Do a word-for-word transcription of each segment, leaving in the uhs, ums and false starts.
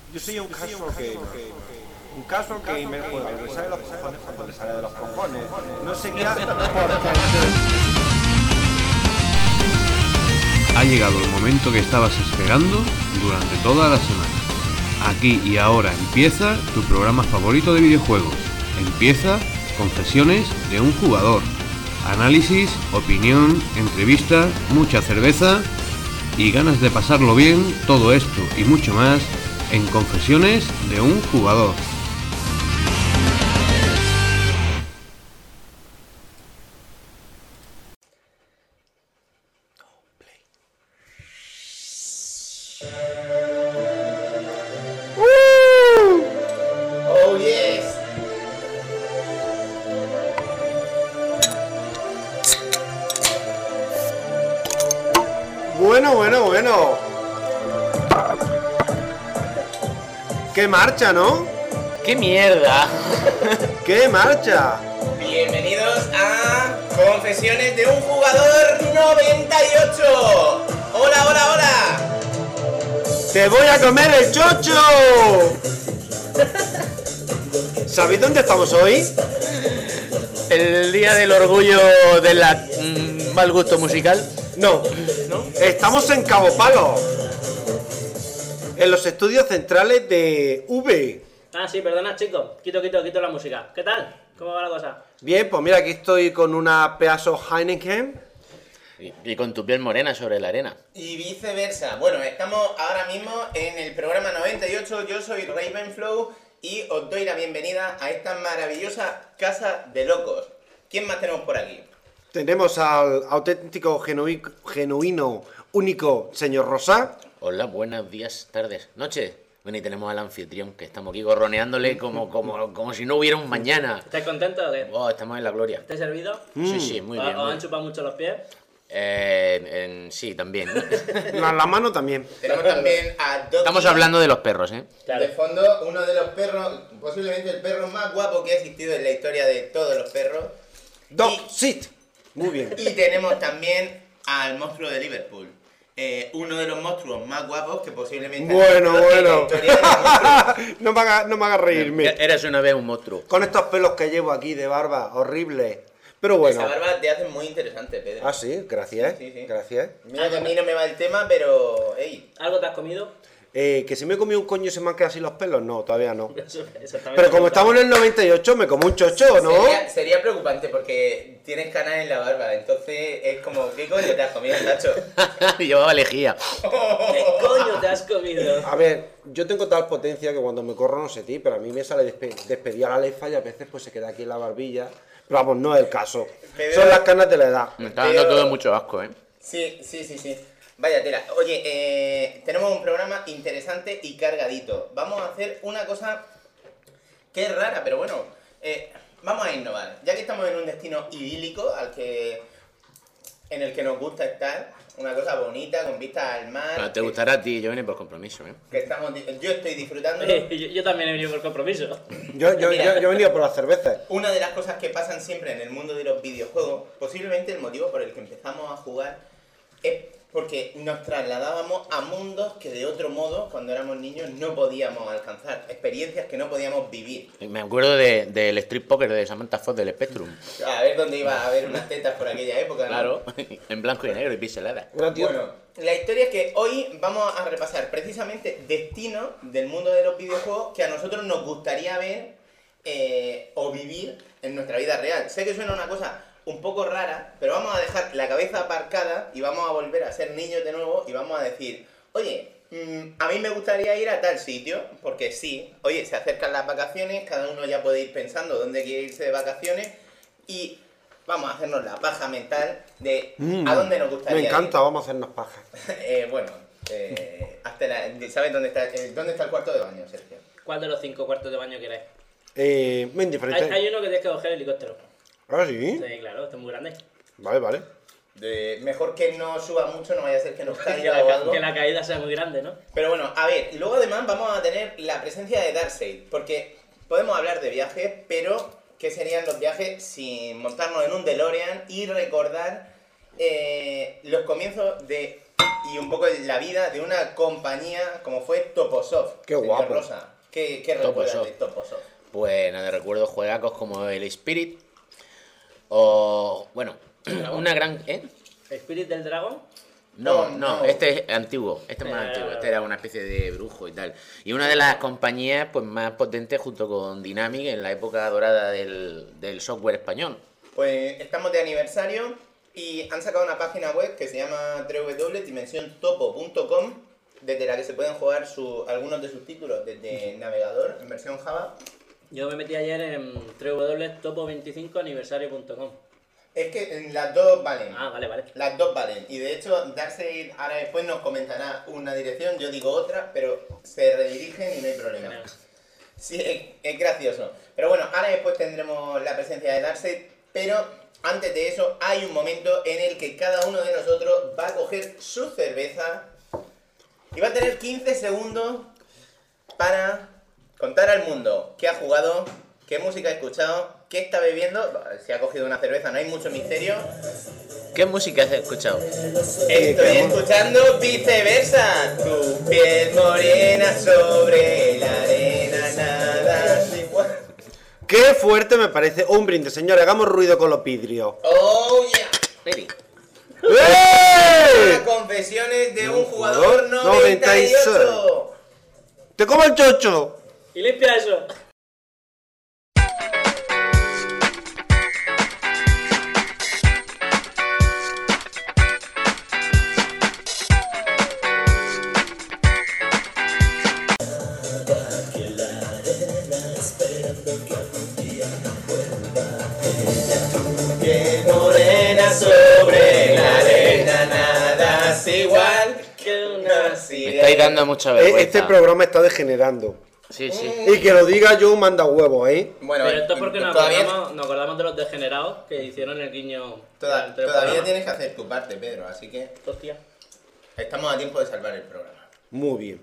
Yo soy un casual gamer. Un casual gamer juega lo que sale de los cojones cuando le sale de los cojones. No seguía porque... Ha llegado el momento que estabas esperando durante toda la semana. Aquí y ahora empieza tu programa favorito de videojuegos. Empieza Confesiones de un jugador. Análisis, opinión, entrevista, mucha cerveza y ganas de pasarlo bien. Todo esto y mucho más en Confesiones de un jugador. Bueno, bueno, bueno. ¡Qué marcha!, ¿no? ¡Qué mierda! ¡Qué marcha! Bienvenidos a Confesiones de un jugador noventa y ocho. ¡Hola, hola, hola! ¡Te voy a comer el chocho! ¿Sabéis dónde estamos hoy? El día del orgullo de la mmm, mal gusto musical. No, ¿No? Estamos en Cabo Palo, en los estudios centrales de V. Ah, sí, perdona, chicos. Quito, quito, quito la música. ¿Qué tal? ¿Cómo va la cosa? Bien, pues mira, aquí estoy con una pedazo Heineken. Y, y con tu piel morena sobre la arena. Y viceversa. Bueno, estamos ahora mismo en el programa noventa y ocho. Yo soy Ravenflow y os doy la bienvenida a esta maravillosa casa de locos. ¿Quién más tenemos por aquí? Tenemos al auténtico, genuí- genuino, único señor Rosa. Hola, buenos días, tardes, noches. Bueno, y tenemos al anfitrión, que estamos aquí gorroneándole como, como, como si no hubiera un mañana. ¿Estáis contentos o qué? Oh, estamos en la gloria. ¿Estáis servidos? Sí, sí, muy ¿Os- bien. ¿Os muy han bien. chupado mucho los pies? Eh, en- sí, también. La, la mano también. Tenemos también a Doki. Estamos hablando de los perros, ¿eh? Claro. De fondo, uno de los perros, posiblemente el perro más guapo que ha existido en la historia de todos los perros. Doc, Y- sit. Muy bien. Y tenemos también al monstruo de Liverpool. Eh, uno de los monstruos más guapos que posiblemente... Bueno, ha existido en la bueno. historia de los monstruos. No me haga, no me haga reírme. Eres una vez un monstruo. Con estos pelos que llevo aquí de barba, horrible. Pero bueno. Esa barba te hace muy interesante, Pedro. Ah, sí, gracias. Sí, sí. Gracias. Mira que a mí no me va el tema, pero... Ey, ¿Algo te has comido? Eh, que si me he comido un coño y se me han quedado así los pelos, no, todavía no. Eso- exactamente. Pero como estamos en el noventa y ocho, me como un chocho, ¿no? sería, sería preocupante porque tienes canas en la barba, entonces es como, ¿qué coño te has comido, Tacho? Llevaba lejía. ¿Qué coño te has comido? A ver, yo tengo tal potencia que cuando me corro no sé ti, pero a mí me sale despe despedida la lefa y a veces pues se queda aquí en la barbilla. Pero vamos, no es el caso. Pero- Son las canas de la edad. Me está dando Pero- todo mucho asco, ¿eh? Sí, sí, sí, sí. Vaya tela. Oye, eh, tenemos un programa interesante y cargadito. Vamos a hacer una cosa que es rara, pero bueno, eh, vamos a innovar. Ya que estamos en un destino idílico al que, en el que nos gusta estar, una cosa bonita, con vista al mar. Pero te que- gustará a ti, yo vine por compromiso, ¿eh? Que estamos, di- yo estoy disfrutando. Eh, yo, yo también he venido por compromiso. Yo, yo, yo, yo he venido por las cervezas. Una de las cosas que pasan siempre en el mundo de los videojuegos, posiblemente el motivo por el que empezamos a jugar, es porque nos trasladábamos a mundos que de otro modo, cuando éramos niños, no podíamos alcanzar. Experiencias que no podíamos vivir. Me acuerdo de- del Street Poker de Samantha Fox del Spectrum. A ver dónde iba a haber unas tetas por aquella época, ¿no? Claro, en blanco y negro y pixelada. Una tío- Bueno, la historia es que hoy vamos a repasar precisamente destinos del mundo de los videojuegos que a nosotros nos gustaría ver eh, o vivir en nuestra vida real. Sé que suena una cosa un poco rara, pero vamos a dejar la cabeza aparcada y vamos a volver a ser niños de nuevo y vamos a decir, oye, mmm, a mí me gustaría ir a tal sitio, porque sí, oye, se acercan las vacaciones, cada uno ya puede ir pensando dónde quiere irse de vacaciones y vamos a hacernos la paja mental de Mm, a dónde nos gustaría Me ir. encanta, vamos a hacernos paja. Eh, bueno, eh, hasta la- ¿sabes dónde está, eh, dónde está el cuarto de baño, Sergio? ¿Cuál de los cinco cuartos de baño queréis? Eh, me Hay, indiferente. hay uno que tienes que coger el helicóptero. Ah, sí. Sí, claro, este es muy grande. Vale, vale. De, mejor que no suba mucho, no vaya a ser que nos Que caiga la, o ca- algo. que la caída sea muy grande, ¿no? Pero bueno, a ver, luego además vamos a tener la presencia de Darkseid, porque podemos hablar de viajes, pero ¿qué serían los viajes sin montarnos en un DeLorean y recordar eh, los comienzos de y un poco la vida de una compañía como fue Toposoft. Qué señor guapo. Rosa. ¿Qué, qué recuerdas Toposoft. de Toposoft? Pues nada, recuerdo juegacos como el Spirit o, bueno, una gran... ¿eh? ¿Spirit del Dragón? No, No, no, no. este es antiguo, este es más Eh, antiguo, este era una especie de brujo y tal. Y una de las compañías pues más potentes junto con Dynamic en la época dorada del, del software español. Pues estamos de aniversario y han sacado una página web que se llama doble u doble u doble u punto dimensión topo punto com, desde la que se pueden jugar su, algunos de sus títulos desde navegador en versión Java. Yo me metí ayer en doble u doble u doble u punto topo veinticinco aniversario punto com. Es que las dos valen. Ah, vale, vale. Las dos valen. Y de hecho, Darkseid ahora después nos comentará una dirección, yo digo otra, pero se redirigen y no hay problema. Genial. Sí, es, es gracioso. Pero bueno, ahora después tendremos la presencia de Darkseid, pero antes de eso hay un momento en el que cada uno de nosotros va a coger su cerveza y va a tener quince segundos para contar al mundo qué ha jugado, qué música ha escuchado, qué está bebiendo. Si ha cogido una cerveza, no hay mucho misterio. ¿Qué música has escuchado? Estoy escuchando Viceversa. Tu piel morena sobre la arena, nada es igual. Qué fuerte me parece. Un brindis, señores, hagamos ruido con los vidrios. Oh yeah. Peri. ¡Eh! Confesiones de un Un jugador jugador noventa y ocho. ¡Te como el chocho! Y limpia eso. Piel morena sobre la arena, nada es igual Que una... que Me estáis dando mucha vergüenza. Este programa está degenerando. Sí, sí. Y que lo diga yo manda huevos, ¿eh? Bueno, Pero esto es porque nos todavía, acordamos, nos acordamos de los degenerados que hicieron el guiño. toda- durante el todavía programa. tienes que hacer tu parte, Pedro, así que Hostia. estamos a tiempo de salvar el programa. Muy bien.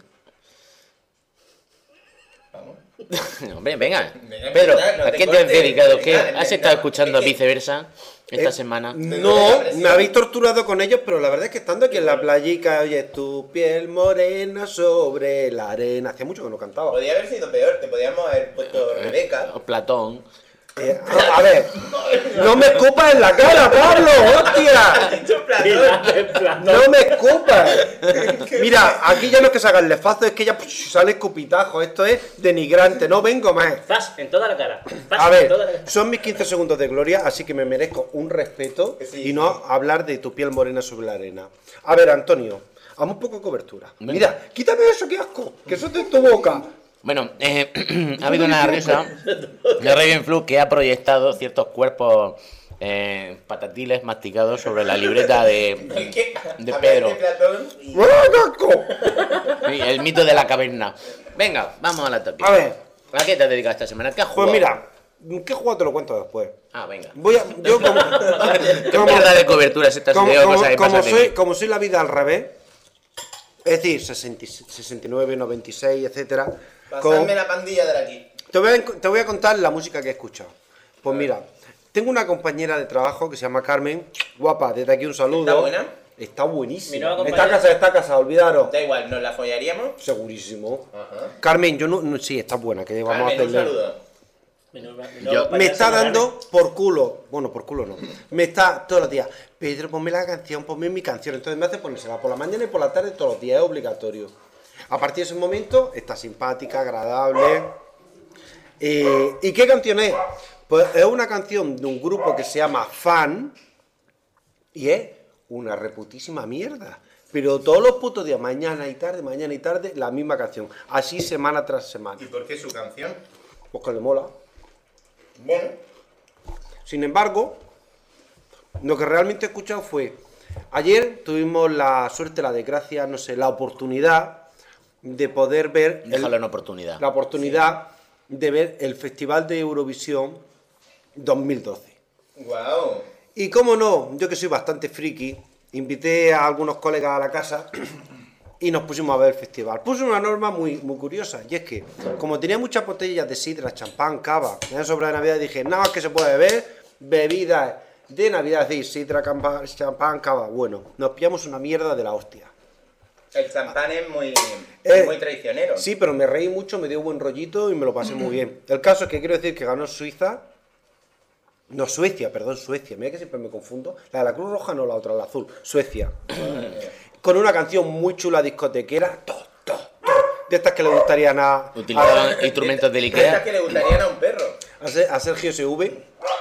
Vamos. Hombre, venga. Venga, Pedro, venga, no ¿a te qué te has cortes, dedicado? venga, ¿Qué? venga, ¿Has estado no, escuchando es que- Viceversa esta Eh, semana? No, me habéis torturado con ellos, pero la verdad es que estando aquí en la playica, oye, tu piel morena sobre la arena. Hacía mucho que no cantaba. Podría haber sido peor, te podríamos haber puesto Rebeca. O Platón. Eh, a, a ver, no me escupas en la cara, Pablo, hostia. Dicho Platón. Mira, en plan, no. No me escupas. Mira, aquí ya no es que sacarle fazo, es que ya psh, sale escupitajo. Esto es denigrante, no vengo más. Zas, en toda la cara. Zas, A en toda la ver, cara. son mis quince segundos de gloria, así que me merezco un respeto Sí, y no hablar de tu piel morena sobre la arena. A ver, Antonio, haz un poco de cobertura. Mira, quítame eso, qué asco, que eso está en tu boca. Bueno, eh, ha habido una risa de Ravenflux que ha proyectado ciertos cuerpos eh, patatiles masticados sobre la libreta de, Es que, de hablar Pedro. de Platón y- ¡Ah, qué asco! Sí, el mito de la caverna. Venga, vamos a la topic. A ver. ¿A qué te has dedicado esta semana? ¿Qué has jugado? Pues mira, ¿qué juego te lo cuento después? Ah, venga. Voy a, yo como, ¿Qué como- mierda de coberturas estas como, ideas como- cosas que como pasan de soy, mí? como soy la vida al revés, es decir, sesenta, sesenta y nueve, noventa y seis, etcétera. con- Pasadme la pandilla de aquí. Te voy, a, te voy a contar la música que he escuchado. Pues mira, tengo una compañera de trabajo que se llama Carmen, guapa, desde aquí un saludo. ¿Está buena? Está buenísima. Mi nueva Está compañera. casada, está casada, olvidaros. Da igual, ¿nos la follaríamos? Segurísimo. Ajá. Carmen, yo no, no- sí, está buena, que vamos Carmen, a un hacerle. saludo. Mi nueva- mi Yo- nueva Me compañera está se llama dando por culo, bueno, por culo no, me está todos los días, Pedro, ponme la canción, ponme mi canción, entonces me hace ponérsela por la mañana y por la tarde todos los días, es obligatorio. A partir de ese momento está simpática, agradable. Eh, ¿Y qué canción es? Pues es una canción de un grupo que se llama Fan y es una reputísima mierda. Pero todos los putos días, mañana y tarde, mañana y tarde, la misma canción. Así semana tras semana. ¿Y por qué su canción? Pues que le mola. Bueno, Sin embargo, lo que realmente he escuchado fue, ayer tuvimos la suerte, la desgracia, no sé, la oportunidad de poder ver, el- Déjalo en oportunidad. la oportunidad de ver el Festival de Eurovisión dos mil doce. wow. Y cómo no, yo que soy bastante friki, invité a algunos colegas a la casa y nos pusimos a ver el festival. Puse una norma muy, muy curiosa, y es que, como tenía muchas botellas de sidra, champán, cava, en sobra de Navidad, dije, nada más que se puede beber, bebidas de Navidad, es decir, sidra, campa- champán, cava. Bueno, nos pillamos una mierda de la hostia. El champán es muy, Eh, muy traicionero. Sí, pero me reí mucho, me dio buen rollito y me lo pasé muy bien. El caso es que quiero decir que ganó Suiza. No, Suecia, perdón, Suecia. Mira que siempre me confundo. La de la Cruz Roja no, la otra, la azul. Suecia. Con una canción muy chula discotequera. To, to, to, de estas que le gustarían a, Utilizaban instrumentos de Estas Ikea. que le gustarían a un perro. a, Se- a Sergio S V.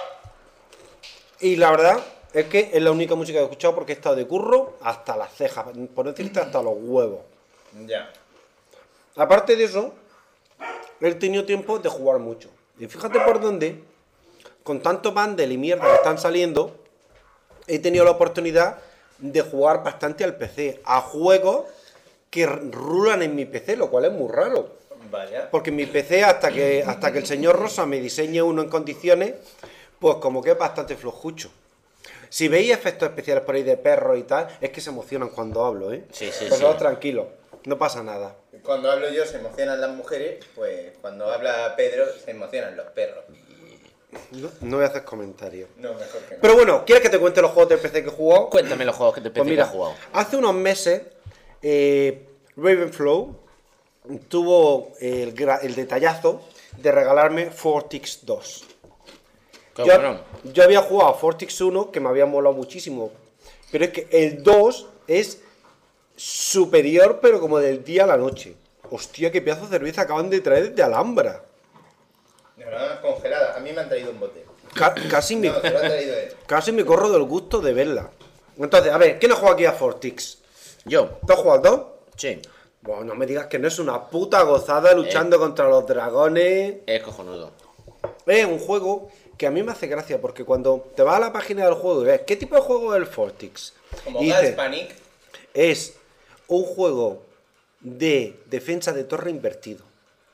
Y la verdad es que es la única música que he escuchado porque he estado de curro hasta las cejas. Por no decirte hasta los huevos. Ya. Aparte de eso, he tenido tiempo de jugar mucho. Y fíjate por dónde, con tanto bundle y mierda que están saliendo, he tenido la oportunidad de jugar bastante al P C. A juegos que rulan en mi P C, lo cual es muy raro. Vaya. Porque en mi P C, hasta que, hasta que el señor Rosa me diseñe uno en condiciones, pues como que es bastante flojucho. Si veis efectos especiales por ahí de perros y tal, es que se emocionan cuando hablo, ¿eh? Sí, sí, Vosotros sí. tranquilos, no pasa nada. Cuando hablo yo se emocionan las mujeres, pues cuando habla Pedro se emocionan los perros. No, no voy a hacer comentarios. No, mejor que no. Pero bueno, ¿quieres que te cuente los juegos de P C que he jugado? Cuéntame los juegos que te Pues P C que mira, has jugado. hace unos meses eh, Ravenflow tuvo el, gra- el detallazo de regalarme Fortix dos. Qué Yo, bueno. yo había jugado a Fortix uno, que me había molado muchísimo, pero es que el dos es superior, pero como del día a la noche. Hostia, qué pedazo de cerveza acaban de traer desde Alhambra. De verdad, congelada. A mí me han traído un bote. Ca- casi, me, No, te lo ha traído él. casi me corro del gusto de verla. Entonces, a ver, ¿quién ha jugado aquí a Fortix? Yo, ¿Tú has jugado al dos? sí, Bueno, no me digas que no es una puta gozada luchando contra los dragones. es cojonudo. Es un juego que a mí me hace gracia porque cuando te vas a la página del juego y ves qué tipo de juego es el Fortix, Como y Gas dices, Panic. es un juego de defensa de torre invertido.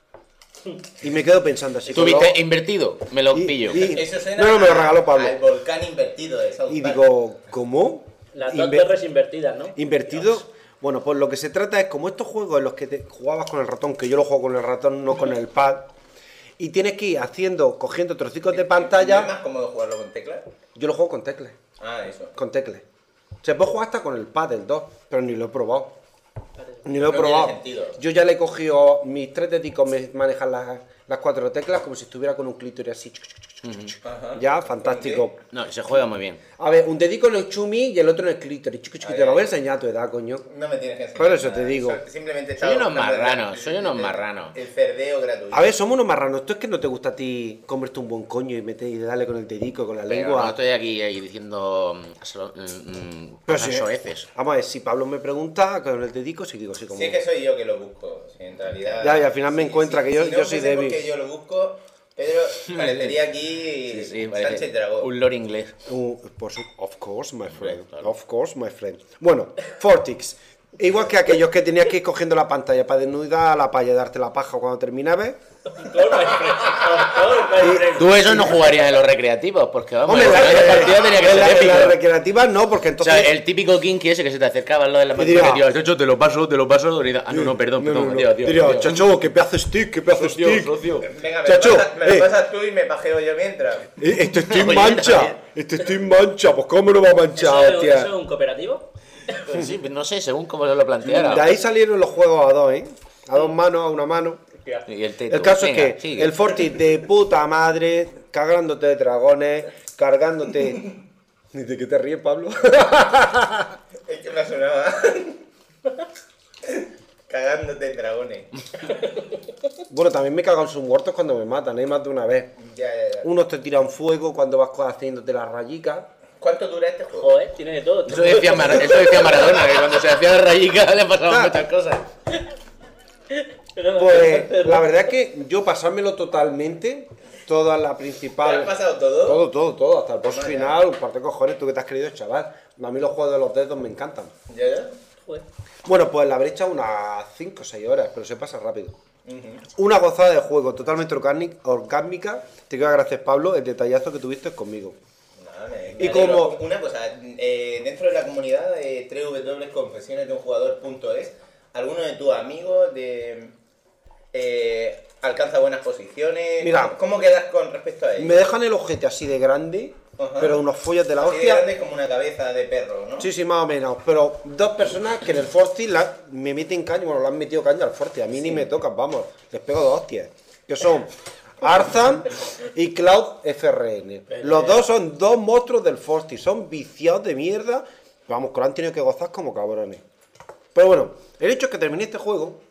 Y me quedo pensando así. con ¿Tuviste los- invertido? Me lo y- pillo. y- Eso suena no, no, me lo regaló Pablo. al volcán invertido de South Y Park. digo, ¿cómo? Las dos Inver- torres invertidas, ¿no? Invertido. Bueno, pues lo que se trata es como estos juegos en los que te jugabas con el ratón, que yo lo juego con el ratón, no con el pad, y tienes que ir haciendo, cogiendo trocicos de ¿No es pantalla. más cómodo jugarlo con teclas? Yo lo juego con teclas, Ah, eso. con teclas. Se puede jugar hasta con el pad del dos, pero ni lo he probado. Ni lo he No probado. tiene sentido. Yo ya le he cogido, mis tres dedicos me manejan las, las cuatro teclas como si estuviera con un clítoris así. Ajá. Ya, fantástico. No, se juega muy bien. A ver, un dedico en el chumi y el otro en el clítoris. Chico, chico, Ay, te lo ay. voy a enseñar a tu edad, coño. No me tienes que enseñar. Por eso te nada. digo. So- Simplemente Soy estaba unos buscando el- marranos, soy unos el- marranos. El cerdeo gratuito. A ver, somos unos marranos. ¿Esto es que no te gusta a ti comerte un buen coño y meter y darle con el dedico, con la Pero lengua? no estoy aquí ahí diciendo mm, so- mm, mm, Pero cosas sí, soeces. Vamos a ver, si Pablo me pregunta con el dedico, si digo, sí, como. Sí, es que soy yo que lo busco. Sí, en realidad. Ya, y al final me encuentra que yo- si yo no soy fuese débil. porque yo lo busco, Pedro parecería aquí Sí, sí, parece Sánchez Dragón. un lore inglés. Uh, por su- of course, my friend. Claro. Of course, my friend. Bueno, Fortix. Igual que aquellos que tenías que ir cogiendo la pantalla para desnudar la paya y darte la paja cuando terminabas. Tú eso no jugarías en los recreativos, porque vamos, Hombre, el la, final de partida tenía que la- ser la- épico. las recreativas no, porque O entonces. sea, el típico kinky ese que se te acercaba al lado de la Y pantalla diría- y tío, te lo paso, te lo paso. Y da- ah, no, no, perdón, No, perdón, no, no. tío, tío. Diría, tío. chacho, qué pedazo de stick, qué pedazo de Socio, stick. socio. Venga, me, Chacho, lo pasas, me lo eh. pasas tú y me pajeo yo mientras. Eh, Esto estoy Oye, mancha. también. Esto estoy mancha. Pues cómo no va a ¿Eso, manchar, es- hostia. eso es un cooperativo? Pues sí, no sé, según cómo se lo planteara. De ahí salieron los juegos a dos, ¿eh? A dos manos, a una mano. Y el teto. El caso Venga, es que sigue. el Fortix de puta madre, cagándote de dragones, cargándote. ¿De qué te ríes, Pablo? Es que me sonaba. Cagándote en dragones. Bueno, también me cagan sus muertos cuando me matan, ¿eh? Más de una vez. Ya, ya, ya. Unos te tiran fuego cuando vas haciéndote las rayicas. ¿Cuánto dura este juego? Joder, tiene de todo. Eso decía, Mar- eso decía Maradona, que cuando se hacía la rayica le pasaban muchas cosas. Pues la verdad es que yo pasármelo totalmente, toda la ¿Te principal. has pasado todo? Todo, todo, todo, hasta el boss Vaya. final, un par de cojones, tú que te has querido, chaval. A mí los juegos de los dedos me encantan. ¿Ya, ya? Joder. Bueno, pues la habré echado unas cinco o seis horas, pero se pasa rápido. Una gozada de juego, totalmente orgánic- orgánica. Te quiero dar gracias, Pablo, el detallazo que tuviste conmigo. Nada, me- Y me alegro. como- Una cosa, eh, dentro de la comunidad de doble u doble u doble u punto confesiones de un jugador punto es, ¿alguno de tus amigos de, eh, alcanza buenas posiciones. Mira, ¿Cómo, cómo quedas con respecto a ello? Me dejan el ojete así de grande, Ajá. pero unos follos de la Así de hostia. grande como una cabeza de perro, ¿no? Sí, sí, más o menos. Pero dos personas que en el Forti la- me meten caña, bueno, le han metido caña al Forti. A mí ni me tocan, vamos. Les pego dos hostias. Que son Arzan y Cloud F R N. Los dos son dos monstruos del Forti. Son viciados de mierda. Vamos, que lo han tenido que gozar como cabrones. Pero bueno, el hecho es que terminé este juego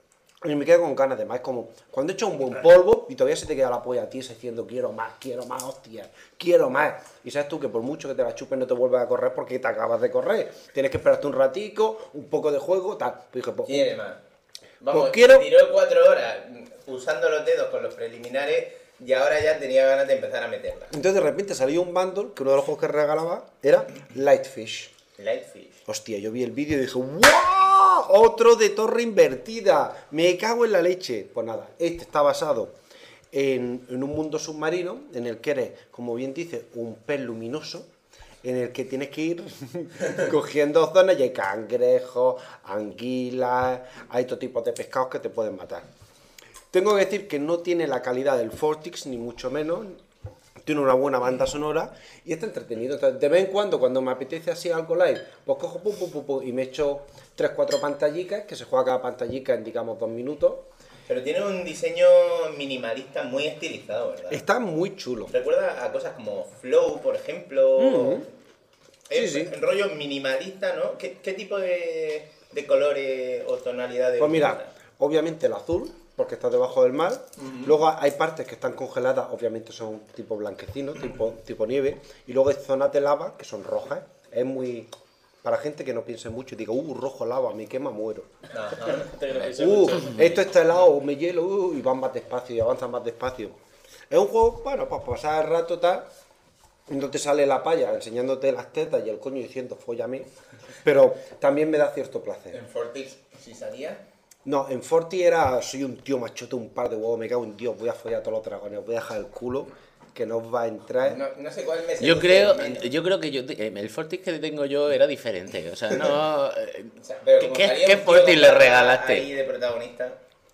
y me quedo con ganas de más. Es como cuando he hecho un buen polvo y todavía se te queda la polla a ti diciendo quiero más, quiero más, hostia, quiero más. Y sabes tú que por mucho que te la chupes no te vuelves a correr porque te acabas de correr. Tienes que esperarte un ratico, un poco de juego, tal. Pues dije, pues, Quiere más. Vamos, Pues quiero- tiró cuatro horas usando los dedos con los preliminares y ahora ya tenía ganas de empezar a meterla. entonces de repente salió un bundle que uno de los juegos que regalaba era Lightfish. Lightfish. Hostia, yo vi el vídeo y dije, ¡wow! Otro de torre invertida. Me cago en la leche. Pues nada, este está basado en, en un mundo submarino en el que eres, como bien dice, un pez luminoso, en el que tienes que ir cogiendo zonas y hay cangrejos, anguilas, hay todo tipo de pescados que te pueden matar. Tengo que decir que no tiene la calidad del Fortix, ni mucho menos. Tiene una buena banda sonora y está entretenido. Entonces, de vez en cuando, cuando me apetece así algo live, pues cojo pum, pum, pum, pum, y me echo tres cuatro pantallicas, que se juega cada pantallica en, digamos, dos minutos. Pero tiene un diseño minimalista muy estilizado, ¿verdad? Está muy chulo. Recuerda a cosas como Flow, por ejemplo. Mm. Es Sí, sí. un rollo minimalista, ¿no? ¿Qué, qué tipo de, de colores o tonalidades? Pues mira, utiliza? obviamente el azul, porque está debajo del mar. Luego hay partes que están congeladas, obviamente son tipo blanquecinos, tipo, tipo nieve. Y luego hay zonas de lava que son rojas. Es muy... Para gente que no piense mucho y diga, uh, rojo lava, me quema, muero. Ajá. Uh, esto está helado, me hielo, uh, y van más despacio y avanzan más despacio. Es un juego, bueno, para pasar el rato tal, no te sale la palla enseñándote las tetas y el coño diciendo fóllame, pero también me da cierto placer. En Fortix, si salía. No, en Forti era, soy un tío machote, un par de huevos, me cago en Dios, voy a follar a todos los dragones, voy a dejar el culo, que no os va a entrar. No, no sé cuál me Yo seduce creo, menos. yo creo que yo, eh, el Fortis que tengo yo era diferente. O sea, no. eh, O sea, pero ¿Qué, como qué, salía qué un tío Fortis con le barba regalaste? Ahí de protagonista.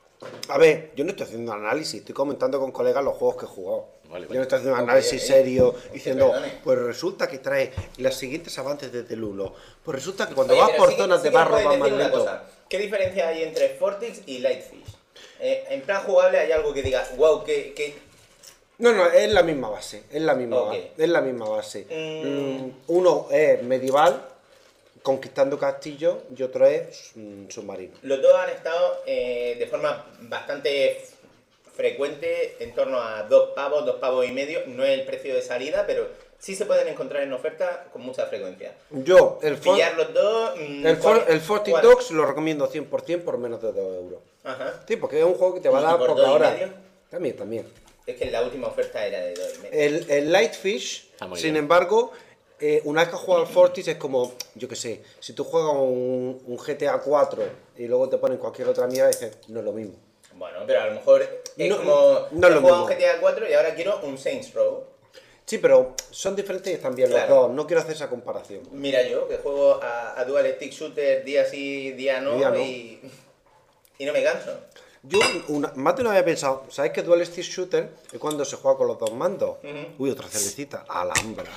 A ver, yo no estoy haciendo análisis, estoy comentando con colegas los juegos que he jugado. Vale, vale. Yo no estoy haciendo un Ok, análisis ok. serio diciendo, perdone. pues resulta que trae los siguientes avances desde el uno. Pues resulta que cuando Oye, vas pero por sí que- zonas sí de que me barro puedes vas más decir una lento. cosa. ¿Qué diferencia hay entre Fortix y Lightfish? Eh, en plan jugable hay algo que diga, wow, que, que No, no, es la misma base, es la misma Ok. base, es la misma base. Mm. Mm, Uno es medieval, conquistando castillos, y otro es mm, submarino. los dos han estado eh, de forma bastante f- frecuente, en torno a dos pavos, dos pavos y medio. No es el precio de salida, pero sí se pueden encontrar en oferta con mucha frecuencia. Yo, el For- Pillar los dos... mm, el, For- ¿cuál- el Forty cuál? Dogs lo recomiendo cien por ciento por menos de dos euros. Ajá. Sí, porque es un juego que te va a ¿Y dar por por dos y hora. medio? También, también. Es que la última oferta era de dos y medio. El, el Lightfish, Está muy sin bien. embargo, eh, una vez que has jugado al Fortis es como, yo qué sé, si tú juegas un, un G T A cuatro y luego te ponen cualquier otra mierda, dices, no es lo mismo. Bueno, pero a lo mejor es No- como... no es he lo jugado mismo. un G T A cuatro y ahora quiero un Saints Row. Sí, pero son diferentes y están bien Claro. los dos, no quiero hacer esa comparación. Mira yo, que juego a, a Dual Stick Shooter día sí, día no, Día no. Y, y no me canso. Yo una, más de una vez he pensado, ¿sabes que Dual Stick Shooter es cuando se juega con los dos mandos? Ujú. Uy, otra cervecita, Alhambra.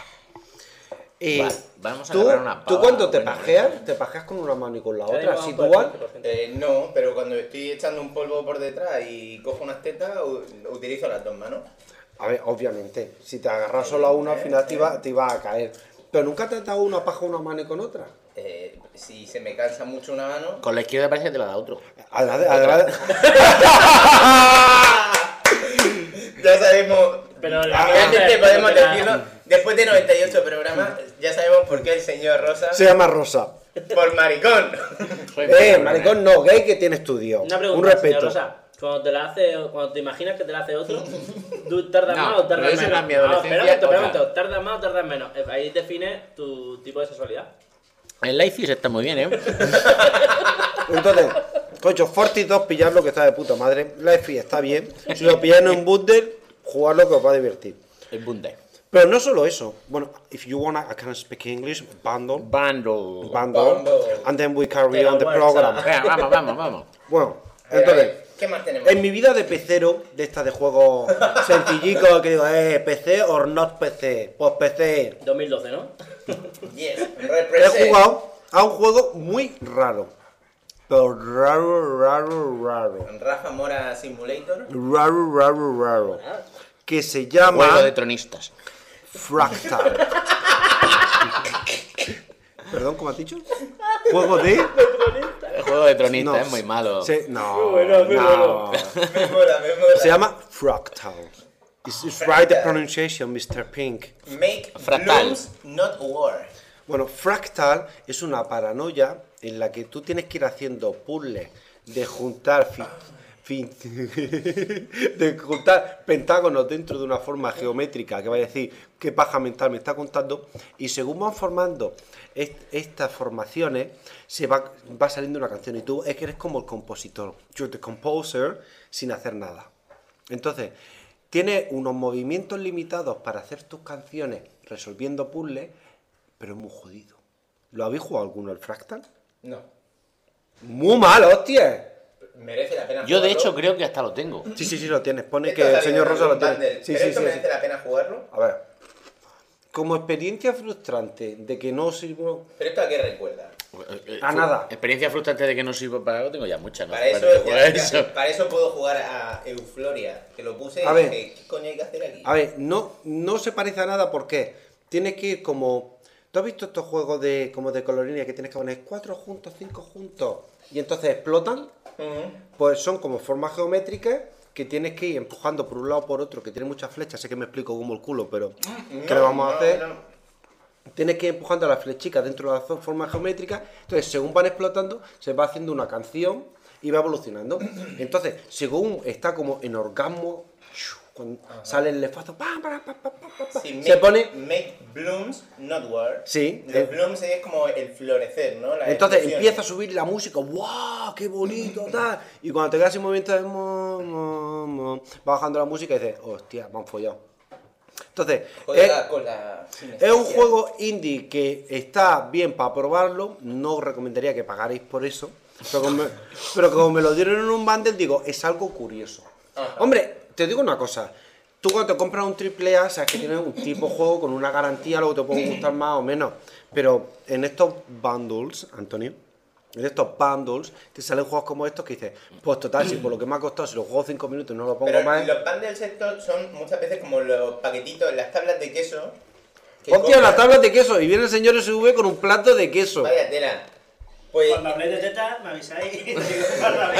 Eh, Va, vamos a tú, agarrar una tú pava cuando te buena, pajeas, te pajeas con una mano y con la Ya otra. llevamos Si por el dual, veinte por ciento. Eh, no, pero cuando estoy echando un polvo por detrás y cojo unas tetas, u- utilizo las dos manos. a ver, obviamente, si te agarras solo a una, al final te iba, te iba a caer. Pero nunca te has dado una paja una mano y con otra. Eh, si se me cansa mucho una mano... Con la izquierda parece que te la da otro. Además, además- Ya sabemos... Pero la Realmente mierda es podemos porque la- decirlo, después de noventa y ocho programas, ya sabemos por qué el señor Rosa... se llama Rosa. Por maricón. Eh, maricón no, gay que tiene estudio. Una pregunta, Un respeto. señor Rosa. Cuando te la hace, cuando te imaginas que te la hace otro, ¿tú tardas No, más o tardas pero eso menos? era mi No, adolescencia, espera un momento, espera un otra. momento. ¿Tardas más o tardas menos? Eh, Ahí define tu tipo de sexualidad. El Lightfish está muy bien, ¿eh? Entonces, coño, Forti dos pillarlo que está de puta madre. Life está bien. Si lo pilláis en un bundle, jugarlo que os va a divertir. El Bunde. Pero no solo eso. Bueno, if you wanna, I can speak English. Bundle. Bundle. Bundle. Bundle. And then we carry Pero on the bueno, program. Venga, vamos, vamos, vamos. Bueno, Ahí, entonces, ¿Qué más tenemos? En mi vida de pecero, de estas de juegos sencillicos, que digo, eh, P C or not P C, pues P C. dos mil doce, ¿no? Yes, He represent. jugado a un juego muy raro. Pero raro, raro, raro. Rafa Mora Simulator. Raro, raro, raro. Ah, Que se llama Juego de tronistas. Fractal. Perdón, ¿cómo has dicho? Juego de... El juego de tronistas No, es muy malo. se- no, Muy bueno, muy no. Me mola, me mola. Se llama Fractal. Is is right the pronunciation, mister Pink. Make Fractal. blooms, not war. Bueno, Fractal es una paranoia en la que tú tienes que ir haciendo puzzles de juntar fi- fin- de juntar pentágonos dentro de una forma geométrica que vaya a decir qué paja mental me está contando, y según van formando est- estas formaciones se va, va saliendo una canción y tú es que eres como el compositor, you're the composer, sin hacer nada. Entonces tienes unos movimientos limitados para hacer tus canciones resolviendo puzzles, pero es muy jodido. ¿Lo habéis jugado alguno el Fractal? No. Muy mal, hostia. Merece la pena Yo de jugarlo. hecho creo que hasta lo tengo. Sí, sí, sí, lo tienes. Pone Esto que el está bien, señor Rosa lo algún tiene. bundle. Sí, ¿Pero sí, esto sí, merece sí. la pena jugarlo? A ver. Como experiencia frustrante de que no sirvo ¿Pero esto a qué recuerda? a nada. Experiencia frustrante de que no sirvo para algo tengo ya muchas, ¿no? Para eso, Para que ya- juegue ya- eso. para eso puedo jugar a Eufloria, que lo puse A y ver. dije, ¿qué coño hay que hacer aquí? A ver, no, no se parece a nada porque tienes que ir como... ¿Tú has visto estos juegos de como de colorinía que tienes que poner cuatro juntos, cinco juntos y entonces explotan? Ujú. Pues son como formas geométricas que tienes que ir empujando por un lado o por otro, que tiene muchas flechas, sé que me explico como el culo, pero ¿qué le No, vamos a no, hacer? no. Tienes que ir empujando las flechicas dentro de las formas geométricas, entonces según van explotando, se va haciendo una canción y va evolucionando. Entonces, según está como en orgasmo, cuando sale el lefazo, pam, pam, pam, pam, pam, pam, Sí, se make, pone... make blooms, not war. Sí, Los eh. blooms es como el florecer, ¿no? Las Entonces explosiones. empieza a subir la música, ¡wow! ¡Qué bonito! Tal. Y cuando te quedas en un momento de... mo, mo, mo, va bajando la música y dices, hostia, me han follado. Entonces, Joder, es, la- con la es sinestesia. un juego indie que está bien para probarlo. No os recomendaría que pagarais por eso. Pero como, me, pero como me lo dieron en un bundle, digo, es algo curioso. Ajá. Hombre, te digo una cosa. Tú cuando te compras un triple A, sabes que tienes un tipo de juego con una garantía, luego te puede gustar más o menos. Pero en estos bundles, Antonio, en estos bundles, te salen juegos como estos que dices, pues total, si por lo que me ha costado, si lo juego cinco minutos y no lo pongo Pero más... los bundles estos son muchas veces como los paquetitos, las tablas de queso. que ¡Hostia, compras- las tablas de queso! Y viene el señor S V con un plato de queso. Vaya tela. Pues, Cuando habléis de teta, me avisáis. y digo, "Guarda,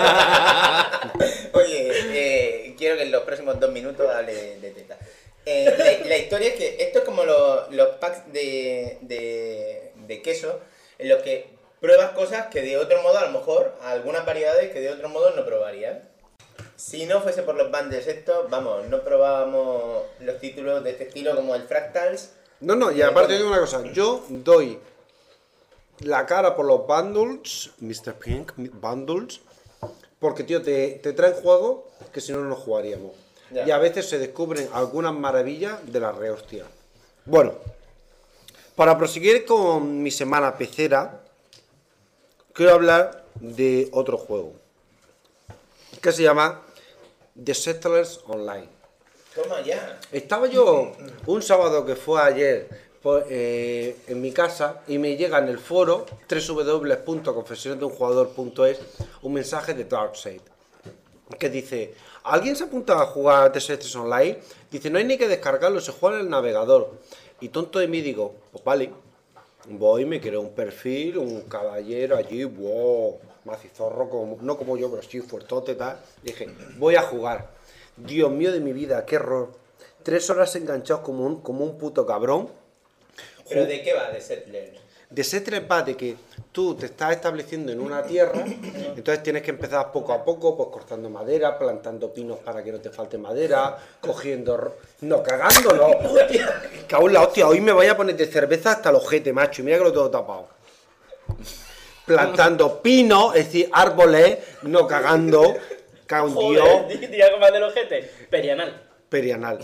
venga". oye, eh, quiero que en los próximos dos minutos hable de teta. Eh, la, la historia es que esto es como los, los packs de, de, de queso en los que pruebas cosas que de otro modo, a lo mejor, algunas variedades que de otro modo no probarías. Si no fuese por los bundles estos, vamos, no probábamos los títulos de este estilo como el Fractals. No, no, y aparte digo una cosa, yo doy la cara por los bundles, mister Pink, bundles, porque, tío, te, te traen juegos que si no, no jugaríamos. Ya. Y a veces se descubren algunas maravillas de la rehostia. Bueno, para proseguir con mi semana pecera, quiero hablar de otro juego, que se llama The Settlers Online. Toma ya. Estaba yo un sábado que fue ayer por, eh, en mi casa y me llega en el foro doble u doble u doble u punto confesiones de un jugador punto es un mensaje de Darkseid que dice, ¿alguien se apunta a jugar The Settlers Online? Dice, no hay ni que descargarlo, se juega en el navegador. Y tonto de mí digo, pues vale, voy, me creo un perfil, un caballero allí, wow, macizorro, como, no como yo, pero sí fuertote, tal. Dije, voy a jugar. Dios mío de mi vida, qué error. Tres horas enganchados como un, como un puto cabrón. ¿Pero de qué va de Settler? De Settlers va de que tú te estás estableciendo en una tierra, entonces tienes que empezar poco a poco, pues cortando madera, plantando pinos para que no te falte madera, cogiendo... ro- No, cagándolo. Cago en la hostia, hoy me voy a poner de cerveza hasta el ojete, macho, y mira que lo tengo tapado. Plantando pinos, es decir, árboles, no cagando, cago en Dios, Joder, tira como del ojete. Perianal. perianal.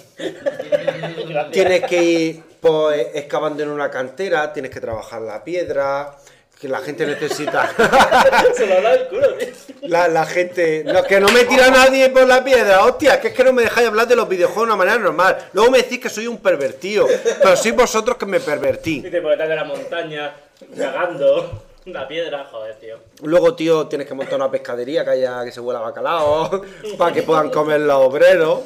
Tienes que ir pues, excavando en una cantera, tienes que trabajar la piedra, Que la gente necesita. Se lo da el culo, tío. La, la gente. No, que no me tira nadie por la piedra, hostia, que es que no me dejáis hablar de los videojuegos de una manera normal. Luego me decís que soy un pervertido. Pero sois vosotros que me pervertí. Dice, porque estás de la montaña, cagando. La piedra, joder, tío. Luego, tío, tienes que montar una pescadería que haya que se huela bacalao. Para que puedan comer los obreros.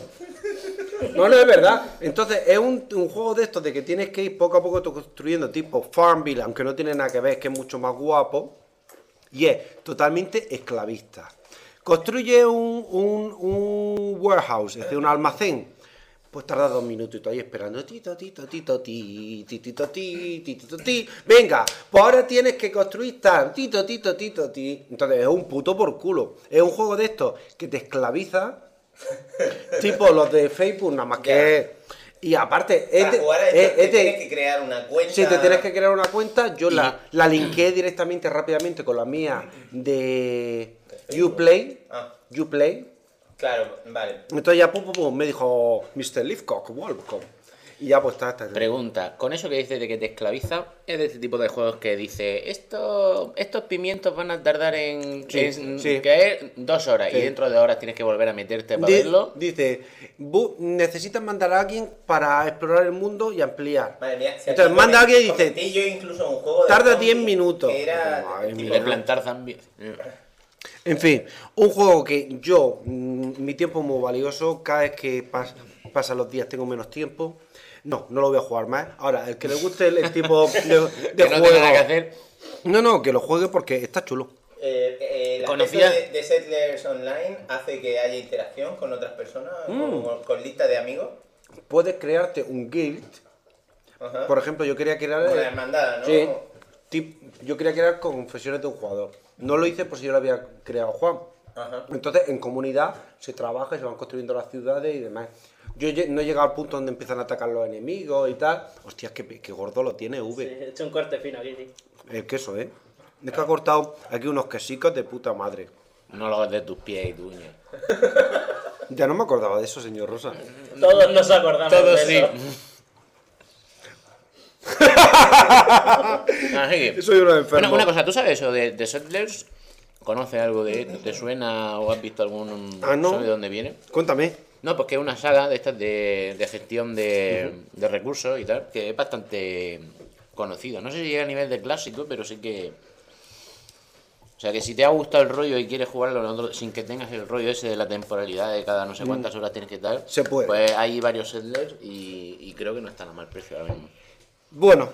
No, no, es verdad. Entonces, es un, un juego de estos de que tienes que ir poco a poco construyendo tipo Farmville, aunque no tiene nada que ver, que es mucho más guapo. Y es totalmente esclavista. Construye un, un, un warehouse, es decir, un almacén. Pues tarda dos minutos y tú ahí esperando. Tito, tito, tito, ti, tito, ti, tito, ti. Venga, pues ahora tienes que construir tal. Tito, tito, tito, ti. Entonces, es un puto por culo. Es un juego de estos que te esclaviza. Tipo los de Facebook, nada más que. Y aparte, Para este, jugar a esto, es- te este- tienes que crear una cuenta. si te tienes que crear una cuenta, yo la, la linké directamente rápidamente con la mía de Uplay. Ah, Uplay. claro, vale. Entonces ya pum, pum, pum, me dijo mister Leafcock, welcome. Y ya pues está, está. Pregunta, con eso que dices de que te esclaviza, es de este tipo de juegos que dice, estos estos pimientos van a tardar en, Sí, en sí. caer dos horas Sí. y dentro de horas tienes que volver a meterte para Di- verlo. dice, bu- necesitas mandar a alguien para explorar el mundo y ampliar. Madre mía, si Entonces aquí manda a alguien y comenté dice, yo incluso un juego de tarda zombies diez minutos. que era Madre tipo- Y mía. de plantar zombies. en fin, un juego que yo, mm, mi tiempo es muy valioso, cada vez que pas- pasan los días tengo menos tiempo. No, no lo voy a jugar más. Ahora, el que le guste el, el tipo de, de Que no juego... tiene nada que hacer. No, no, que lo juegue porque está chulo. Eh, eh, el Conocía- acceso de, de Settlers Online hace que haya interacción con otras personas, Mm. con, con lista de amigos. Puedes crearte un guild. Ajá. Por ejemplo, yo quería crear... Una hermandad, ¿no? Sí. Tip- yo quería crear confesiones de un jugador. No lo hice por si yo lo había creado Juan. Ajá. Entonces, en comunidad se trabaja y se van construyendo las ciudades y demás. Yo lle- no he llegado al punto donde empiezan a atacar los enemigos y tal. Hostias, que, que gordo lo tiene, Sí, V. he hecho un corte fino aquí, tío. El queso, ¿eh? Es que ha cortado aquí unos quesicos de puta madre. No lo hagas de tus pies y tu uña. Ya no me acordaba de eso, señor Rosa. Todos nos acordamos Todos de sí. eso. Así que, Soy uno enfermo. Una, una cosa, ¿tú sabes eso de, de Settlers? ¿Conoces algo de esto? ¿Te suena o has visto algún... Ah, no. ¿Sabes de dónde viene? Cuéntame. No, pues que es una saga de estas de, de gestión de, de recursos y tal, que es bastante conocido. No sé si llega a nivel de clásico, pero sí que... O sea, que si te ha gustado el rollo y quieres jugarlo en otro- sin que tengas el rollo ese de la temporalidad de cada no sé cuántas horas tienes que estar, Se puede. pues hay varios Settlers y, y creo que no están a mal precio ahora mismo. Bueno,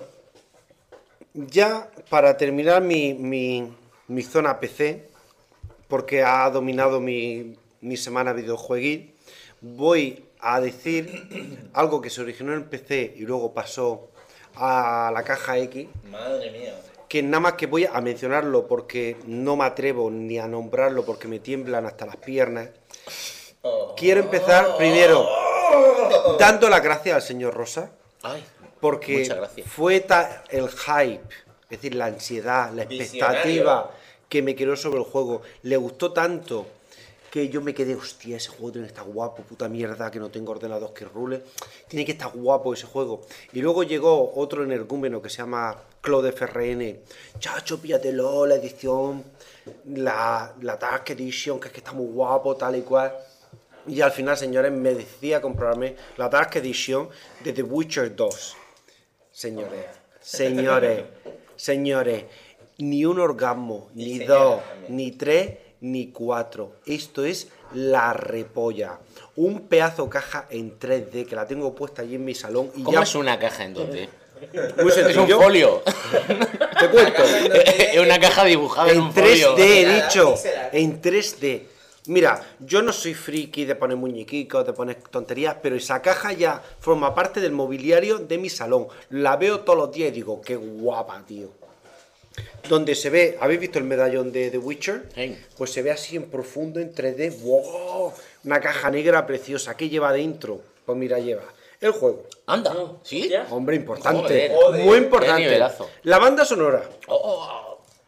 ya para terminar mi, mi, mi zona P C, porque ha dominado mi, mi semana videojueguil, voy a decir algo que se originó en P C y luego pasó a la caja X, Madre mía. que nada más que voy a mencionarlo porque no me atrevo ni a nombrarlo porque me tiemblan hasta las piernas. Oh. Quiero empezar primero dando las gracias al señor Rosa. Ay, Porque muchas gracias. fue ta- el hype, es decir, la ansiedad, la expectativa Visionario. que me creó sobre el juego. Le gustó tanto que yo me quedé, hostia, ese juego tiene que estar guapo, puta mierda, que no tengo ordenador que rule. Tiene que estar guapo ese juego. Y luego llegó otro energúmeno que se llama Claude F R N. Chacho, píllatelo, la edición, la, la Dark Edition, que es que está muy guapo, tal y cual. Y al final, señores, me decía comprarme la Dark Edition de The Witcher dos. Señores, señores, señores, ni un orgasmo, Y ni señoras dos, también. ni tres, ni cuatro. Esto es la repolla. Un pedazo caja en tres D que la tengo puesta allí en mi salón y ¿cómo ya es una caja entonces? muy Es un sencillo. folio. Te cuento. Es una caja dibujada en En un folio. 3D, he Nada, dicho. pixel art. En tres D. Mira, yo no soy friki de poner muñequicos, de poner tonterías, pero esa caja ya forma parte del mobiliario de mi salón. La veo todos los días y digo, qué guapa, tío. Donde se ve, ¿habéis visto el medallón de The Witcher? Sí. Pues se ve así en profundo, en tres D. ¡Wow! Una caja negra preciosa. ¿Qué lleva dentro? Pues mira, lleva el juego. Anda, No, ¿sí? ya. Hombre, importante. Joder. Joder. Muy Qué importante. nivelazo. La banda sonora. Oh, oh,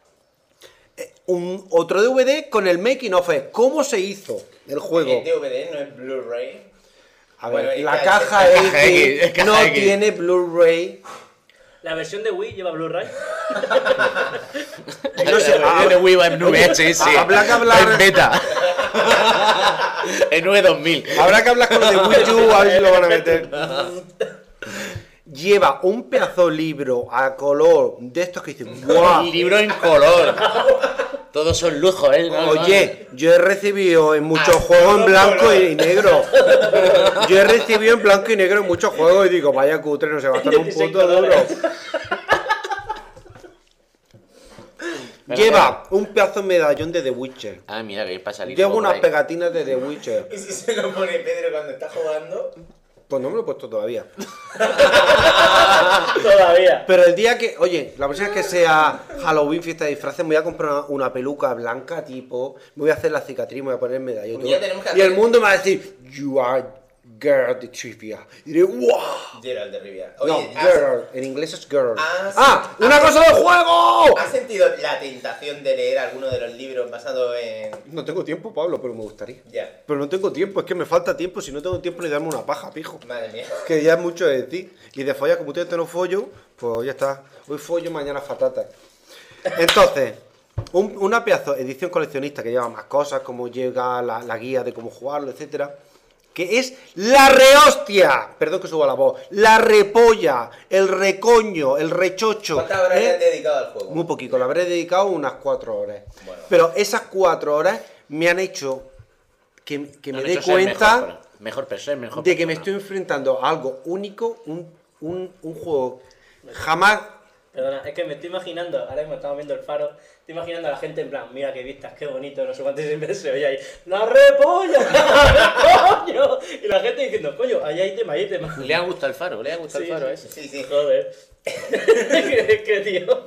Un, otro D V D con el making of es cómo se hizo el juego. Es D V D, no es Blu-ray. A ver, Bueno, es la que- caja es caja X X, es caja no X. tiene Blu-ray. La versión de Wii lleva Blu-ray. No sé, La de Wii va en V H S. Habrá que hablar- En beta. En V dos mil. Habrá que hablar con los de Wii U, a ver si lo van a meter. Lleva un pedazo de libro a color de estos que dicen, ¡guau! Un libro en color. Todos son lujos, ¿eh? No, Oye, yo he recibido en muchos Ah, juegos en todo blanco color. y negro. Yo he recibido en blanco y negro en muchos juegos y digo, vaya cutre, no se gastan un dieciséis puto duro. colores. Lleva un pedazo de medallón de The Witcher. Ah, mira, que es para salir. Lleva por unas ahí. pegatinas de The Witcher. ¿Y si se lo pone Pedro cuando está jugando? Pues no me lo he puesto todavía. Todavía. Pero el día que, oye, la próxima vez que sea Halloween, fiesta de disfraces, me voy a comprar una, una peluca blanca, tipo, me voy a hacer la cicatriz, me voy a poner el medallón. Un día tenemos que Y el hacer- mundo me va a decir, you are girl de trivia. Y diré, wow. Gerald de Rivia. No, Oye, ¿has, girl, en inglés es girl. Ah, sí. ¡Ah! ¡Una Ah, cosa de juego! ¿has sentido la tentación de leer alguno de los libros basados en...? No tengo tiempo, Pablo, pero me gustaría. Ya. Pero no tengo tiempo, es que me falta tiempo. Si no tengo tiempo, ni darme una paja, pijo. Madre mía. Que ya es mucho de decir. Y de follar, como ustedes no follo, pues ya está. Hoy follo, mañana fatata. Entonces, un- una pedazo de edición coleccionista que lleva más cosas, como llega la, la guía de cómo jugarlo, etcétera. Que es la rehostia. Perdón que suba la voz. La repolla, el recoño, el rechocho. ¿Cuántas horas ¿eh? le has dedicado al juego? Muy poquito, le habré dedicado unas cuatro horas. Bueno. Pero esas cuatro horas me han hecho que, que me Han dé hecho ser cuenta Mejor, mejor persona, mejor de que me persona. estoy enfrentando a algo único, un, un, un juego jamás. Perdona, es que me estoy imaginando, ahora mismo estamos viendo el faro, estoy imaginando a la gente en plan, mira qué vistas, qué bonito, no sé cuántos siempre se oye ahí, ¡la repolla! ¡Coño! Y la gente diciendo, coño, ahí hay tema, ahí hay tema. Le ha gustado el faro, le ha gustado Sí, el faro sí. ese. Sí, sí. Joder. ¿Qué, qué tío?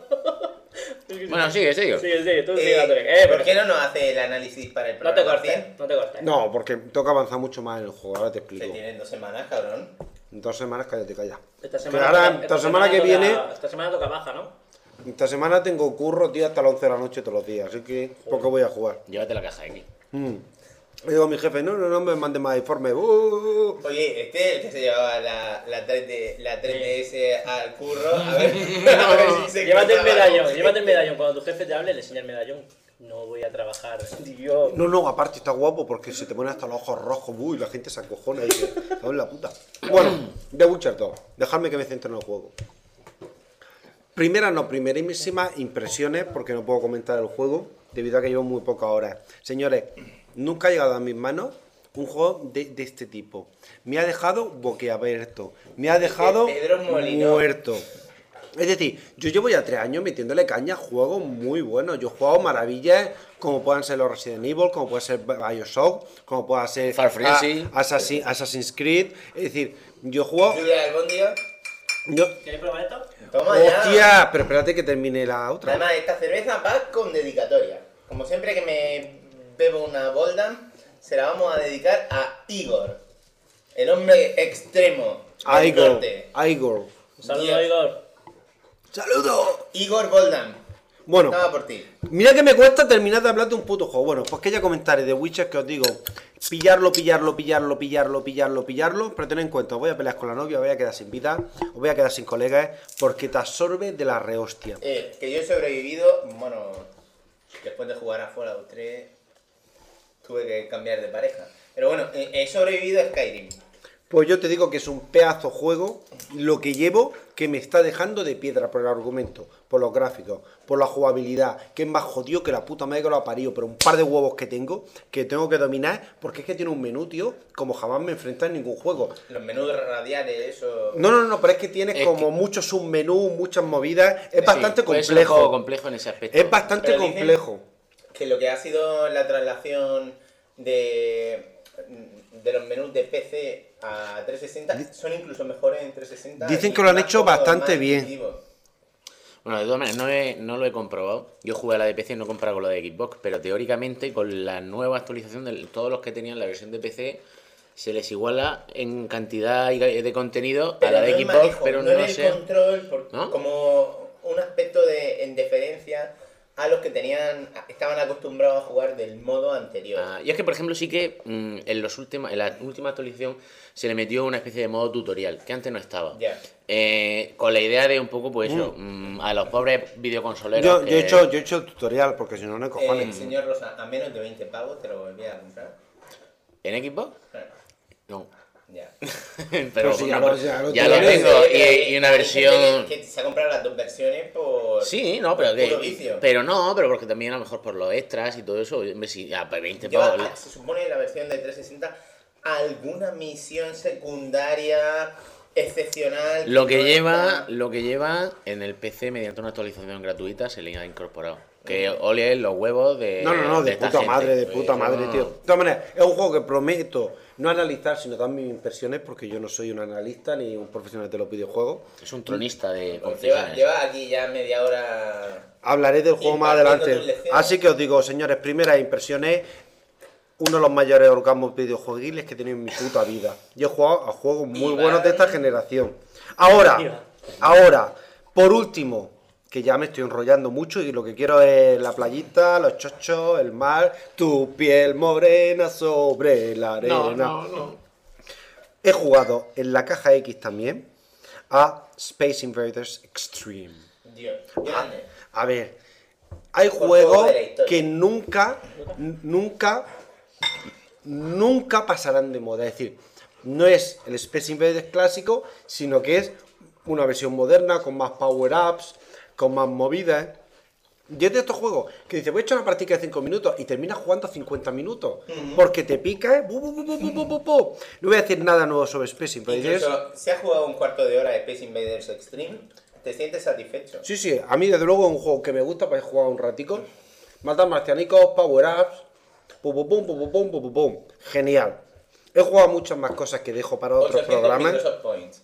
Bueno, sigue, sigue. Sigue, sigue, tú Eh, sigue dándole. Eh, ¿Por pero qué no nos hace el análisis para el no te programa cortes, cien? no te cortes. No, porque toca avanzar mucho más en el juego, ahora te Se explico. tienen dos semanas, cabrón. En dos semanas, cállate, calla. Esta Que semana, ahora, toca- esta semana que toca- viene, Esta semana toca baja, ¿no? esta semana tengo curro, tío, hasta las once de la noche todos los días, así que poco voy a jugar. Llévate la caja de aquí. Mm. Le digo a mi jefe, no, no, no me mande más informes. Uh, Oye, este es el que se llevaba la, la, tres D, la tres D S al curro. A ver, a ver si se Llévate el encontraba medallón, con llévate el gente. medallón. Cuando tu jefe te hable, le enseña el medallón. No voy a trabajar. Dios. No, no, aparte está guapo porque se te ponen hasta los ojos rojos, uy, la gente se acojona y dice, "Cago en la puta". Bueno, The Witcher dos, dejadme que me centre en el juego. Primeras, no, primerísimas impresiones, porque no puedo comentar el juego, debido a que llevo muy pocas horas. Señores, nunca ha llegado a mis manos un juego de, de este tipo. Me ha dejado boquiabierto, me ha dejado Pedro Molino. muerto. Es decir, yo llevo ya tres años metiéndole caña a juegos muy buenos. Yo he jugado maravillas como puedan ser los Resident Evil, como puede ser Bioshock, como pueda ser Far Frenzy. a- Assassin- Assassin's Creed. Es decir, yo he jugado... Lluvia de albóndiga. Yo, ¿Quieres probar esto? Toma ya. hostia, pero espérate que termine la otra. Además, esta cerveza va con dedicatoria. Como siempre que me bebo una Boldam, se la vamos a dedicar a Igor, el hombre extremo A del Igor, norte. a Igor. Un saludo, Dios. Igor. ¡Saludo! Igor Boldam. Bueno, Estaba por ti. mira que me cuesta terminar de hablar de un puto juego. Bueno, pues que ya comentaré de Witcher que os digo, pillarlo, pillarlo, pillarlo, pillarlo, pillarlo, pillarlo, pero tened en cuenta, os voy a pelear con la novia, os voy a quedar sin vida, os voy a quedar sin colegas, porque te absorbe de la rehostia. Eh, que yo he sobrevivido, bueno, después de jugar a Fallout tres, tuve que cambiar de pareja. Pero bueno, eh, he sobrevivido a Skyrim. Pues yo te digo que es un pedazo juego, lo que llevo, que me está dejando de piedra por el argumento, por los gráficos, por la jugabilidad, que es más jodido que la puta madre que lo ha parido, pero un par de huevos que tengo, que tengo que dominar, porque es que tiene un menú, tío, como jamás me he enfrentado en ningún juego. Los menús radiales, eso... No, no, no, pero es que tienes Es como que- muchos submenús, muchas movidas, es Sí, bastante puede ser un juego complejo. complejo en ese aspecto. Es bastante Pero dicen- complejo. Que lo que ha sido la traslación de, de los menús de P C a trescientos sesenta son incluso mejores en trescientos sesenta. Dicen y que lo han más hecho cómodos, bastante más bien. intuitivos. Bueno, de todas maneras, no, he- no lo he comprobado. Yo jugué a la de P C, no he comprado con la de Xbox, pero teóricamente con la nueva actualización de todos los que tenían la versión de P C se les iguala en cantidad y de contenido Pero a la de no en Xbox, manejo, pero no no, en el sé. control, por- ¿No? como un aspecto de en deferencia a los que tenían estaban acostumbrados a jugar del modo anterior. Ah, y es que, por ejemplo, sí que mm, en, los últimos, en la última actualización se le metió una especie de modo tutorial, que antes no estaba. Ya. Eh, con la idea de un poco, pues eso, mm, a los pobres videoconsoleros. Yo, que... yo, he hecho, yo he hecho tutorial porque si no, no hay Eh, cojones. señor Rosa, a menos de veinte pavos te lo volví a comprar. ¿En Xbox? Claro, No. ya. Pero, Pero si ya no, lo- ya lo ya lo tienes. tengo. Y, Eh, y una hay versión. gente Que, que se ha comprado las dos versiones por. Sí, no, pero por que. puro vicio. Pero no, pero porque también a lo mejor por los extras y todo eso. hombre, sí, ya, pues veinte Lleva, pavos. ah, se supone la versión de trescientos sesenta alguna misión secundaria excepcional. Lo que no lleva, está- lo que lleva en el P C mediante una actualización gratuita se le ha incorporado. Que ole los huevos de. No, no, no, de, esta puta gente. madre, de Pues puta eso madre, no- tío. De todas maneras, es un juego que prometo no analizar, sino dar mis impresiones, porque yo no soy un analista ni un profesional de los videojuegos. Es un tronista de Pues lleva, concesiones. lleva aquí ya media hora. Hablaré del juego más Impartiendo adelante. tus lecciones. Así que os digo, señores, primeras impresiones. Uno de los mayores orgasmos videojueguiles que he tenido en mi puta vida. Yo he jugado a juegos muy Viva. buenos de esta generación. Ahora, Viva. ahora, por último, que ya me estoy enrollando mucho y lo que quiero es la playita, los chochos, el mar, tu piel morena sobre la arena. No, no, no. He jugado en la caja X también a Space Invaders Extreme. Dios, grande. A ver, hay Mejor juegos juego de la historia. que nunca, n- nunca, nunca pasarán de moda. Es decir, no es el Space Invaders clásico, sino que es una versión moderna, con más power-ups, con más movidas. Y es de estos juegos que dices, voy a echar una partida de cinco minutos y terminas jugando cincuenta minutos. Porque te pica, ¿eh? Bu, bu, bu, bu, bu, bu, bu, bu. No voy a decir nada nuevo sobre Space Invaders. Incluso si has jugado un cuarto de hora de Space Invaders Extreme, te sientes satisfecho. Sí, sí, a mí desde luego es un juego que me gusta para jugar un ratico. Matar marcianicos, power-ups, pum, pum, pum, pum, pum, pum, pum, pum. Genial. He jugado muchas más cosas que dejo para otros ochocientos programas. Microsoft Points.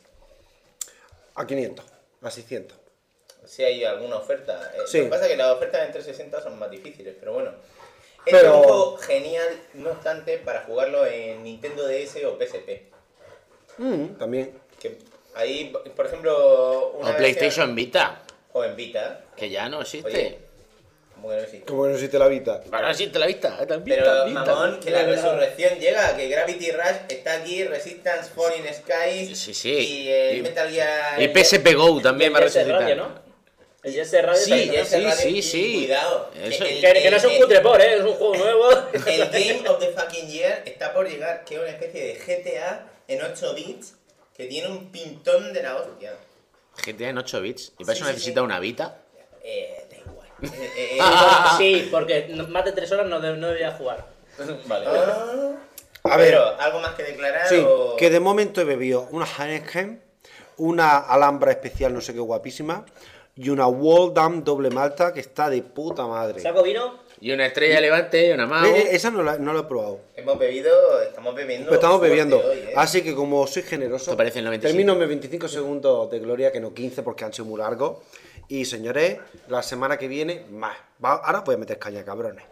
A quinientos, a seiscientos. Si hay alguna oferta. Eh, Sí. Lo que pasa es que las ofertas en trescientos sesenta son más difíciles, pero bueno. Este Pero- es un juego genial, no obstante, para jugarlo en Nintendo D S o P S P. Mm, también. Que ahí, por ejemplo, una O PlayStation Vita, versión- o en Vita. que ya no existe. Oye, ¿cómo que no existe? Como que no existe la Vita. Ahora existe la Vita. eh, también, Pero, también, mamón, que la Claro. resurrección llega, que Gravity Rush está aquí, Resistance, Falling Skies. Sí, sí. Y el Y- Metal Gear. Y P S P Go también Y va a el Jet Set resucitar. Radio, ¿no? El Jet Set Radio Sí, también, Y ¿no? ese sí, radio- sí, y sí. Cuidado. Eso- el- Que, que no es un el- cutre por, ¿eh? Es un juego nuevo. El Game of the Fucking Year está por llegar, que es una especie de G T A en ocho bits que tiene un pintón de la hostia. G T A en ocho bits. ¿Y para Sí, eso sí, necesita sí. una Vita? Eh, da igual. Eh, eh, Sí, porque no- más de tres horas no, de- no debería jugar. vale. Ah, A ver, pero, ¿algo más que declarar? sí, o... que de momento he bebido una Heineken, una Alhambra especial, no sé qué guapísima, y una Waldam doble malta que está de puta madre. ¿Saco vino? Y una estrella levante, una Mao. Eh, eh, esa no la, no la he probado. Hemos bebido, estamos bebiendo. Pues estamos fuerte bebiendo. hoy, ¿eh? Así que como soy generoso, Esto parece el noventa y siete. termino mis veinticinco segundos de gloria, que no quince porque han sido muy largos. Y señores, la semana que viene, más. Va- ahora voy a meter caña, cabrones.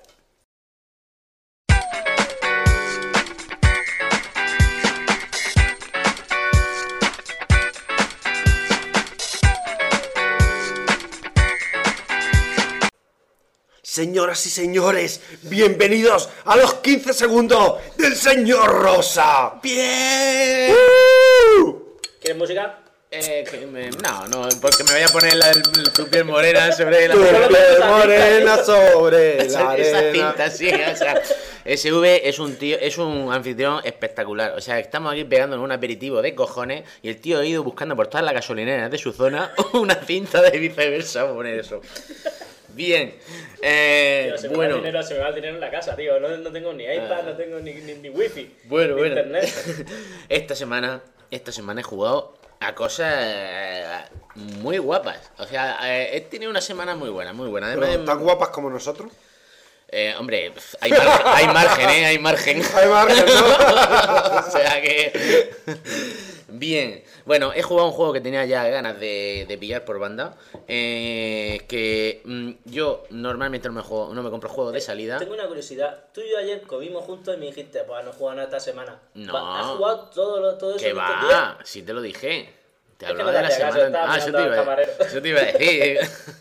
Señoras y señores, bienvenidos a los quince segundos del señor Rosa. ¡Bien! ¿Quieres música? Eh, que me- no, no, porque me voy a poner la, tu piel morena sobre la Tu Solo me piel gusta la morena cinta, sobre la esa, esa arena. cinta, sí, o sea, S V es un tío, es un anfitrión espectacular. O sea, estamos aquí pegándonos un aperitivo de cojones y el tío ha ido buscando por todas las gasolineras de su zona una cinta de viceversa para poner eso. Bien, eh, Tío, se, me va bueno, el dinero, se me va el dinero en la casa, tío. No, no tengo ni iPad, Ah. no tengo ni, ni, ni wifi. bueno, ni bueno. internet. Esta semana, esta semana he jugado a cosas eh, muy guapas. O sea, eh, he tenido una semana muy buena, muy buena. Además, Pero, ¿tan guapas como nosotros? eh, hombre, pf, hay margen, hay margen, ¿eh? Hay margen. Hay margen, ¿no? O sea que... Bien. Bueno, he jugado un juego que tenía ya ganas de, de pillar por banda. Eh, que mm, yo normalmente no me, juego, no me compro juegos de salida. Tengo una curiosidad. Tú y yo ayer comimos juntos y me dijiste, pues no he jugado nada esta semana. No. Va, ¿Has jugado todo, lo, todo eso Que en estos días? va, sí te lo dije. Te Es que hablaba no de la te hacía caso, semana. estaba Ah, eso te, mirando iba al a... camarero. eso te iba a decir.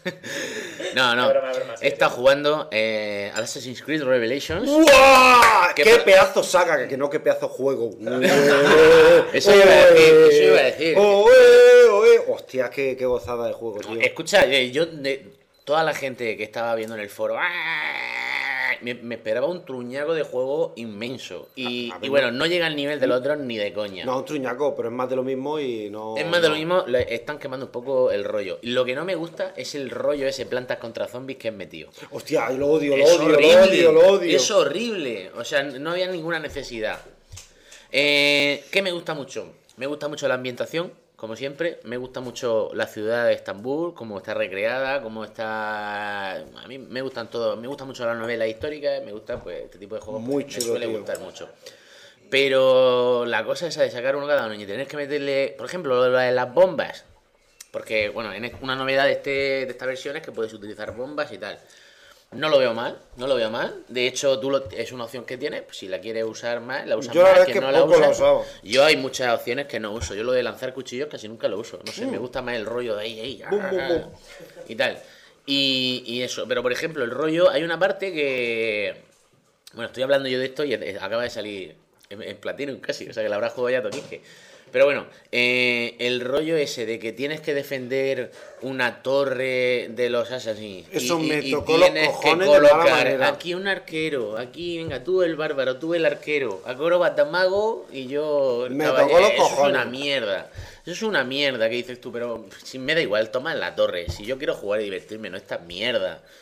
No, no. Es broma, es broma, sí, He estado sí. jugando eh, Assassin's Creed Revelations. ¡Uah! ¿Qué ¡Qué pa- pedazo saga! Que no, qué pedazo juego. Eso iba a decir, eso iba a decir. Oe, oe. Hostia, qué, qué gozada de juego, tío. Escucha, eh, yo de toda la gente que estaba viendo en el foro, ¡ah! me, me esperaba un truñaco de juego inmenso. Y, A- a ver, y bueno, no- no llega al nivel del otro ni de coña. No, un truñaco, pero es más de lo mismo y no. Es más de lo no. mismo, le están quemando un poco el rollo. Y lo que no me gusta es el rollo ese plantas contra zombies que es metido. Hostia, lo odio, lo Es odio, horrible, lo odio, lo odio. es horrible. O sea, no había ninguna necesidad. Eh, ¿Qué me gusta mucho? Me gusta mucho la ambientación, como siempre. Me gusta mucho la ciudad de Estambul, cómo está recreada, cómo está... A mí me gustan todos. Me gusta mucho la novela histórica, me gusta pues este tipo de juegos. Muy me chulo, suele tío. gustar mucho. Pero la cosa esa de sacar uno cada uno y tener que meterle... Por ejemplo, lo de las bombas. Porque, bueno, en una novedad de, este, de esta versión es que puedes utilizar bombas y tal. No lo veo mal, no lo veo mal. De hecho, tú lo- es una opción que tienes. Pues si la quieres usar más, la usas Yo la más. verdad es que no la poco la usas. usaba. Yo hay muchas opciones que no uso. Yo lo de lanzar cuchillos casi nunca lo uso. No sé, me gusta más el rollo de ahí, ahí, Bum, bum, bum. y tal. Y, y eso. Pero por ejemplo, el rollo, hay una parte que. Bueno, estoy hablando yo de esto y eh, acaba de salir en, en Platinum casi. O sea que la habrá jugado ya Toquinque. Pero bueno, eh, el rollo ese de que tienes que defender una torre de los Assassins. Eso me tocó los tienes cojones que de mala colocar manera. aquí un arquero, aquí, venga, tú el bárbaro, tú el arquero, acróbata mago y yo el Me caballero. tocó los Eso es cojones. una mierda. Eso es una mierda que dices tú, pero si me da igual, toma la torre. Si yo quiero jugar y divertirme, no esta mierda. A mí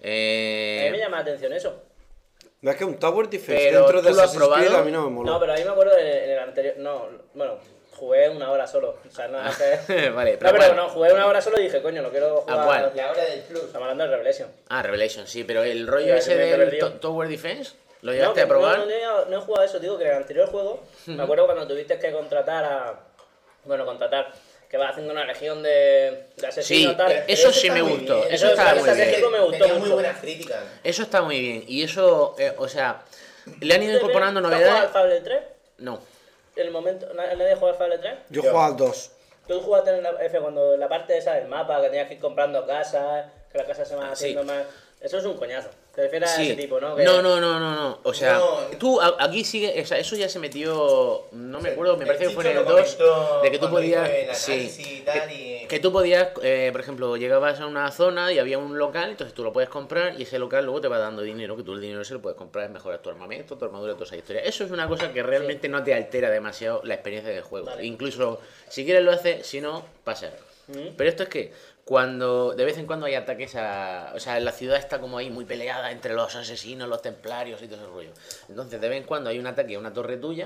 Eh, me llama la atención eso. No es que un Tower Defense Pero dentro de ¿tú lo has Assassin's Creed probado? a mí no me mola. No, pero a mí me acuerdo en en el anterior. No, bueno, jugué una hora solo. O sea, no es que. Vale, No, pero pero ¿cuál? no, jugué una hora solo y dije, coño, no quiero jugar. cuál? La hora del plus. Estamos hablando de Revelation. Ah, Revelation, sí, pero el rollo Ya, ese que me he del perdido. to- Tower Defense, ¿lo No, llegaste que a probar? no, no, he- no he jugado a eso, digo que en el anterior juego, me acuerdo cuando tuviste que contratar a. Bueno, contratar, que vas haciendo una legión de, de asesinos Sí, y tal. eh, eso Pero sí está me muy gustó, bien. eso Eso estaba es muy bien. estratégico, me gustó Tenía muy mucho. buenas críticas. Eso está muy bien. Y eso, eh, o sea, le han ido ¿Tú incorporando has jugado novedades. al Fable tres? No. En el momento, ¿na- ¿nadie jugó al Fable tres? Yo Yo. juego al dos. Tú jugaste en la F cuando la parte esa del mapa, que tenías que ir comprando casas, que las casas se van Ah, haciendo sí. más. Eso es un coñazo. Te refieres a Sí. ese tipo, ¿no? Que- No, no, no, no, no. O sea, No. tú a- aquí sigue, o sea, eso ya se metió, no me acuerdo, me El parece que fue en Chicho el lo dos, comentó de que tú cuando podías, hizo el sí, análisis y tal, que, y- que tú podías, eh, por ejemplo, llegabas a una zona y había un local, entonces tú lo puedes comprar y ese local luego te va dando dinero, que tú el dinero se lo puedes comprar, mejorar tu armamento, tu armadura, toda esa historia. Eso es una cosa que realmente no te altera demasiado la experiencia del juego. Vale. Incluso, si quieres lo haces, si no, pasa. Mm. Pero esto es que cuando de vez en cuando hay ataques a... O sea, la ciudad está como ahí muy peleada entre los asesinos, los templarios y todo ese rollo. Entonces, de vez en cuando hay un ataque a una torre tuya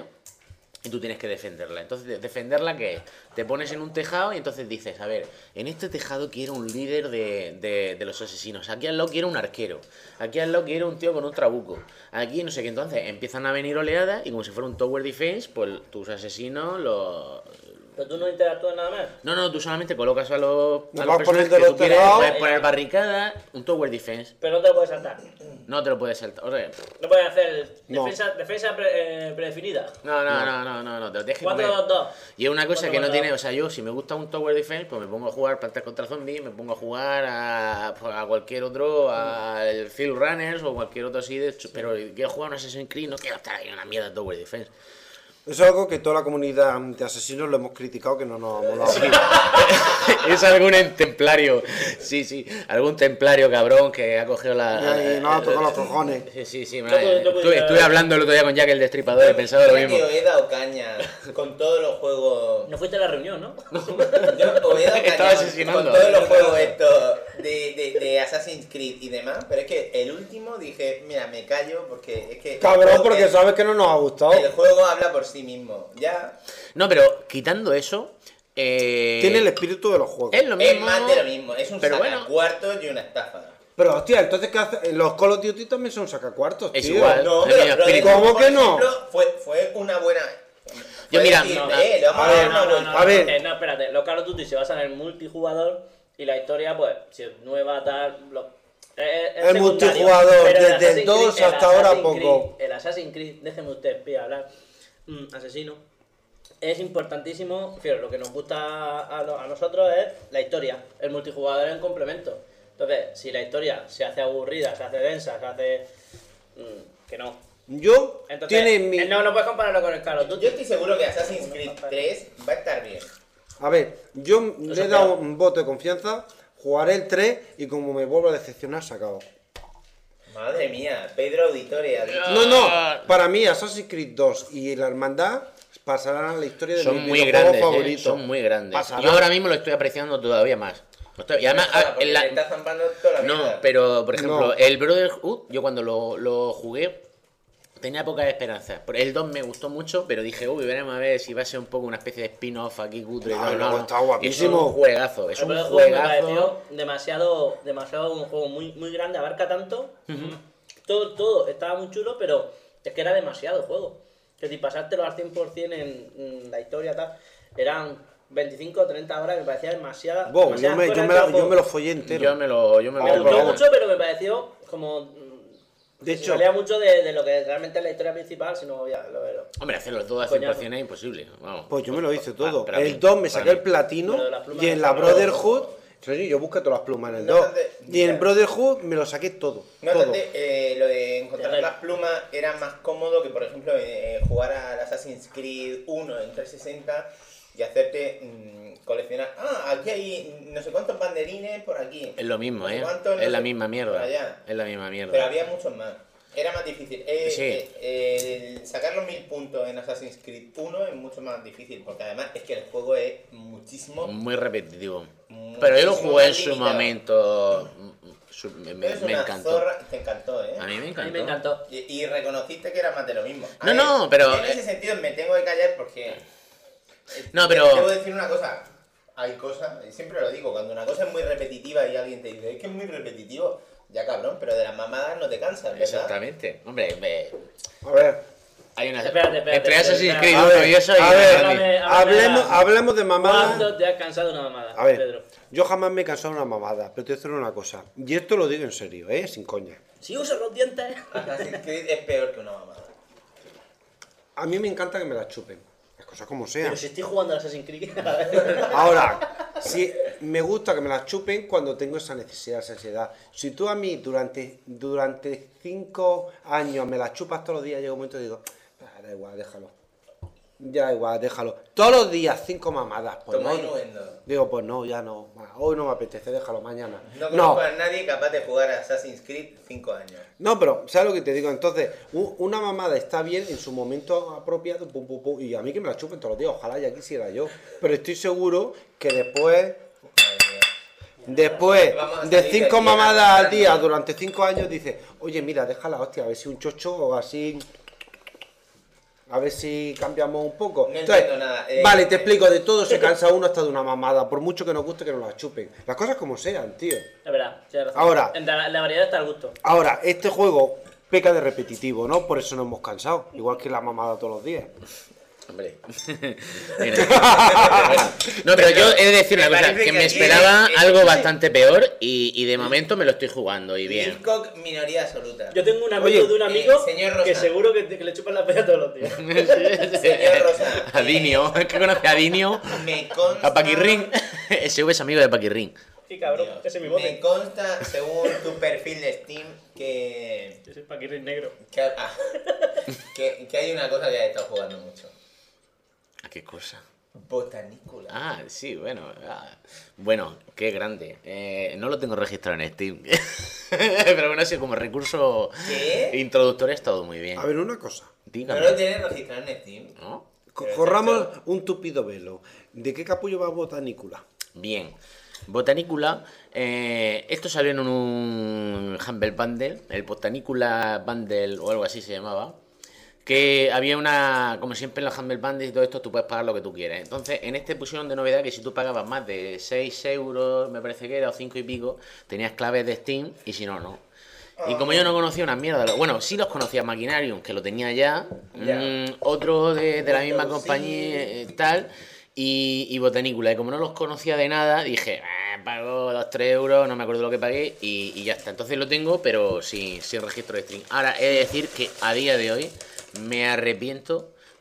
y tú tienes que defenderla. Entonces, de- ¿defenderla qué es? Te pones en un tejado y entonces dices, a ver, en este tejado quiero un líder de, de, de los asesinos. Aquí al lado quiero un arquero. Aquí al lado quiero un tío con un trabuco. Aquí no sé qué. Entonces, empiezan a venir oleadas y como si fuera un tower defense, pues tus asesinos los... Pero tú no interactúas nada más. No, no, tú solamente colocas a los, Me a los vas personajes poniendo que tú los quieres, tejados. puedes poner barricada, un tower defense, Pero no te lo puedes saltar. no te lo puedes saltar. O sea, No puedes hacer No. defensa, defensa pre- eh, predefinida. no, no, no, no, no, no, te lo tienes que cuatro comer. dos dos. Y es una cosa cuatro que no dos tiene, dos. o sea, yo si me gusta un tower defense, pues me pongo a jugar plantas contra zombies, me pongo a jugar a, pues, a cualquier otro, al Field Runners o cualquier otro así, de hecho, pero quiero jugar a un Assassin's Creed, no quiero estar ahí en una mierda de tower defense. Eso es algo que toda la comunidad de asesinos lo hemos criticado, que no nos ha molado. Es algún templario, sí, sí, algún templario cabrón que ha cogido la... Y nos ha tocado los cojones. Sí, sí, sí, me- Yo puedo- yo puedo estuve, ir a- estuve hablando el otro día con Jack el Destripador y pensaba lo Mira mismo. que os he dado caña con todos los juegos. No fuiste a la reunión, ¿no? Yo os he dado caña Estaba con- asesinando. con todos los juegos estos de, de, de Assassin's Creed y demás, pero es que el último dije, mira, me callo porque es que. Cabrón, porque el, sabes que no nos ha gustado. el juego habla por sí mismo. Ya. No, pero quitando eso, eh, Tiene el espíritu de los juegos. es lo Es mismo. más de lo mismo, es un pero bueno. sacacuartos y una estafa. Pero hostia, entonces ¿qué hace? Los Call of Duty también son sacacuartos, Es tío. igual. No, el pero, mismo pero espíritu. ¿Cómo por que no? ejemplo, Fue, fue una buena. Yo fue mira, decir, no, eh, le vamos a a dar ver, una No, no, vuelta. no, A ver. eh, no, espérate. Los Call of Duty se basan en el multijugador y la historia, pues, si es nueva, tal. Lo, eh, es El secundario, multijugador, pero desde el Assassin's dos Creed- el hasta ahora Assassin's poco. Creed- el Assassin's Creed, déjeme usted, espía, hablar. Mm, asesino. es importantísimo, prefiero, lo que nos gusta a, lo- a nosotros es la historia, el multijugador en complemento. Entonces, si la historia se hace aburrida, se hace densa, se hace... mm, que no. Yo, Entonces, tiene mi... eh, no, no puedes compararlo con el Call of Duty. Yo estoy seguro que Assassin's Creed tres va a estar bien. A ver, yo le he es dado peor. un voto de confianza, jugaré el tres y como me vuelvo a decepcionar, se acabó. Madre mía, Pedro Auditoria. No, no, para mí Assassin's Creed dos y la Hermandad pasarán a la historia de Son mi muy videojuego grandes, ¿eh? favorito. Son muy grandes. Pasarán. Yo ahora mismo lo estoy apreciando todavía más. Lo estoy- Y además, Ah, ah, porque en la- te está zampando toda la No, vida. pero por ejemplo, No. el Brotherhood, yo cuando lo, lo jugué tenía pocas esperanzas. Por- El dos me gustó mucho, pero dije, uy, veremos a ver si va a ser un poco una especie de spin-off aquí cutre. No, No, no, no, no. está guapísimo. Es un juegazo, es El un Brotherhood me juegazo. pareció demasiado, demasiado un juego muy, muy grande, abarca tanto. Todo, todo estaba muy chulo, pero es que era demasiado juego. Que si pasártelo al cien por cien en, en la historia tal, eran veinticinco o treinta horas, me parecía demasiada. Wow, yo, demasiadas me, yo, horas me de la- yo juego. me lo follé entero. Yo me lo, yo me Me lo gustó vamos. mucho, pero me pareció como. mm, De se hecho, salía mucho de, de lo que realmente es la historia principal, si no ya lo veo. Hombre, hacer los dos al cien por Coñazo. cien es imposible. Vamos. pues yo me lo hice todo. Para mí, el dos me para saqué mí. el platino Pero de las plumas y en no la son Brotherhood... Sí, yo busqué todas las plumas en el No dos. obstante, Y en mira. Brotherhood me lo saqué todo. No todo. obstante, eh, lo de encontrar Ya, las plumas era más cómodo que, por ejemplo, eh, jugar al Assassin's Creed uno en trescientos sesenta y hacerte mm, coleccionar. Ah, aquí hay no sé cuántos banderines por aquí. Es lo mismo, no sé ¿eh? cuántos, no Es la sé- misma por mierda. allá. Es la misma Pero mierda. había muchos más. Era más difícil. Eh, Sí. eh, eh, el sacar los mil puntos en Assassin's Creed uno es mucho más difícil, porque además es que el juego es muchísimo. Muy repetitivo. Muchísimo Pero yo lo jugué en más su limitado. momento. su- Me, me- Eres me una encantó. zorra, te encantó, ¿eh? A mí me A mí encantó. me encantó. Y, y reconociste que era más de lo mismo. A No, ver, no, pero- yo en ese sentido me tengo que callar porque. eh, No, pero- Debo decir una cosa. Hay cosas, y siempre lo digo, cuando una cosa es muy repetitiva y alguien te dice, es que es muy repetitivo, ya cabrón, pero de las mamadas no te cansas, ¿verdad? Exactamente. Hombre, me- A ver, hay una. Espérate, espérate, Entre Assassin's espérate. Creed a uno ver, y eso y a ver, Assassin's- Háblame, háblame hablemos, ahora. hablemos de mamadas. ¿Cuándo te has cansado de una mamada, A ver, Pedro? yo jamás me he cansado de una mamada, pero te voy a decir una cosa. Y esto lo digo en serio, ¿eh? Sin coña. Si usas los dientes. Assassin's Creed es peor que una mamada. A mí me encanta que me la chupen. Las cosas como sean. Pero si estoy jugando al Assassin's Creed. Ahora, si me gusta que me las chupen cuando tengo esa necesidad, esa ansiedad. Si tú a mí durante, durante cinco años me las chupas todos los días, llega un momento y digo, "Ah, da igual, déjalo. Ya da igual, déjalo. Todos los días cinco mamadas. Pues Toma no. innuendo. Digo, pues no, ya no. Hoy no me apetece, déjalo mañana. No No, conozco a nadie capaz de jugar a Assassin's Creed cinco años. no, pero ¿sabes lo que te digo? Entonces, u- una mamada está bien en su momento apropiado, pum, pum, pum, y a mí que me la chupen todos los días, ojalá ya quisiera yo. Pero estoy seguro que después, después Vamos a de salir cinco de aquí mamadas al arrastrando. día durante cinco años, dices, oye, mira, déjala, hostia, a ver si un chocho o así. A ver si cambiamos un poco. No Entonces, entiendo nada, eh, vale, te eh. explico, de todo se cansa uno hasta de una mamada, por mucho que nos guste que nos la chupen. Las cosas como sean, tío. Es verdad, tienes razón. Ahora. En la, la variedad está al gusto. Ahora, este juego peca de repetitivo, ¿no? Por eso nos hemos cansado. Igual que la mamada todos los días. Hombre. Bueno, no, pero yo he de decir una Me cosa, parece que que me aquí esperaba es- algo bastante peor y, y de momento me lo estoy jugando y bien. Hitchcock, minoría absoluta. Yo tengo un amigo Oye, de un eh, amigo señor Rosa. que seguro que, te- que le chupan la pera todos los días. Señor Rosa. A Dinio, es que conoce a Dinio, Me consta... a Paquirrín. Ese V es amigo de Paquirrín. Sí, cabrón, Dios, ese es mi Me bote. consta, según tu perfil de Steam, que... Ese es Paquirrín negro. Que, ah, que, que hay una cosa que has estado jugando mucho. ¿A qué cosa? Botanícula. Ah, sí, bueno. ah, bueno, qué grande. Eh, no lo tengo registrado en Steam. Pero bueno, sí, como recurso ¿Qué? introductorio ha estado muy bien. A ver, una cosa. ¿No Dígame. lo tienes registrado en Steam? ¿No? Co- Pero Corramos exacto. un tupido velo. ¿De qué capullo va Botanícula? Bien. Botanícula, eh, esto salió en un Humble Bundle, el Botanícula Bundle o algo así se llamaba, que había una, como siempre en los Humble Bundles y todo esto, tú puedes pagar lo que tú quieras. Entonces, en este pusieron de novedad que si tú pagabas más de seis euros, me parece que era, o cinco y pico, tenías claves de Steam y si no, no. Y como yo no conocía una mierda, de lo- bueno, sí los conocía Maquinarium, que lo tenía ya, Ya. mm, otro de, de la misma Windows, compañía, sí. eh, tal, y, y Botanícula. Y como no los conocía de nada, dije, "Ah, pago dos tres euros, no me acuerdo lo que pagué, y, y ya está. Entonces lo tengo, pero sin, sin registro de stream. Ahora, he de decir que a día de hoy me arrepiento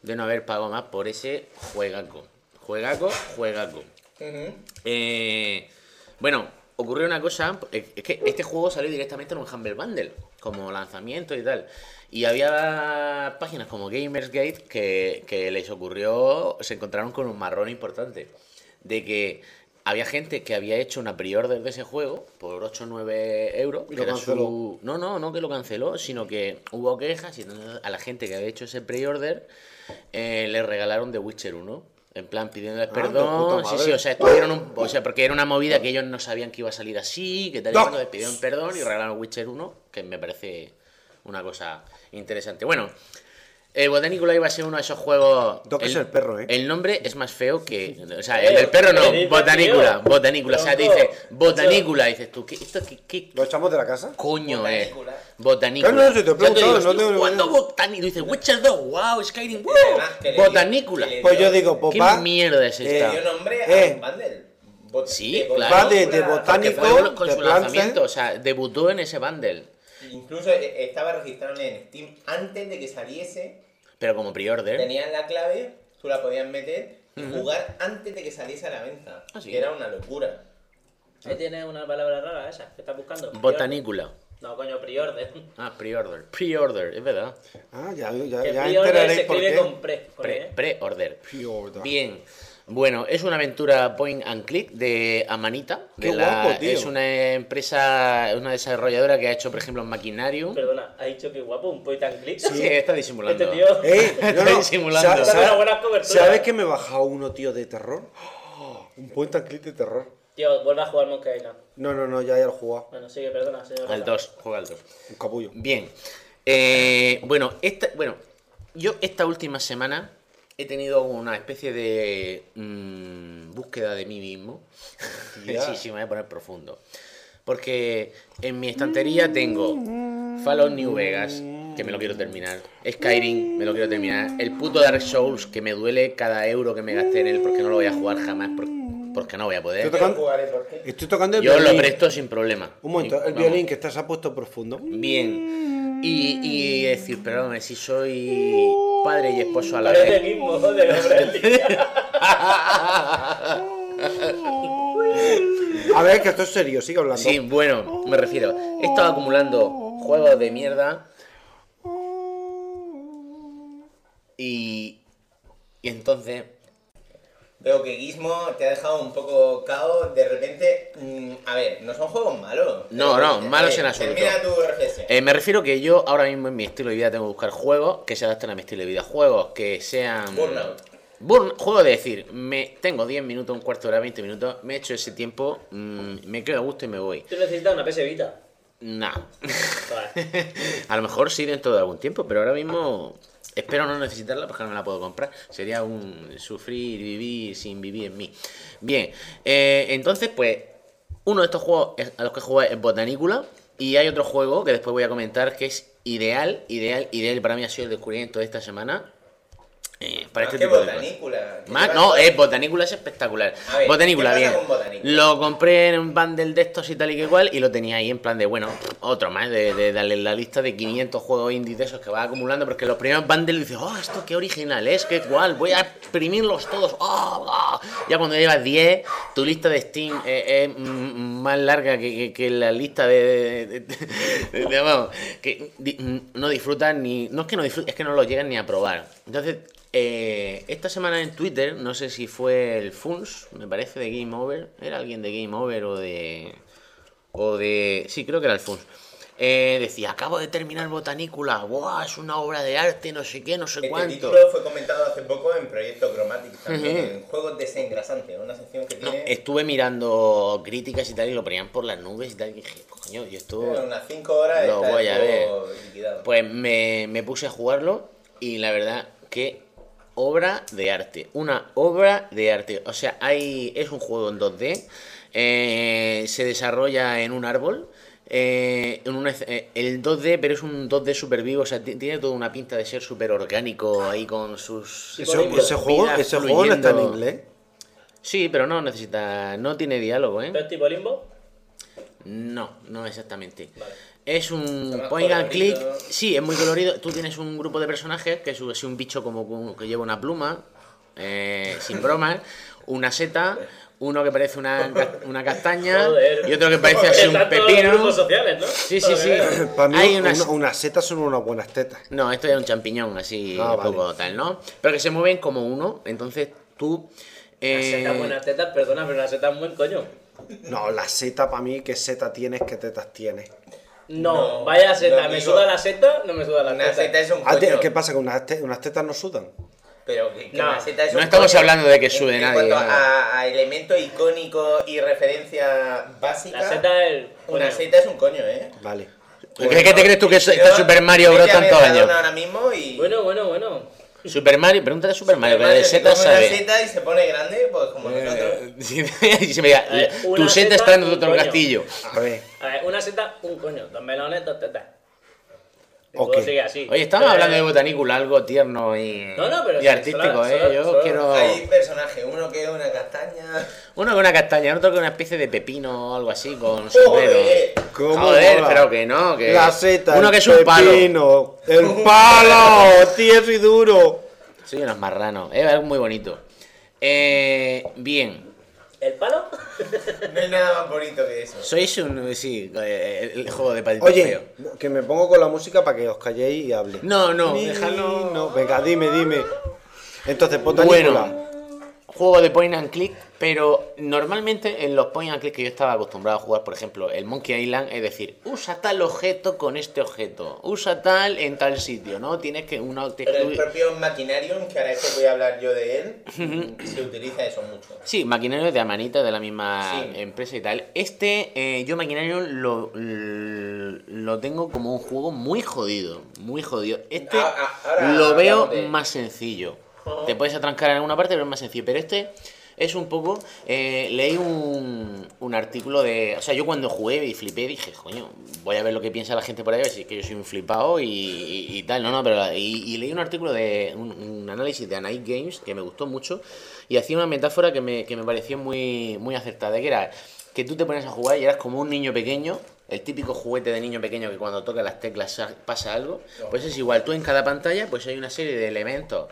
de no haber pagado más por ese juegaco. Juegaco, juegaco. Ujú. Eh, bueno, ocurrió una cosa, es que este juego salió directamente en un Humble Bundle, como lanzamiento y tal. Y había páginas como Gamersgate que, que les ocurrió, se encontraron con un marrón importante, de que había gente que había hecho una pre-order de ese juego por ocho o nueve euros. Y Que lo era canceló. su... No, no, no que lo canceló, sino que hubo quejas y entonces a la gente que había hecho ese pre-order eh, le regalaron The Witcher uno. En plan, pidiéndoles Ah, de perdón. puta Sí, madre. sí, o sea, estuvieron un... o sea, porque era una movida que ellos no sabían que iba a salir así, que tal y No. cual, les pidieron perdón y regalaron Witcher uno, que me parece una cosa interesante. Bueno, el Botanicula iba a ser uno de esos juegos... Doc es el perro, ¿eh? El nombre es más feo que... O sea, el del perro no, ¿Qué dices, Botanicula, tío? Botanicula. O sea, te Tronco. dice Botanicula, dices tú, ¿qué, esto, qué, qué ¿Lo echamos de la casa? coño es? Botanicula. Botanicula. Claro, no, si te he O sea, preguntado, digo, no estoy tengo- jugando Botanicula. Dices, Witcher dos, wow, Skyrim, wow, además que le dio- Botanicula. que le Pues yo digo, ¿Qué papá. mierda es esta? Le dio nombre Eh. a un bundle. Bot- Sí, de claro. Va de- de Botanicula. Porque botánico, fue con de su Plants, lanzamiento, o sea, debutó en ese bundle. Incluso eh, estaba registrado en Steam antes de que saliese. Pero como pre-order. Tenían la clave, tú la podías meter y Ujú. jugar antes de que saliese a la venta. Ah, sí. Que era una locura. ¿Eh? ¿Tienes una palabra rara esa que estás buscando? Botanicula. No, coño, pre-order. Ah, pre-order. Pre-order, es verdad. Ah, ya, ya, Que ya pre-order se enteraréis por escribe qué. con pre. con Pre- E, ¿eh? Pre-order. Pre-order. Bien. Bueno, es una aventura point and click de Amanita. De Qué la- guapo, tío. Es una empresa, una desarrolladora que ha hecho, por ejemplo, Maquinarium. Perdona, ha dicho que guapo, un point and click. Sí, está disimulando. Este tío. ¡Eh! No, Está no. disimulando. sa- Está sa- una buena cobertura. ¿Sabes que me he bajado uno, tío, de terror? Oh, un point and click de terror. Tío, vuelve a jugar Monkey Island. No, no, no, ya, ya lo he jugado. Bueno, sigue, perdona, señor. Al Rafa. dos, juega al dos. Un capullo. Bien. Eh, bueno, esta, bueno, yo esta última semana he tenido una especie de mm, búsqueda de mí mismo. Ya. Sí, sí, me voy a poner profundo. Porque en mi estantería tengo Fallout New Vegas, que me lo quiero terminar. Skyrim, me lo quiero terminar. El puto Dark Souls, que me duele cada euro que me gasté en él porque no lo voy a jugar jamás, por- porque no voy a poder. Estoy Yo tocando, jugaré por qué. estoy tocando el Yo violín. lo presto sin problema. Un momento, el Vamos. violín que está, se ha puesto profundo. Bien. Y, y decir, perdón, si soy padre y esposo a la Parece vez. mismo, joder, hombre. A ver, que esto es serio, sigue hablando. Sí, bueno, me refiero. He estado acumulando juegos de mierda. Y. Y entonces. Veo que Gizmo te ha dejado un poco cao. De repente, mm, a ver, no son juegos malos. No, Pero, no, a malos ver, en absoluto. Termina tu reflexión. eh, me refiero que yo ahora mismo en mi estilo de vida tengo que buscar juegos que se adapten a mi estilo de vida. Juegos que sean. Burnout. Burn- juego de decir, me tengo diez minutos, un cuarto de hora, veinte minutos, me he hecho ese tiempo, mm, me quedo a gusto y me voy. Tú necesitas una P S Vita. Nah. Vale. A lo mejor sí dentro de algún tiempo, pero ahora mismo espero no necesitarla porque no me la puedo comprar. Sería un sufrir, vivir sin vivir en mí. Bien, eh, entonces pues uno de estos juegos es- a los que juego es Botanicula y hay otro juego que después voy a comentar que es ideal, ideal, ideal para mí ha sido el descubrimiento de esta semana. Eh, para Más este que tipo de cosas. Botanicula. ¿Qué Más- te no, pasa? es Botanicula es espectacular. A ver, Botanicula, ¿qué pasa bien. con Botanicula? Lo compré en un bundle de estos y tal y que igual y lo tenía ahí en plan de, bueno, otro más, de, de darle la lista de quinientos juegos indie de esos que va acumulando, porque los primeros bundles dices, oh, esto qué original es, qué igual, voy a exprimirlos todos. Oh, oh. Ya cuando llevas diez, tu lista de Steam eh, es mm, más larga que, que- que la lista de... de- de- de- de- vamos, que di- no disfrutas ni... No es que no disfrutas, es que no lo llegan ni a probar. Entonces... Eh, esta semana en Twitter, no sé si fue el Funs, me parece, de Game Over. ¿Era alguien de Game Over o de. O de. Sí, creo que era el Funs. Eh, decía, acabo de terminar Botanicula. ¡Buah! Es una obra de arte, no sé qué, no sé Este cuánto. título fue comentado hace poco en Proyecto Chromatic también, Ujú. en Juegos Desengrasantes, una sección que No, tiene estuve mirando críticas y tal, y lo ponían por las nubes y tal. Y dije, coño, y esto. unas cinco horas. Lo está voy el a ver. juego liquidado. Pues me, me puse a jugarlo y la verdad que obra de arte. Una obra de arte. O sea, hay es un juego en dos D. eh, se desarrolla en un árbol. eh, en un, esc- eh, el dos D, pero es un dos D super vivo. O sea, ti- tiene toda una pinta de ser súper orgánico ahí con sus... Eso- ese juego, vidas ese juego no está en fluyendo. inglés. Sí, pero no necesita... No tiene diálogo, ¿eh? ¿Pero es tipo limbo? No, no exactamente. Vale. Es un Está más point and click. colorido. Sí, es muy colorido. Tú tienes un grupo de personajes que es así un bicho como como que lleva una pluma, eh, sin bromas, una seta, uno que parece una, ca- una castaña Joder. y otro que parece así un Están todos los pepino. grupos sociales, ¿no? Sí, sí, sí. Para mí, Hay una- unas... unas setas son unas buenas tetas. No, esto es un champiñón así, Ah, un poco vale. tal, ¿no? Pero que se mueven como uno, entonces tú... Las eh, setas, buenas tetas, perdona, pero las setas es un buen coño. No, la seta para mí, ¿qué seta tienes? ¿Qué tetas tienes? No, No, vaya seta, no, ¿me amigo. suda la seta? No me suda la Una teta. seta es un Ah, te- coño. ¿Qué pasa? ¿Que unas, te- unas tetas no sudan? Pero que, que No, una seta es no un estamos coño. hablando de que En- sude en nadie, cuanto nada. a, a elemento icónico y referencia básica, La seta es... una coño. seta es un coño, ¿eh? Vale. ¿Qué, qué te crees tú que es- Yo- está Super Mario Bros. vete a tantos Mercadona años? ahora mismo y... Bueno, bueno, bueno. Super Mario, pregúntale a Super Mario, que Mario de se setas come una sabe. seta y se pone grande, pues como nosotros. Eh, sí, y se me diga, Eh, tu una seta seta, está en un otro coño. castillo. A ver. A ver, una seta, un coño. Dos melones, dos tetas. Y Ok. todo sigue así. Oye, estamos Eh, hablando de botanícula, algo tierno y, No, no, pero y sí, artístico, solo- ¿eh? solo- Yo solo- quiero... Hay personajes, uno que es una castaña. Uno con una castaña, otro con una especie de pepino o algo así, con sombrero. Joder. ¿Cómo Joder, mola? pero que no, que... La seta, Uno el que es un palo. pepino, el palo, tieso y duro. Soy unos marranos, es algo muy bonito. Eh, bien, ¿El palo? No hay nada más bonito que eso. sois un... sí, eh, el juego de patitos Oye, feo. que me pongo con la música para que os calléis y habléis. No, no, Ni- déjalo... no. Venga, dime, dime. Entonces, botanícula. Bueno, juego de point and click, pero normalmente en los point and click que yo estaba acostumbrado a jugar, por ejemplo, el Monkey Island, es decir, usa tal objeto con este objeto, usa tal en tal sitio, ¿no? Tienes que una... te- Pero el propio Machinarium, que ahora es que voy a hablar yo de él, se utiliza eso mucho. Sí, Maquinario de Amanita, de la misma Sí. empresa y tal. Este, eh, yo Maquinario lo, lo tengo como un juego muy jodido, muy jodido. Este Ah, ah, ahora lo veo hablamos de- más sencillo. Te puedes atrancar en alguna parte, pero es más sencillo. Pero este es un poco... eh, leí un, un artículo de... O sea, yo cuando jugué y flipé dije, coño, voy a ver lo que piensa la gente por ahí, a ver si es que yo soy un flipado y, y- y tal. No, no, pero... Y, y leí un artículo de... Un, un análisis de Anite Games que me gustó mucho y hacía una metáfora que me, que me pareció muy, muy acertada, que era que tú te pones a jugar y eras como un niño pequeño, el típico juguete de niño pequeño que cuando toca las teclas sa- pasa algo, pues es igual. Tú en cada pantalla pues hay una serie de elementos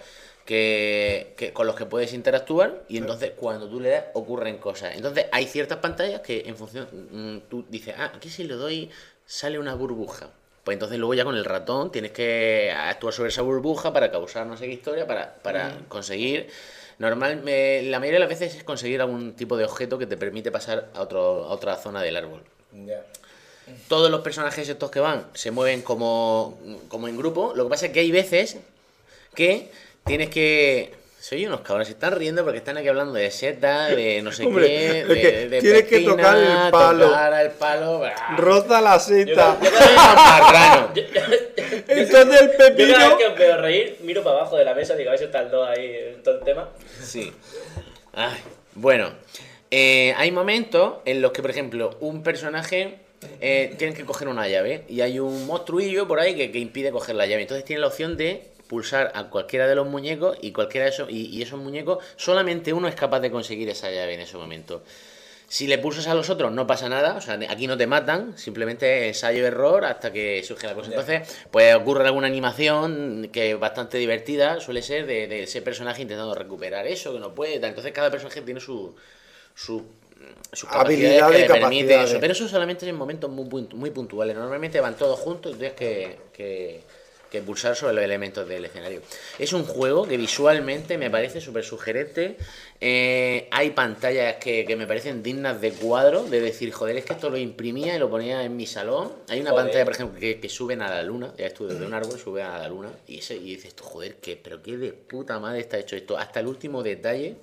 que, que con los que puedes interactuar y entonces cuando tú le das ocurren cosas. Entonces hay ciertas pantallas que en función mm, tú dices, ah, aquí si le doy sale una burbuja. Pues entonces luego ya con el ratón tienes que actuar sobre esa burbuja para causar no sé qué historia, para, para conseguir... Normal, eh, la mayoría de las veces es conseguir algún tipo de objeto que te permite pasar a, otro, a otra zona del árbol. Ya. Todos los personajes estos que van se mueven como, como en grupo. Lo que pasa es que hay veces que tienes que... Soy unos cabrones, se están riendo porque están aquí hablando de setas, de no sé Hombre, qué, es de, que de tienes que pepina, tocar el palo. tocar el palo. ¡Bah! Roza la seta. Yo soy unos marranos. Entonces el Yo cada vez pepino. que os veo reír, miro para abajo de la mesa y digo, a ver si está el dos ahí en todo el tema. Sí. Ay, bueno, eh, hay momentos en los que, por ejemplo, un personaje eh, tiene que coger una llave y hay un monstruillo por ahí que, que impide coger la llave. Entonces tiene la opción de pulsar a cualquiera de los muñecos y cualquiera de esos y, y esos muñecos, solamente uno es capaz de conseguir esa llave en ese momento. Si le pulsas a los otros no pasa nada, o sea, aquí no te matan, simplemente ensayo-error hasta que surge la cosa. Entonces, pues ocurre alguna animación que es bastante divertida, suele ser de, de ese personaje intentando recuperar eso, que no puede, tal. Entonces cada personaje tiene su... su sus capacidades Habilidad que y le permite capacidades. eso, pero eso solamente en momentos muy, puntu- muy puntuales. Normalmente van todos juntos y tienes que, que, que pulsar sobre los elementos del escenario. Es un juego que visualmente me parece súper sugerente. Eh, hay pantallas que, que me parecen dignas de cuadro, de decir, joder, es que esto lo imprimía y lo ponía en mi salón. Hay una Joder. pantalla, por ejemplo, que, que suben a la luna, ya estuve desde un árbol, sube a la luna, y, ese, y dices, joder, ¿qué, pero qué de puta madre está hecho esto. Hasta el último detalle.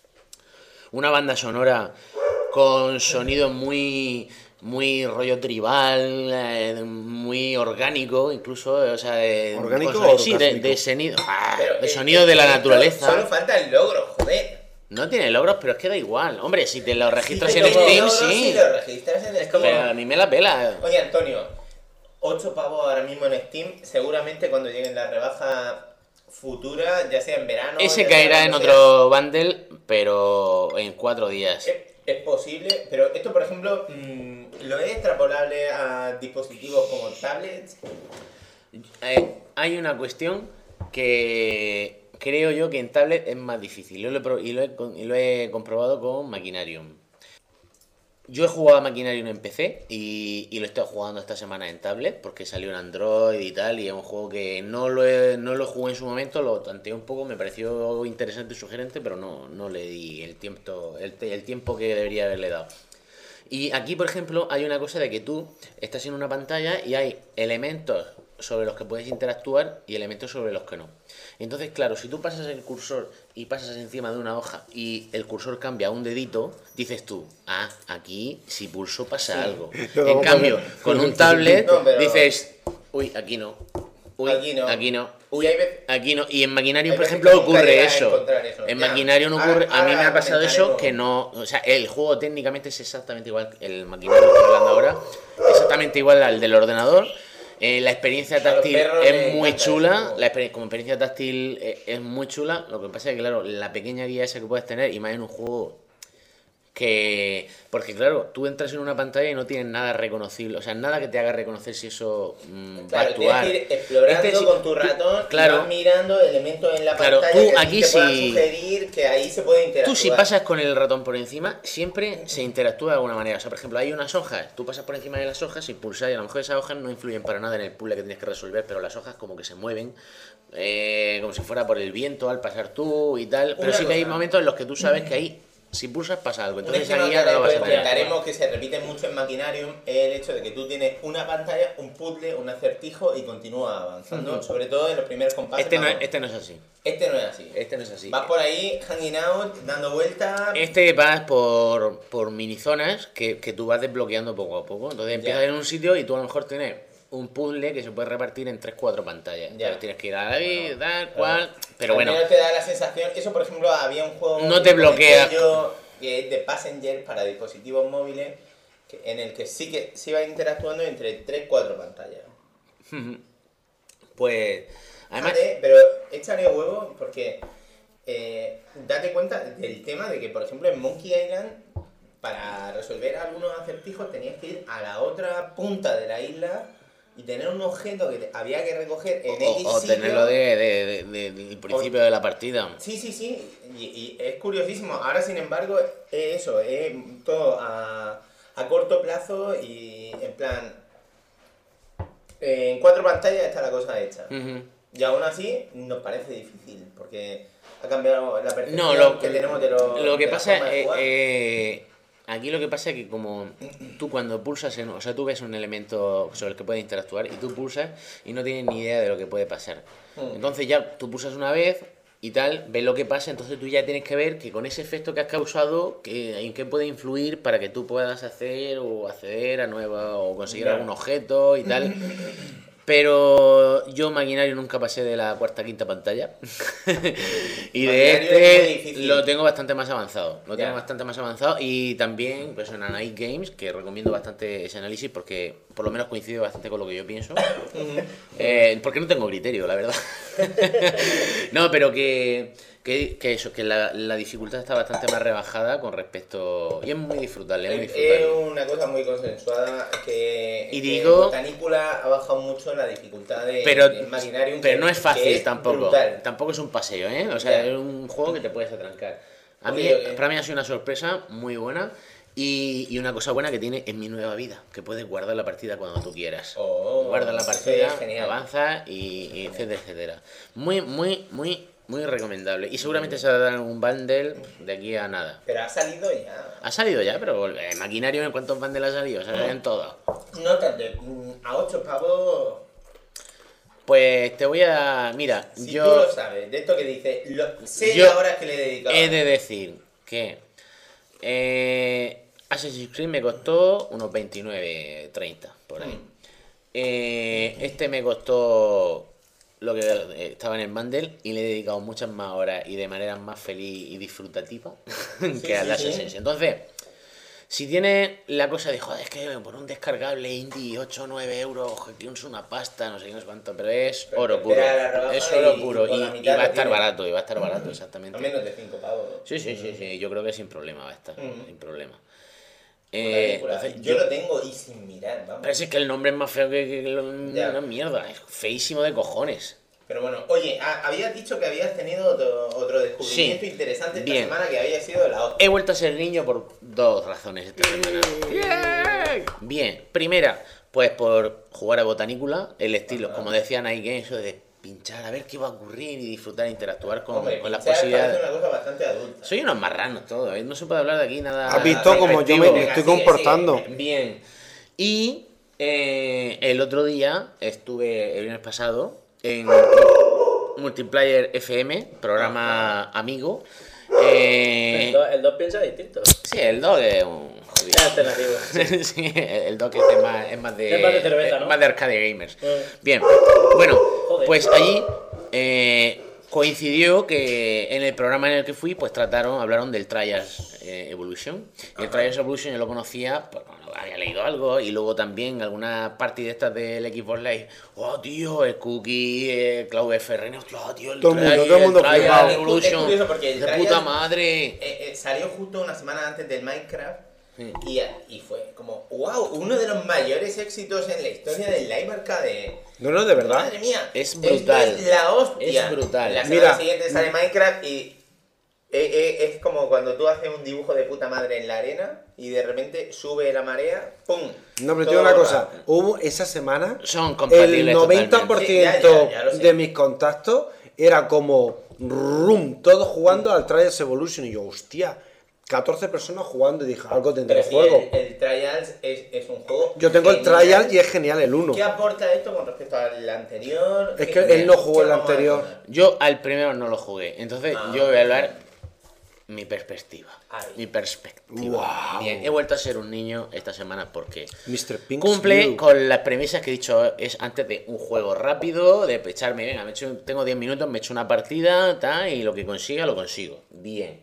Una banda sonora con sonido muy muy rollo tribal, eh, muy orgánico, incluso, o sea, de, ¿Orgánico con o sonido- sí, de, orgásmico? de sonido, ah, Pero, de eh, sonido eh, de la esto naturaleza. Solo falta el logro, joder. No tiene logros, pero es que da igual. Hombre, si te lo registras Si en te Steam, tiene logros, sí. Si lo registras en Steam. Pero a mí me la pela. Oye, Antonio, ocho pavos ahora mismo en Steam, seguramente cuando lleguen la rebaja futura, ya sea en verano... Ese ya sea caerá en cuando otro bundle, pero en cuatro días. sea. Eh, Es posible, pero esto, por ejemplo, mmm, ¿lo es extrapolable a dispositivos como tablets? Eh, hay una cuestión que creo yo que en tablet es más difícil. Yo lo he, pro- y, lo he, con- y lo he comprobado con Machinarium. Yo he jugado a Machinarium en P C y, y lo he estado jugando esta semana en tablet porque salió en Android y tal, y es un juego que no lo, he, no lo jugué en su momento, lo tanteé un poco, me pareció interesante y sugerente, pero no, no le di el tiempo, el, te- el tiempo que debería haberle dado. Y aquí, por ejemplo, hay una cosa de que tú estás en una pantalla y hay elementos sobre los que puedes interactuar y elementos sobre los que no. Entonces, claro, si tú pasas el cursor y pasas encima de una hoja y el cursor cambia a un dedito, dices tú, ah, aquí si pulso pasa algo. Lo En vamos a cambio, ver. con un tablet No, pero- dices, uy, aquí no. Uy, Aquí no. Aquí no. Y Uy, hay veces- aquí no. Y en Machinarium, hay por veces ejemplo, que nunca ocurre llegas a eso. encontrar eso. En Ya. Machinarium ocurre. Ahora- A mí me ahora ha pasado eso comentaremos. que no. O sea, el juego técnicamente es exactamente igual. El Machinarium que estoy hablando ahora. Exactamente igual al del ordenador. Eh, la experiencia A los táctil perros les es muy encanta chula. ese juego. La exper- como experiencia táctil eh, es muy chula. Lo que pasa es que, claro, la pequeña guía esa que puedes tener, y más en un juego que... Porque, claro, tú entras en una pantalla y no tienes nada reconocible. O sea, nada que te haga reconocer si eso mm, va a Claro, actuar. tienes que ir explorando Este sí- con tu ratón, claro. y vas mirando elementos en la Claro, pantalla tú que a ti aquí te puedan sí- sugerir que ahí se puede interactuar. Tú si pasas con el ratón por encima, siempre se interactúa de alguna manera. O sea, por ejemplo, hay unas hojas, tú pasas por encima de las hojas y pulsas, y a lo mejor esas hojas no influyen para nada en el puzzle que tienes que resolver, pero las hojas como que se mueven, eh, como si fuera por el viento al pasar tú y tal. Pero Una sí que hay cosa. momentos en los que tú sabes que ahí, si pulsas, pasa algo. Un Entonces esa esquema guía que no lo vas a después tener. comentaremos que se repite mucho en Machinarium es el hecho de que tú tienes una pantalla, un puzzle, un acertijo y continúa avanzando, Ujú. sobre todo en los primeros compases. Este no, es, vamos. este no es así. Este no es así. Este no es así. Vas por ahí hanging out, dando vueltas. Este vas por, por mini zonas que, que tú vas desbloqueando poco a poco. Entonces empiezas Ya. en un sitio y tú a lo mejor tienes un puzzle que se puede repartir en tres cuatro pantallas. Ya. Entonces tienes que ir ahí, Bueno, tal, claro. cual. Pero Al bueno, menos te da la sensación. Eso, por ejemplo, había un juego. No te que bloquea. comenté yo, que es de Passenger para dispositivos móviles, que- en el que sí que se iba interactuando entre tres cuatro pantallas. pues. Además, Fíjate, pero échale huevo porque eh, date cuenta del tema de que, por ejemplo, en Monkey Island, para resolver algunos acertijos tenías que ir a la otra punta de la isla y tener un objeto que te- había que recoger en X o, o sitio. tenerlo de, de- de- de- del principio de la partida. Sí, sí, sí, y, y es curiosísimo. Ahora, sin embargo, es eso, es todo a, a corto plazo y en plan, en cuatro pantallas está la cosa hecha. Ujú. Y aún así nos parece difícil, porque ha cambiado la percepción No, lo, que tenemos de lo, lo que de la pasa forma de es. jugar. eh, aquí lo que pasa es que como tú cuando pulsas en, o sea, tú ves un elemento sobre el que puedes interactuar y tú pulsas y no tienes ni idea de lo que puede pasar. Mm. Entonces ya tú pulsas una vez y tal, ves lo que pasa, entonces tú ya tienes que ver que con ese efecto que has causado, que, en qué puede influir para que tú puedas hacer o acceder a nueva o conseguir Ya. algún objeto y tal. Pero yo Maquinario nunca pasé de la cuarta quinta pantalla. Y de Maquinario es muy este difícil. lo tengo bastante más avanzado. Lo tengo Ya. bastante más avanzado. Y también pues en Night Games, que recomiendo bastante ese análisis porque por lo menos coincide bastante con lo que yo pienso. Eh, porque no tengo criterio, la verdad. No, pero que, que, que eso, que la, la dificultad está bastante más rebajada con respecto. Y es muy disfrutable, es muy Es disfrutable. una cosa muy consensuada que, Y que digo- Botanicula ha bajado mucho la dificultad de, Pero, de Maquinarium, pero que- no es fácil que es tampoco. brutal. Tampoco es un paseo, ¿eh? O sea, Ya. es un juego que te puedes atrancar. A Ok, mí, ok. para mí ha sido una sorpresa muy buena. Y, y una cosa buena que tiene en mi nueva vida, que puedes guardar la partida cuando tú quieras. Oh, Guardas la eso partida, es genial. avanza y, y etcétera, etcétera. Muy, muy, muy, muy recomendable. Y seguramente se dará un bundle de aquí a nada. Pero ha salido ya. Ha salido ya, pero eh, Maquinario, ¿en cuántos bundles ha salido? O sea, en todo. No tanto, mm, a ocho pavos. Pues te voy a... Mira, Si yo... tú lo sabes, de esto que dice, lo, sé Yo las horas que le he dedicado. He de decir que eh, Assassin's Creed me costó unos veintinueve treinta por ahí. Mm. Eh, este me costó lo que eh, estaba en el bundle y le he dedicado muchas más horas y de manera más feliz y disfrutativa que sí, al sí. Assassin's. Entonces, Si tienes la cosa de, joder, es que por un descargable indie ocho o nueve euros, que es una pasta, no sé qué, no sé cuánto, pero es Pero oro te puro. pega la rebaja Es oro y- puro y con y, la y mitad va a lo estar tienes. barato, y va a estar barato, exactamente. A menos de cinco pavos. Sí, sí, sí, sí, yo creo que sin problema va a estar, Ujú. sin problema. Una Eh, película. entonces, yo, yo- lo tengo y sin mirar, vamos. Pero si es que el nombre es más feo que, que- que lo- Ya. una mierda, es feísimo de cojones. Pero bueno, oye, ha- habías dicho que habías tenido otro, otro descubrimiento Sí. interesante esta Bien. semana que había sido la otra. He vuelto a ser niño por dos razones esta semana. ¡Yay! Bien, primera, pues por jugar a Botanicula, el estilo, como decían ahí, que eso de pinchar, a ver qué va a ocurrir y disfrutar, interactuar con, Hombre, con las pinchar posibilidades. parece una cosa bastante adulta. Soy unos marranos todos, ¿eh? No se puede hablar de aquí nada. ¿Has visto cómo yo me, respectivo. me Venga, estoy sigue, comportando? sigue. Bien. Y eh, el otro día estuve, el viernes pasado, en Multiplayer F M, programa amigo. Eh, El dos- El dos piensa distinto. sí, el dog es un jodido. Es alternativo. Sí, el dog es más, es más de, Es más de cerveza, ¿no? más de arcade gamers. Mm. Bien, bueno, Joder. pues allí eh, coincidió que en el programa en el que fui, pues trataron, hablaron del Trials eh, Evolution. Y el Trials Evolution yo lo conocía, pues bueno, había leído algo, y luego también alguna parte de estas del Xbox Live. Oh, tío, el Cookie, eh, Claudio Ferrero, hostia, tío, el Todo el mundo, Trials, todo el mundo Trials flipado. Es cu- es Evolution, curioso porque el de Trials- puta madre. Eh, eh, salió justo una semana antes del Minecraft Sí. y, y fue como, wow, uno de los mayores éxitos en la historia del live arcade. No, no, de verdad. Madre mía, Es esto brutal. es la hostia. Es brutal. La semana Mira. siguiente sale Minecraft y eh, eh, es como cuando tú haces un dibujo de puta madre en la arena y de repente sube la marea, ¡pum! No, pero te Todo digo una borra. cosa. Hubo esa semana, Son compatibles el noventa por ciento totalmente. Sí, ya, ya, ya lo sé. de mis contactos era como room, todos jugando al Trials Evolution. Y yo, hostia, catorce personas jugando. Y dije, algo tendré Pero el sí, juego. el, el Trials es, es un juego. Yo tengo el genial. Trial y es genial el uno. ¿Qué aporta esto con respecto al anterior? Es ¿Qué- que él no jugó qué el vamos a anterior. poner? Yo al primero no lo jugué, entonces Ah, yo voy a hablar mi perspectiva. Ay. Mi perspectiva. Wow. Bien, he vuelto a ser un niño esta semana porque mister Pink's cumple View. con las premisas que he dicho es antes de un juego rápido, de echarme, venga, me echo- tengo diez minutos, me echo una partida, tal, y lo que consiga, lo consigo. Bien.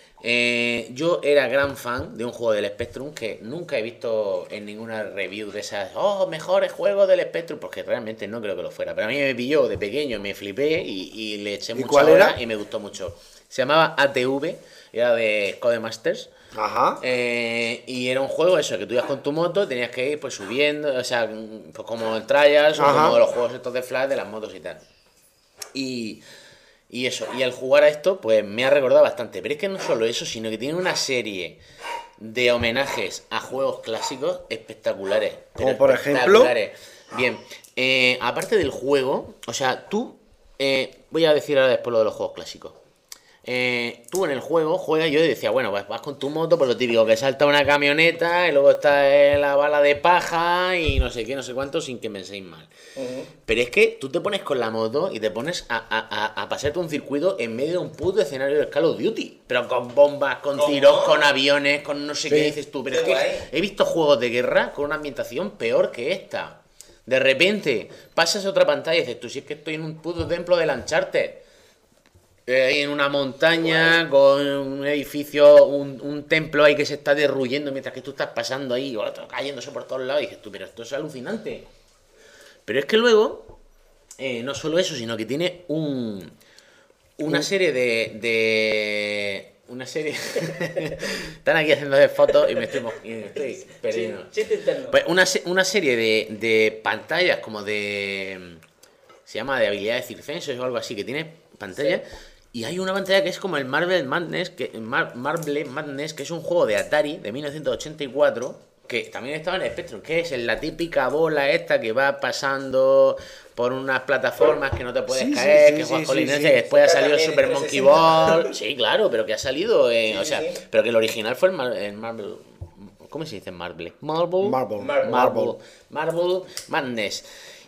Eh, yo era gran fan de un juego del Spectrum que nunca he visto en ninguna review de esas, oh, mejores juegos del Spectrum, porque realmente no creo que lo fuera. Pero a mí me pilló de pequeño, me flipé y, y le eché ¿Y mucha cuál hora era? y me gustó mucho. Se llamaba A T V, era de Codemasters. Ajá. Eh, y era un juego eso, que tú ibas con tu moto, tenías que ir pues subiendo, o sea, pues como el Trials o Ajá. como los juegos estos de Flash de las motos y tal. Y, y eso, y al jugar a esto, pues me ha recordado bastante. Pero es que no solo eso, sino que tiene una serie de homenajes a juegos clásicos espectaculares. pero Como por ejemplo. espectaculares. Bien, eh, aparte del juego, o sea, tú, eh, voy a decir ahora después lo de los juegos clásicos. Eh, tú en el juego juegas, yo decía, bueno, vas, vas con tu moto, por lo típico, que salta una camioneta y luego está eh, la bala de paja y no sé qué, no sé cuánto, sin que penséis mal. Ujú. Pero es que tú te pones con la moto y te pones a, a, a, a pasarte un circuito en medio de un puto escenario de Call of Duty. Pero con bombas, con ¿Cómo? tiros, con aviones, con no sé qué Sí. dices tú. Pero Qué es que guay. he visto juegos de guerra con una ambientación peor que esta. De repente pasas a otra pantalla y dices, tú si es que estoy en un puto templo del Uncharted. Eh, ahí en una montaña con un edificio, un, un templo ahí que se está derruyendo mientras que tú estás pasando ahí, o otro cayéndose por todos lados, y dices tú, pero esto es alucinante. Pero es que luego, eh, no solo eso, sino que tiene un una serie de, de una serie están aquí haciendo fotos y me estoy, mo- y me estoy perdiendo. Chiste interno. Pues una, se- una serie de, de pantallas como de... Se llama de habilidades circenses o algo así, que tiene pantallas. Y hay una pantalla que es como el Marvel Madness, que, Mar- Marble Madness, que es un juego de Atari de mil novecientos ochenta y cuatro, que también estaba en el Spectrum, que es la típica bola esta que va pasando por unas plataformas que no te puedes Sí, sí, caer, sí, que sí, juegas con la sí, inercia, sí. que después ha Está salido también Super en Monkey trescientos sesenta. Ball. Sí, claro, pero que ha salido, eh, Sí, o sí, sea, sí. pero que el original fue el, Mar- el Marvel... ¿Cómo se dice Marble? Marble. Marble. Marble. Marble, Marble Madness.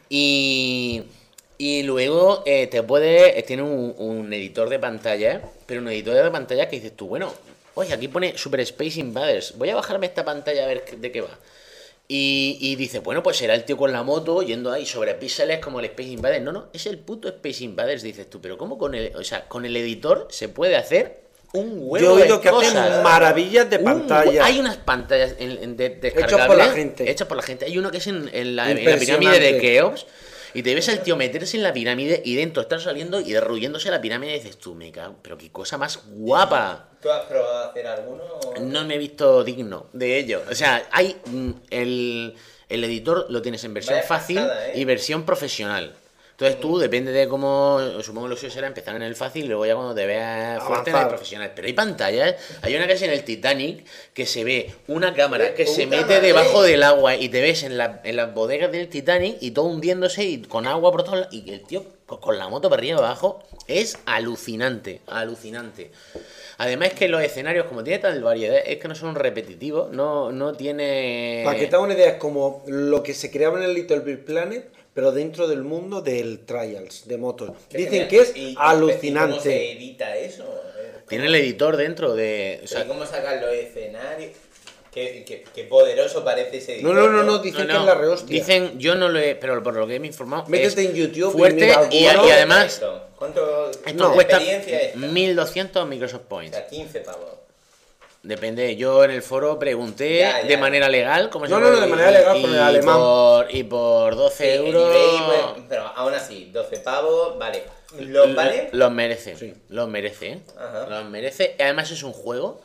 Y, y luego eh, te puede. Tiene un, un editor de pantalla, pero un editor de pantalla que dices tú, bueno, oye, aquí pone Super Space Invaders. Voy a bajarme esta pantalla a ver qué- de qué va. Y, y dice, bueno, pues será el tío con la moto yendo ahí sobre píxeles como el Space Invaders. No, no, es el puto Space Invaders, dices tú. Pero ¿cómo con el. O sea, con el editor se puede hacer un huevo Yo he oído de que hacen cosas. maravillas de Un pantalla. hue- Hay unas pantallas en, en de, descargables Hechas por la gente. hechas por la gente. Hay uno que es en, en la, en la pirámide Impresionante. de Keops. Y te ves al tío meterse en la pirámide y dentro estar saliendo y derruyéndose la pirámide y dices tú, me cago, pero qué cosa más guapa. ¿Tú has probado a hacer alguno? o- No me he visto digno de ello. O sea, hay mm, el, el editor lo tienes en versión Vaya fácil pasada, ¿eh? y versión profesional. Entonces tú, depende de cómo, supongo que lo suyo será empezar en el fácil y luego ya cuando te veas fuerte en el Avanzar. profesional. Pero hay pantallas, hay una que es en el Titanic, que se ve una cámara que ¡Puta se mete madre! debajo del agua y te ves en, la- en las bodegas del Titanic y todo hundiéndose y con agua por todos lados. Y el tío co- con la moto para arriba y abajo es alucinante, alucinante. Además que los escenarios, como tiene tal variedad, es que no son repetitivos, no, no tiene... Para que te hagas una idea, es como lo que se creaba en el Little Big Planet, pero dentro del mundo del Trials, de motos. Qué Dicen genial. que es ¿Y- y- ¿Y alucinante. cómo se edita eso? Eh, Tiene el editor dentro de... o sea, ¿Y cómo sacan los escenarios? Qué, qué- qué poderoso parece ese No, editor. no, no, no, dicen no, que no, es la rehostia. Dicen, yo no lo he... Pero por lo que me he informado... Métete es en YouTube y fuerte mira y, alguno. y además... Esto, ¿Cuánto Esto No. cuesta experiencia esta? mil doscientos Microsoft O Points. sea, quince pavos. Depende, yo en el foro pregunté Ya, ya. de manera legal, como No, no, no, de manera legal, con el alemán. Por, y por doce Sí, en euros. eBay, pues, pero aún así, doce pavos, vale. ¿Los L- vale? Los merece. Sí. Los merece, ¿eh? Ajá. Los merece. Y además es un juego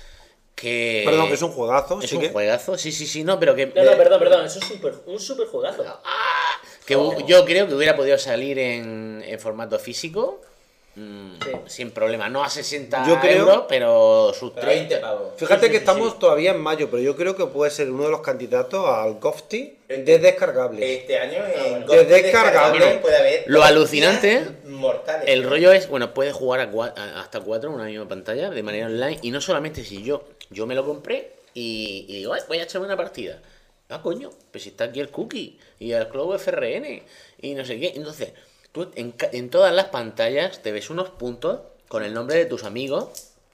que. Perdón, que es un juegazo, Es sí un que... juegazo, sí, sí, sí, no, pero que. No, no, perdón, perdón, eso es super, un super juegazo. Que Oh. yo creo que hubiera podido salir en, en formato físico. mm, Sí. Sin problema. No a sesenta Yo creo- euros, pero sus Pero veinte treinta. pavos. Fíjate Sí, sí, que sí, estamos sí. todavía en mayo, pero yo creo que puede ser uno de los candidatos al GOFTI de descargables. Este año en De Gotti descargable. descargable puede haber Lo hostias alucinante, mortales. El rollo es, bueno, puedes jugar a cua- a- hasta cuatro en una misma pantalla de manera online. Y no solamente si yo, yo me lo compré y, y digo, "Ay, voy a echarme una partida. Ah, coño, pues si está aquí el cookie y el Cloud F R N y no sé qué. Entonces, tú en, ca- en todas las pantallas te ves unos puntos con el nombre de tus amigos,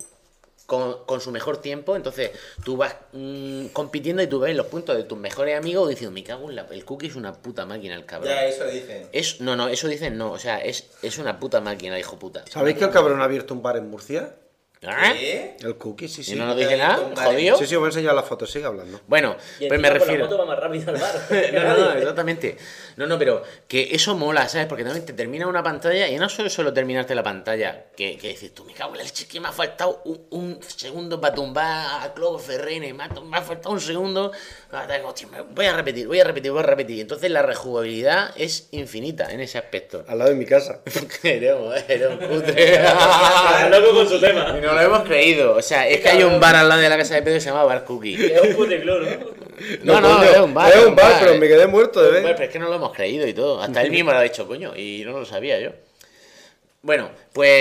con, con su mejor tiempo. Entonces, tú vas mm, compitiendo y tú ves los puntos de tus mejores amigos diciendo, me cago en la... El cookie es una puta máquina, el cabrón. Ya, eso dicen. Es, no, no, eso dicen no, o sea, es, es una puta máquina, hijo puta. ¿Sabéis que el cabrón ha abierto un bar en Murcia? ¿Ah? ¿Qué? El Cookie, sí, sí. Y no nos dice nada, Vale. jodido. Sí, sí, os voy a enseñar las fotos, sigue hablando. Bueno, Y pues me encima con refiero. la moto va más rápido al bar. No, no, no, exactamente. No, no, pero que eso mola, ¿sabes? Porque también te termina una pantalla y no solo solo terminarte la pantalla, que, que dices tú, me cago en la leche, que me ha faltado un, un segundo para tumbar a Cloud F R N, me ha, me ha faltado un segundo. Hostia, me- voy a repetir, voy a repetir, voy a repetir. Entonces la rejugabilidad es infinita en ese aspecto. Al lado de mi casa. Eres un- eres un cutre. Está loco con su tema. Y no lo hemos creído. O sea, es que hay un bar al lado de la casa de Pedro que se llama Bar Cookie. Es un puticlub, ¿no? No, no, coño, es un bar. Es un bar, pero me quedé muerto de Bueno, ver. pero es que no lo hemos creído y todo. Hasta él mismo lo ha dicho, coño, y no lo sabía yo. Bueno, pues.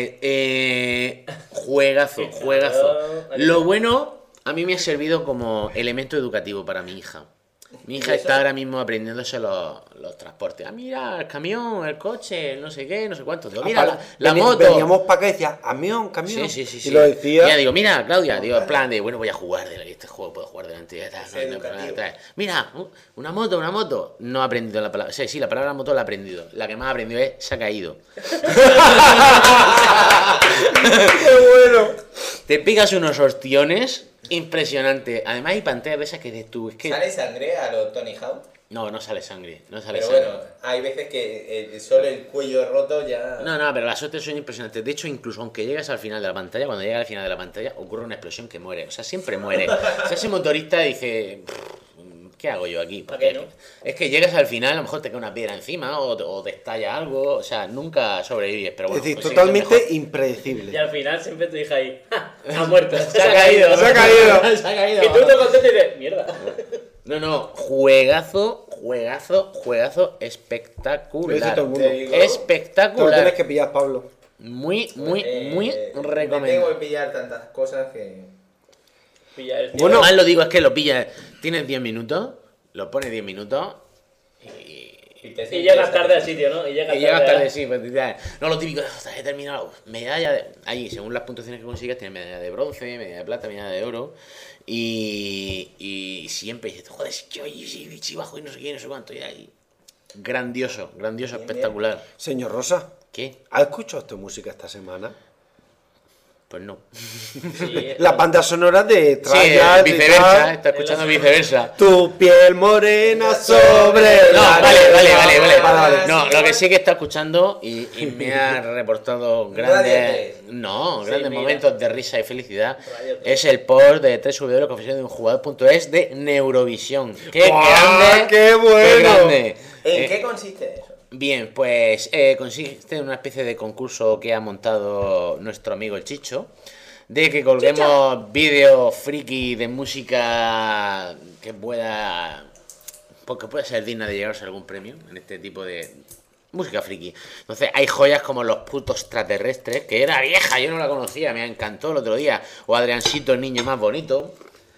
Eh, juegazo, juegazo. Lo bueno, a mí me ha servido como elemento educativo para mi hija. Mi hija está ahora mismo aprendiéndose los, los transportes. Ah, mira, el camión, el coche, el no sé qué, no sé cuánto. Digo, mira, la, la Veni- moto. Veníamos para acá y decía, camión, camión. Sí, sí, sí, Y sí. lo decía. Ya digo, mira, Claudia, digo, en plan de, bueno, voy a jugar de este juego, puedo jugar delante de tal, Es no, no, educativo. tal. Mira, uh, una moto, una moto. No ha aprendido la palabra. Sí, sí, la palabra moto la ha aprendido. La que más ha aprendido es se ha caído. ¡Qué bueno! Te pegas unos ostiones impresionantes. Además hay pantallas de esas que dices tú, es que. ¿Sale sangre a los Tony Hawk? No, no sale sangre, no sale Pero sangre. bueno, hay veces que eh, solo el cuello roto ya... No, no, pero las hostias son impresionantes. De hecho, incluso aunque llegas al final de la pantalla, cuando llegas al final de la pantalla, ocurre una explosión que muere. O sea, siempre muere. O sea, ese motorista dice, ¿qué hago yo aquí? ¿Para qué, no? Es que llegas al final, a lo mejor te cae una piedra encima o, o te estalla algo. O sea, nunca sobrevives. Pero Es bueno, decir, pues sí, totalmente es lo mejor. Y impredecible. al final siempre tu hija ahí, ¡ja! Ha muerto. Se ha caído, Se ha caído. se ha caído. Y tú te contestas y dices, mierda. No, no, juegazo, juegazo, juegazo Lo dice espectacular. todo el mundo. Te digo, Te lo Espectacular. tienes que pillar, Pablo. Muy, muy, eh, muy Me tengo recomendable. que pillar tantas cosas que... Pilla el Bueno, más lo digo es que lo pillas, tienes diez minutos, lo pones diez minutos y, Y, te Y sientes llegas tarde al satisfecho. sitio, ¿no? Y llegas y llegas tarde. tarde, sí, pues ya. No, lo típico, "Ostras, he terminado, medalla de... Ahí, según las puntuaciones que consigues, tienes medalla de bronce, medalla de plata, medalla de oro. Y, y siempre dices, joder, si yo si, si, si bajo y no sé qué, no sé cuánto, y ahí. Grandioso, grandioso, Bien, espectacular. Señor Rosa, ¿Qué? ¿has escuchado tu música esta semana? Pues no. Sí, La banda sonora de Sí, Trayas y viceversa, tal. está escuchando viceversa. Tu piel morena sobre No, la vale, vale, arena. vale, vale. Vale, vale. No, lo que sí que está escuchando y, y me ha reportado grandes, tres. no, Sí, grandes mira. momentos de risa y felicidad Radio tres. es el post de doble u doble u doble u punto confesión de un jugador punto es de Neurovisión. ¡Qué ¡Guau, grande! qué bueno! grande! ¿En Eh, qué consiste eso? Bien, pues eh, consiste en una especie de concurso que ha montado nuestro amigo el Chicho, de que colguemos vídeos friki de música que pueda, porque puede ser digna de llevarse algún premio en este tipo de música friki. Entonces hay joyas como Los putos extraterrestres, que era vieja, yo no la conocía, me encantó el otro día, o Adriancito, el niño más bonito,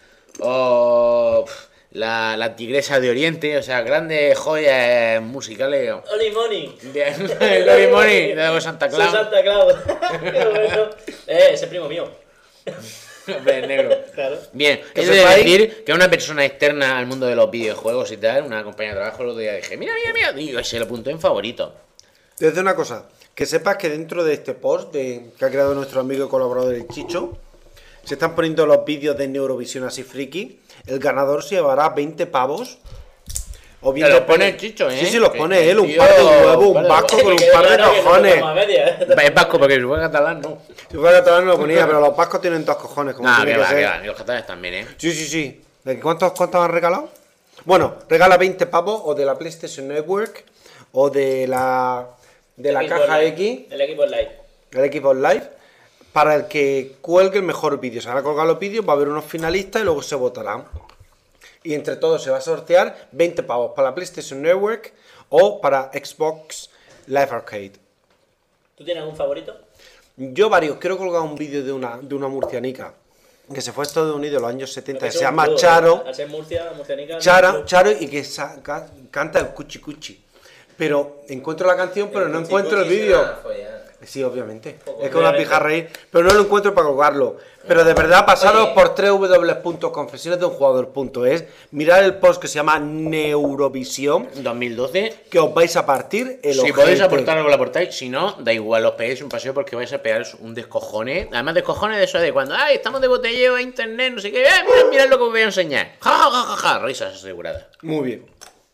o pf, la, la tigresa de Oriente, o sea, grandes joyas musicales. Oli Money. Bien, el Lori Money de Santa Claus. Soy Santa Claus. Qué bueno. Eh, ese primo mío. Hombre, es negro. Claro. Bien, Que es de sepáis- decir que una persona externa al mundo de los videojuegos y tal, una compañera de trabajo, el otro día dije, mira, mira, mira, digo, se lo apunté en favorito. Te decir una cosa, que sepas que dentro de este post de, que ha creado nuestro amigo y colaborador el Chicho, se están poniendo los vídeos de Neurovisión así friki. El ganador se llevará veinte pavos. O Te los pone depende- el Chicho, ¿eh? Sí, sí, los Que- pone él, un tío, par de huevos, par un de vasco huevos. con un Que par de claro que no cojones. toma media. Es vasco porque si fuera catalán, no. Si fuera catalán no lo ponía, pero los vascos tienen dos cojones, como No, tiene que que va, ser. que va, y los catalanes también, ¿eh? Sí, sí, sí. ¿De cuántos, cuántos han regalado? Bueno, regala veinte pavos o de la PlayStation Network o de la de la Xbox caja Live. X, El equipo Live. el Xbox Live, para el que cuelgue el mejor vídeo. Se van a colgar los vídeos, va a haber unos finalistas y luego se votarán. Y entre todos se va a sortear veinte pavos para la PlayStation Network o para Xbox Live Arcade. ¿Tú tienes algún favorito? Yo varios, quiero colgar un vídeo de una, de una murcianica que se fue a Estados Unidos en los años setenta, Porque que se es un llama club, Charo. ¿eh? Al ser Murcia, Murcianica. Chara, no- Charo y que sa- ca- canta el cuchi cuchi. Pero encuentro la canción, pero no encuentro el vídeo. Sí, obviamente. Es que una pija reír, pero no lo encuentro para colgarlo. Pero de verdad, pasaros Oye. por doble u doble u doble u punto confesiones de un jugador punto es, mirad el post que se llama Neurovisión, dos mil doce. que os vais a partir el Si ojete. podéis aportar algo, lo aportáis. Si no, da igual, os pegáis un paseo porque vais a pegaros un descojone. Además, descojone de eso de cuando, ay, estamos de botelleo a internet, no sé qué. Eh, mirad, mirad lo que os voy a enseñar. Ja, ja, ja, ja, ja. Risas aseguradas. Muy bien.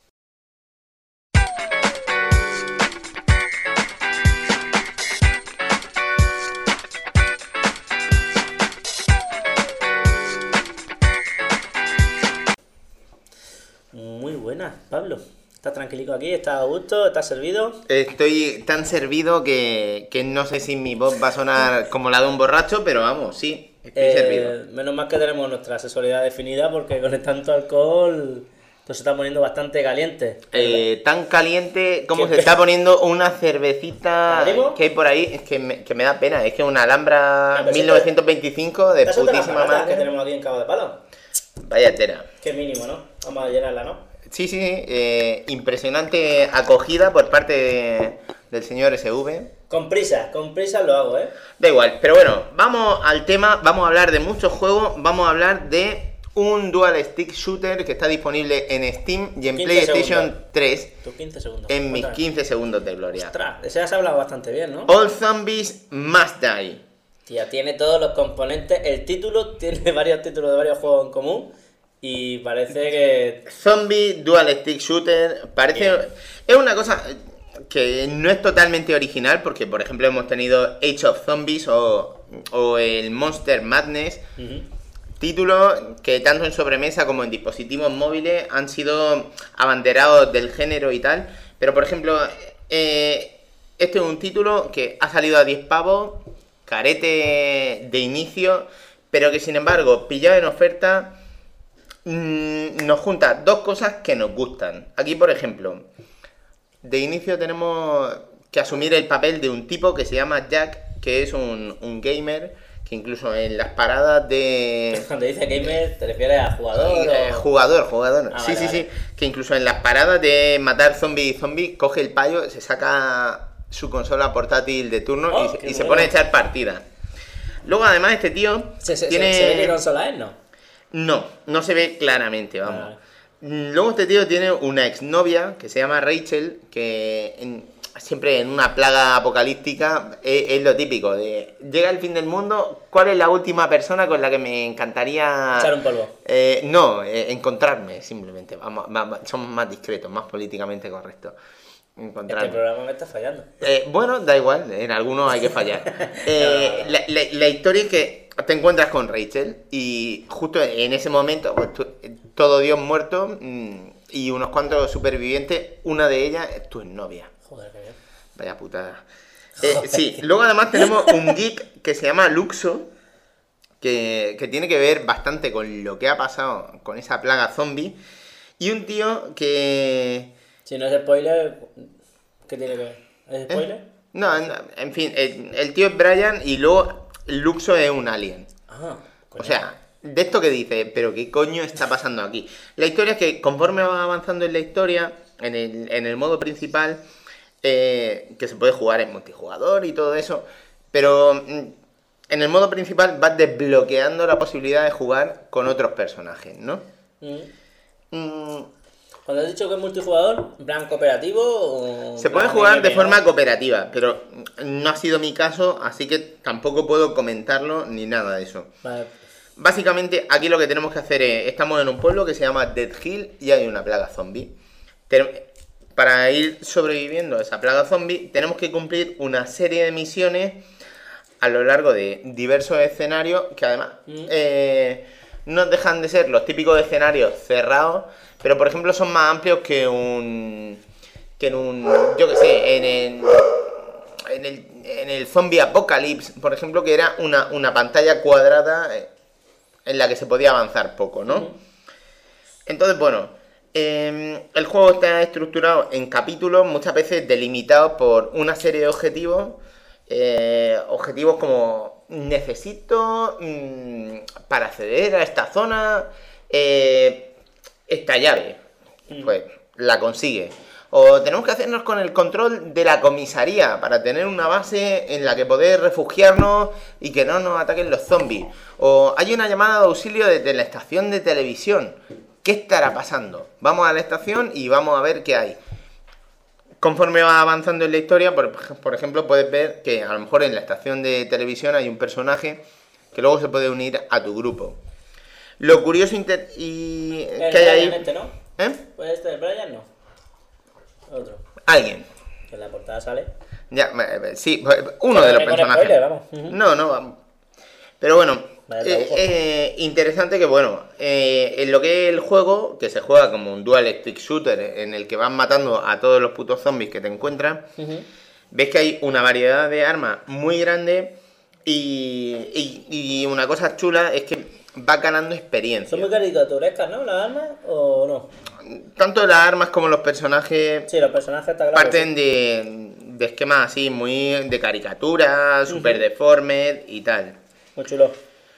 Muy buena, Pablo. ¿Estás tranquilico aquí? ¿Estás a gusto? ¿Estás servido? Estoy tan servido que, que no sé si mi voz va a sonar como la de un borracho, pero vamos, sí, estoy Eh, servido. menos mal que tenemos nuestra sexualidad definida porque con el tanto alcohol esto se está poniendo bastante caliente. Eh, tan caliente como ¿Qué? se está poniendo una cervecita ¿Ánimo? que hay por ahí, es que me, que me da pena, es que una Alhambra Ah, pero mil novecientos veinticinco de Estas son de las putísima patatas que madre. tenemos aquí en Cabo de Palo. Vaya tela. Qué mínimo, ¿no? Vamos a llenarla, ¿no? Sí, sí, sí, eh, impresionante acogida por parte de- del señor S V. Con prisa, con prisa lo hago, ¿eh? Da igual, pero bueno, vamos al tema, vamos a hablar de muchos juegos, vamos a hablar de un Dual Stick Shooter que está disponible en Steam y en quince PlayStation segundos. tres Tus quince segundos. en mis Cuéntame. quince segundos de gloria. Ostras, ese has hablado bastante bien, ¿no? All Zombies Must Die. Tía, tiene todos los componentes. El título tiene varios títulos de varios juegos en común. Y parece que. Zombie Dual Stick Shooter, parece... Bien. Es una cosa que no es totalmente original porque, por ejemplo, hemos tenido Age of Zombies o, o el Monster Madness. Ujú. Títulos que tanto en sobremesa como en dispositivos móviles han sido abanderados del género y tal. Pero por ejemplo, eh, este es un título que ha salido a diez pavos, carete de inicio, pero que sin embargo, pillado en oferta, mmm, nos junta dos cosas que nos gustan. Aquí, por ejemplo, de inicio tenemos que asumir el papel de un tipo que se llama Jack, que es un, un gamer, que incluso en las paradas de... Cuando dice gamer, ¿te refieres a jugador? Eh, o... Jugador, jugador. Ah, sí, vale, sí, vale. sí. Que incluso en las paradas de matar zombie y zombie, coge el payo, se saca su consola portátil de turno Oh, y, se- qué y se bueno. pone a echar partida. Luego, además, este tío ¿Se, se, tiene... se, se ve qué consola es, no? No, no se ve claramente, vamos. Ah. Mm, Luego este tío tiene una exnovia que se llama Rachel, que en, siempre en una plaga apocalíptica es, es lo típico de llega el fin del mundo, ¿cuál es la última persona con la que me encantaría Echar un polvo. Eh, no, eh, encontrarme simplemente, vamos, vamos, somos más discretos, más políticamente correctos. Encontrarme. Este programa me está fallando. Eh, bueno, da igual, en algunos hay que fallar. Eh, la, la, la historia es que te encuentras con Rachel y justo en ese momento, pues, tú, todo Dios muerto mmm, y unos cuantos supervivientes, una de ellas es tu novia. Joder, qué bien. Vaya putada. Eh, sí, luego además tenemos un geek que se llama Luxo, que, que tiene que ver bastante con lo que ha pasado con esa plaga zombie, y un tío que... Si no es spoiler, ¿qué tiene que ver? ¿Es spoiler? ¿Eh? No, no, en fin, el, el tío es Brian y luego Luxo es un alien. Ah, coño. O sea, de esto que dice, pero ¿qué coño está pasando aquí? La historia es que conforme va avanzando en la historia, en el, en el modo principal, eh, que se puede jugar en multijugador y todo eso, pero mm, en el modo principal vas desbloqueando la posibilidad de jugar con otros personajes, ¿no? Mm. Mm, Cuando has dicho que es multijugador, ¿en plan cooperativo o...? Se puede plan jugar M M O? de forma cooperativa, pero no ha sido mi caso, así que tampoco puedo comentarlo ni nada de eso. Vale. Básicamente, aquí lo que tenemos que hacer es, estamos en un pueblo que se llama Dead Hill y hay una plaga zombie. Ten- para ir sobreviviendo a esa plaga zombie, tenemos que cumplir una serie de misiones a lo largo de diversos escenarios que además Mm. eh, no dejan de ser los típicos escenarios cerrados, pero por ejemplo son más amplios que un... que en un... yo qué sé, en el... en el, en el Zombie Apocalypse, por ejemplo, que era una, una pantalla cuadrada eh, en la que se podía avanzar poco, ¿no? Ujú. Entonces, bueno, eh, el juego está estructurado en capítulos, muchas veces delimitados por una serie de objetivos, eh, objetivos como necesito mm, para acceder a esta zona eh, esta llave, pues la consigue. O tenemos que hacernos con el control de la comisaría para tener una base en la que poder refugiarnos y que no nos ataquen los zombies. O hay una llamada de auxilio desde la estación de televisión. ¿Qué estará pasando? Vamos a la estación y vamos a ver qué hay. Conforme va avanzando en la historia, por, por ejemplo, puedes ver que a lo mejor en la estación de televisión hay un personaje que luego se puede unir a tu grupo. Lo curioso inter- y El que hay ahí... Brian este, ¿no? ¿Eh? Pues este, el Brian no. Otro. Alguien. Que en la portada sale. Ya, eh, sí, uno Pero de los que con personajes. spoiler, vamos. Ujú. No, no, vamos. Pero bueno, Vale, eh, trabuco. eh, interesante que bueno, eh, en lo que es el juego, que se juega como un dual stick shooter en el que vas matando a todos los putos zombies que te encuentras, Ujú. ves que hay una variedad de armas muy grande y, y, y una cosa chula es que va ganando experiencia. Son muy caricaturescas, ¿no? ¿Las armas o no? Tanto las armas como los personajes Sí, los personajes está claro. parten de, de esquemas así, muy de caricatura, super deformes y tal. Muy chulo.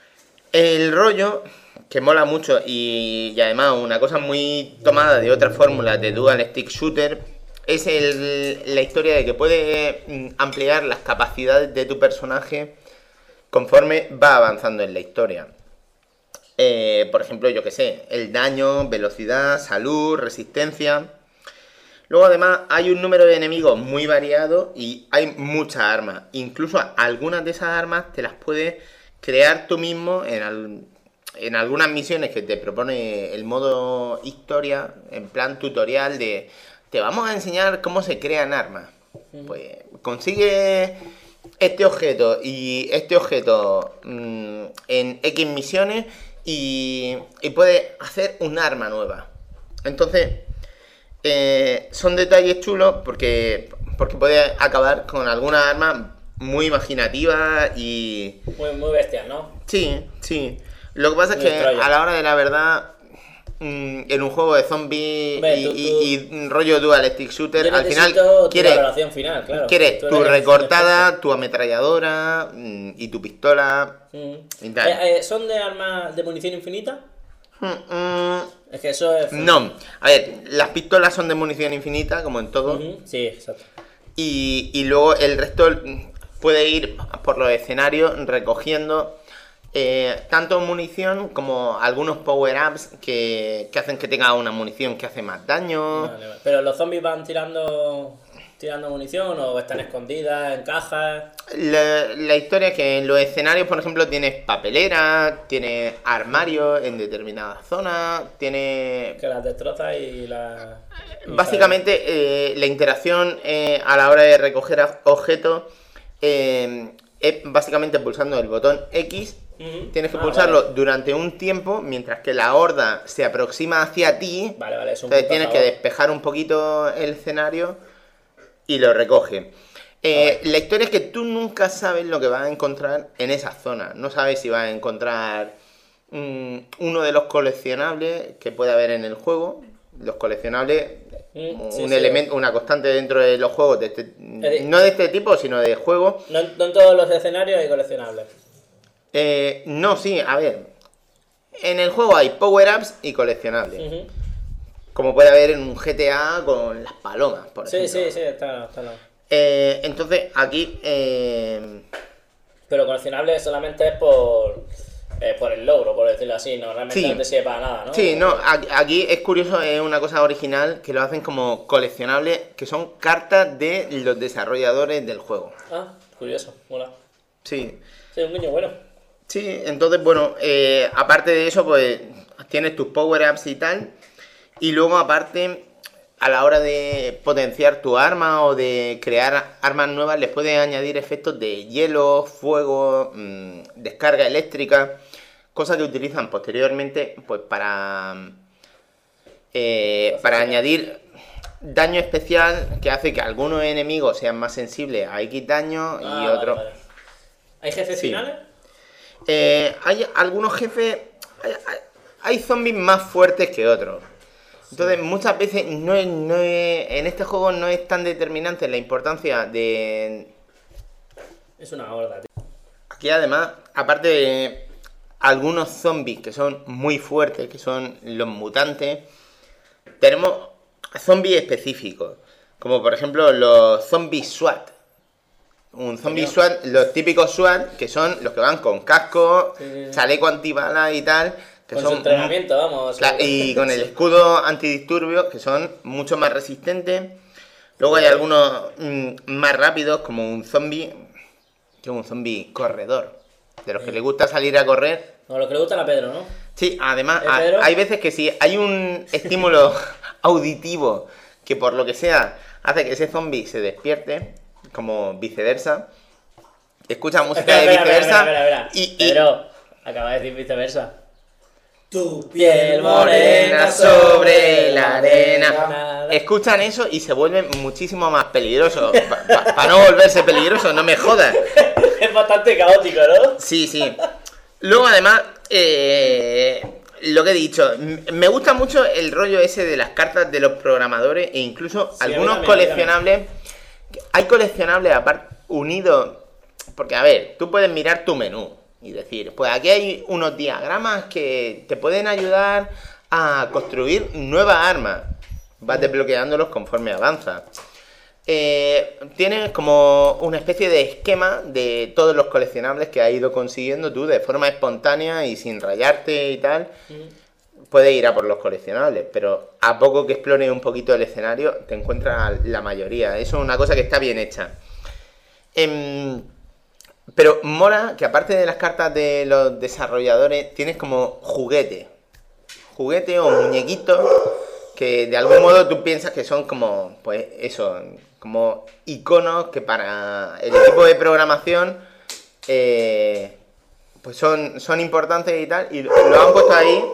El rollo, que mola mucho y, y además una cosa muy tomada de otras fórmulas de dual stick shooter, es el, la historia de que puedes mm, ampliar las capacidades de tu personaje conforme va avanzando en la historia. Eh, por ejemplo, yo que sé, el daño, velocidad, salud, resistencia. Luego además hay un número de enemigos muy variado y hay muchas armas. Incluso algunas de esas armas te las puedes crear tú mismo en, al- en algunas misiones que te propone el modo historia, en plan tutorial de te vamos a enseñar cómo se crean armas. Pues consigue este objeto y este objeto mm, en X misiones y, y puedes hacer un arma nueva. Entonces, eh, son detalles chulos porque, porque puedes acabar con alguna arma muy imaginativa y... Muy, muy bestial, ¿no? Sí, sí. Lo que pasa es Muy que extraño. a la hora de la verdad, mm, en un juego de zombies Hombre, y, tú- y- tú- y rollo dual stick shooter, Yo al final necesito tu quieres, valoración final, claro. quieres Tú tu eres el recortada, tu ametralladora mm, y tu pistola. Mm. y tal. Eh, eh, ¿Son de armas de munición infinita? Mm, mm, Es que eso es... no, a ver, las pistolas son de munición infinita, como en todo. Ujú, sí, exacto. Y, y luego el resto mm, puede ir por los escenarios recogiendo eh, tanto munición como algunos power-ups que, que hacen que tenga una munición que hace más daño. Vale, vale. Pero los zombies van tirando tirando munición o están escondidas en cajas? La, la historia es que en los escenarios, por ejemplo, tienes papelera, tienes armarios en determinadas zonas, tienes... Que las destrozas y las... Básicamente, eh, la interacción eh, a la hora de recoger a- objetos eh, es básicamente pulsando el botón X. Ujú. Tienes que Ah, pulsarlo vale. durante un tiempo, mientras que la horda se aproxima hacia ti. Vale, vale, es un Entonces punto a tienes que favor. despejar un poquito el escenario y lo recoge. Eh, la historia es que tú nunca sabes lo que vas a encontrar en esa zona. No sabes si vas a encontrar mm, uno de los coleccionables que puede haber en el juego. Los coleccionables, Mm, un sí, sí. elemento, una constante dentro de los juegos, de este- de- no de este tipo, sino de juegos. No, no en todos los escenarios hay coleccionables. Eh, no, sí, a ver. En el juego hay power-ups y coleccionables. Ujú. Como puede haber en un G T A con las palomas, por Sí, ejemplo. sí, sí, está, está claro. Eh, entonces, aquí... eh, Pero coleccionable solamente es por, eh, por el logro, por decirlo así, no realmente Sí. no te sirve para nada, ¿no? Sí, no, a- aquí es curioso, es una cosa original que lo hacen como coleccionables, que son cartas de los desarrolladores del juego. Ah, curioso, mola. Sí, Sí, un niño bueno. sí, entonces, bueno, eh, aparte de eso, pues tienes tus power-ups y tal, y luego aparte, a la hora de potenciar tu arma o de crear armas nuevas, les puedes añadir efectos de hielo, fuego, mmm, descarga eléctrica, cosas que utilizan posteriormente, pues para... Eh, para añadir daño especial que hace que algunos enemigos sean más sensibles a X daño y Ah, vale, otros... vale. ¿Hay jefes Sí. finales? Eh, hay algunos jefes... Hay, hay- hay zombies más fuertes que otros. Entonces muchas veces no es, no es- en este juego no es tan determinante la importancia de... Es una horda, tío. Aquí además, aparte de algunos zombies que son muy fuertes, que son los mutantes, tenemos zombies específicos, como por ejemplo los zombies SWAT. Un zombie Coño. SWAT, los típicos SWAT, que son los que van con casco, Sí, sí, sí. chaleco antibalas y tal, que Con son su entrenamiento, vamos. Cla- y con el escudo antidisturbios, que son mucho más resistentes. Luego hay algunos mm, más rápidos, como un zombie, que es un zombie corredor, de los que le gusta salir a correr. Como lo que le gustan a Pedro, ¿no? Sí, además, ¿Eh, ha- Pedro? hay veces que si hay un estímulo auditivo que por lo que sea hace que ese zombie se despierte, como viceversa, escucha música de Espera, espera, viceversa espera, espera, espera. y, y- Pedro, acaba de decir viceversa. Tu piel morena sobre la arena. Nada. Escuchan eso y se vuelven muchísimo más peligrosos. Para no volverse peligrosos, no me jodas. Es bastante caótico, ¿no? Sí, sí. Luego, además, eh, lo que he dicho, m- me gusta mucho el rollo ese de las cartas de los programadores e incluso Sí, a mí algunos también, a mí coleccionables. Hay coleccionables aparte unidos. Porque, a ver, tú puedes mirar tu menú y decir, pues aquí hay unos diagramas que te pueden ayudar a construir nuevas armas. Vas desbloqueándolos conforme avanzas. Eh, tienes como una especie de esquema de todos los coleccionables que has ido consiguiendo tú de forma espontánea y sin rayarte y tal. Puedes ir a por los coleccionables, pero a poco que explores un poquito el escenario te encuentras la mayoría. Eso es una cosa que está bien hecha. Em, pero mola que aparte de las cartas de los desarrolladores tienes como juguetes. Juguetes o muñequitos que de algún modo tú piensas que son como, pues eso, como iconos que para el equipo de programación eh, pues son, son importantes y tal, y lo han puesto ahí.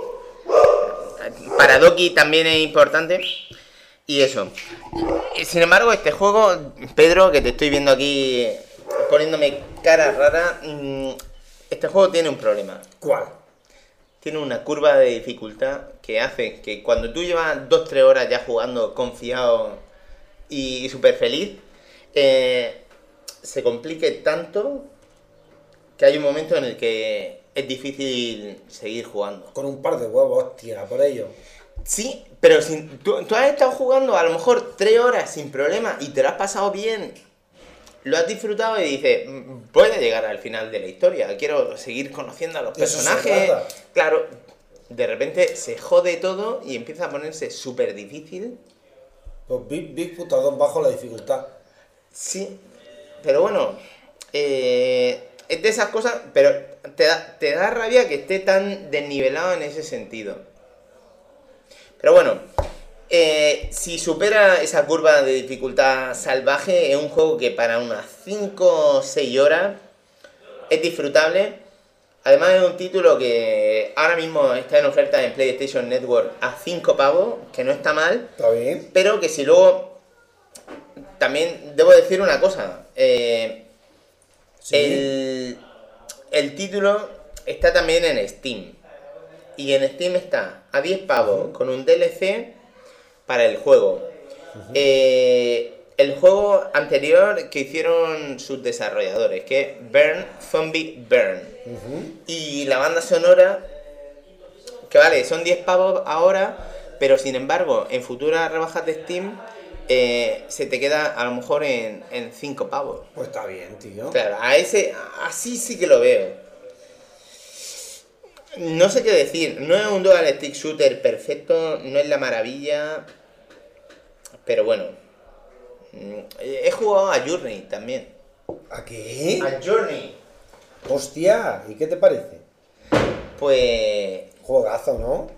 Para Doki también es importante. Y eso. Sin embargo, este juego, Pedro, que te estoy viendo aquí poniéndome cara rara, mm, este juego tiene un problema. ¿Cuál? Tiene una curva de dificultad que hace que cuando tú llevas dos tres horas ya jugando confiado y, y súper feliz, eh, se complique tanto que hay un momento en el que es difícil seguir jugando. Con un par de huevos, hostia, por ello. Sí, pero sin, tú, tú has estado jugando a lo mejor tres horas sin problema y te lo has pasado bien, lo has disfrutado y dices, "Mm, voy a llegar al final de la historia, quiero seguir conociendo a los De eso se personajes". trata. Claro, de repente se jode todo y empieza a ponerse súper difícil. Pues Big, Big putadón bajo la dificultad. Sí, pero bueno, eh, es de esas cosas, pero te da, te da rabia que esté tan desnivelado en ese sentido. Pero bueno, eh, si supera esa curva de dificultad salvaje, es un juego que para unas cinco o seis horas es disfrutable. Además es un título que ahora mismo está en oferta en PlayStation Network a cinco pavos, que no está mal. Está bien. Pero que si luego... También debo decir una cosa. Eh, Sí. el, el título está también en Steam. Y en Steam está a diez pavos uh-huh. con un D L C para el juego. Uh-huh. Eh, el juego anterior que hicieron sus desarrolladores, que es Burn Zombie Burn. Uh-huh. Y la banda sonora, que vale, son diez pavos ahora, pero sin embargo, en futuras rebajas de Steam, eh, se te queda a lo mejor en, en cinco pavos. Pues está bien, tío. Claro, a ese, así sí que lo veo. No sé qué decir, no es un dual stick shooter perfecto, no es la maravilla, pero bueno. He jugado a Journey también. ¿A qué? A Journey. Hostia, ¿y qué te parece? Pues... Juegazo, ¿no?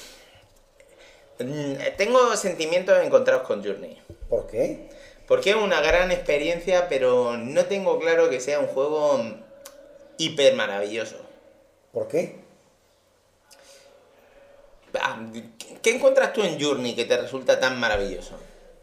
Tengo sentimientos encontrados con Journey. ¿Por qué? Porque es una gran experiencia, pero no tengo claro que sea un juego hiper maravilloso. ¿Por qué? ¿Qué encuentras tú en Journey que te resulta tan maravilloso?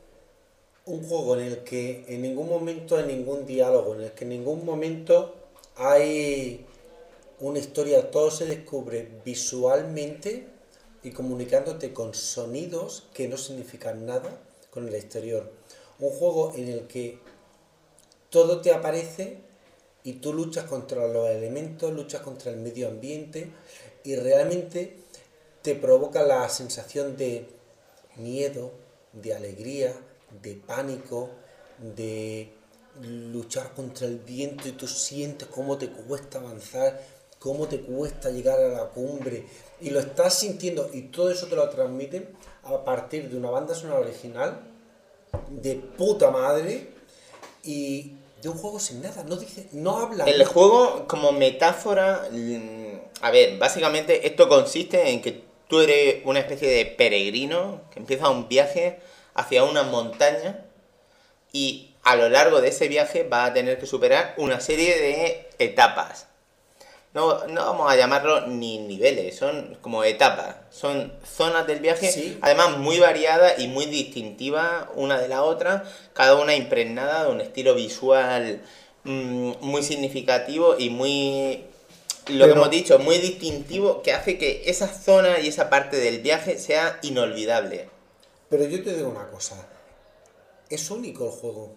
Un juego en el que en ningún momento hay ningún diálogo, en el que en ningún momento hay una historia, todo se descubre visualmente y comunicándote con sonidos que no significan nada con el exterior. Un juego en el que todo te aparece y tú luchas contra los elementos, luchas contra el medio ambiente y realmente te provoca la sensación de miedo, de alegría, de pánico, de luchar contra el viento y tú sientes cómo te cuesta avanzar, cómo te cuesta llegar a la cumbre y lo estás sintiendo y todo eso te lo transmiten a partir de una banda sonora original de puta madre y de un juego sin nada, no dice, no habla. El juego como metáfora, a ver, básicamente esto consiste en que tú eres una especie de peregrino que empieza un viaje hacia una montaña y a lo largo de ese viaje vas a tener que superar una serie de etapas. No, no vamos a llamarlo ni niveles, son como etapas, son zonas del viaje, sí. Además muy variadas y muy distintivas una de la otra, cada una impregnada de un estilo visual mmm, muy significativo y muy, lo Pero... que hemos dicho, muy distintivo, que hace que esa zona y esa parte del viaje sea inolvidable. Pero yo te digo una cosa, es único el juego,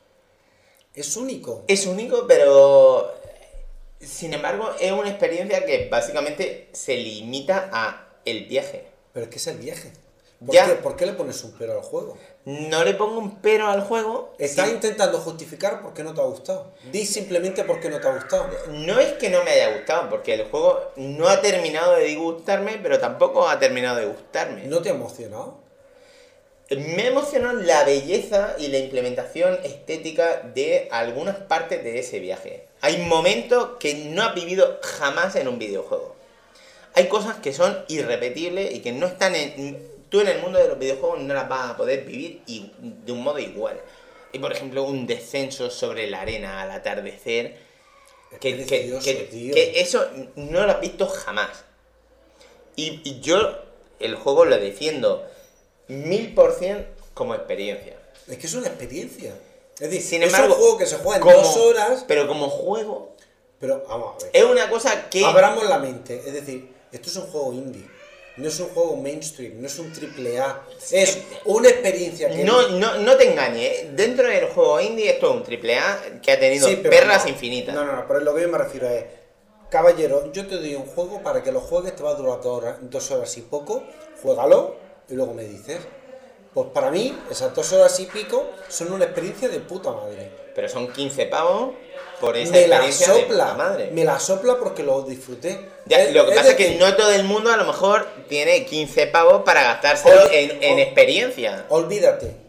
es único. Es único, pero... Sin embargo, es una experiencia que básicamente se limita a el viaje. ¿Pero qué es el viaje? ¿Por, ya. qué, ¿Por qué le pones un pero al juego? No le pongo un pero al juego. Estás sí. intentando justificar por qué no te ha gustado. Di simplemente por qué no te ha gustado. No es que no me haya gustado, porque el juego no ha terminado de disgustarme, pero tampoco ha terminado de gustarme. ¿No te ha emocionado? Me emocionó la belleza y la implementación estética de algunas partes de ese viaje. Hay momentos que no has vivido jamás en un videojuego. Hay cosas que son irrepetibles y que no están en... Tú en el mundo de los videojuegos no las vas a poder vivir y de un modo igual. Hay, por ejemplo, un descenso sobre la arena al atardecer. Que, que, que, que, que eso no lo has visto jamás. Y, y yo el juego lo defiendo mil por cien como experiencia. Es que es una experiencia. Es decir, Sin embargo, es un juego que se juega en como, dos horas. Pero como juego. Pero vamos a ver. Es una cosa que. Abramos la mente. Es decir, esto es un juego indie. No es un juego mainstream. No es un triple A. Es una experiencia que. No, no, no te engañes. Dentro del juego indie, esto es un triple A que ha tenido sí, perlas no, infinitas. No, no, no. Pero lo que yo me refiero es. Caballero, yo te doy un juego para que lo juegues. Te va a durar dos horas, dos horas y poco. Juégalo y luego me dices. Pues para mí, esas dos horas y pico son una experiencia de puta madre. Pero son quince pavos por esa me experiencia la sopla, de puta madre. Me la sopla porque lo disfruté. Ya, es, lo que es pasa es que que no todo el mundo a lo mejor tiene quince pavos para gastárselo Ol, en, en ol, experiencia. Olvídate.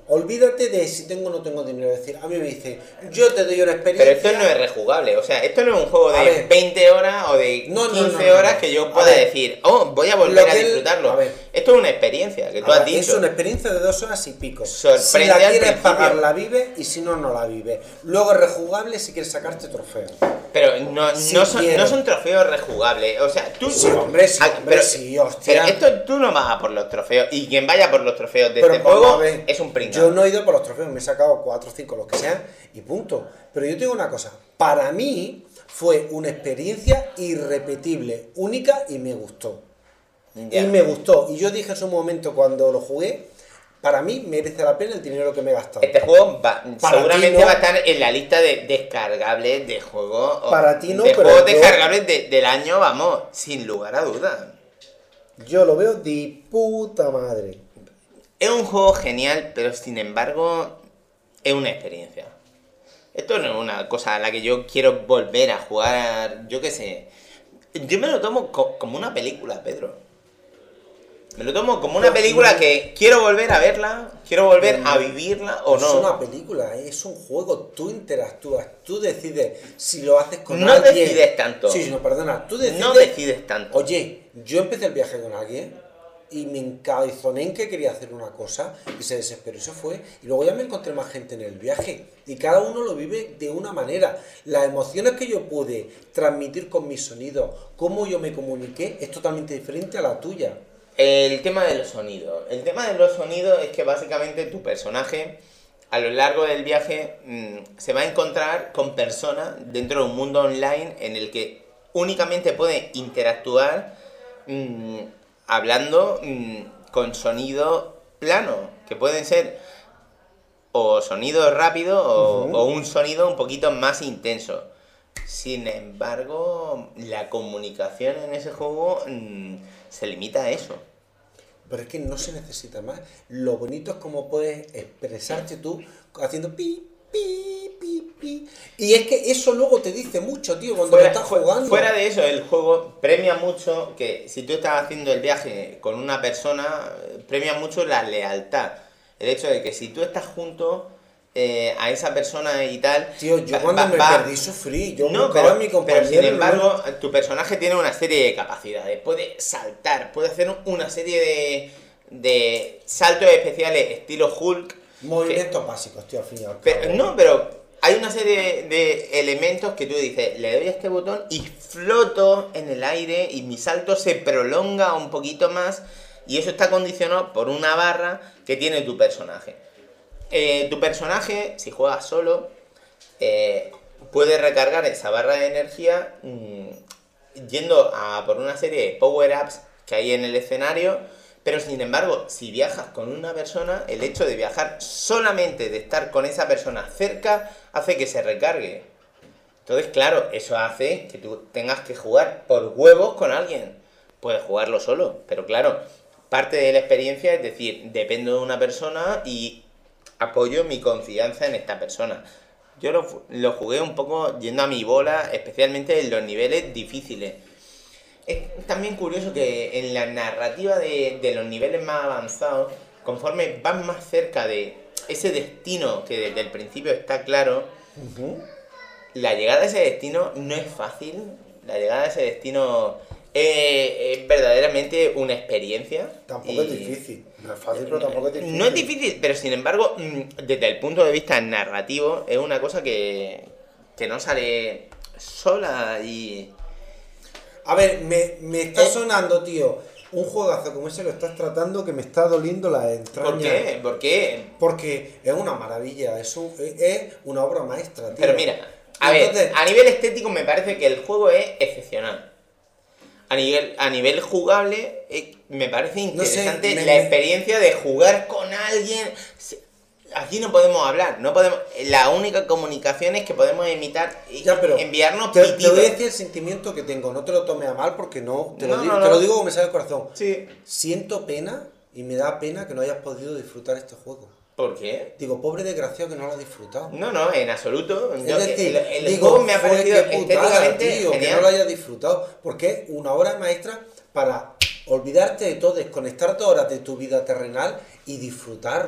olvídate de si tengo o no tengo dinero. Es decir, a mí me dice, yo te doy una experiencia. Pero esto no es rejugable, o sea, esto no es un juego A de ver. veinte horas o de No, no, quince no, no, horas no. que yo A pueda ver. decir, oh, voy a volver Lo a que él- disfrutarlo. a ver. Esto es una experiencia que tú has Ahora, es dicho. una experiencia de dos horas y pico. Sorprende si la al quieres principio. pagar, la vives, y si no, no la vives. Luego es rejugable si quieres sacarte trofeo. Pero no, Si no, son, quiero. no son trofeos rejugables. O sea, tú. Sí, hombre, sí, Ah, hombre, pero, sí, hostia. pero esto tú no vas a por los trofeos. Y quien vaya por los trofeos de Pero este vamos juego a ver, es un pringado. yo no he ido por los trofeos, me he sacado cuatro o cinco, los que sean, y punto. Pero yo te digo una cosa, para mí fue una experiencia irrepetible, única, y me gustó. Ya. Y me gustó. Y yo dije en su momento cuando lo jugué, para mí merece la pena el dinero que me he gastado. Este juego va- Para seguramente ti no. va a estar en la lista de descargables de juegos. o Para ti no, de pero juegos yo- descargables de- del año, vamos, sin lugar a dudas. Yo lo veo de puta madre. Es un juego genial, pero sin embargo es una experiencia. Esto no es una cosa a la que yo quiero volver a jugar, yo qué sé. Yo me lo tomo co- como una película, Pedro. Me lo tomo como una Pues película no. que quiero volver a verla, quiero volver Pero a no. vivirla o Es no. una película, ¿eh? Es un juego, tú interactúas, tú decides si lo haces con No alguien. decides tanto. Sí, sí, no, perdona, tú decides. No decides tanto. Oye, yo empecé el viaje con alguien y me encabezoné en que quería hacer una cosa y se desesperó y se fue. Y luego ya me encontré más gente en el viaje y cada uno lo vive de una manera. Las emociones que yo pude transmitir con mis sonidos, cómo yo me comuniqué, es totalmente diferente a la tuya. El tema de los sonidos. El tema de los sonidos es que básicamente tu personaje a lo largo del viaje mmm, se va a encontrar con personas dentro de un mundo online en el que únicamente puede interactuar mmm, hablando mmm, con sonidos planos, que pueden ser o sonidos rápidos o, Ujú. o un sonido un poquito más intenso. Sin embargo, la comunicación en ese juego mmm, se limita a eso. Pero es que no se necesita más. Lo bonito es cómo puedes expresarte tú haciendo pi, pi, pi, pi. Y es que eso luego te dice mucho, tío, cuando Fuera, lo estás fu- jugando. fuera de eso, el juego premia mucho que si tú estás haciendo el viaje con una persona, eh, premia mucho la lealtad. El hecho de que si tú estás junto eh, a esa persona y tal... Tío, yo va- cuando va- me va- perdí sufrí. Yo no, buscaba pero, a mi pero compañero. sin y no- embargo, tu personaje tiene una serie de capacidades. Puede saltar, puede hacer una serie de, de saltos especiales estilo Hulk. Movimientos básicos, tío, al fin y al cabo. Pero, no, pero hay una serie de elementos que tú dices, le doy a este botón y floto en el aire y mi salto se prolonga un poquito más y eso está condicionado por una barra que tiene tu personaje. Eh, tu personaje, si juegas solo, eh, puede recargar esa barra de energía mmm, yendo a por una serie de power-ups que hay en el escenario, pero sin embargo, si viajas con una persona, el hecho de viajar solamente de estar con esa persona cerca hace que se recargue. Entonces, claro, eso hace que tú tengas que jugar por huevos con alguien. Puedes jugarlo solo, pero claro, parte de la experiencia es decir, dependo de una persona y apoyo mi confianza en esta persona. Yo lo, fu- lo jugué un poco yendo a mi bola, especialmente en los niveles difíciles. Es también curioso que en la narrativa de, de los niveles más avanzados, conforme vas más cerca de ese destino que desde el principio está claro, Ujú. la llegada a ese destino no es fácil. La llegada a ese destino es, es verdaderamente una experiencia. Tampoco y- es difícil. No es fácil, pero tampoco es difícil. No es difícil, pero sin embargo, mm, desde el punto de vista narrativo, es una cosa que, que no sale sola y... A ver, me, me está Eh. sonando, tío, un juegazo como ese lo estás tratando que me está doliendo la entraña. ¿Por qué? ¿Por qué? Porque es una maravilla, es, un- es una obra maestra, tío. Pero mira, a Entonces, ver, a nivel estético me parece que el juego es excepcional. A nivel, a nivel jugable, eh, me parece No sé, interesante me- la me- experiencia de jugar con alguien. Se- Aquí no podemos hablar, no podemos. La única comunicación es que podemos imitar y Ya, pero enviarnos te, te pitidos. voy a decir el sentimiento que tengo, no te lo tomes a mal porque no, te, lo, No, digo, no, te no. lo digo como me sale del corazón. Sí. Siento pena y me da pena que no hayas podido disfrutar este juego. ¿Por qué? Digo, pobre desgraciado que no lo ha disfrutado. No, no, en absoluto. Es Yo- decir, el, el digo, juego me ha fue parecido qué putada, estéticamente tío, que genial. no lo hayas disfrutado, porque es una obra maestra para olvidarte de todo, desconectarte horas de tu vida terrenal y disfrutarlo.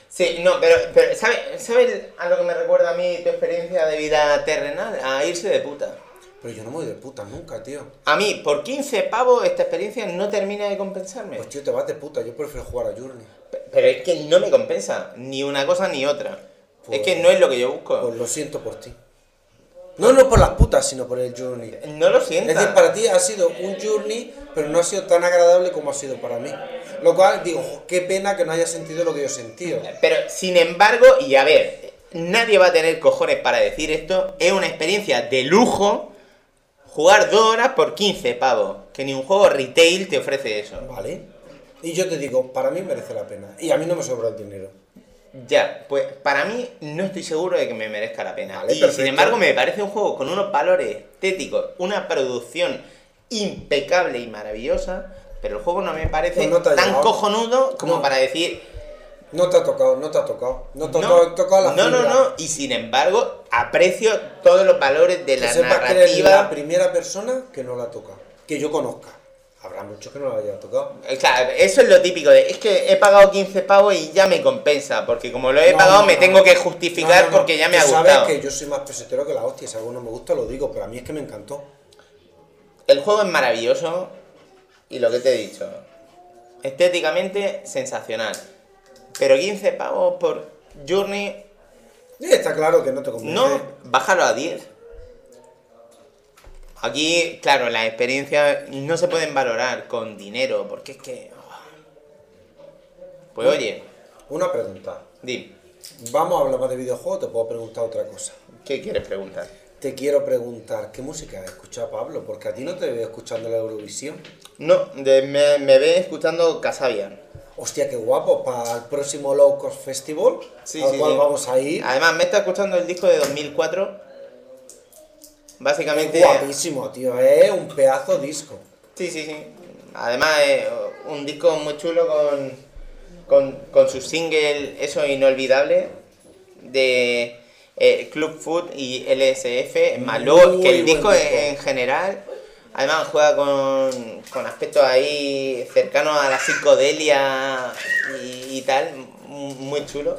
Sí, no, pero, pero ¿sabes sabe a lo que me recuerda a mí tu experiencia de vida terrenal? A irse de puta. Pero yo no me voy de puta nunca, tío. A mí, por quince pavos, esta experiencia no termina de compensarme. Pues tío, te vas de puta, yo prefiero jugar a Journey. Pero es que no me compensa, ni una cosa ni otra. Pues- es que no es lo que yo busco. Pues lo siento por ti. No, no por las putas, sino por el Journey. No lo Es siento. decir, para ti ha sido un Journey, pero no ha sido tan agradable como ha sido para mí. Lo cual, digo, "Jo, qué pena que no haya sentido lo que yo he sentido". Pero, sin embargo, y a ver, nadie va a tener cojones para decir esto, es una experiencia de lujo jugar dos horas por quince pavos. Que ni un juego retail te ofrece eso. Vale. Y yo te digo, para mí merece la pena. Y a mí no me sobra el dinero. Ya, pues para mí no estoy seguro de que me merezca la pena. Vale, y perfecto. sin embargo me parece un juego con unos valores estéticos, una producción impecable y maravillosa, pero el juego no me parece Pues no te ha tan llegado. cojonudo como No. para decir... No te ha tocado, no te ha tocado. No te ha No, tocado, tocado la no, no, fibra. no, y sin embargo aprecio todos los valores de Que la sepas que eres narrativa. la primera persona que no la toca. Que yo conozca. Habrá muchos que no la hayan tocado. O sea, eso es lo típico de, es que he pagado quince pavos y ya me compensa, porque como lo he No, pagado no, me no. tengo que justificar No, no, no. porque ya me Tú ha sabes gustado. que yo soy más pesetero que la hostia. Si algo no me gusta lo digo, pero a mí es que me encantó. El juego es maravilloso y lo que te he dicho, estéticamente sensacional. Pero quince pavos por Journey, Y está claro que no te convence. no, bájalo a diez. Aquí, claro, las experiencias no se pueden valorar con dinero, porque es que... oh. Pues oye, Una pregunta. di, Vamos a hablar más de videojuegos, te puedo preguntar otra cosa. ¿qué quieres preguntar? Te quiero preguntar, ¿qué música has escuchado, Pablo? Porque a ti no te veo escuchando la Eurovisión. No, de- me, me ves escuchando Casabia. Hostia, qué guapo, para el próximo Low Cost Festival, Sí, al sí, cual sí. vamos a ir. Además, me está escuchando el disco de dos mil cuatro. Básicamente... Es guapísimo, tío, es un pedazo disco. Sí, sí, sí. Además, es un disco muy chulo con, con, con su single, eso inolvidable, de eh, Club Food y L S F, más luego Muy que el buen disco disco. en, en general, además juega con, con aspectos ahí cercanos a la psicodelia y, y tal, m- muy chulo.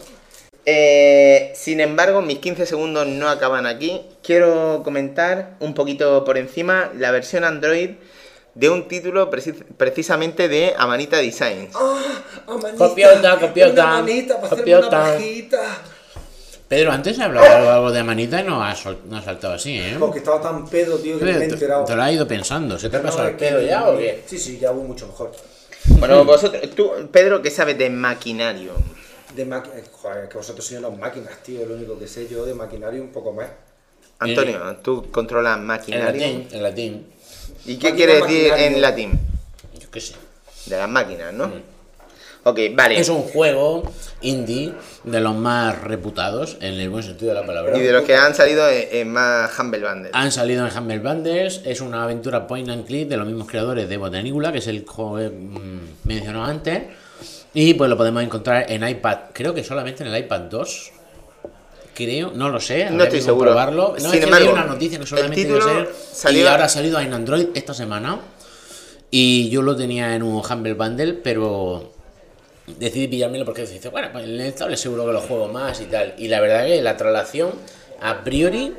Eh, sin embargo, mis quince segundos no acaban aquí. Quiero comentar un poquito por encima la versión Android de un título preci- precisamente de Amanita Designs. ¡Ah! Amanita, Copiota, copiota, una manita para hacerme una copiota. pajita. Pedro, antes he hablado algo, algo de Amanita y no ha, sol- no ha saltado así, ¿eh? Porque estaba tan pedo, tío, que Te, no me he te- enterado. te lo has ido pensando. ¿Se te ha No, pasado es el que- pedo ya o qué? Sí, sí, ya voy mucho mejor. Bueno, vosotros, tú, Pedro, ¿qué sabes de maquinario? De maqui- eh, Joder, que vosotros sois unas máquinas, tío, lo único que sé yo de maquinario un poco más. Antonio, tú controlas En maquinario. latín, en latín. ¿Y qué Máquina, quiere decir maquinario. en latín? Yo qué sé. De las máquinas, ¿no? Mm. Ok, vale. Es un juego indie de los más reputados, en el buen sentido de la palabra. Y de los que han salido en, en más Humble Bundle. Han salido en Humble Bundles, es una aventura point and click de los mismos creadores de Botanicula, que es el juego que mm, mencionado antes. Y pues lo podemos encontrar en iPad, creo que solamente en el iPad dos. Creo, no lo sé, No habría estoy que seguro. comprobarlo. No, Sin es que embargo, leí una noticia que solamente el iba a título ser. salió- Y ahora ha salido en Android esta semana. Y yo lo tenía en un Humble Bundle, pero decidí pillármelo porque dice, bueno, pues en el estable seguro que lo juego más y tal. Y la verdad que la traslación, a priori,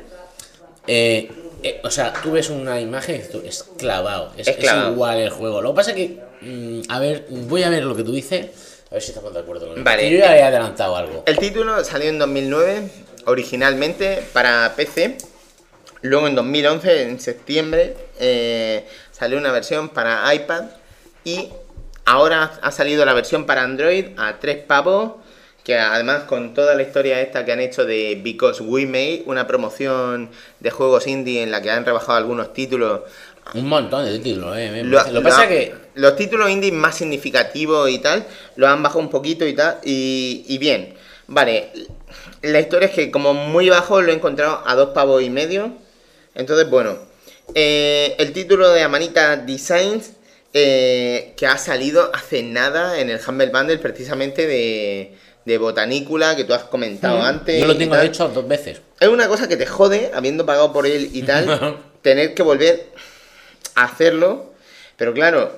eh, eh, o sea, tú ves una imagen y dices tú, es clavado, es, Es es clavado. igual el juego. Lo que pasa es que, mm, a ver, voy a ver lo que tú dices, a ver si estamos de acuerdo. Con Vale. Yo ya he adelantado algo. El título salió en dos mil nueve, originalmente para P C. Luego en dos mil once, en septiembre, eh, salió una versión para iPad. Y ahora ha salido la versión para Android a tres pavos. Que además con toda la historia esta que han hecho de Because We Made, una promoción de juegos indie en la que han rebajado algunos títulos. Un montón de títulos, eh. me Lo, parece. Lo que lo pasa ha- que los títulos indie más significativos y tal, los han bajado un poquito y tal, y, y bien. Vale, la historia es que como muy bajo lo he encontrado a dos pavos y medio. Entonces, bueno, eh, el título de Amanita Designs, eh, que ha salido hace nada en el Humble Bundle precisamente de, de Botanicula, que tú has comentado antes. yo lo y tengo tal. de hecho dos veces. Es una cosa que te jode, habiendo pagado por él y tal, tener que volver a hacerlo. Pero claro,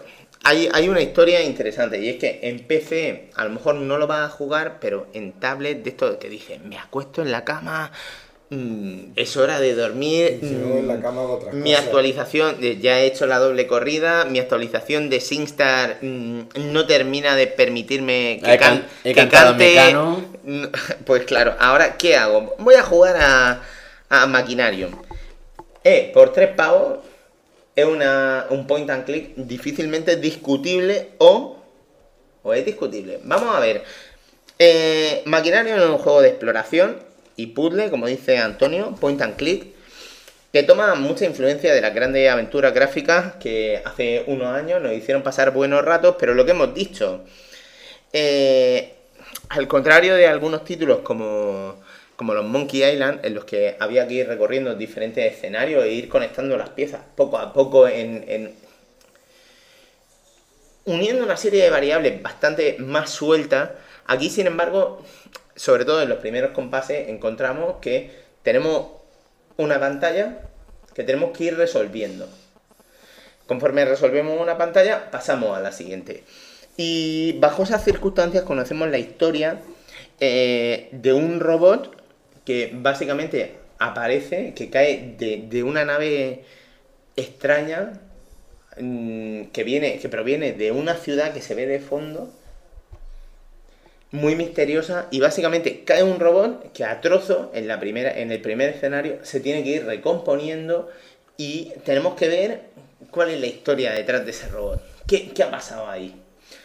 hay, hay una historia interesante y es que en P C a lo mejor no lo vas a jugar, pero en tablet de esto que dije, me acuesto en la cama, mmm, es hora de dormir, Y si no, en la cama hago otras mi cosas. actualización, eh, ya he hecho la doble corrida, mi actualización de SingStar mmm, no termina de permitirme que, He can- can- he que cantado cante. Mecano. Pues claro, ahora ¿qué hago? Voy a jugar a, a Machinarium. Eh, por tres pavos es una, un point and click difícilmente discutible o, o es discutible. Vamos a ver. Eh, Machinarium es un juego de exploración y puzzle, como dice Antonio, point and click, que toma mucha influencia de las grandes aventuras gráficas que hace unos años nos hicieron pasar buenos ratos, pero lo que hemos dicho, eh, al contrario de algunos títulos como, como los Monkey Island, en los que había que ir recorriendo diferentes escenarios e ir conectando las piezas poco a poco en, en uniendo una serie de variables bastante más sueltas, aquí sin embargo, sobre todo en los primeros compases, encontramos que tenemos una pantalla que tenemos que ir resolviendo. Conforme resolvemos una pantalla, pasamos a la siguiente. Y bajo esas circunstancias conocemos la historia eh, de un robot que básicamente aparece, que cae de, de una nave extraña mmm, que viene, que proviene de una ciudad que se ve de fondo, muy misteriosa, y básicamente cae un robot que a trozo en la primera, en el primer escenario se tiene que ir recomponiendo y tenemos que ver cuál es la historia detrás de ese robot. ¿Qué, qué ha pasado ahí?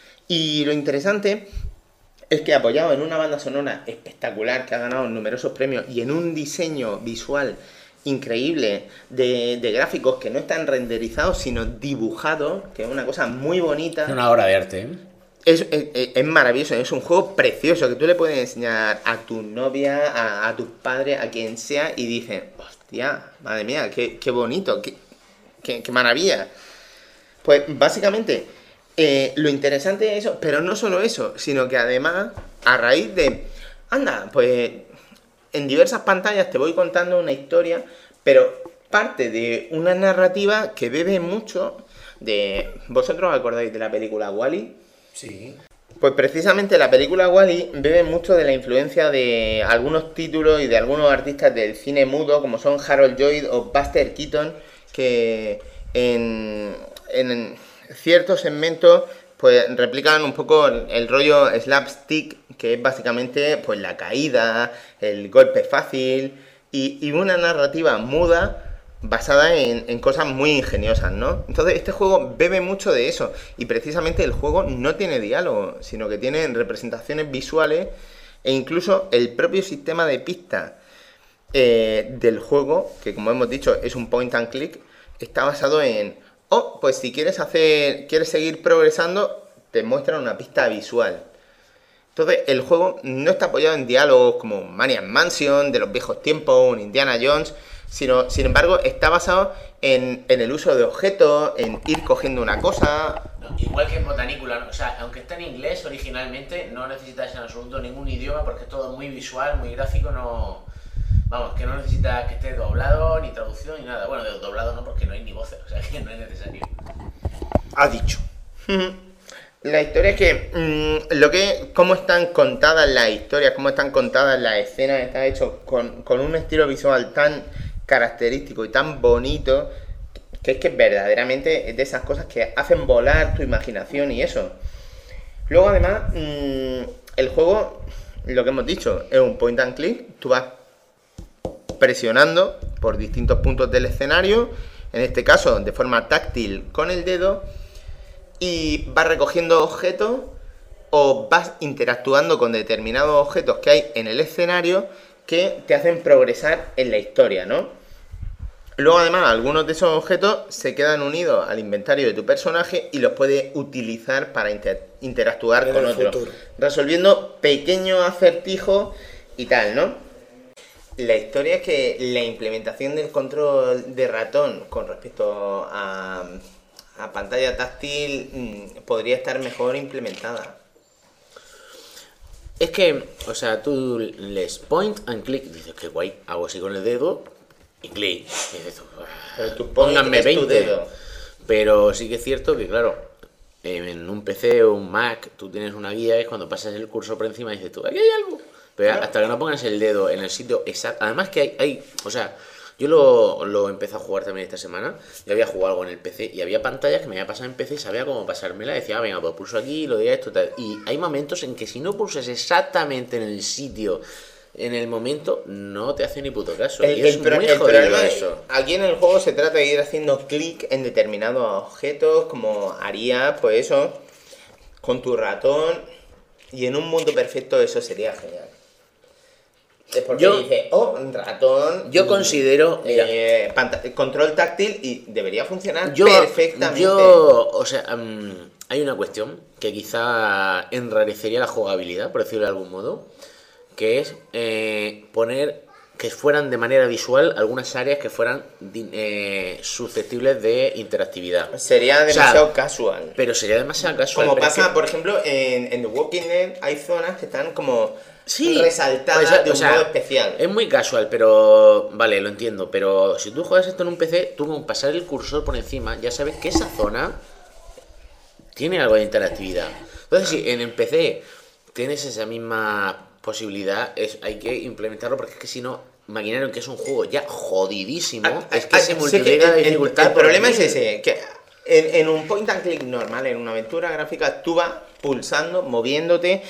Y lo interesante es que apoyado en una banda sonora espectacular que ha ganado numerosos premios y en un diseño visual increíble de, de gráficos que no están renderizados sino dibujados, que es una cosa muy bonita. Es una obra de arte, ¿eh? Es, es, es maravilloso, es un juego precioso que tú le puedes enseñar a tu novia, a, a tus padres, a quien sea, y dicen, hostia, madre mía, qué, qué bonito, qué, qué, qué maravilla. Pues básicamente, eh, lo interesante es eso, pero no solo eso, sino que además, a raíz de, anda, pues en diversas pantallas te voy contando una historia, pero parte de una narrativa que bebe mucho de... ¿Vosotros os acordáis de la película Wall-E? Sí. Pues precisamente la película Wall-E bebe mucho de la influencia de algunos títulos y de algunos artistas del cine mudo, como son Harold Lloyd o Buster Keaton, que en, en ciertos segmentos pues replican un poco el, el rollo slapstick, que es básicamente pues la caída, el golpe fácil y, y una narrativa muda basada en, en cosas muy ingeniosas, ¿no? Entonces este juego bebe mucho de eso y precisamente el juego no tiene diálogo, sino que tiene representaciones visuales e incluso el propio sistema de pistas eh, del juego, que como hemos dicho es un point and click, está basado en, oh, pues si quieres hacer, quieres seguir progresando, te muestran una pista visual. Entonces el juego no está apoyado en diálogos como Maniac Mansion de los viejos tiempos, un Indiana Jones, sino, sin embargo, está basado en, en el uso de objetos, en ir cogiendo una cosa. No, igual que en Botanicula, ¿no? O sea, aunque está en inglés originalmente, no necesitas en absoluto ningún idioma porque es todo muy visual, muy gráfico, no... Vamos, que no necesitas que esté doblado, ni traducción, ni nada. Bueno, de doblado no, porque no hay ni voces, o sea que no es necesario. Ha dicho. La historia es que, mmm, lo que, cómo están contadas las historias, cómo están contadas las escenas, está hecho con, con un estilo visual tan característico y tan bonito, que es que verdaderamente es de esas cosas que hacen volar tu imaginación y eso. Luego además, mmm, el juego, lo que hemos dicho, es un point and click, tú vas presionando por distintos puntos del escenario, en este caso de forma táctil con el dedo, y vas recogiendo objetos o vas interactuando con determinados objetos que hay en el escenario que te hacen progresar en la historia, ¿no? Luego además algunos de esos objetos se quedan unidos al inventario de tu personaje y los puedes utilizar para inter- interactuar En con el otros, futuro. resolviendo pequeños acertijos y tal, ¿no? La historia es que la implementación del control de ratón con respecto a, a pantalla táctil mmm, podría estar mejor implementada. Es que, o sea, tú les point and click, dices que guay, hago así con el dedo y clic. Y dices, Pero tu point pónganme es tu veinte. dedo. Pero sí que es cierto que, claro, en un P C o un Mac tú tienes una guía, es cuando pasas el cursor por encima y dices tú, aquí hay algo. Pero hasta que no pongas el dedo en el sitio exacto. Además que hay, hay o sea, yo lo, lo empecé a jugar también esta semana. Yo había jugado algo en el P C y había pantallas que me había pasado en P C y sabía cómo pasármela. Decía, ah, venga, pues pulso aquí, lo diré esto, tal. Y hay momentos en que si no pulsas exactamente en el sitio, en el momento, no te hace ni puto caso. El, y es el pro- muy el jodido problema es, eso. aquí en el juego se trata de ir haciendo clic en determinados objetos, como harías, pues eso, con tu ratón. Y en un mundo perfecto eso sería genial. Es porque Yo- dice, oh, un ratón. Yo y, considero, mira, eh, panta- control táctil y debería funcionar Yo, perfectamente. yo, o sea, um, hay una cuestión que quizá enrarecería la jugabilidad, por decirlo de algún modo, que es eh, poner que fueran de manera visual algunas áreas que fueran di- eh, susceptibles de interactividad. Sería O sea, demasiado casual. Pero sería demasiado casual. Como pero es pasa, que- por ejemplo, en, en The Walking Dead hay zonas que están como Sí, resaltadas pues, de o un sea, modo especial. Es muy casual, pero vale, lo entiendo. Pero si tú juegas esto en un P C, tú con pasar el cursor por encima, ya sabes que esa zona tiene algo de interactividad. Entonces, si en el P C tienes esa misma posibilidad, es, hay que implementarlo porque es que si no, Maquinario, que es un juego ya jodidísimo, Ah, es que ah, se sé multiplica el- la el- dificultad. El, por problema es mil. ese, que en, en un point and click normal, en una aventura gráfica, tú vas pulsando, moviéndote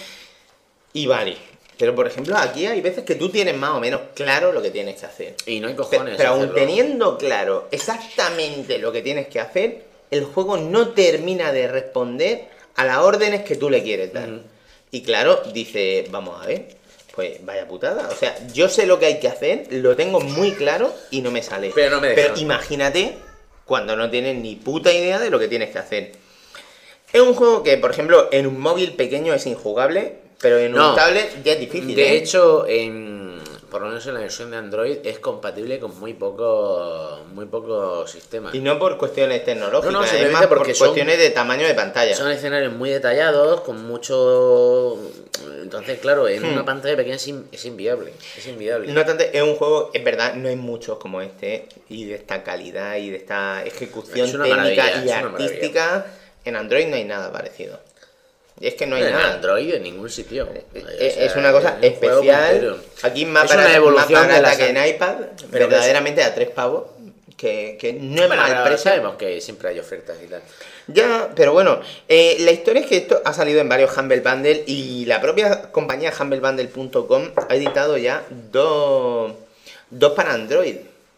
y vale. Pero por ejemplo, aquí hay veces que tú tienes más o menos claro lo que tienes que hacer. Y no hay Pe- cojones. Pero aún hacerlo. teniendo claro exactamente lo que tienes que hacer, el juego no termina de responder a las órdenes que tú le quieres dar. Ujú. Y claro, dice, vamos a ver, pues vaya putada. O sea, yo sé lo que hay que hacer, lo tengo muy claro y no me sale. Pero no me Pero dejan. imagínate cuando no tienes ni puta idea de lo que tienes que hacer. Es un juego que, por ejemplo, en un móvil pequeño es injugable, pero en No. un tablet ya es difícil. De ¿eh? hecho, en, por lo menos en la versión de Android es compatible con muy poco, muy pocos sistemas. Y no por cuestiones tecnológicas, No, no, es simplemente más por porque son- cuestiones de tamaño de pantalla. Son escenarios muy detallados, con mucho... Entonces, claro, en Hmm. una pantalla pequeña es, in- es inviable. Es inviable. No obstante, es un juego, es verdad, no hay muchos como este, y de esta calidad y de esta ejecución Es una técnica maravilla, y es una artística. En Android no hay nada parecido. Y es que no hay en nada. Android en ningún sitio. Es, O sea, es una cosa es un juego especial. puntero. Aquí más Es una barata, evolución más de barata las- que en iPad, Pero que verdaderamente a tres pavos. Que, que no es Bueno, mal pero precio. sabemos que siempre hay ofertas y tal. Ya, pero bueno, eh, la historia es que esto ha salido en varios Humble Bundle y la propia compañía humble bundle punto com ha editado ya dos, dos para Android.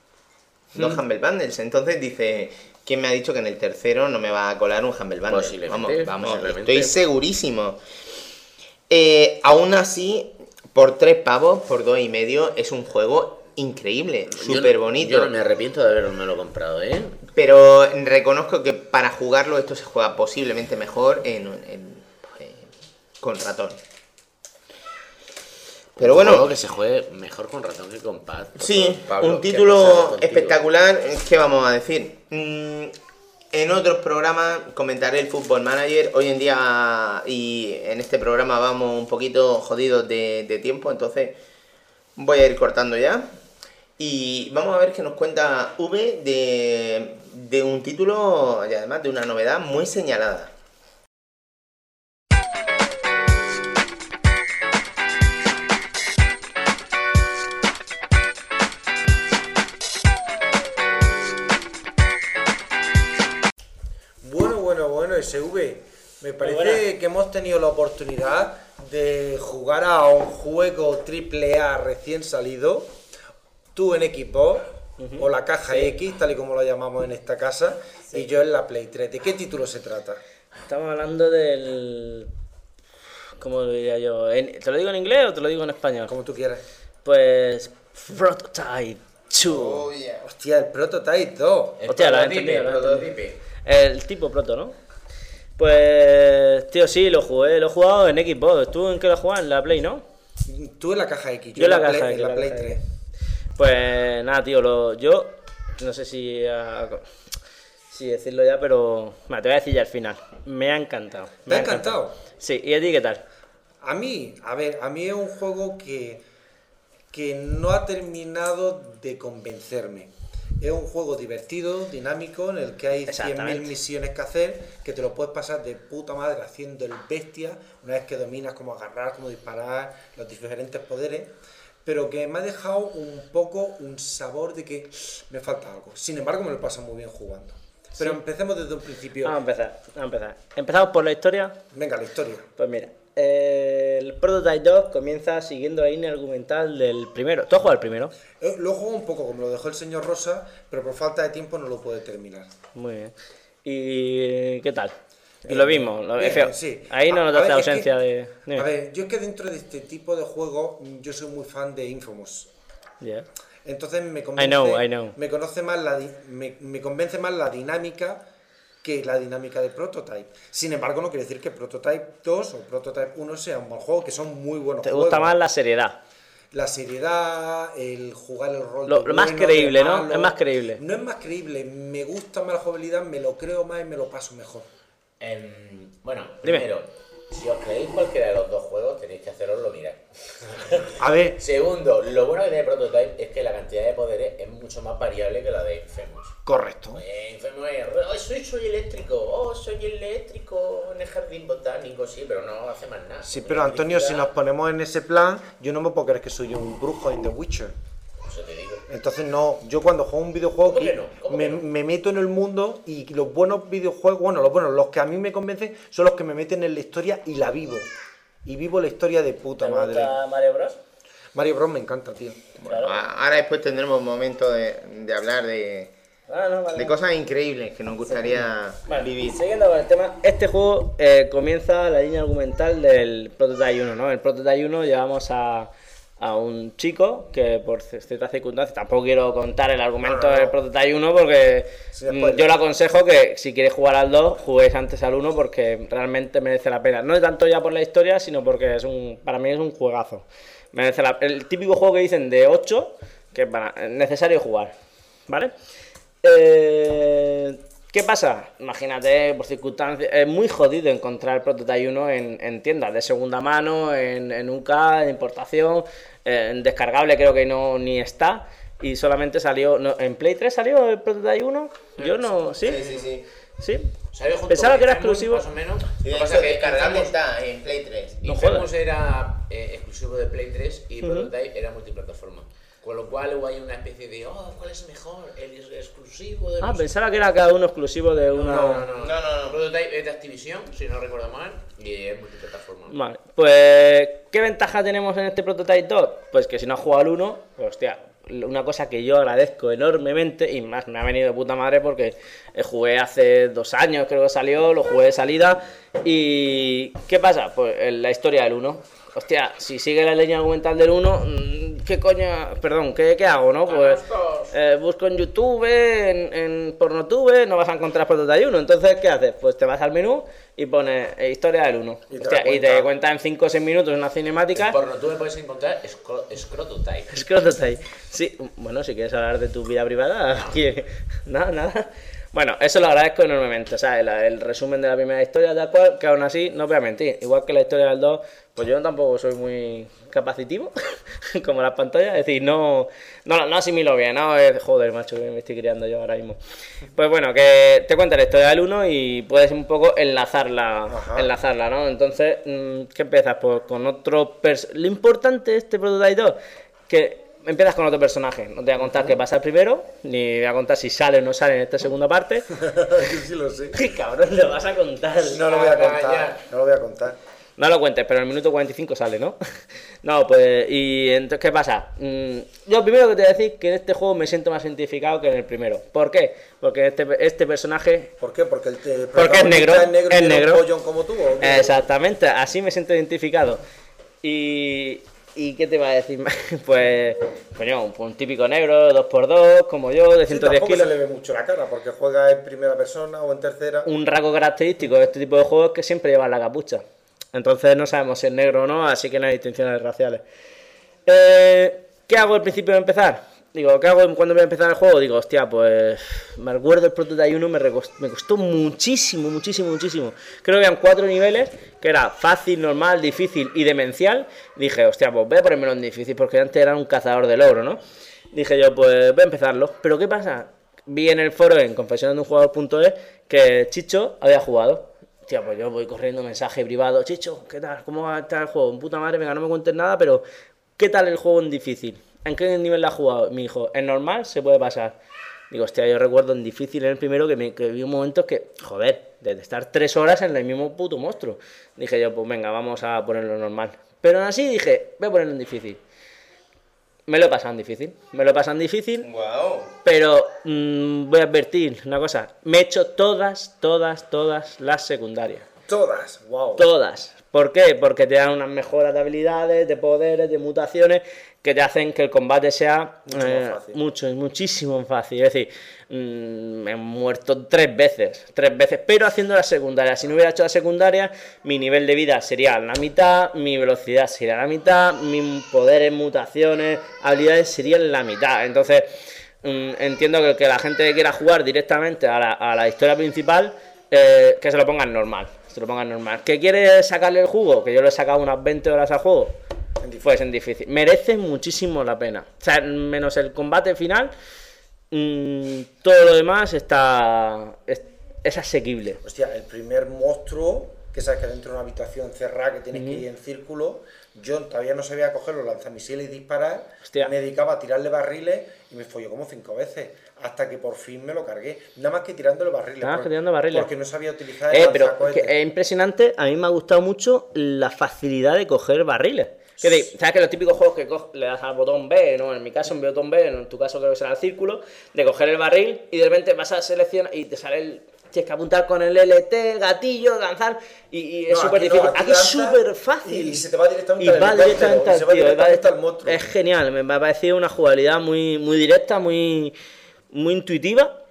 Dos Mm. Humble Bundles. Entonces dice, ¿quién me ha dicho que en el tercero no me va a colar un Humble Bundle? Posiblemente, Vamos, vamos, posiblemente. estoy segurísimo. Eh, aún así, por tres pavos, por dos y medio, es un juego increíble, Yo súper no- bonito. Yo no me arrepiento de haberme lo comprado, ¿eh? Pero reconozco que para jugarlo esto se juega posiblemente mejor en, en- eh, con ratón. Pero Un juego bueno, que se juegue mejor con ratón que con pad. por sí, favor, Pablo, un ¿qué ha título pasado contigo? espectacular. ¿Qué vamos a decir? Mm, en otros programas comentaré el Football Manager. Hoy en día y en este programa vamos un poquito jodidos de, de tiempo, entonces voy a ir cortando ya. Y vamos a ver qué nos cuenta V de, de un título y además de una novedad muy señalada. Bueno, bueno, bueno, S V. Me parece buena. que hemos tenido la oportunidad de jugar a un juego triple A recién salido. Tú en Xbox, o la caja X, tal y como lo llamamos en esta casa, y yo en la Play tres. ¿De qué título se trata? Estamos hablando del... ¿Cómo lo diría yo? ¿En- ¿Te lo digo en inglés o te lo digo en español? Como tú quieras. Pues... Prototype dos. Hostia, el Prototype dos. Hostia, lo has entendido, lo has entendido. El tipo proto, ¿no? Pues... Tío, sí, lo jugué, lo he jugado en Xbox. ¿Tú en qué lo jugabas? En la Play, ¿no? Tú en la caja X, Yo en la Play- caja en X, la la Play caja tres. Pues nada, tío, lo, yo no sé si, ah, si decirlo ya, pero bueno, te voy a decir ya al final. Me ha encantado. ¿Te me ha encantado? Sí, ¿y a ti qué tal? A mí, a ver, a mí es un juego que, que no ha terminado de convencerme. Es un juego divertido, dinámico, en el que hay cien Exactamente. mil misiones que hacer, que te lo puedes pasar de puta madre haciendo el bestia, una vez que dominas cómo agarrar, cómo disparar, los diferentes poderes, pero que me ha dejado un poco un sabor de que me falta algo. Sin embargo, me lo paso muy bien jugando. Pero Sí. empecemos desde un principio. Vamos a empezar, vamos a empezar. Empezamos por la historia. Venga, la historia. Pues mira, eh, el Prototype dos comienza siguiendo la línea argumental del primero. ¿Tú has jugado al primero? Eh, Lo juego un poco como lo dejó el señor Rosa, pero por falta de tiempo no lo puede terminar. Muy bien. ¿Y qué tal? Y lo mismo, lo, Bien, es feo. sí. Ahí no A- notaste a ver, es ausencia que- de... Dime. A ver, yo es que dentro de este tipo de juegos, yo soy muy fan de Infamous. Yeah. Entonces me convence, I know, I know. me conoce más la di- me, me convence más la dinámica que la dinámica de Prototype. Sin embargo, no quiere decir que Prototype dos o Prototype uno sea un mal juego, que son muy buenos ¿Te juegos. gusta más la seriedad? La seriedad, el jugar el rol Lo- de lo más bueno, creíble, de ¿no? malo. Es más creíble. No es más creíble, me gusta más la jugabilidad, me lo creo más y me lo paso mejor. Em, bueno, Dime. primero, si os creéis cualquiera de los dos juegos, tenéis que haceroslo mirar. A ver, Segundo, lo bueno que tiene Prototype es que la cantidad de poderes es mucho más variable que la de Infamous. correcto. Eh, Infamous es, oh, soy, soy eléctrico, oh, soy eléctrico en el jardín botánico, sí, pero no hace más nada. Sí, pero Antonio, si nos ponemos en ese plan, yo no me puedo creer que soy un brujo en The Witcher. Eso te digo. Entonces no, yo cuando juego un videojuego ¿Cómo que que no? ¿Cómo me, que no? me meto en el mundo y los buenos videojuegos, bueno, los buenos, los que a mí me convencen son los que me meten en la historia y la vivo. Y vivo la historia de puta ¿Te madre. gusta Mario Bros? Mario Bros me encanta, tío. Claro. A- Ahora después tendremos un momento de, de hablar de, Ah, no, vale. de cosas increíbles que nos gustaría Vale, vivir. siguiendo con el tema, este juego eh, comienza la línea argumental del Prototype uno, ¿no? En el Prototype uno llevamos a, a un chico que por ciertas circunstancias, tampoco quiero contar el argumento No, no, no. del Prototype uno porque Sin mm, spoiler. yo le aconsejo que si quieres jugar al dos, juguéis antes al uno porque realmente merece la pena. No es tanto ya por la historia, sino porque es un, para mí es un juegazo. Merece la, el típico juego que dicen de ocho, que es para- es necesario jugar, ¿vale? Eh, ¿Qué pasa? Imagínate, por circunstancias, es muy jodido encontrar el Prototype uno en, en tiendas de segunda mano, en, en U K, en importación, eh, en descargable creo que no ni está, y solamente salió, no, ¿en Play tres salió el Prototype uno? Yo no, ¿sí? Sí, sí, sí. ¿Sí? ¿Salió junto Pensaba con que era Infamous, exclusivo. Más o menos. Sí, Lo de que hecho, pasa es que descargable Infamous- está en Play tres. No Infamous jodas. era eh, exclusivo de Play tres y Ujú. Prototype era multiplataforma. Con lo cual hubo ahí una especie de, oh, ¿cuál es mejor? ¿El exclusivo de Ah, los- pensaba que era cada uno exclusivo de No, una... no, no, no, No, no, no. Prototype es de Activision, si no recuerdo mal, y es multiplataforma. Vale, pues ¿qué ventaja tenemos en este Prototype dos? Pues que si no has jugado al uno, pues hostia, una cosa que yo agradezco enormemente y más me ha venido de puta madre porque eh, jugué hace dos años, creo que salió, lo jugué de salida y ¿qué pasa? Pues eh, la historia del uno. Hostia, si sigue la línea argumental del uno, mm, ¿qué coño? Perdón, ¿qué, qué hago, no? Pues eh, busco en YouTube, en, en Pornotube, no vas a encontrar Prototype uno. Entonces, ¿qué haces? Pues te vas al menú y pones eh, historia del uno. Y te Hostia, la y te cuenta. cuenta en cinco o seis minutos una cinemática. Por no tú me puedes encontrar Scro- Scrototype. Scrototype. Sí, bueno, si quieres hablar de tu vida privada, aquí- nada, nada. Bueno, eso lo agradezco enormemente, o sea, el, el resumen de la primera historia tal cual, que aún así, no voy a mentir, igual que la historia del dos, pues yo tampoco soy muy capacitivo, como las pantallas, es decir, no, no, no asimilo bien, ¿no? Es, joder, macho, que me estoy criando yo ahora mismo. Pues bueno, que te cuento la historia del uno y puedes un poco enlazarla, Ajá. enlazarla, ¿no? Entonces, mm, ¿qué empiezas? Pues con otro... pers- Lo importante de este Prototype dos, que... Empiezas con otro personaje, no te voy a contar qué pasa primero, ni voy a contar si sale o no sale en esta segunda parte. Yo sí lo sé. ¿Qué cabrón le vas a contar? No lo voy a Ya, contar, ya. no lo voy a contar. No lo cuentes, pero en el minuto cuarenta y cinco sale, ¿no? No, pues, y entonces, ¿qué pasa? Mm, yo primero que te voy a decir que en este juego me siento más identificado que en el primero. ¿Por qué? Porque este, este personaje... ¿Por qué? Porque el te- Porque es negro, protagonista es y tiene un negro. pollón como tú. ¿o qué? Exactamente, así me siento identificado. Y... ¿Y qué te va a decir? Pues, coño, un, un típico negro, dos por dos, como yo, de Sí, ciento diez tampoco kilos. se le ve mucho la cara porque juega en primera persona o en tercera. Un rasgo característico de este tipo de juegos es que siempre llevan la capucha. Entonces no sabemos si es negro o no, así que no hay distinciones raciales. Eh, ¿Qué hago al principio de empezar? Digo, ¿qué hago cuando voy a empezar el juego? Digo, hostia, pues me recuerdo el Prototype uno, me, recostó, me costó muchísimo, muchísimo, muchísimo. Creo que eran cuatro niveles, que era fácil, normal, difícil y demencial. Dije, hostia, pues voy a ponérmelo en difícil, porque antes era un cazador de logro, ¿no? dije yo, pues voy a empezarlo. Pero ¿qué pasa? Vi en el foro, en confesiones de un jugador punto es, que Chicho había jugado. Tía, pues yo voy corriendo mensaje privado. Chicho, ¿qué tal? ¿Cómo va a estar el juego? Puta madre, venga, no me cuentes nada, pero ¿qué tal el juego en difícil? ¿En qué nivel la ha jugado? Me dijo, en normal se puede pasar. Digo, hostia, yo recuerdo en difícil en el primero que, me, que vi un momento que, joder, de estar tres horas en el mismo puto monstruo. Dije yo, pues venga, vamos a ponerlo normal. Pero aún así dije, voy a ponerlo en difícil. Me lo he pasado en difícil, me lo he pasado en difícil, Wow. pero mmm, voy a advertir una cosa, me he hecho todas, todas, todas las secundarias. Todas, wow. Todas. ¿Por qué? Porque te dan unas mejoras de habilidades, de poderes, de mutaciones, que te hacen que el combate sea Mucho eh, más fácil. mucho, muchísimo más fácil. Es decir, mmm, me he muerto tres veces, tres veces, pero haciendo la secundaria. Si no hubiera hecho la secundaria, mi nivel de vida sería la mitad, mi velocidad sería la mitad, mis poderes, mutaciones, habilidades serían la mitad. Entonces, mmm, entiendo que, que la gente que quiera jugar directamente a la, a la historia principal, eh, que se lo pongan normal. Se lo pongan normal. ¿Que quiere sacarle el jugo? Que yo le he sacado unas veinte horas al juego. Pues en difícil. Merece muchísimo la pena. O sea, menos el combate final, mmm, todo lo demás está es, es asequible. Hostia, el primer monstruo, que sabes que dentro de una habitación cerrada, que tienes uh-huh. que ir en círculo, yo todavía no sabía coger los lanzamisiles y disparar. Hostia. Me dedicaba a tirarle barriles y me folló como cinco veces. Hasta que por fin me lo cargué. Nada más que tirándole barriles. Nada más porque, que tirando barriles. Porque no sabía utilizar el Eh, pero lanzacohetes. que es impresionante. A mí me ha gustado mucho la facilidad de coger barriles. Que de, ¿sabes que los típicos juegos que co- le das al botón B, ¿no? En mi caso, en botón B, en tu caso creo que será el círculo, de coger el barril y de repente vas a seleccionar y te sale el. Tienes que apuntar con el L T, el gatillo, lanzar, y, y es No, súper aquí no, difícil. aquí Aquí es lanza súper fácil. Y, y se te va directamente Y al va helicóptero, directamente y al se va tío, directamente va- al monstruo. es genial, me, me ha parecido una jugabilidad muy, muy directa, muy, muy intuitiva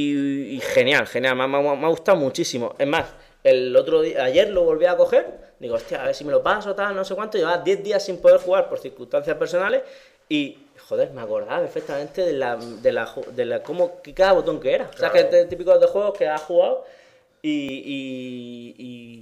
y, y genial, genial, me, me- me ha gustado muchísimo. Es más, el otro día, ayer lo volví a coger, digo, hostia, a ver si me lo paso, tal, no sé cuánto, llevaba diez días sin poder jugar por circunstancias personales y, joder, me acordaba perfectamente de la, de la, ju- de la cómo, que cada botón que era. O sea, que es el típico de juegos que has jugado y... y, y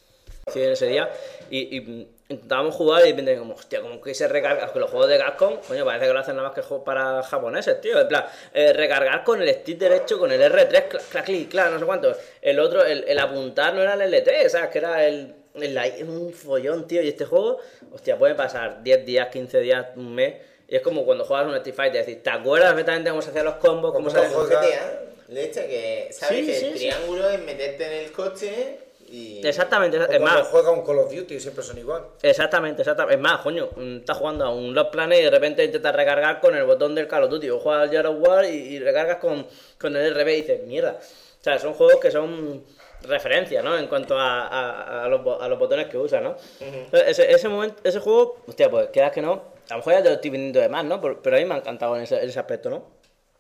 sí, en ese día y, y intentábamos jugar y de repente como, hostia, como que se recarga, que los juegos de Capcom, coño, parece que lo hacen nada más que juegos para japoneses, tío, en plan, eh, recargar con el stick derecho, con el R tres, clac, clac, clic, clac, no sé cuánto, el otro, el, el apuntar no era el L T, ¿sabes? Que era el, el, el un follón, tío, y este juego, hostia, puede pasar diez días, quince días, un mes, y es como cuando juegas un Street Fighter, es decir, ¿te acuerdas perfectamente cómo se hacían los combos, cómo se ¿Cómo Como se G juega? T A, leche, que sabes Sí, que sí, el sí. triángulo es meterte en el coche y... Exactamente, O es cuando más, juega un Call of Duty siempre son igual. Exactamente, exactamente. Es más, coño, mm, estás jugando a un Lost Planet y de repente intentas recargar con el botón del Call of Duty. O juegas al Gears of War y, y recargas con, con el R B y dices, mierda. O sea, son juegos que son referencia, ¿no? En cuanto a, a, a, los, bo- a los botones que usas, ¿no? Entonces, ese, ese momento, ese juego, hostia, pues quedas que no. A lo mejor ya te lo estoy vendiendo de más, ¿no? Pero, pero a mí me ha encantado en ese, en ese aspecto, ¿no?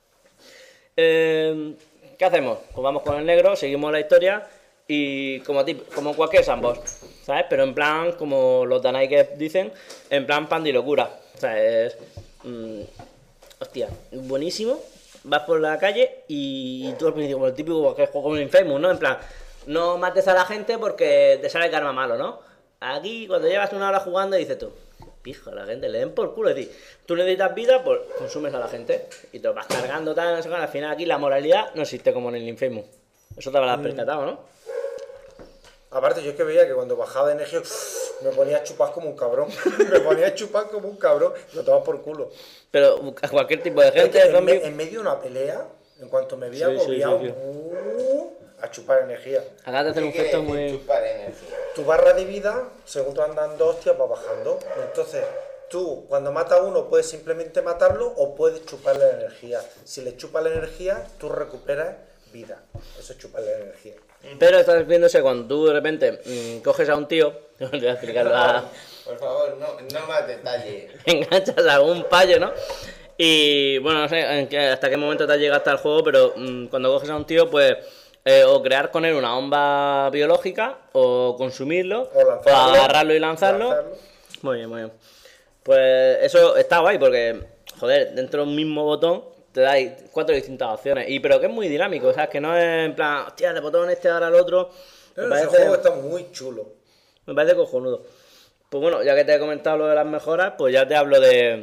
Eh, ¿Qué hacemos? Pues vamos con el negro, seguimos la historia. Y como, tip- como cualquier sandbox, ¿sabes? Pero en plan, como los Danai que dicen, en plan pandilocura. O sea, es... mm, hostia, buenísimo. Vas por la calle y tú al principio, como el típico que juego como el Infamous, ¿no? En plan, no mates a la gente porque te sale el karma malo, ¿no? Aquí, cuando llevas una hora jugando, dices tú, pija, la gente le den por culo. Es decir, tú necesitas vida, pues consumes a la gente y te lo vas cargando, tal, no sé qué. Al final aquí la moralidad no existe como en el Infamous. Eso te habrás percatado, ¿no? Aparte, yo es que veía que cuando bajaba de energía me ponía a chupar como un cabrón. Me ponía a chupar como un cabrón. Lo tomaba por culo. Pero a cualquier tipo de Es que gente, en, zombie... me- en medio de una pelea, en cuanto me veía Sí, sí, agobiado, sí, sí. uh, a chupar energía. Acá te hacen un ¿Qué gesto quiere decir muy... chupar energía? Tu barra de vida, según tú andas dando hostias, va bajando. Entonces, tú cuando matas a uno puedes simplemente matarlo o puedes chuparle la energía. Si le chupas la energía, tú recuperas vida. Eso es chuparle la energía. Pero estás viéndose cuando tú de repente mm, coges a un tío, te voy a explicarlo a... Por favor, no, no más detalles. enganchas a un payo, ¿no? Y bueno, no sé en qué- hasta qué momento te has llegado hasta el juego, pero mm, cuando coges a un tío, pues eh, o crear con él una bomba biológica, o consumirlo, O lanzarlo, agarrarlo y lanzarlo. lanzarlo. Muy bien, muy bien. Pues eso está guay porque, joder, dentro de un mismo botón te da cuatro distintas opciones. Y pero que es muy dinámico, o sea, que no es en plan, hostia, de botón este ahora el otro. Me Pero ese parece- juego está muy chulo. me parece cojonudo. Pues bueno, ya que te he comentado lo de las mejoras, pues ya te hablo de,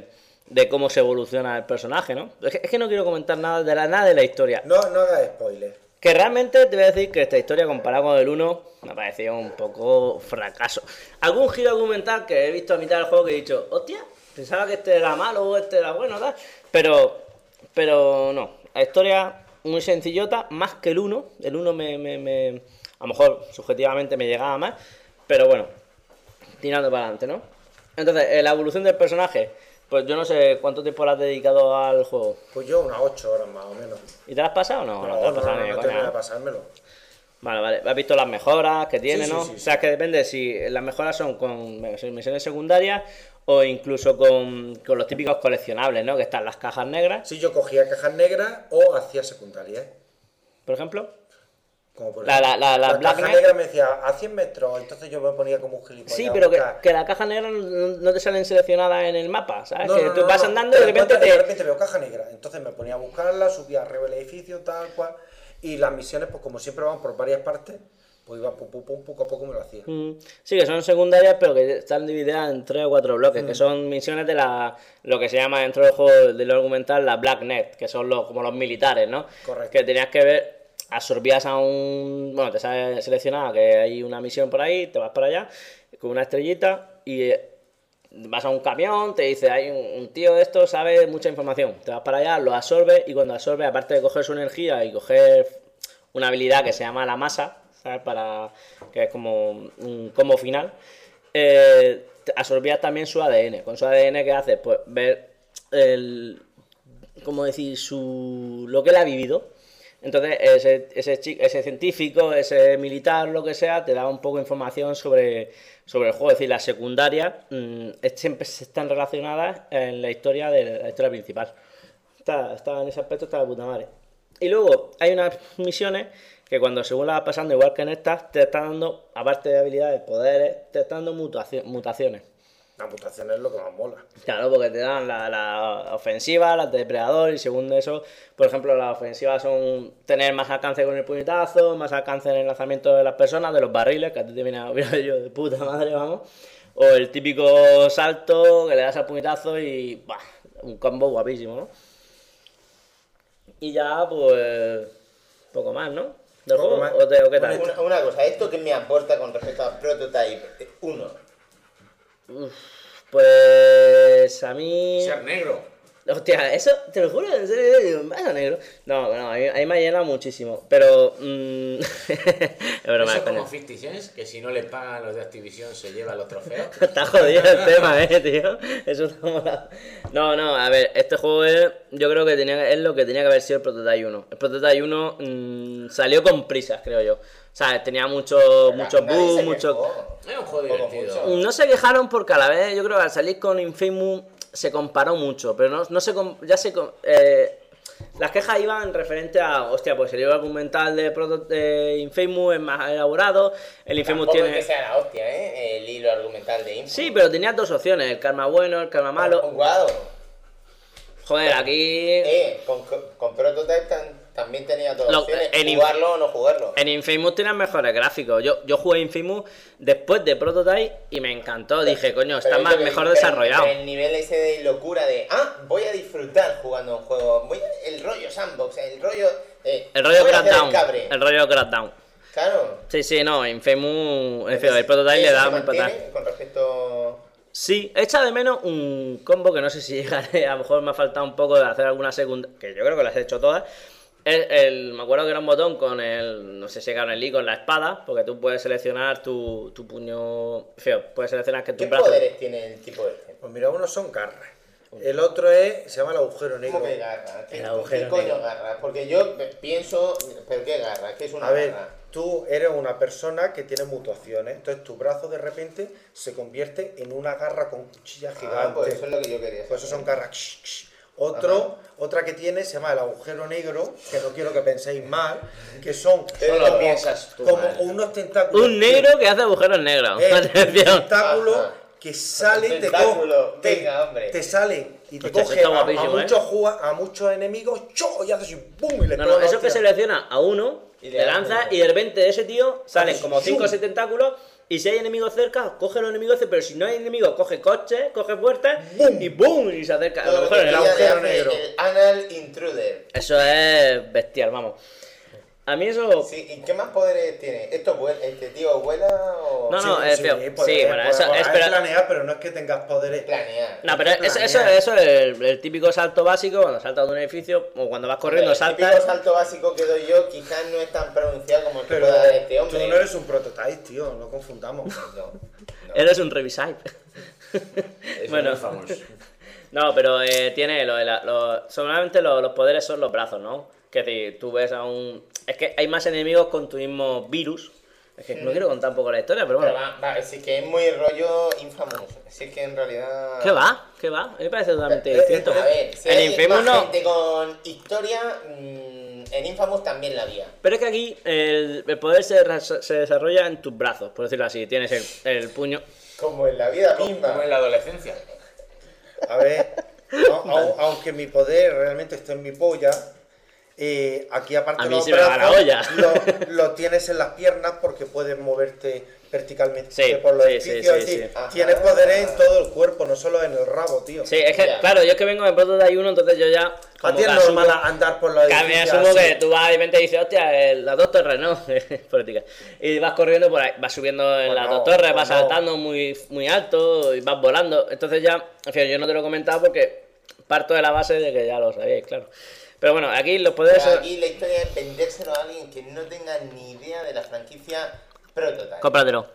de cómo se evoluciona el personaje, ¿no? Es que, es que no quiero comentar nada de la, nada de la historia. No, no hagas spoiler. Que realmente te voy a decir que esta historia comparada con el uno me ha parecido un poco fracaso. Algún giro argumental que he visto a mitad del juego que he dicho, hostia, pensaba que este era malo o este era bueno, tal. Pero, pero no, la historia muy sencillota, más que el uno. El uno me, me, me, a lo mejor subjetivamente me llegaba más, pero bueno, tirando para adelante, ¿no? Entonces, eh, la evolución del personaje, pues yo no sé cuánto tiempo le has dedicado al juego. Pues yo unas ocho horas más o menos. ¿Y te las has pasado o no? No, No, te las has no, pasado no, ni de no coña, terminé de ¿no? pasármelo. Vale, vale. ¿Has visto las mejoras que tiene, Sí, sí, no? sí, sí. O sea, es que depende si las mejoras son con misiones secundarias o incluso con, con los típicos coleccionables, ¿no? Que están las cajas negras, Sí, yo cogía cajas negras o hacía secundarias. por ejemplo. Como por La- la- la- la la Black caja Knight. negra me decía a cien metros, entonces yo me ponía como un gilipollas. Sí, a pero que, buscar. que las cajas negras no, no te salen seleccionadas en el mapa, ¿sabes? No, que no, tú no, vas no, andando y de te das repente cuenta que te... de repente veo caja negra, entonces me ponía a buscarla, subía arriba el edificio, tal cual, y las misiones, pues como siempre van por varias partes, pues iba pum, pum, pum, poco a poco me lo hacía. Mm, Sí, que son secundarias, pero que están divididas en tres o cuatro bloques, Mm. que son misiones de la lo que se llama dentro del juego del argumental la Black Net, que son los como los militares, ¿no? Correcto. Que tenías que ver, absorbías a un... Bueno, te sale seleccionada que hay una misión por ahí, te vas para allá con una estrellita y eh, vas a un camión, te dice, hay un, un tío de esto, sabe mucha información, te vas para allá, lo absorbes y cuando absorbes, aparte de coger su energía y coger una habilidad que se llama la masa, ¿sabes? Para, que es como un combo final, eh, te absorbías también su A D N. Con su A D N, ¿qué haces? Pues ver el... ¿Cómo decir? Su, lo que él ha vivido. Entonces, ese, ese, chi- ese científico, ese militar, lo que sea, te da un poco de información sobre, sobre el juego. Es decir, las secundarias mm, es- siempre están relacionadas en la historia de la historia principal. Está, está en ese aspecto, está de puta madre. Y luego hay unas misiones que cuando según las vas pasando, igual que en estas, te están dando, aparte de habilidades, poderes, te están dando mutaci- mutaciones. La mutación es lo que más mola. Claro, porque te dan la, la ofensiva, las de depredador, y según eso, por ejemplo, las ofensivas son tener más alcance con el puñetazo, más alcance en el lanzamiento de las personas, de los barriles, que a ti te viene a ver yo de puta madre, vamos. O el típico salto que le das al puñetazo y ¡buah! Un combo guapísimo, ¿no? Y ya, pues, poco más, ¿no? ¿Del Poco juego? más. ¿O, te- o qué tal? Una, una cosa, ¿esto qué me aporta con respecto a Prototype uno? Pues a mí... Ser negro. Hostia, eso, te lo juro, en serio, ¿vas a negro? No, no, a mí, a mí me ha llenado muchísimo, pero... Mm, es broma, Eso es coño. como cincuenta Cents, que si no le pagan los de Activision se lleva los trofeos. Está jodido el tema, eh, tío. Eso está molado. No, no, a ver, este juego es, yo creo que tenía, que- es lo que tenía que haber sido el Prototype uno. El Prototype uno mmm, salió con prisas, creo yo. O sea, tenía mucho, muchos Nadie bugs, se mucho... quejó. Es un juego Como divertido. mucho. No se quejaron porque a la vez, yo creo que al salir con Infamous se comparó mucho, pero no, no se... com- Ya se... com- Eh, las quejas iban referente a, hostia, pues el libro argumental de, Proto- de Infamous es más elaborado, el Infamous Tampoco tiene... es que sea la hostia, ¿eh? El hilo argumental de Info. Sí, pero tenía dos opciones, el karma bueno, el karma malo. Jugado. Joder, aquí... Eh, con, con Prototype tan- también tenía todas Lo- opciones, en Inf- jugarlo o no jugarlo. En Infamous tienen mejores gráficos. Yo, yo jugué Infamous después de Prototype y me encantó. Dije, coño, está Pero más, yo creo que- mejor pero- desarrollado. pero el nivel ese de locura de, ah, voy a disfrutar jugando un juego, voy a- el rollo sandbox, el rollo... eh, El rollo voy a hacer Crackdown. el cabre. El rollo Crackdown. Claro. Sí, sí, no, Infamous... En fin, el Prototype le ¿Eso da se muy patada. mantiene con respecto... Sí, echa de menos un combo que no sé si llegaré, a lo mejor me ha faltado un poco de hacer alguna segunda, que yo creo que las he hecho todas. El, el- me acuerdo que era un botón con el, no sé si era el I con la espada, porque tú puedes seleccionar tu, tu puño feo, puedes seleccionar que tu ¿Qué brazo... poderes tiene el tipo este? Pues mira, uno son garras. El otro es, se llama el agujero negro. ¿Cómo que garra? ¿Qué, El agujero ¿qué coño negro. garra? Porque yo pienso, ¿pero qué garra? ¿Qué es una A ver, garra? tú eres una persona que tiene mutaciones, entonces tu brazo de repente se convierte en una garra con cuchilla gigante. Ah, pues eso es lo que yo quería saber. Pues eso son garras. Otro, otra que tiene se llama el agujero negro, que no quiero que penséis mal, que son Solo como, piensas tú como mal. unos tentáculos. Un negro que hace agujeros negros. Eh, un Atención. tentáculo Ajá. que sale, te, Tentáculo, co- te, venga, hombre. te sale y te Hostia, eso coge está a, a guapísimo, ¿eh? muchos juga- a muchos enemigos, ¡cho! Y hace así, ¡pum! Y le No, pega no, una eso que hostia. selecciona a uno, Y le le lanza lanza. y de repente de ese tío salen Hace como cinco o zoom. seis tentáculos y si hay enemigos cerca, coge los enemigos, pero si no hay enemigos, coge coches, coge puertas y ¡boom! Y se acerca. A lo mejor en el agujero negro. El Anal Intruder. Eso es bestial, vamos. A mí eso... Sí, ¿y qué más poderes tiene? ¿Esto vuela? ¿Este tío vuela o...? No, no, Sí, es sí, peor. poder- Sí, bueno, eso poder es... Pero, planear, pero no es que tengas poderes. Planear. no, pero eso, eso, planear. eso es el, el típico salto básico cuando saltas de un edificio o cuando vas corriendo El saltas... típico salto básico que doy yo quizás no es tan pronunciado como el que Pero pueda dar este tú hombre. no eres un prototype, tío, no confundamos. No, no. Eres un revisite. Es Bueno. muy famoso. No, pero eh, tiene lo de la, lo- solamente lo- los poderes son los brazos, ¿no? Que si tú ves a un... Es que hay más enemigos con tu mismo virus. Es que no quiero contar un poco la historia, pero Pero bueno. va, va, sí que es muy rollo Infamous. Sí que en realidad... ¿Qué va? ¿Qué va? A mí me parece totalmente Eh, eh, distinto. A ver, si En hay Infamous más no. gente con historia, mmm, en Infamous también la había. Pero es que aquí el, el poder se, res- se desarrolla en tus brazos, por decirlo así. Tienes el, el puño... Como en la vida Como misma. en la adolescencia. A ver, au- au- aunque mi poder realmente esté en mi polla, eh, aquí aparte A de mí los se me va la olla. lo, lo tienes en las piernas porque puedes moverte verticalmente Sí, por los sí, sí, edificios. sí, es decir, sí. tienes Ajá. poderes en todo el cuerpo, no solo en el rabo, tío. Sí, es que, Ya. claro, yo es que vengo de Prototype uno, entonces yo ya... A ti es que normal asumo- andar por los Que a mí edificios asumo así. que tú vas y de repente dices, hostia, el- las dos torres, ¿no? Política. Y vas corriendo por ahí, vas subiendo en Pues las no, dos torres, pues vas no. saltando muy, muy alto y vas volando. Entonces ya, en fin, yo no te lo he comentado porque parto de la base de que ya lo sabíais, claro. Pero bueno, aquí los poderes... Pero son- aquí la historia es vendérselo a alguien que no tenga ni idea de la franquicia Prototype. Cómpratelo.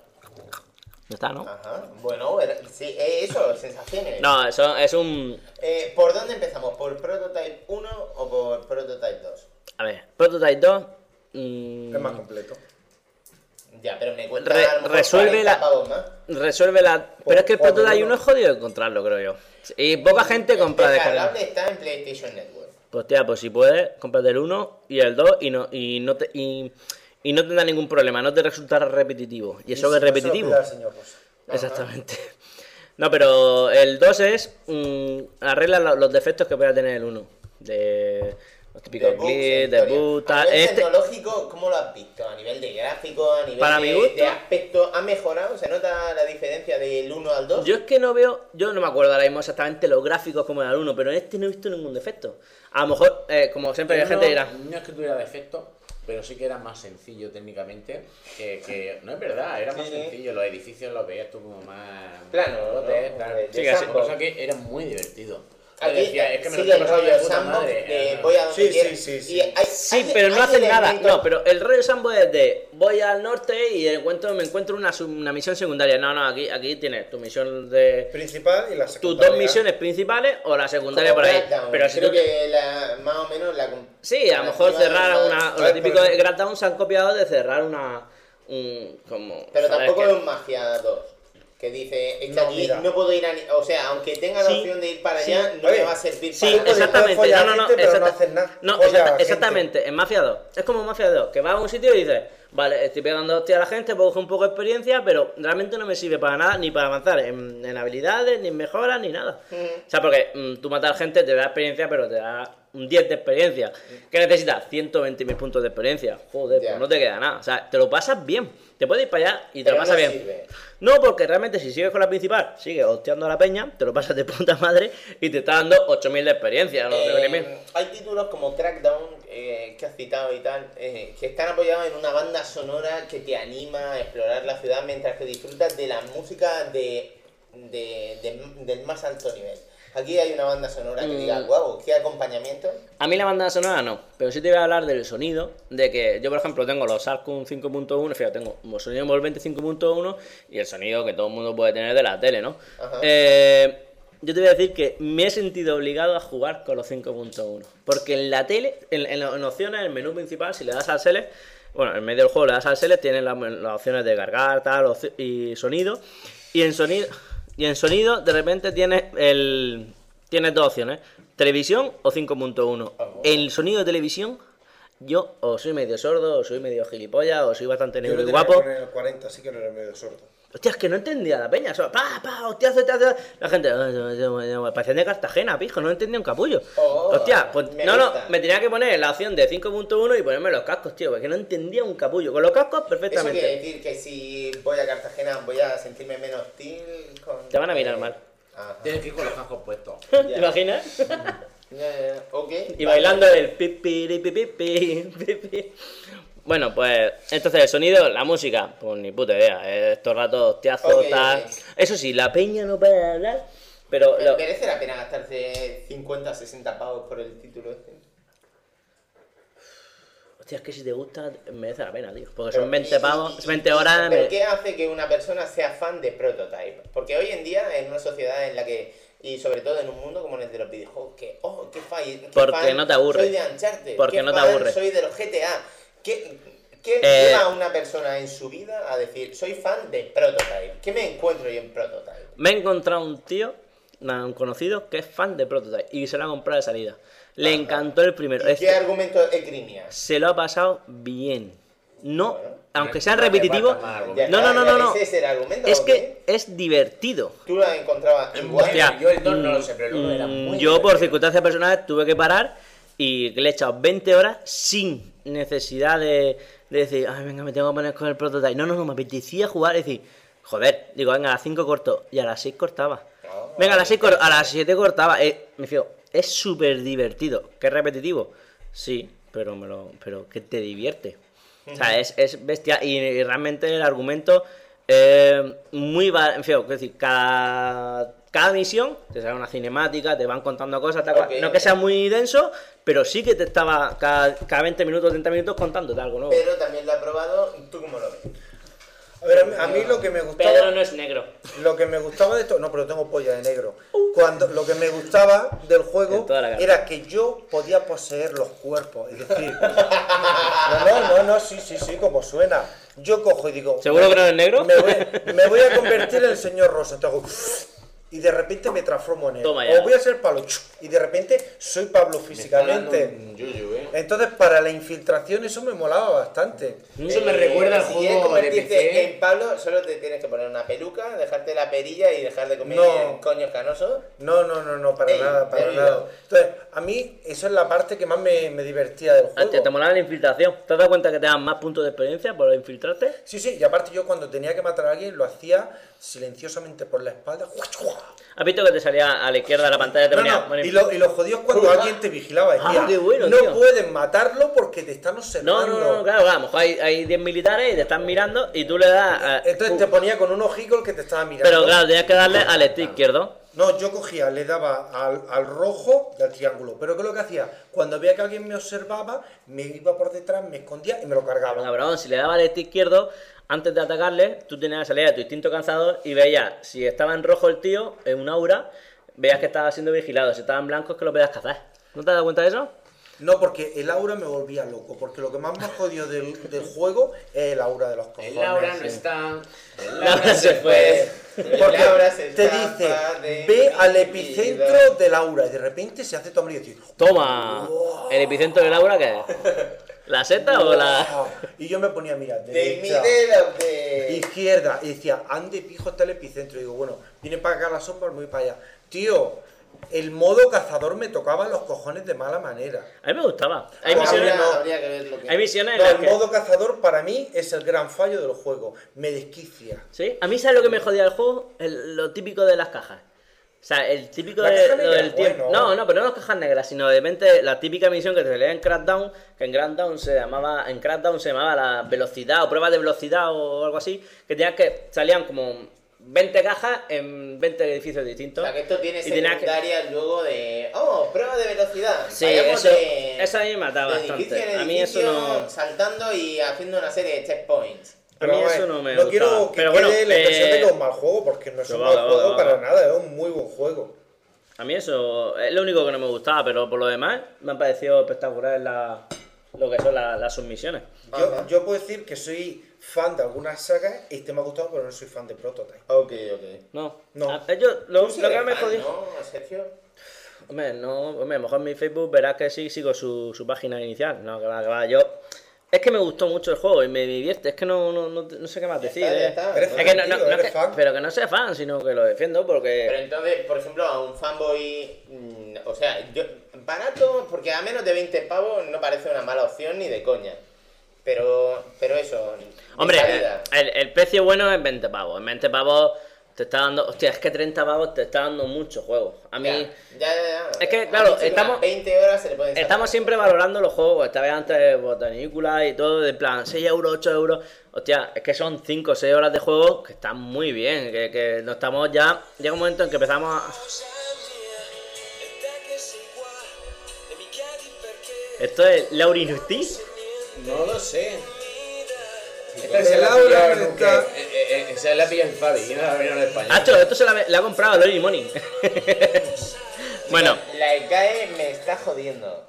Ya está, ¿no? Ajá, bueno, era- sí, eh, eso, sensaciones. No, eso es un... Eh, ¿Por dónde empezamos? ¿Por Prototype uno o por Prototype dos? A ver, Prototype dos... mm, Es más completo. Ya, pero me cuenta Re- a lo mejor resuelve cuarenta la- pavos más. resuelve la... Pero es que el por Prototype uno. uno es jodido de encontrarlo, creo yo. Y poca gente compra descargado. Descargable está en PlayStation Network. Pues tía, pues si puedes, cómprate el uno y el dos y no, y no te y, y no tendrá ningún problema, no te resultará repetitivo. Y eso Y que es si no se lo repetitivo. pida al señor Rosa. Exactamente. No, pero el dos es mm, arregla lo- los defectos que pueda tener el uno. De los típicos De bugs, glitches, de historia. boot, A tal. nivel Este, tecnológico, ¿cómo lo has visto? A nivel de gráfico, a nivel Para de, mi gusto- de aspecto, ¿ha mejorado? ¿Se nota la diferencia del uno al dos? yo es que no veo, yo no me acuerdo ahora mismo exactamente los gráficos como era el uno, pero en este no he visto ningún defecto. A lo mejor, eh, como siempre hay Pero gente no, dirá, no es que tuviera defecto, pero sí que era más sencillo técnicamente. Que, que no es verdad, era más Sí, sí. sencillo. Los edificios los veías tú como más. Plano, ¿no? botes, tal. De- de Sí, que así, sandbox. cosa que era muy divertido. Aquí Yo decía, es que me lo sigue estoy el pasando rollo de puta sandbox madre. de Eh, voy a donde Sí, quiera. sí, sí, sí. Y hay- sí, hay- pero no hay hacen nada. elementos- No, pero el rollo Sambo es de voy al norte y encuentro, me encuentro una, sub- una misión secundaria. No, no, aquí, aquí tienes tu misión de. Principal y la Tus secundaria. dos misiones principales o la secundaria como por ahí. Crackdown. Pero si creo tú- que la, más o menos la... Sí, a lo mejor cerrar una. Lo Ay, típico pero- de Crackdown se han copiado de cerrar una. Un, como, Pero ¿sabes tampoco qué? es un Mafia dos. Que dice, es que No, aquí mira. no puedo ir a... ni- O sea, aunque tenga la Sí, opción de ir para sí. allá, no Oye, me va a servir Sí, para nada. exactamente. Puedes follar No, no, no. gente, pero no exacta- haces nada. No, Folla exacta- gente. exactamente. En Mafia dos. Es como Mafia dos. Que vas a un sitio y dices, vale, estoy pegando hostia a la gente, puedo coger un poco de experiencia, pero realmente no me sirve para nada, ni para avanzar en, en habilidades, ni en mejoras, ni nada. O sea, porque mm, tú matar gente te da experiencia, pero te da un diez de experiencia. ¿Qué necesitas? ciento veinte mil puntos de experiencia. Joder, Ya. pues no te queda nada. O sea, te lo pasas bien. Te puedes ir para allá y te Pero lo pasas no bien. sirve. No, porque realmente si sigues con la principal, sigues hosteando a la peña, te lo pasas de puta madre y te está dando ocho mil de experiencia. No sé Eh, qué bien. hay títulos como Crackdown, eh, que has citado y tal, eh, que están apoyados en una banda sonora que te anima a explorar la ciudad mientras que disfrutas de la música de, de- de- del más alto nivel. Aquí hay una banda sonora que Mm. diga, guau, ¿qué acompañamiento? A mí la banda sonora no, pero sí te voy a hablar del sonido, de que yo por ejemplo tengo los Sarkun cinco punto uno, fíjate, tengo un sonido envolvente cinco punto uno y el sonido que todo el mundo puede tener de la tele, ¿no? Ajá. Eh, yo te voy a decir que me he sentido obligado a jugar con los cinco punto uno, porque en la tele, en, en, en opciones, en el menú principal, si le das al select, bueno, en medio del juego le das al select, tienes las, las opciones de cargar, tal, opci- y sonido, y en sonido, y en sonido de repente tienes el... Tienes dos opciones, televisión o cinco punto uno. El sonido de televisión yo o soy medio sordo, o soy medio gilipollas, o soy bastante Yo negro lo y tenía que guapo. poner en el cuarenta, así que no era medio sordo. Hostia, es que no entendía la peña, solo pa, pa, hostiazo, hostiazo. La gente, parecía de Cartagena, pijo, no entendía un capullo. Oh, Hostia, pues me no, no, gusta. me tenía que poner la opción de cinco punto uno y ponerme los cascos, tío, porque no entendía un capullo. Con los cascos, Eso perfectamente. quiere decir que si voy a Cartagena voy a sentirme menos hostil con... Te van a mirar mal. Ajá. Tienes que ir con los cascos puestos. ¿Te imaginas? Ya, ya, ok. Y bailando el pipi, pipi, pipi, pipi. Bueno, pues entonces el sonido, la música, pues ni puta idea. Estos ratos hostiazos, Ok, tal. ok. Eso sí, la peña no para de hablar, pero. Pero lo- ¿merece la pena gastarse cincuenta, sesenta pavos por el título este? Hostia, es que si te gusta, merece la pena, tío. Porque Pero, son veinte y- pavos, y- y- veinte horas. ¿Pero me- qué hace que una persona sea fan de Prototype? Porque hoy en día, en una sociedad en la que, y sobre todo en un mundo como el de los videojuegos, que, oh, qué fan, qué Porque fan no te aburre. soy de Uncharted, Porque qué no te fan aburre. soy de los G T A. ¿Qué, qué Eh, lleva a una persona en su vida a decir, soy fan de Prototype? ¿Qué me encuentro yo en Prototype? Me he encontrado un tío, una- un conocido, que es fan de Prototype y se lo ha comprado de salida. Le Ajá. encantó el primero. ¿Y Es qué que argumento esgrimías? se lo ha pasado bien. No, Bueno, aunque sea no hace repetitivo. falta más argumento. Ya No, está, no, no, ya no, no. ese es el argumento, Es ¿o que es divertido. ¿Tú la encontrabas igual? Hostia, Yo el dos no lo sé, pero el uno era Mm, muy Yo, por divertido. circunstancias personales, tuve que parar y le he echado veinte horas sin necesidad de, de decir, ay, venga, me tengo que poner con el prototype. No, no, no, me apetecía jugar y decir, joder, digo, venga, a las cinco corto y a las seis cortaba. No, Venga, a las seis vale. corto, a las siete cortaba. Eh, me fío, es súper divertido. ¿Que es repetitivo? Sí, pero, me lo, pero que te divierte. O sea, es, es bestia y, y realmente el argumento eh, muy va, en fin, es decir, cada, cada misión te sale una cinemática, te van contando cosas, tal cual. Ok, No ok. que sea muy denso, pero sí que te estaba cada, cada veinte minutos, treinta minutos contándote algo nuevo. Pero también lo ha probado, ¿tú cómo lo ves? A ver, a mí, a mí lo que me gustaba... Pedro no es negro. Lo que me gustaba de esto, no, pero tengo polla de negro. Cuando lo que me gustaba del juego En toda la cara. era que yo podía poseer los cuerpos, es decir, no, no, no, no, sí, sí, sí, como suena. Yo cojo y digo, ¿Seguro que no eres negro? Me voy, me voy a convertir en el señor Rosa, entonces hago, y de repente me transformo en él. Toma ya. O voy a ser Pablo y de repente soy Pablo físicamente. Un yuyu, ¿eh? Entonces para la infiltración eso me molaba bastante. Eso me recuerda al si juego quieres de convertirte P C. en Pablo, solo te tienes que poner una peluca, dejarte la perilla y dejar de comer No. coños canosos. No, no, no, no, para Ey, nada, para ey, nada. no. Entonces, a mí eso es la parte que más me, me divertía del juego. Hostia, te molaba la infiltración. ¿Te has dado cuenta que te dan más puntos de experiencia por infiltrarte? Sí, sí, y aparte yo cuando tenía que matar a alguien lo hacía silenciosamente por la espalda. ¿Has visto que te salía a la izquierda de la pantalla? Te No, ponía, no, ponía- y lo, y lo jodido es cuando alguien te vigilaba. Decía, Ah, qué bueno, no tío. pueden matarlo porque te están No, observando. no, no, claro, claro, a lo mejor hay, hay diez militares y te están mirando y tú le das... a- Entonces te ponía con un ojico el que te estaba mirando. Pero claro, tenías que darle al stick izquierdo. No, yo cogía, le daba al, al rojo y al triángulo. Pero ¿qué es lo que hacía? Cuando veía que alguien me observaba, me iba por detrás, me escondía y me lo cargaba. Cabrón, si le dabas al stick izquierdo, antes de atacarle, tú tenías que salir a tu instinto cansador y veías si estaba en rojo el tío, en un aura, veías que estaba siendo vigilado. Si estaba en blanco es que lo podías cazar. ¿No te has dado cuenta de eso? No, porque el aura me volvía loco. Porque lo que más me jodió del, del juego es el aura de los cojones. El Laura no está. El Laura Laura se se fue. Porque Laura se te escapa dice, de ve mi al vida". epicentro del aura. Y de repente se hace tu hombre y dice, Toma. ¿El epicentro del aura qué es? ¿La seta o la...? "Wow". Y yo me ponía, mira, De derecha, middle of the... izquierda. Y decía, ande pijo está el epicentro. Y digo, bueno, viene para acá la sombra, muy para allá. Tío, el modo cazador me tocaba los cojones de mala manera. A mí me gustaba. Hay Ahora misiones, no. Habría que ver lo que... hay misiones en No, las el que... modo cazador para mí es el gran fallo del juego. Me desquicia. ¿Sí? A mí, ¿sabes lo que me jodía del juego? El- lo típico de las cajas. O sea, el típico La de, caja lo negra, del tiempo. bueno. No, no, pero no las cajas negras, sino de repente la típica misión que te salía en Crackdown, que en Crackdown se llamaba, en Crackdown se llamaba la velocidad o prueba de velocidad o algo así, que tenías que salían como veinte cajas en veinte edificios O distintos. sea, que esto tiene Y tenías que- secundarias luego de... Oh, prueba de velocidad. Sí, Vayamos eso, de- eso a mí me mataba de edificio bastante. en A mí eso edificio, no... saltando y haciendo una serie de checkpoints. A mí vamos eso ver, no me No gustaba. quiero que Pero quede bueno, la impresión eh, de que es un mal juego, porque no es pero un va, mal va, juego va, para va. nada, es un muy buen juego. A mí eso es lo único que no me gustaba, pero por lo demás me han parecido espectaculares la, lo que son la- las submisiones. Yo, Ajá. yo puedo decir que soy fan de algunas sagas y este me ha gustado, pero no soy fan de Prototype. Ok, ok. No, No. Ah, yo, lo, Tú sí lo que eres me fan, jodió... ¿no, Sergio? Hombre, no, hombre, a lo mejor en mi Facebook verás que sí sigo su, su página inicial. No, que va, que va. Yo. Es que me gustó mucho el juego y me divierte. Es que no, no, no, no sé qué más decir. está, ya eh. está. Eres Es fan, que no, no, tío, no eres que- fan. pero que no sea fan, sino que lo defiendo porque. Pero entonces, por ejemplo, a un fanboy, mm, o sea, yo, barato, porque a menos de veinte pavos no parece una mala opción ni de coña. Pero, pero eso, de Hombre, salida. el, el precio bueno es veinte pavos. En veinte pavos te está dando. Hostia, es que treinta pavos te está dando mucho juego. A mí. Ya, ya, ya, ya. Es que, A claro, mí sí, estamos- unas veinte horas se le pueden sacar. Estamos siempre valorando los juegos. Esta vez antes Botanícula y todo, de plan seis euros, ocho euros. Hostia, es que son cinco o seis horas de juego que están muy bien. Que, que no estamos ya. Llega un momento en que empezamos a. Esto es Laurinusti. No lo sé. Esta Esta se la ha Laura pillado está- nunca. Eh, eh, eh, se la ha pillado en Fabi y no la ha venido en español. Hacho, esto se la, la ha comprado Lori Money. Bueno, La E C A E me está jodiendo.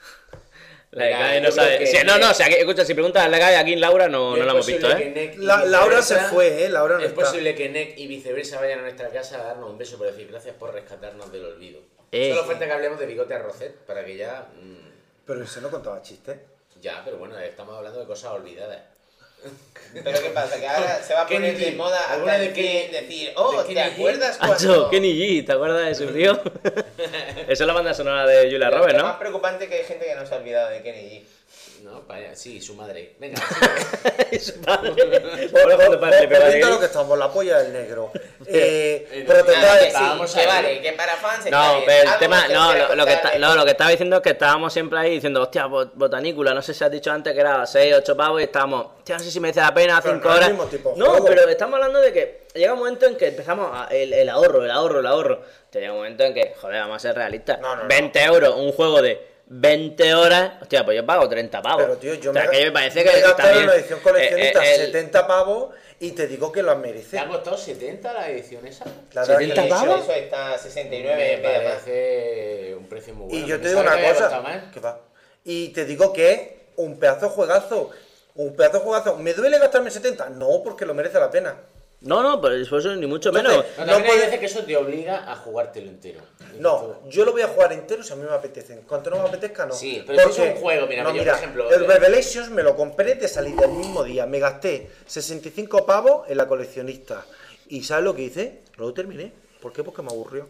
la Mira, E C A E no yo creo sabe. que- Sí, no, no, o sea, que, escucha, si preguntas a la E C A E aquí en Laura, no, no la hemos visto, ¿eh? La- Laura se fue, ¿eh? Laura no Es está. posible que Nick y viceversa vayan a nuestra casa a darnos un beso por decir gracias por rescatarnos del olvido. Eh. Solo falta que hablemos de Bigote a Roset para que ya. mm, Pero ese no contaba chistes. ya, pero bueno, estamos hablando de cosas olvidadas. Pero ¿qué pasa? Que ahora se va a Kenny poner de G. moda ¿Alguna hasta de el Kenny- fin decir, oh, de ¿te Kenny G? acuerdas Hacho, cuando...? Kenny G, ¿te acuerdas de su tío? Esa es la banda sonora de Julia Roberts, Lo más ¿no? preocupante es que hay gente que no se ha olvidado de Kenny G. No, vaya, sí, su madre. Venga, Y su padre. Pobre cuando padre, pero Volviendo a lo ahí- que estamos, la polla del negro. Eh, Eh, pero te Nada, estaba que estábamos sí, que ahí. vale, que para fans está No, bien. pero el Algo tema, más que no, quieras lo, lo que está, contar no, de- lo que estaba diciendo es que estábamos siempre ahí diciendo, hostia, bot- botanícula, no sé si has dicho antes que era seis, ocho pavos y estábamos, hostia, no sé si merece la pena, Pero cinco no es el horas. mismo tipo de No, juego. pero estamos hablando de que llega un momento en que empezamos a- el, el ahorro, el ahorro, el ahorro. Te llega un momento en que, joder, vamos a ser realistas. No, no, no. veinte euros, un juego de veinte horas, hostia, pues yo pago treinta pavos. Pero tío, yo o sea, me, que me parece me que he está gastado en bien. una edición coleccionista Eh, eh, el- setenta pavos y te digo que lo ¿te merece. ha costado setenta la edición esa? La verdad setenta que- De hecho, pavos? eso está a sesenta y nueve Me en vez de más. parece un precio muy bueno. Y yo te Pensaba digo una que había cosa. costado más. ¿Qué va? Y te digo que es un pedazo de juegazo. Un pedazo de juegazo. ¿Me duele gastarme setenta? No, porque lo merece la pena. No, no, pero eso ni mucho menos. Entonces, No, No también hay puede- veces que eso te obliga a jugártelo entero. No, yo lo voy a jugar entero si a mí me apetece. En cuanto no me apetezca, no. Sí, pero si es un juego, mira, no, yo, por mira, ejemplo, el eh, Revelations me lo compré de salida el mismo día. Me gasté sesenta y cinco pavos en la coleccionista. ¿Y sabes lo que hice? No lo terminé. ¿Por qué? Porque me aburrió.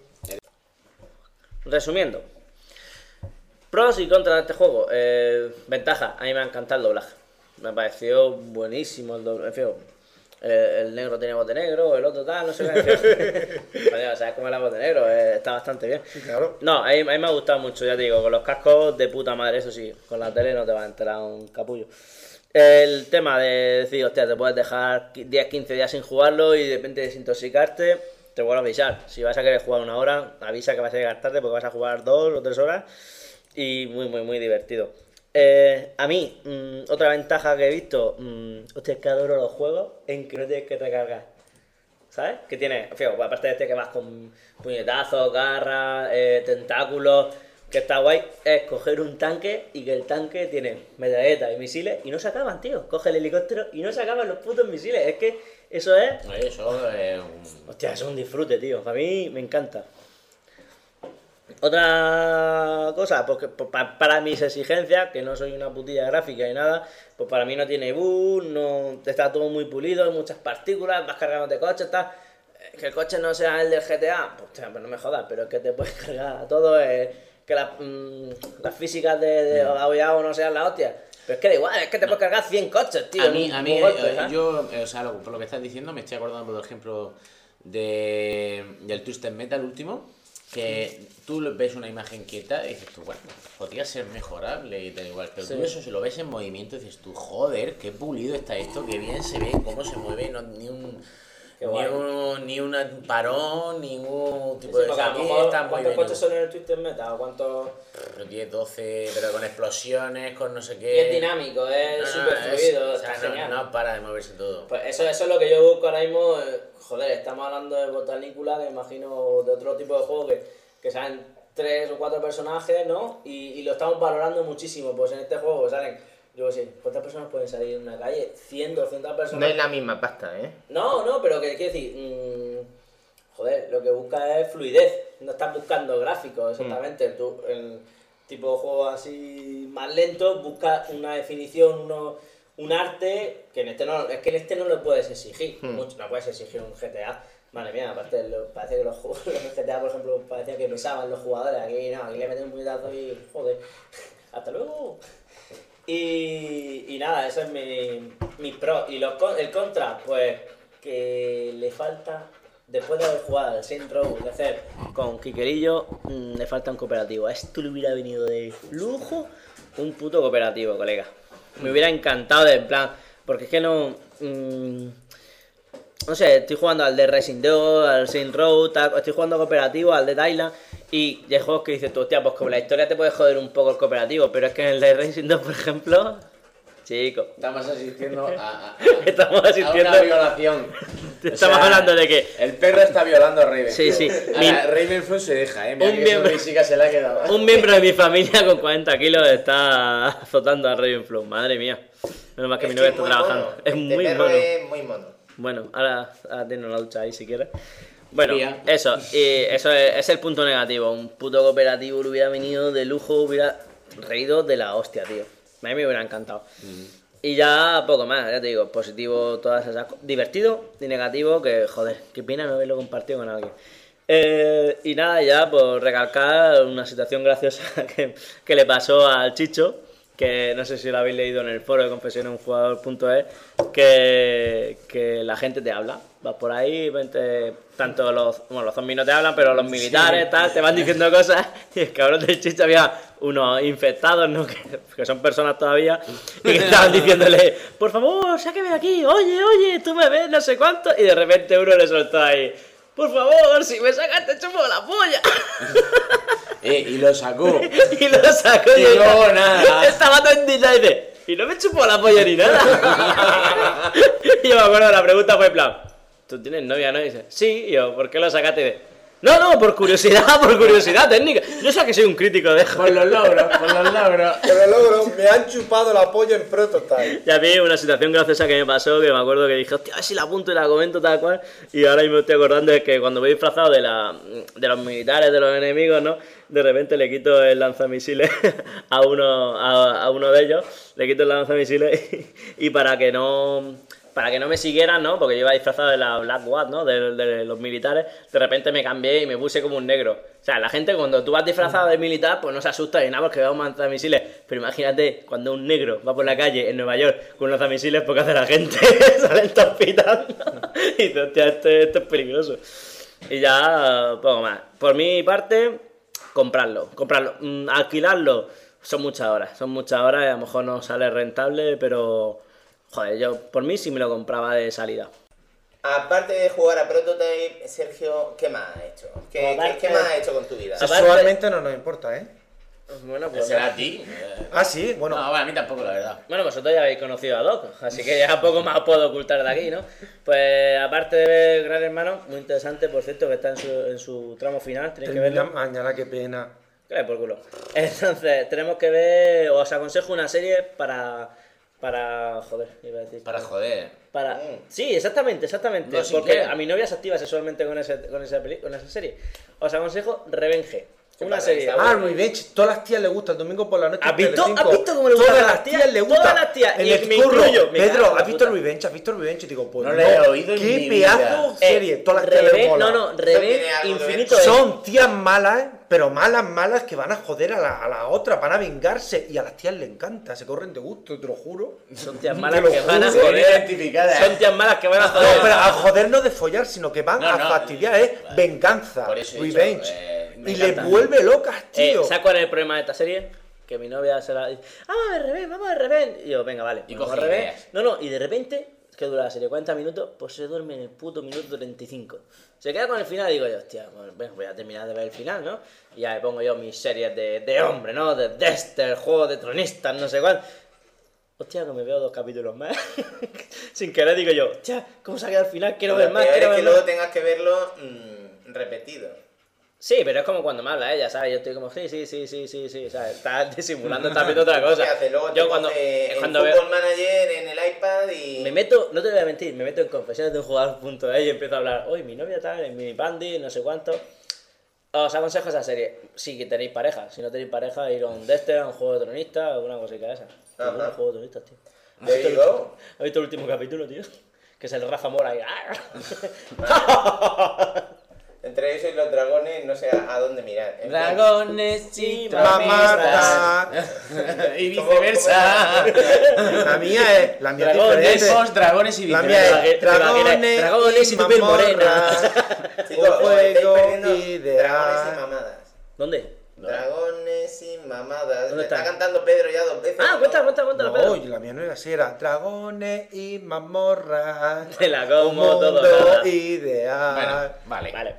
Resumiendo, pros y contras de este juego. Eh, ventaja, a mí me ha encantado el doblaje. Me pareció buenísimo el doblaje. En fin, eh, el negro tiene bote negro, el otro tal, no sé qué. Joder, ¿sabes cómo es la bote negro? Eh, está bastante bien. Claro. No, a mí, a mí me ha gustado mucho, ya te digo, con los cascos de puta madre, eso sí, con la tele no te va a enterar un capullo. El tema de decir, hostia, te puedes dejar diez, quince días sin jugarlo y de repente desintoxicarte, te vuelvo a avisar. Si vas a querer jugar una hora, avisa que vas a llegar tarde porque vas a jugar dos o tres horas y muy, muy, muy divertido. Eh, a mí, mm, otra ventaja que he visto, mm, hostia, es que adoro los juegos en que no tienes que recargar. ¿Sabes? Que tiene, fíjate, aparte de este que vas con puñetazos, garras, eh, tentáculos, que está guay, es coger un tanque y que el tanque tiene metralletas y misiles y no se acaban, tío. Coge el helicóptero y no se acaban los putos misiles. Es que eso es... Oye, eso es un... Hostia, eso es un disfrute, tío. Para mí me encanta. Otra cosa, porque pues, pa- para mis exigencias, que no soy una putilla gráfica y nada, pues para mí no tiene bug, no está todo muy pulido, hay muchas partículas, vas cargando de coche, está que el coche no sea el del G T A, pues, hostia, pues no me jodas, pero es que te puedes cargar todo, eh, que la- mm, las físicas de, de Aoyao no sean la hostia. Pero es que da igual, es que te puedes cargar cien coches, tío. A mí, en a un- mí un golpe, eh, ¿sabes? yo, eh, o sea, lo- por lo que estás diciendo, me estoy acordando, por ejemplo, de, del Twisted Metal último, que tú lo- ves una imagen quieta y dices tú, bueno, podría ser mejorable y tal igual, pero Sí. tú eso, si lo ves en movimiento, dices tú, joder, qué pulido está esto, qué bien se ve, cómo se mueve, no, ni un... Qué Ni guay. un, ni un parón, ningún tipo Sí, de... porque a lo aquí mejor, está muy ¿cuántos bien. coches son en el Twisted Metal? ¿Cuántos...? diez, doce, pero con explosiones, con no sé Y qué... es dinámico, es No, no, súper es- fluido, o sea, está no- genial. no para de moverse todo. Pues eso, eso es lo que yo busco ahora mismo. eh, Joder, estamos hablando de Botanícula, que imagino de otro tipo de juego que, que salen tres o cuatro personajes, ¿no? Y, y lo estamos valorando muchísimo. Pues en este juego salen, yo qué sé, ¿cuántas personas pueden salir en una calle? cien, doscientas personas. No es la misma pasta, ¿eh? No, no, pero que quiero decir. mmm, joder, lo que buscas es fluidez. No estás buscando gráficos exactamente. Mm. Tú, el tipo de juego así más lento, buscas una definición, uno, un arte, que en este no, es que en este no lo puedes exigir. Mm. Mucho, no puedes exigir un G T A. Madre mía, aparte lo, parece que los, los G T A, por ejemplo, parecía que pesaban los jugadores. Aquí no, aquí le meten un puñetazo y joder. Hasta luego. Y, y nada, eso es mi, mi pro. Y los, el contra, pues que le falta, después de haber jugado al Saints Row, de hacer con Quiquerillo, mmm, le falta un cooperativo. A esto le hubiera venido de lujo un puto cooperativo, colega. Me hubiera encantado de en plan, porque es que no... Mmm, no sé, estoy jugando al de Racing dos, al Saints Row, tal, estoy jugando cooperativo, al de Thailand, y hay juegos que dices tú, hostia, pues como la historia te puede joder un poco el cooperativo, pero es que en el de Racing dos, por ejemplo, chico, estamos asistiendo a, a, a, estamos asistiendo a una violación. Estamos o sea, hablando de que el perro está violando a Raven. Sí, sí. Mi... Ravenfront se deja, eh. Mira un que miembro... física se la ha quedado. Un miembro de mi familia con cuarenta kilos está azotando a Ravenfront, madre mía. Menos mal que es mi novia que está muy trabajando. Mono. Es este muy perro mono. Es muy mono. Bueno, ahora, ahora tiene una ducha ahí si quieres. Bueno, Fría. eso, y eso es, es el punto negativo. Un puto cooperativo le hubiera venido de lujo, hubiera reído de la hostia, tío. A mí me hubiera encantado. Mm. Y ya poco más, ya te digo, positivo, todas esas cosas. Divertido y negativo, que joder, qué pena no haberlo compartido con alguien. Eh, y nada, ya por recalcar una situación graciosa que, que le pasó al Chicho, que no sé si lo habéis leído en el foro de confesiones un jugador punto es, que, que la gente te habla, vas por ahí, vente, tanto los, bueno, los zombies no te hablan, pero los militares, tal, te van diciendo cosas, y el cabrón del Chicho había unos infectados, ¿no? que, que son personas todavía, y que estaban diciéndole, por favor, sáqueme de aquí, oye, oye, tú me ves, no sé cuánto, y de repente uno le soltó ahí, por favor, si me sacas te chupo la polla. Eh, y lo sacó. Y lo sacó y, y luego nada. Estaba todo indignado y dice, y no me chupó la polla ni nada. Y yo me acuerdo, la pregunta fue en plan, ¿tú tienes novia, no? Y dice, sí. Y yo, ¿por qué lo sacaste? Y dice, no, no, por curiosidad, por curiosidad técnica. Yo sé que soy un crítico de... Por los logros, por los logros. Por los logros, me han chupado la polla en Prototype. Y a mí una situación graciosa que me pasó, que me acuerdo que dije, hostia, a ver si la apunto y la comento tal cual. Y ahora mismo estoy acordando de que cuando voy disfrazado de, la, de los militares, de los enemigos, ¿no? De repente le quito el lanzamisiles a uno, a, a uno de ellos, le quito el lanzamisiles y, y para que no... para que no me siguieran, ¿no? Porque yo iba disfrazado de la Black Watch, ¿no? De, de los militares. De repente me cambié y me puse como un negro. O sea, la gente cuando tú vas disfrazado de militar, pues no se asusta ni nada porque va a lanzar misiles. Pero imagínate cuando un negro va por la calle en Nueva York con lanzamisiles, porque hace la gente, salen todos pitando. Y dices, hostia, esto, esto es peligroso. Y ya, poco más. Por mi parte, comprarlo. Comprarlo. Mm, alquilarlo, son muchas horas. Son muchas horas y a lo mejor no sale rentable, pero... joder, yo por mí sí me lo compraba de salida. Aparte de jugar a Prototype, Sergio, ¿qué más has hecho? ¿Qué, Aparte, ¿qué, ¿qué más has hecho con tu vida? Sexualmente no nos importa, ¿eh? Bueno, pues... ¿Será a ti? Ah, sí, bueno. No, bueno, a mí tampoco, la verdad. Bueno, vosotros ya habéis conocido a Doc, así que ya poco más puedo ocultar de aquí, ¿no? Pues aparte de ver Gran Hermano, muy interesante, por cierto, que está en su, en su tramo final, tenéis que verlo. Mañana, qué pena. Claro, por culo. Entonces, tenemos que ver, os aconsejo una serie para... Para... joder, iba a decir... Para joder. Para... Sí, exactamente, exactamente. No, sin porque querer. a mi novia se activa sexualmente con, ese, con, esa peli, con esa serie. Os aconsejo Revenge. Una pasa? serie... Está Ah, bueno. Revenge, todas las tías le gustan, domingo por la noche. ¿Has visto? Telecinco. ¿Has visto cómo le gustan Todas a las tías le gustan. Todas las tías, En y el me curro. incluyo, me cago Pedro, en la ¿has visto puta. Revenge? ¿Has visto Revenge? Y digo, pues No lo he oído en qué mi pedazo vida. serie. Eh, Todas las tías le Revenge, molan. no, no, tiene Revenge algo que ver. infinito es. Son tías malas, pero malas, malas que van a joder a la, a la otra, van a vengarse. Y a las tías les encanta, se corren de gusto, te lo juro. Son tías malas Te lo que van a juro. joder. Identificada, ¿eh? Son tías malas que van a No, joder. pero a joder no de follar, sino que van No, a no, fastidiar, es venganza, Por eso he dicho, revenge. eh, me y le encanta. vuelve locas, Eh, tío. ¿Sabes cuál es el problema de esta serie? Que mi novia se la dice, vamos a ver Revenge, vamos a ver Revenge. Y yo, venga, vale. Y vamos a coge ver Revenge. ideas. No, no, y de repente, que dura la serie cuarenta minutos, pues se duerme en el puto minuto treinta y cinco. Se queda con el final y digo yo, hostia, bueno, bueno, voy a terminar de ver el final, ¿no? Y ya me pongo yo mis series de, de hombre, ¿no? De Dexter, Juego de Tronistas, no sé cuál. Hostia, que me veo dos capítulos más. Sin querer digo yo, hostia, ¿cómo se ha quedado el final? Quiero Lo ver más, peor quiero es ver que más. luego tengas que verlo mm, repetido. Sí, pero es como cuando me habla ella, ¿sabes? Yo estoy como, sí, sí, sí, sí, sí, sí, ¿sabes? Estás disimulando, estás viendo otra cosa. ¿Qué haces? Luego Yo te cuando, coges el cuando Football veo... Manager en el iPad y... Me meto, no te voy a mentir, me meto en confesiones de un jugador punto e y empiezo a hablar, uy, mi novia tal, en mi pandi, no sé cuánto. Os aconsejo esa serie, si que tenéis pareja, si no tenéis pareja, ir a un Dexter, a un Juego de Tronistas, o alguna cosita de esa. Qué bueno, Juego de Tronistas, tío. ¿Has There visto, you el, go. ¿Has visto el último capítulo, tío? Que es el Rafa Mora ahí. Entre eso y los dragones, no sé a, a dónde mirar. En fin. Dragones y Mamá, mamestas. Y ¿Cómo- viceversa. La mía es. La mía es Dragones, diferente. dragones y La viceversa. mía es dragones, Dragones y tu piel morena. Chicos, Un os estáis juego perdiendo ideal. dragones y mamadas. ¿Dónde? Dragones y mamadas. ¿Dónde Le está está? cantando Pedro ya dos veces. Ah, ¿no? cuenta, cuenta, cuenta, No, Pedro. la mía no era así, era dragones y mazmorras. Te la Un como mundo todo. nada. ideal. Bueno, vale. Vale.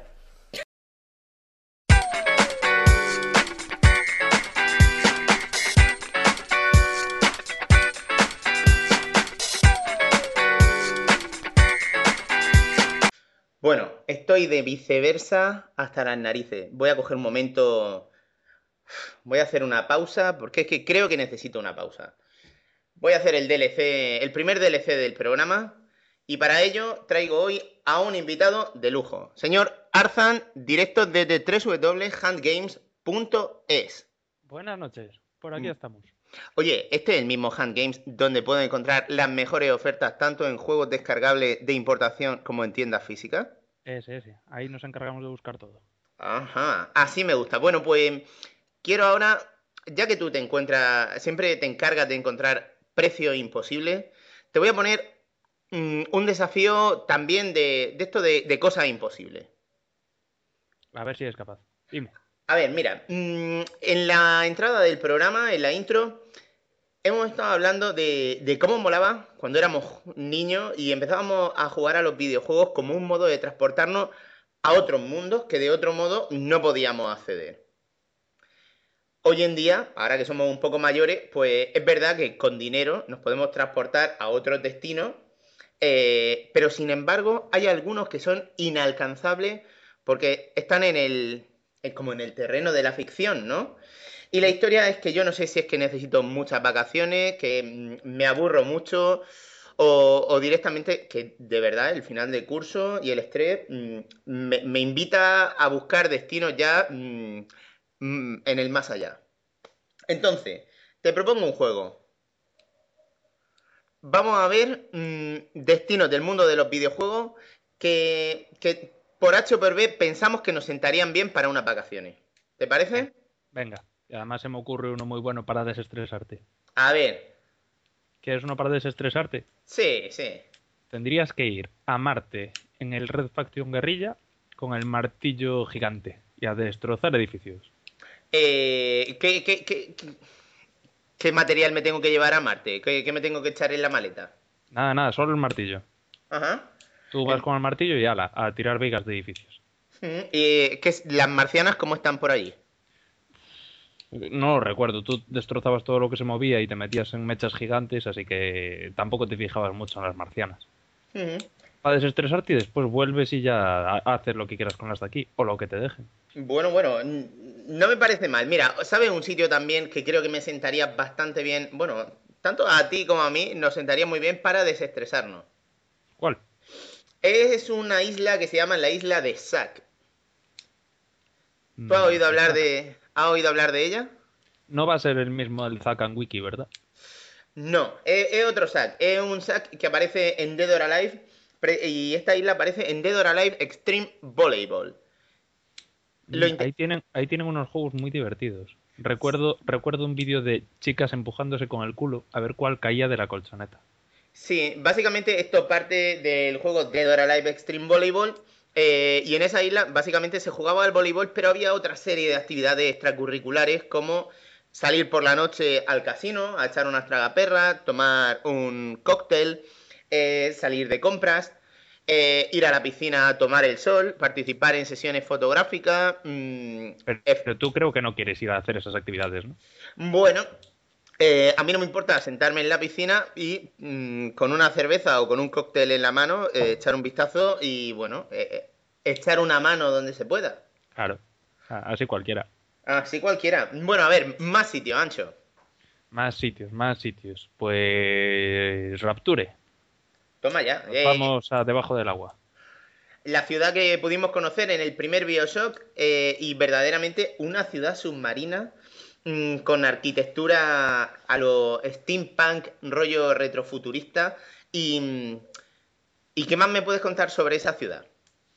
Bueno, estoy de viceversa hasta las narices. Voy a coger un momento. Voy a hacer una pausa, porque es que creo que necesito una pausa. Voy a hacer el D L C, el primer D L C del programa, y para ello traigo hoy a un invitado de lujo. Señor Arzan, directo desde doble u doble u doble punto handgames punto es. Buenas noches, por aquí Mm. estamos. Oye, este es el mismo Handgames donde puedo encontrar las mejores ofertas tanto en juegos descargables de importación como en tiendas físicas. Ese, ese, ahí nos encargamos de buscar todo. Ajá, así me gusta. Bueno, pues quiero ahora, ya que tú te encuentras, siempre te encargas de encontrar precios imposibles, te voy a poner mm, un desafío también de, de esto de, de cosas imposibles. A ver si es capaz. Dime. A ver, mira, mm, en la entrada del programa, en la intro, hemos estado hablando de, de cómo molaba cuando éramos niños y empezábamos a jugar a los videojuegos como un modo de transportarnos a otros mundos que de otro modo no podíamos acceder. Hoy en día, ahora que somos un poco mayores, pues es verdad que con dinero nos podemos transportar a otros destinos, eh, pero sin embargo hay algunos que son inalcanzables porque están en el, en como en el terreno de la ficción, ¿no? Y la historia es que yo no sé si es que necesito muchas vacaciones, que mm, me aburro mucho, o, o directamente que de verdad el final de curso y el estrés mm, me, me invita a buscar destinos ya mm, mm, en el más allá. Entonces, te propongo un juego. Vamos a ver mm, destinos del mundo de los videojuegos que, que por H o por B pensamos que nos sentarían bien para unas vacaciones. ¿Te parece? Venga, y además se me ocurre uno muy bueno para desestresarte. A ver. ¿Quieres uno para desestresarte? Sí, sí. Tendrías que ir a Marte en el Red Faction Guerrilla con el martillo gigante y a destrozar edificios. Eh, ¿qué, qué, qué, qué, qué material me tengo que llevar a Marte? ¿Qué, qué me tengo que echar en la maleta? Nada, nada, solo el martillo. Ajá. Tú vas con el martillo y ala, a tirar vigas de edificios. Mm, ¿Y qué es- las marcianas cómo están por allí? No lo recuerdo, tú destrozabas todo lo que se movía y te metías en mechas gigantes, así que tampoco te fijabas mucho en las marcianas. Ujú. Para desestresarte y después vuelves y ya ha- haces lo que quieras con las de aquí, o lo que te dejen. Bueno, bueno, n- no me parece mal. Mira, ¿sabes un sitio también que creo que me sentaría bastante bien? Bueno, tanto a ti como a mí nos sentaría muy bien para desestresarnos. ¿Cuál? Es una isla que se llama la isla de Zack. ¿Tú has No, oído hablar Zack. de, has oído hablar de ella? No va a ser el mismo el Zack and Wiki, ¿verdad? No, es, es otro Zack. Es un Zack que aparece en Dead or Alive. pre- Y esta isla aparece en Dead or Alive Extreme Volleyball. Lo Mm, inte- ahí, tienen, ahí tienen unos juegos muy divertidos. Recuerdo, recuerdo un vídeo de chicas empujándose con el culo a ver cuál caía de la colchoneta. Sí, básicamente esto parte del juego Dead or Alive Extreme Volleyball. eh, y en esa isla básicamente se jugaba al voleibol, pero había otra serie de actividades extracurriculares como salir por la noche al casino, a echar unas tragaperras, tomar un cóctel, eh, salir de compras, eh, ir a la piscina a tomar el sol, participar en sesiones fotográficas. mm, Pero, ef- pero tú creo que no quieres ir a hacer esas actividades, ¿no? Bueno, eh, a mí no me importa sentarme en la piscina y mm, con una cerveza o con un cóctel en la mano eh, echar un vistazo y, bueno, eh, eh, echar una mano donde se pueda. Claro. Así cualquiera. Así cualquiera. Bueno, a ver, más sitio, Ancho. Más sitios, más sitios. Pues Rapture. Toma ya. Nos Eh, vamos a debajo del agua. la ciudad que pudimos conocer en el primer Bioshock eh, y verdaderamente una ciudad submarina mm, con arquitectura a lo steampunk, rollo retrofuturista. Y, mm, ¿y qué más me puedes contar sobre esa ciudad?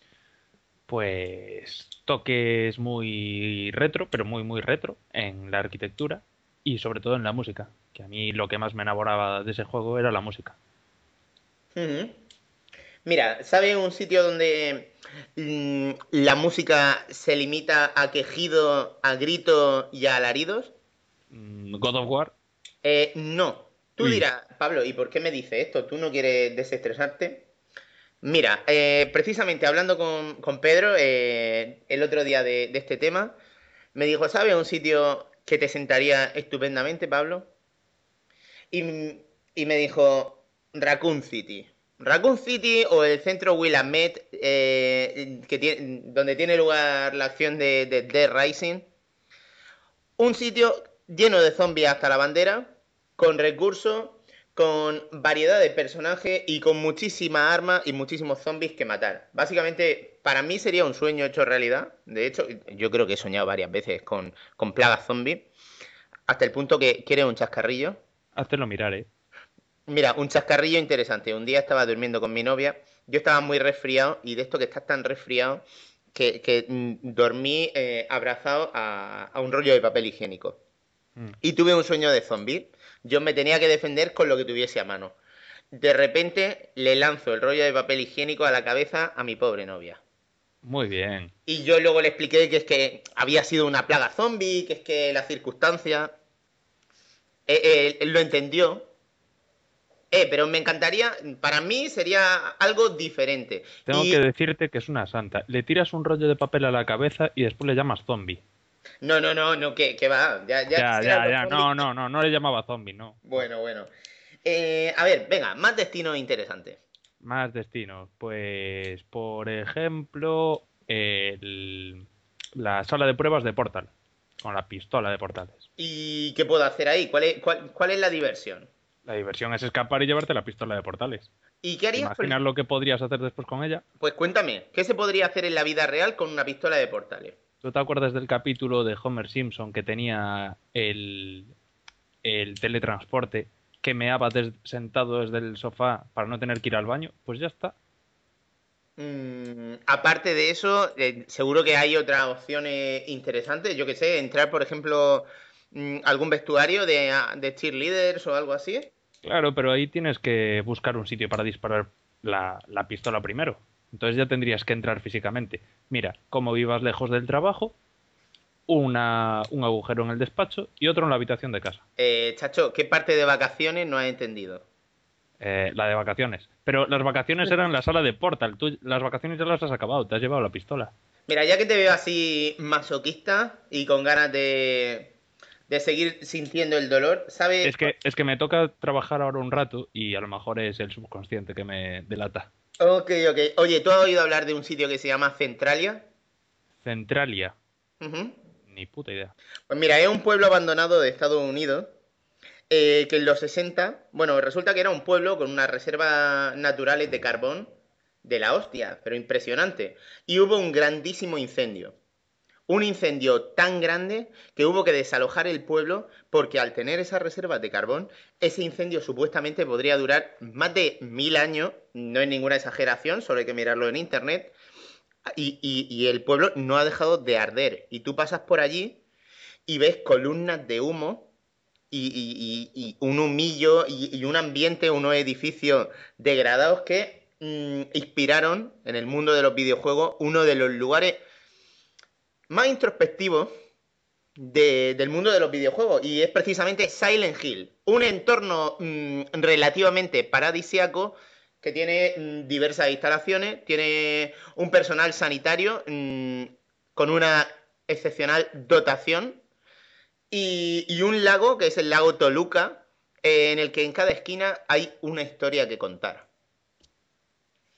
Pues toques muy retro, pero muy, muy retro en la arquitectura y sobre todo en la música. Que a mí lo que más me enamoraba de ese juego era la música. Ujú. Mira, ¿sabes un sitio donde mm, la música se limita a quejido, a grito y a alaridos? Mm, God of War. Eh, no. Tú Uy. dirás, Pablo, ¿y por qué me dices esto? ¿Tú no quieres desestresarte? Mira, eh, precisamente hablando con, con Pedro eh, el otro día de, de este tema, me dijo, ¿sabes un sitio que te sentaría estupendamente, Pablo? Y, y me dijo, Raccoon City. Raccoon City o el centro Willamette, eh, que tiene, donde tiene lugar la acción de, de Dead Rising. Un sitio lleno de zombies hasta la bandera, con recursos, con variedad de personajes y con muchísimas armas y muchísimos zombies que matar. Básicamente, para mí sería un sueño hecho realidad. De hecho, yo creo que he soñado varias veces con, con plagas zombies, hasta el punto que quiere un chascarrillo. Háztelo mirar, ¿eh? Mira, un chascarrillo interesante. Un día estaba durmiendo con mi novia, yo estaba muy resfriado y de esto que estás tan resfriado que, que mm, dormí eh, abrazado a, a un rollo de papel higiénico. Mm. Y tuve un sueño de zombie. Yo me tenía que defender con lo que tuviese a mano. De repente le lanzo el rollo de papel higiénico a la cabeza a mi pobre novia. Muy bien. Y yo luego le expliqué que es que había sido una plaga zombie, que es que las circunstancias... Eh, eh, él lo entendió. Eh, pero me encantaría, para mí sería algo diferente. Tengo Y que decirte que es una santa. Le tiras un rollo de papel a la cabeza y después le llamas zombie. no, no, no, no, que, que va. Ya, ya, Ya, quisiera ya, los ya. zombies. No, no, no. No le llamaba zombie, no. Bueno, bueno. Eh, a ver, venga, más destinos interesantes. Más destinos. Pues, por ejemplo, el- la sala de pruebas de Portal. Con la pistola de portales. ¿Y qué puedo hacer ahí? ¿Cuál es, cuál, cuál es la diversión? La diversión es escapar y llevarte la pistola de portales. ¿Y qué ¿Te harías? por- imaginas lo que podrías hacer después con ella? Pues cuéntame, ¿qué se podría hacer en la vida real con una pistola de portales? ¿Tú te acuerdas del capítulo de Homer Simpson que tenía el, el teletransporte que meaba des- sentado desde el sofá para no tener que ir al baño? Pues ya está. Mm, aparte de eso, eh, seguro que hay otras opciones interesantes. Yo qué sé, entrar, por ejemplo, mm, algún vestuario de, de cheerleaders o algo así. Claro, pero ahí tienes que buscar un sitio para disparar la, la pistola primero. Entonces ya tendrías que entrar físicamente. Mira, como vivas lejos del trabajo, una, un agujero en el despacho y otro en la habitación de casa. Eh, chacho, ¿qué parte de vacaciones no has entendido? Eh, la de vacaciones. Pero las vacaciones eran en la sala de Portal. Tú las vacaciones ya las has acabado, te has llevado la pistola. Mira, ya que te veo así masoquista y con ganas de, de seguir sintiendo el dolor, ¿sabes? Es que, es que me toca trabajar ahora un rato y a lo mejor es el subconsciente que me delata. Ok, ok. Oye, ¿tú has oído hablar de un sitio que se llama Centralia? Centralia. Ujú. Ni puta idea. Pues mira, es un pueblo abandonado de Estados Unidos eh, que en los sesenta, bueno, resulta que era un pueblo con unas reservas naturales de carbón de la hostia, pero impresionante. Y hubo un grandísimo incendio. Un incendio tan grande que hubo que desalojar el pueblo porque al tener esas reservas de carbón, ese incendio supuestamente podría durar más de mil años, no es ninguna exageración, solo hay que mirarlo en internet, y, y- y el pueblo no ha dejado de arder. Y tú pasas por allí y ves columnas de humo y, y- y- y un humillo y, y un ambiente, unos edificios degradados que mm, inspiraron en el mundo de los videojuegos uno de los lugares más introspectivos de- del mundo de los videojuegos y es precisamente Silent Hill, un entorno mm, relativamente paradisiaco que tiene mm, diversas instalaciones, tiene un personal sanitario mm, con una excepcional dotación y, y un lago que es el lago Toluca, eh, en el que en cada esquina hay una historia que contar.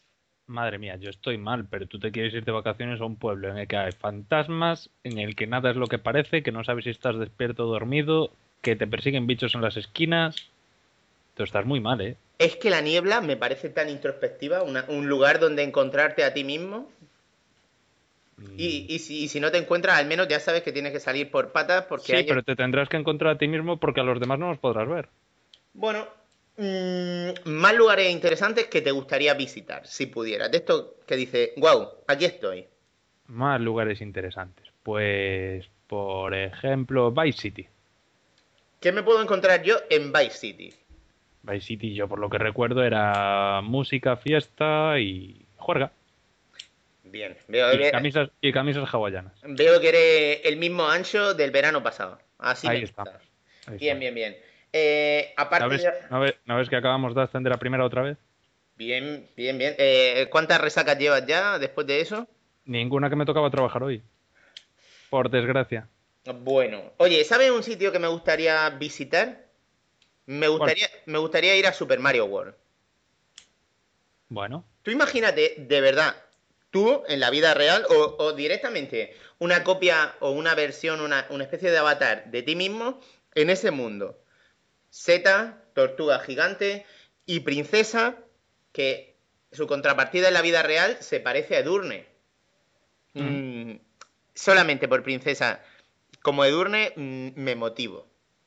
madre mía, yo estoy mal, pero tú te quieres ir de vacaciones a un pueblo en el que hay fantasmas, en el que nada es lo que parece, que no sabes si estás despierto o dormido, que te persiguen bichos en las esquinas. Tú estás muy mal, ¿eh? Es que la niebla me parece tan introspectiva, una- un lugar donde encontrarte a ti mismo. Y, y si, y si no te encuentras, al menos ya sabes que tienes que salir por patas porque Sí, hay... pero te tendrás que encontrar a ti mismo porque a los demás no los podrás ver. Bueno, mm, más lugares interesantes que te gustaría visitar, si pudieras. De esto que dice, wow, aquí estoy. Más lugares interesantes. Pues, por ejemplo, Vice City. ¿Qué me puedo encontrar yo en Vice City? Vice City, yo por lo que recuerdo, era música, fiesta y juerga. Bien, veo, Y ve- camisas, y camisas hawaianas. veo que eres el mismo ancho del verano pasado. Así me Ahí gusta. estamos. Ahí Bien, estamos. bien, bien. Eh, ¿No aparte ves, de... no ves- no ves que acabamos de ascender a primera otra vez? Bien, bien, bien. Eh, ¿cuántas resacas llevas ya después de eso? Ninguna que me tocaba trabajar hoy. Por desgracia. Bueno, oye, ¿sabes un sitio que me gustaría visitar? Me ¿Cuál? gustaría, me gustaría ir a Super Mario World. Bueno, Tú imagínate, de verdad, tú en la vida real o, o directamente una copia o una versión, una, una especie de avatar de ti mismo en ese mundo. Zeta, tortuga gigante y princesa que su contrapartida en la vida real se parece a Edurne. mm, Mm, solamente por princesa como Edurne mm, me motivo.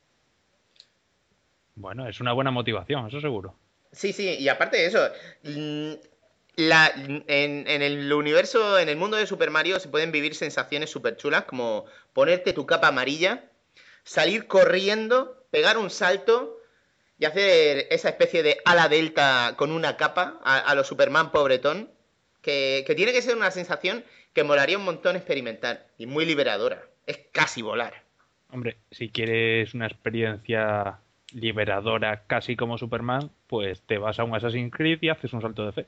bueno, es una buena motivación, eso seguro. Sí, sí, y aparte de eso, mm, la, en, en el universo, en el mundo de Super Mario se pueden vivir sensaciones súper chulas como ponerte tu capa amarilla, salir corriendo, pegar un salto y hacer esa especie de ala delta con una capa a, a lo Superman pobretón, que, que tiene que ser una sensación que molaría un montón experimentar y muy liberadora. Es casi volar. Hombre, si quieres una experiencia liberadora casi como Superman, pues te vas a un Assassin's Creed y haces un salto de fe.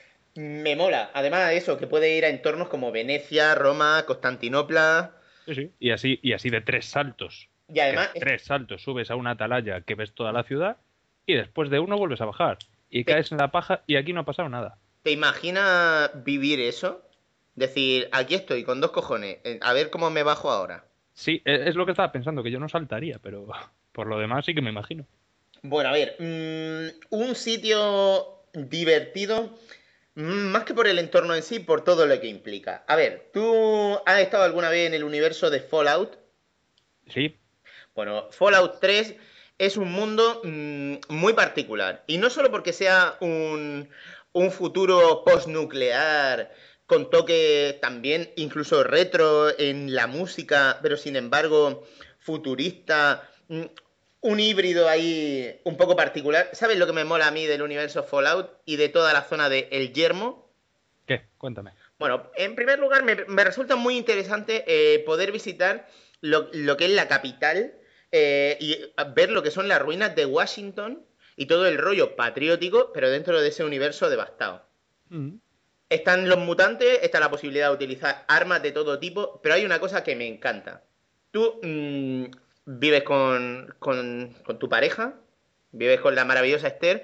Me mola. Además de eso, que puede ir a entornos como Venecia, Roma, Constantinopla. Sí, sí. Y así, y así de tres saltos. Y Que además, tres saltos subes a una atalaya que ves toda la ciudad y después de uno vuelves a bajar. Y ¿te, caes en la paja y aquí no ha pasado nada. te imaginas vivir eso? Decir, aquí estoy con dos cojones, eh, a ver cómo me bajo ahora. Sí, e- es lo que estaba pensando, que yo no saltaría, pero por lo demás sí que me imagino. Bueno, a ver, mm, un sitio divertido, mm, más que por el entorno en sí, por todo lo que implica. A ver, ¿tú has estado alguna vez en el universo de Fallout? Sí, Bueno, Fallout tres es un mundo mm, muy particular. Y no solo porque sea un, un futuro postnuclear, con toque también incluso retro en la música, pero sin embargo futurista, mm, un híbrido ahí un poco particular. ¿Sabes lo que me mola a mí del universo Fallout y de toda la zona de El Yermo? ¿qué? Cuéntame. Bueno, en primer lugar, me, me resulta muy interesante eh, poder visitar lo, lo que es la capital eh, y ver lo que son las ruinas de Washington y todo el rollo patriótico, pero dentro de ese universo devastado. Mm. Están los mutantes, está la posibilidad de utilizar armas de todo tipo, pero hay una cosa que me encanta. Tú mm, vives con, con, con tu pareja, vives con la maravillosa Esther,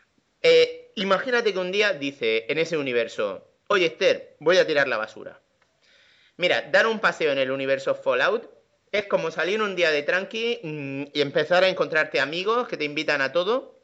eh, imagínate que un día dice en ese universo, oye Esther, voy a tirar la basura. Mira, dar un paseo en el universo Fallout es como salir un día de tranqui mm, y empezar a encontrarte amigos que te invitan a todo.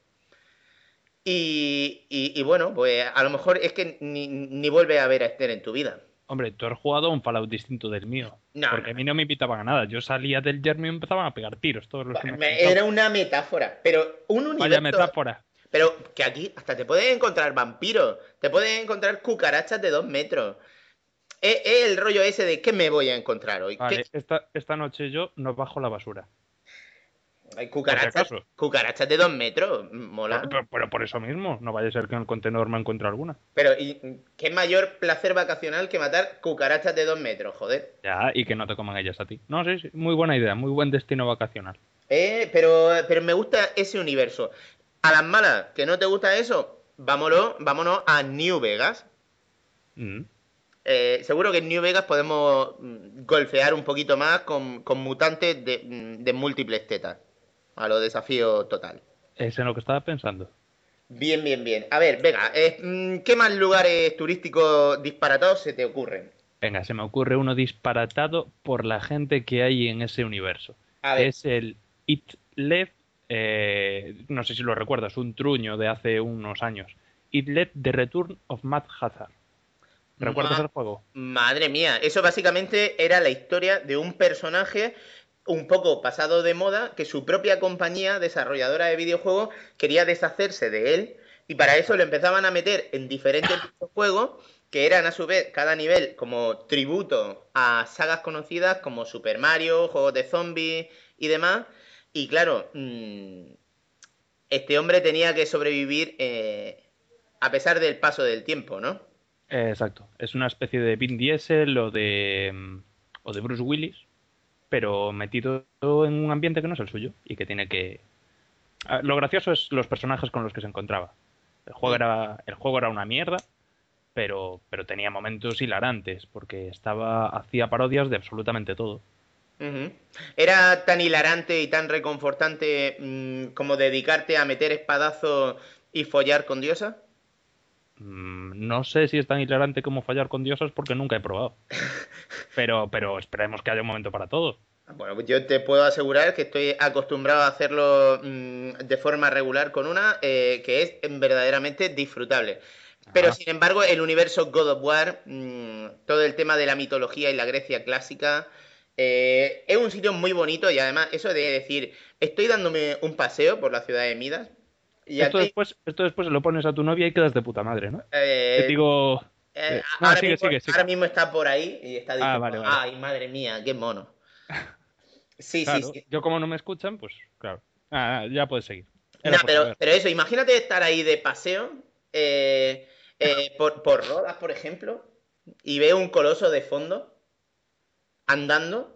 Y, y- y bueno, pues a lo mejor es que ni, ni vuelve a ver a Esther en tu vida. Hombre, tú has jugado a un Fallout distinto del mío. No, Porque no. a mí no me invitaban a nada. Yo salía del Yermo y me empezaban a pegar tiros, todos los que me han Me- contado. Era una metáfora, pero un Vaya universo. metáfora. Pero que aquí hasta te puedes encontrar vampiros, te puedes encontrar cucarachas de dos metros. Es, es el rollo ese de ¿qué me voy a encontrar hoy? ¿Qué, Vale, esta, esta noche yo no bajo la basura. Hay Por si cucarachas, acaso. cucarachas de dos metros, mola. Por- pero, pero por eso mismo, no vaya a ser que en el contenedor me encuentre alguna. Pero, ¿y qué mayor placer vacacional que matar cucarachas de dos metros, joder? Ya, y que no te coman ellas a ti. No, sí, sí, muy buena idea, muy buen destino vacacional. Eh, pero, pero me gusta ese universo. A las malas, que no te gusta eso, vámonos, vámonos a New Vegas. Mm. Eh, seguro que en New Vegas podemos mm, golfear un poquito más con, con mutantes de, mm, de múltiples tetas. A lo desafío total. Es en lo que estaba pensando. Bien, bien, bien. A ver, venga, eh, mm, ¿qué más lugares turísticos disparatados se te ocurren? Venga, se me ocurre uno disparatado por la gente que hay en ese universo, A que ver, es el It Led, eh, no sé si lo recuerdas, un truño de hace unos años. It Led The Return of Mad Hazard. ¿Recuerdas ma- el juego? madre mía, eso básicamente era la historia de un personaje un poco pasado de moda que su propia compañía desarrolladora de videojuegos quería deshacerse de él y para eso lo empezaban a meter en diferentes juegos que eran a su vez cada nivel como tributo a sagas conocidas como Super Mario, juegos de zombies y demás. Y claro, mm, este hombre tenía que sobrevivir eh, a pesar del paso del tiempo, ¿no? Eh, exacto. Es una especie de Vin Diesel o de, mm, o de Bruce Willis, pero metido en un ambiente que no es el suyo y que tiene que... Ah, lo gracioso es los personajes con los que se encontraba. El juego era, el juego era una mierda, pero, pero tenía momentos hilarantes, porque estaba, hacía parodias de absolutamente todo. Ujú. ¿Era tan hilarante y tan reconfortante mm, como dedicarte a meter espadazos y follar con diosa? Mm, no sé si es tan hilarante como fallar con diosas porque nunca he probado. Pero, pero esperemos que haya un momento para todo. Bueno, pues yo te puedo asegurar que estoy acostumbrado a hacerlo mm, de forma regular con una, eh, que es verdaderamente disfrutable. Pero Ah, sin embargo, el universo God of War, mm, todo el tema de la mitología y la Grecia clásica, eh, es un sitio muy bonito y además eso de decir, estoy dándome un paseo por la ciudad de Midas y esto aquí después, esto después se lo pones a tu novia y quedas de puta madre, ¿no? Te eh, digo... Eh, eh, no, ahora sigue, mismo, sigue, sigue. ahora mismo está por ahí y está Ah, diciendo, vale, vale. ay, madre mía, qué mono. Sí, sí, Claro, sí. yo como no me escuchan, pues claro. Ah, ya puedes seguir. Era Nah, por pero, saber. pero eso, imagínate estar ahí de paseo eh, eh, por, por Rodas, por ejemplo, y ve un coloso de fondo andando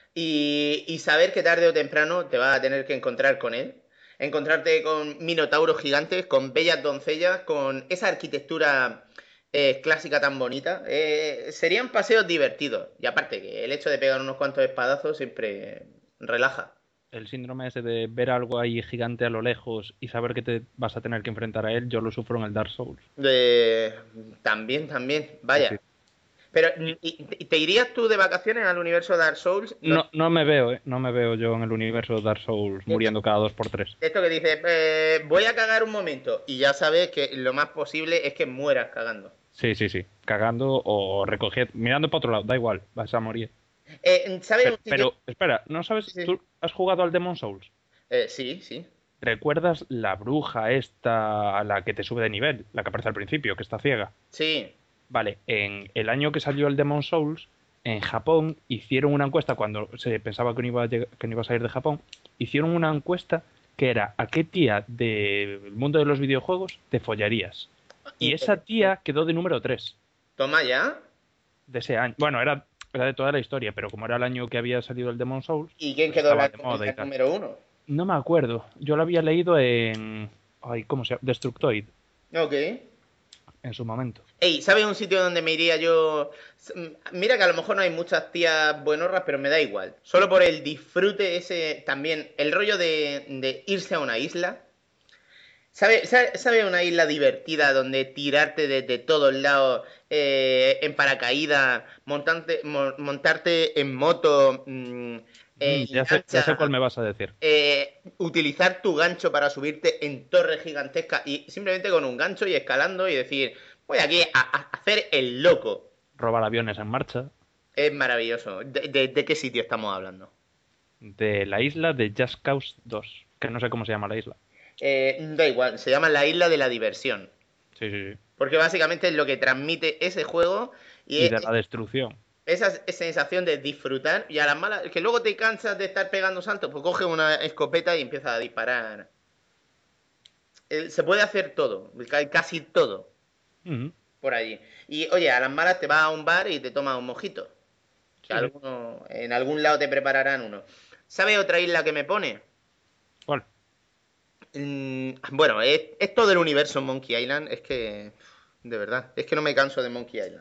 y, y saber que tarde o temprano te vas a tener que encontrar con él. Encontrarte con minotauros gigantes, con bellas doncellas, con esa arquitectura eh, clásica tan bonita. Eh, serían paseos divertidos. Y aparte que el hecho de pegar unos cuantos espadazos siempre relaja. El síndrome ese de ver algo ahí gigante a lo lejos y saber que te vas a tener que enfrentar a él, yo lo sufro en el Dark Souls. Eh, también, también, Sí, sí. vaya. Pero, Y ¿y- y- ¿te irías tú de vacaciones al universo Dark Souls? no, Donde- no me veo, ¿eh? No me veo yo en el universo Dark Souls esto, muriendo cada dos por tres. esto que dices, eh, voy a cagar un momento, y ya sabes que lo más posible es que mueras cagando. Sí, sí, sí. Cagando o recogiendo, mirando para otro lado, da igual, vas a morir. Eh, ¿sabes Pero, un sitio? pero, espera, ¿no sabes? Sí, ¿Tú has jugado al Demon Souls? Eh, sí, sí. ¿Recuerdas la bruja esta a la que te sube de nivel? La que aparece al principio, que está ciega. Sí. Vale, en el año que salió el Demon Souls, en Japón hicieron una encuesta cuando se pensaba que no iba a, lleg- que no iba a salir de Japón. Hicieron una encuesta que era ¿a qué tía del mundo de los videojuegos te follarías? Y esa tía quedó de número tres Toma ya. de ese año. Bueno, era, era de toda la historia, pero como era el año que había salido el Demon Souls, ¿Y quién pues quedó estaba la, de moda y la tal. número uno? No me acuerdo. Yo lo había leído en... Ay, ¿cómo se llama? Destructoid, Ok. en su momento. Ey, ¿sabes un sitio donde me iría yo? S- m- Mira que a lo mejor no hay muchas tías buenorras, pero me da igual. Solo por el disfrute ese también, el rollo de, de irse a una isla. ¿Sabe, sabe, sabe una isla divertida donde tirarte desde todos lados eh, en paracaídas, montarte, mo- montarte en moto, mm, Mm, en ya sé, ya sé lancha, cuál me vas a decir. eh, utilizar tu gancho para subirte en torres gigantescas y simplemente con un gancho y escalando y decir, voy aquí a, a hacer el loco? Robar aviones en marcha. Es maravilloso. ¿De, de- de qué sitio estamos hablando? De la isla de Just Cause dos, que no sé cómo se llama la isla. Eh, da igual, se llama la isla de la diversión. Sí, sí, sí. Porque básicamente es lo que transmite ese juego y Y es de la destrucción. esa sensación de disfrutar y a las malas, que luego te cansas de estar pegando saltos, pues coge una escopeta y empieza a disparar. Eh, Se puede hacer todo, ca- casi todo, Ujú. por allí. Y oye, a las malas te vas a un bar y te tomas un mojito. Que Sí, sí. alguno, en algún lado te prepararán uno. ¿Sabes otra isla que me pone? ¿Cuál? Mm, bueno, es, es todo el universo Monkey Island. Es que, de verdad, es que no me canso de Monkey Island.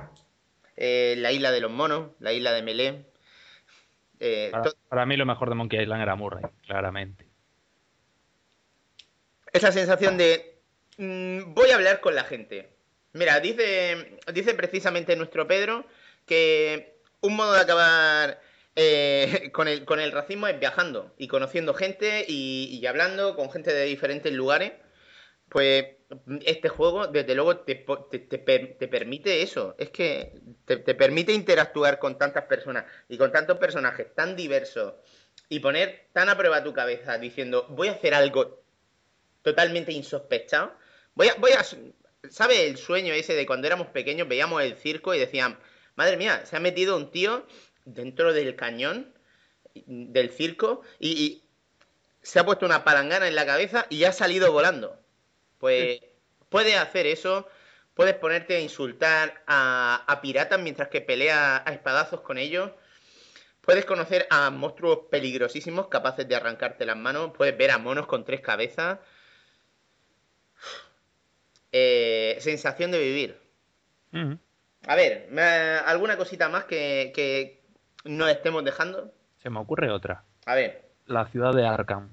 Eh, la isla de los monos, la isla de Melee. eh, Para, to- para mí lo mejor de Monkey Island era Murray, claramente. esa sensación de mm, voy a hablar con la gente. Mira, dice, dice precisamente nuestro Pedro que un modo de acabar eh, con el, con el racismo es viajando y conociendo gente y, y hablando con gente de diferentes lugares. Pues este juego, desde luego, te, po- te, te per- te permite eso. Es que te, te permite interactuar con tantas personas y con tantos personajes tan diversos y poner tan a prueba tu cabeza diciendo, voy a hacer algo totalmente insospechado. Voy a, voy a, ¿sabe el sueño ese de cuando éramos pequeños veíamos el circo y decían, madre mía, se ha metido un tío dentro del cañón del circo y, y se ha puesto una palangana en la cabeza y ha salido volando? Pues puedes hacer eso, puedes ponerte a insultar a, a piratas mientras que peleas a espadazos con ellos, puedes conocer a monstruos peligrosísimos capaces de arrancarte las manos, puedes ver a monos con tres cabezas. Eh, sensación de vivir. Ujú. A ver, ¿me- ¿alguna cosita más que, que nos estemos dejando? Se me ocurre otra. A ver. La ciudad de Arkham.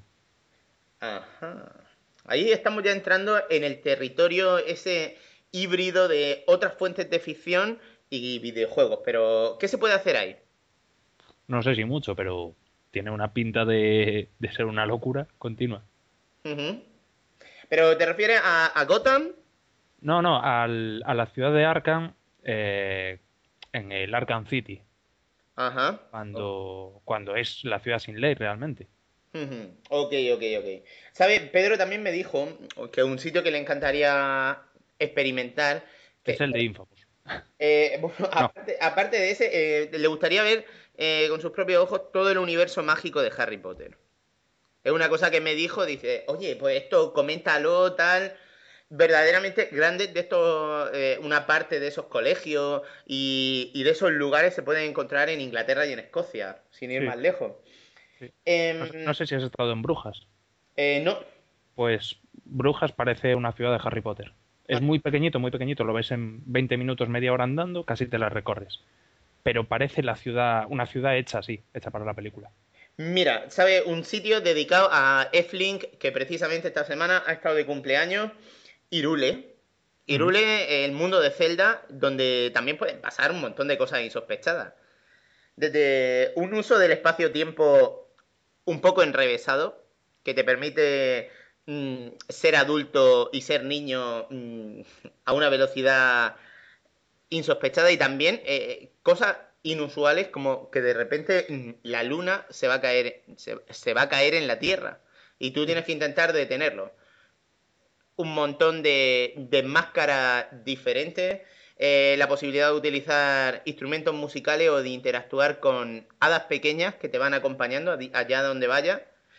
Ajá. Ahí estamos ya entrando en el territorio ese híbrido de otras fuentes de ficción y videojuegos. Pero, ¿qué se puede hacer ahí? No sé si mucho, pero tiene una pinta de, de ser una locura continua. Ujú. ¿Pero te refieres a, a Gotham? No, no, al- a la ciudad de Arkham, eh, en el Arkham City, Ajá. cuando, cuando es la ciudad sin ley realmente. Ujú. Ok, ok, ok. ¿Sabe? Pedro también me dijo que un sitio que le encantaría experimentar, Es que el de Infamous. Eh, bueno, No, aparte, aparte de ese, eh, le gustaría ver eh, con sus propios ojos todo el universo mágico de Harry Potter. Es una cosa que me dijo, dice, oye, pues esto, coméntalo, tal. Verdaderamente grandes de estos, eh, una parte de esos colegios y, y de esos lugares se pueden encontrar en Inglaterra y en Escocia, sin ir sí, más lejos. sí. No, sé no Em, sé si has estado en Brujas. eh, no. Pues Brujas parece una ciudad de Harry Potter. Es muy pequeñito, muy pequeñito. Lo ves en veinte minutos, media hora andando, casi te la recorres. Pero parece la ciudad, una ciudad hecha así, hecha para la película. Mira, ¿sabe? Un sitio dedicado a F-Link que precisamente esta semana ha estado de cumpleaños, Irule. Ujú. Irule, el mundo de Zelda, donde también pueden pasar un montón de cosas insospechadas. Desde un uso del espacio-tiempo un poco enrevesado, que te permite mm, ser adulto y ser niño mm, a una velocidad insospechada y también eh, cosas inusuales como que de repente mm, la luna se va a caer, se, se va a caer en la Tierra y tú tienes que intentar detenerlo. Un montón de, de máscaras diferentes, eh, la posibilidad de utilizar instrumentos musicales o de interactuar con hadas pequeñas que te van acompañando adi- allá donde vayas.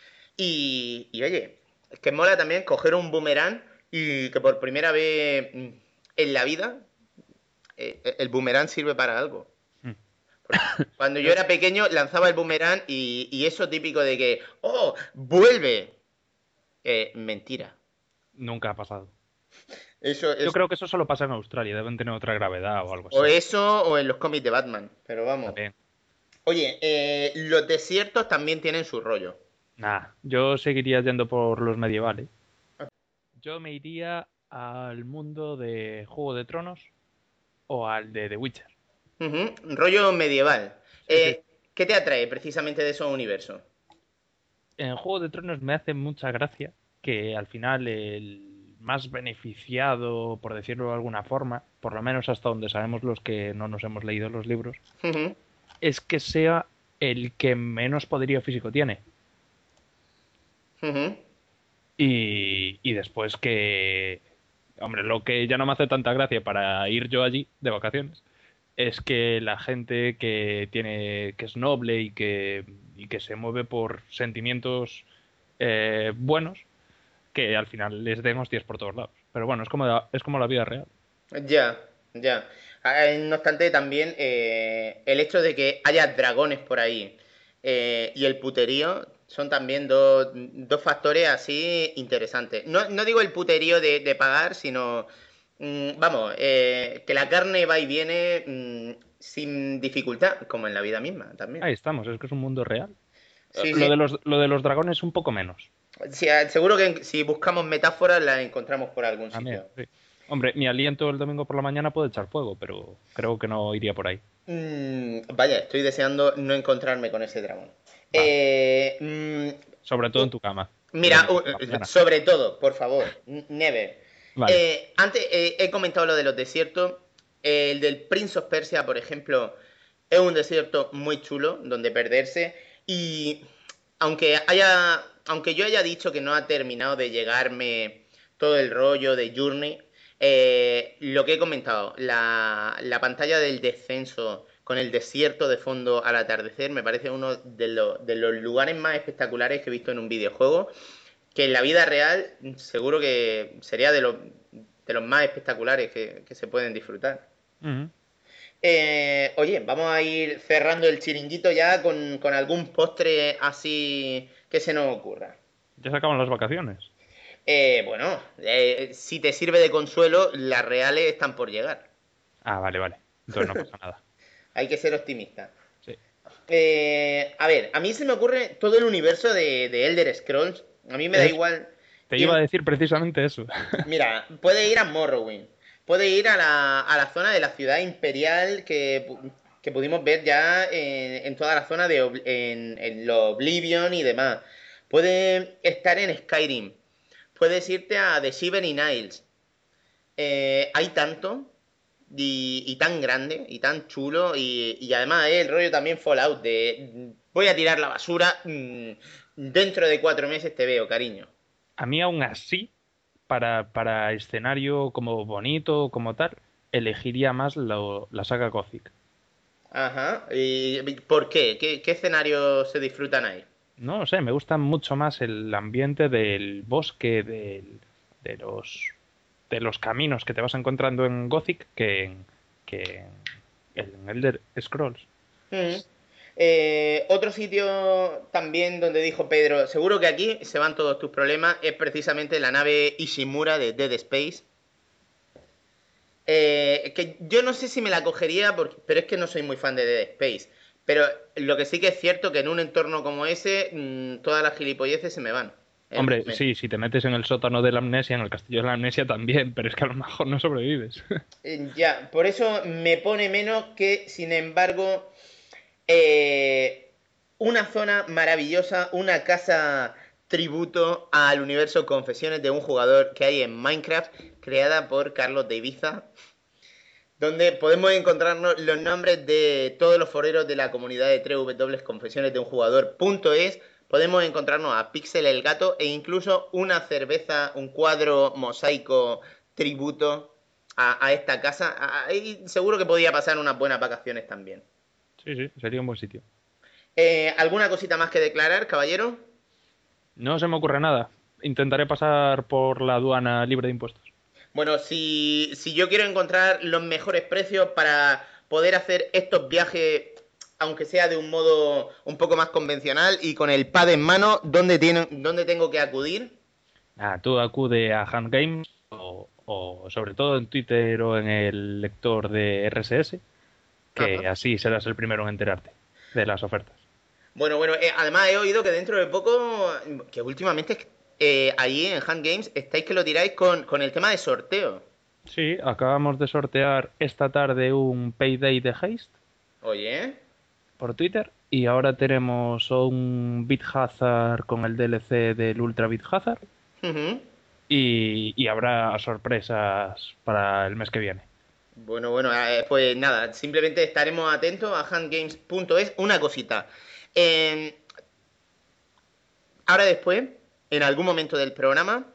Y, y oye, es que mola también coger un boomerang y que por primera vez mm, en la vida eh, el boomerang sirve para algo. Mm. Porque cuando yo Yo era pequeño lanzaba el boomerang y, y eso típico de que, ¡oh! ¡Vuelve! Eh, mentira. nunca ha pasado. Eso Yo es creo que eso solo pasa en Australia. Deben tener otra gravedad o algo o así. eso o en los cómics de Batman. Pero vamos. También. Oye, eh, los desiertos también tienen su rollo. Nah, yo seguiría yendo por los medievales. Yo me iría al mundo de Juego de Tronos o al de The Witcher. Ujú, rollo medieval. Sí, sí. Eh, ¿qué te atrae precisamente de esos universos? En Juego de Tronos me hace mucha gracia que al final el más beneficiado, por decirlo de alguna forma, por lo menos hasta donde sabemos los que no nos hemos leído los libros, Ujú, es que sea el que menos poderío físico tiene. ujú. Y, y después que, hombre, lo que ya no me hace tanta gracia para ir yo allí de vacaciones es que la gente que tiene, que es noble y que, y que se mueve por sentimientos eh, buenos, que al final les den hostias por todos lados. Pero bueno, es como la, es como la vida real. Ya, ya. Ah, eh, No obstante, también eh, el hecho de que haya dragones por ahí eh, y el puterío son también dos, dos factores así interesantes. No, no digo el puterío de, de pagar, sino, mm, vamos, eh, que la carne va y viene mm, sin dificultad, como en la vida misma también. Ahí estamos, es que es un mundo real. Eh, Sí, Lo sí. de los, lo de los dragones un poco menos. Sí, eh, seguro que en- si buscamos metáforas las encontramos por algún También, sitio. sí. Hombre, mi aliento el domingo por la mañana puede echar fuego, pero creo que no iría por ahí. Mm, vaya, estoy deseando no encontrarme con ese dragón. Vale. Eh, mm, Sobre todo en tu cama. el Mira, domingo u- por la mañana. sobre todo, por favor, n- never. Vale. Eh, antes eh, he comentado lo de los desiertos. Eh, el del Prince of Persia, por ejemplo, es un desierto muy chulo donde perderse. Y aunque haya, aunque yo haya dicho que no ha terminado de llegarme todo el rollo de Journey, eh, lo que he comentado, la, la pantalla del descenso con el desierto de fondo al atardecer, me parece uno de, los de los lugares más espectaculares que he visto en un videojuego, que en la vida real seguro que sería de los, de los más espectaculares que, que se pueden disfrutar. Ujú. Eh, oye, vamos a ir cerrando el chiringuito ya con, con algún postre así que se nos ocurra. Ya se acaban las vacaciones. Eh, bueno, eh, si te sirve de consuelo, las reales están por llegar. Ah, vale, vale. Entonces no pasa nada. Hay que ser optimista. Sí. Eh, a ver, a mí se me ocurre todo el universo de, de Elder Scrolls. A mí me da Es- igual. Te quién- iba a decir precisamente eso. Mira, puede ir a Morrowind. Puede ir a la, a la zona de la ciudad imperial que, pu- que pudimos ver ya en, en toda la zona de Ob- en, en lo Oblivion y demás. Puede estar en Skyrim. Puedes irte a The Shivering Isles. Eh, hay tanto y, y tan grande y tan chulo y, y además eh, el rollo también Fallout de mm, voy a tirar la basura, mm, dentro de cuatro meses te veo, cariño. A mí aún así, para, para escenario como bonito, como tal, elegiría más lo- la saga Gothic. Ajá. ¿Y por qué? ¿Qué, qué escenarios se disfrutan ahí? No sé, me gusta mucho más el ambiente del bosque, del- de los de los caminos que te vas encontrando en Gothic que en, que en Elder Scrolls. Mm. Eh, otro sitio también donde dijo Pedro, seguro que aquí se van todos tus problemas, es precisamente la nave Ishimura de Dead Space. Eh, que yo no sé si me la cogería, porque- pero es que no soy muy fan de Dead Space. Pero lo que sí que es cierto que en un entorno como ese, mm, todas las gilipolleces se me van. Eh, Hombre, me- sí, si te metes en el sótano de la amnesia, en el castillo de la amnesia también, pero es que a lo mejor no sobrevives. eh, ya, por eso me pone menos que, sin embargo, eh, una zona maravillosa, una casa tributo al universo Confesiones de un jugador que hay en Minecraft, creada por Carlos de Ibiza, donde podemos encontrarnos los nombres de todos los foreros de la comunidad de w confesiones de un jugador.es. Podemos encontrarnos a Pixel el gato e incluso una cerveza, un cuadro mosaico tributo a, a esta casa. Ahí seguro que podía pasar unas buenas vacaciones también. Sí, sí, sería un buen sitio. Eh, ¿Alguna cosita más que declarar, caballero? No se me ocurre nada. Intentaré pasar por la aduana libre de impuestos. Bueno, si, si yo quiero encontrar los mejores precios para poder hacer estos viajes, aunque sea de un modo un poco más convencional y con el pad en mano, ¿dónde, tiene, dónde tengo que acudir? Ah, tú acude a Handgames o, o sobre todo en Twitter o en el lector de R S S, que Ajá. así serás el primero en enterarte de las ofertas. Bueno, bueno, eh, además he oído que dentro de poco, que últimamente eh, allí en Handgames estáis que lo tiráis con, con el tema de sorteo. Sí, acabamos de sortear esta tarde un Payday de Heist Oye, por Twitter y ahora tenemos un Beat Hazard con el D L C del Ultra Beat Hazard ujú. y, y habrá sorpresas para el mes que viene. Bueno, bueno, eh, pues nada, simplemente estaremos atentos a handgames punto es. Una cosita. Eh, ahora después, en algún momento del programa,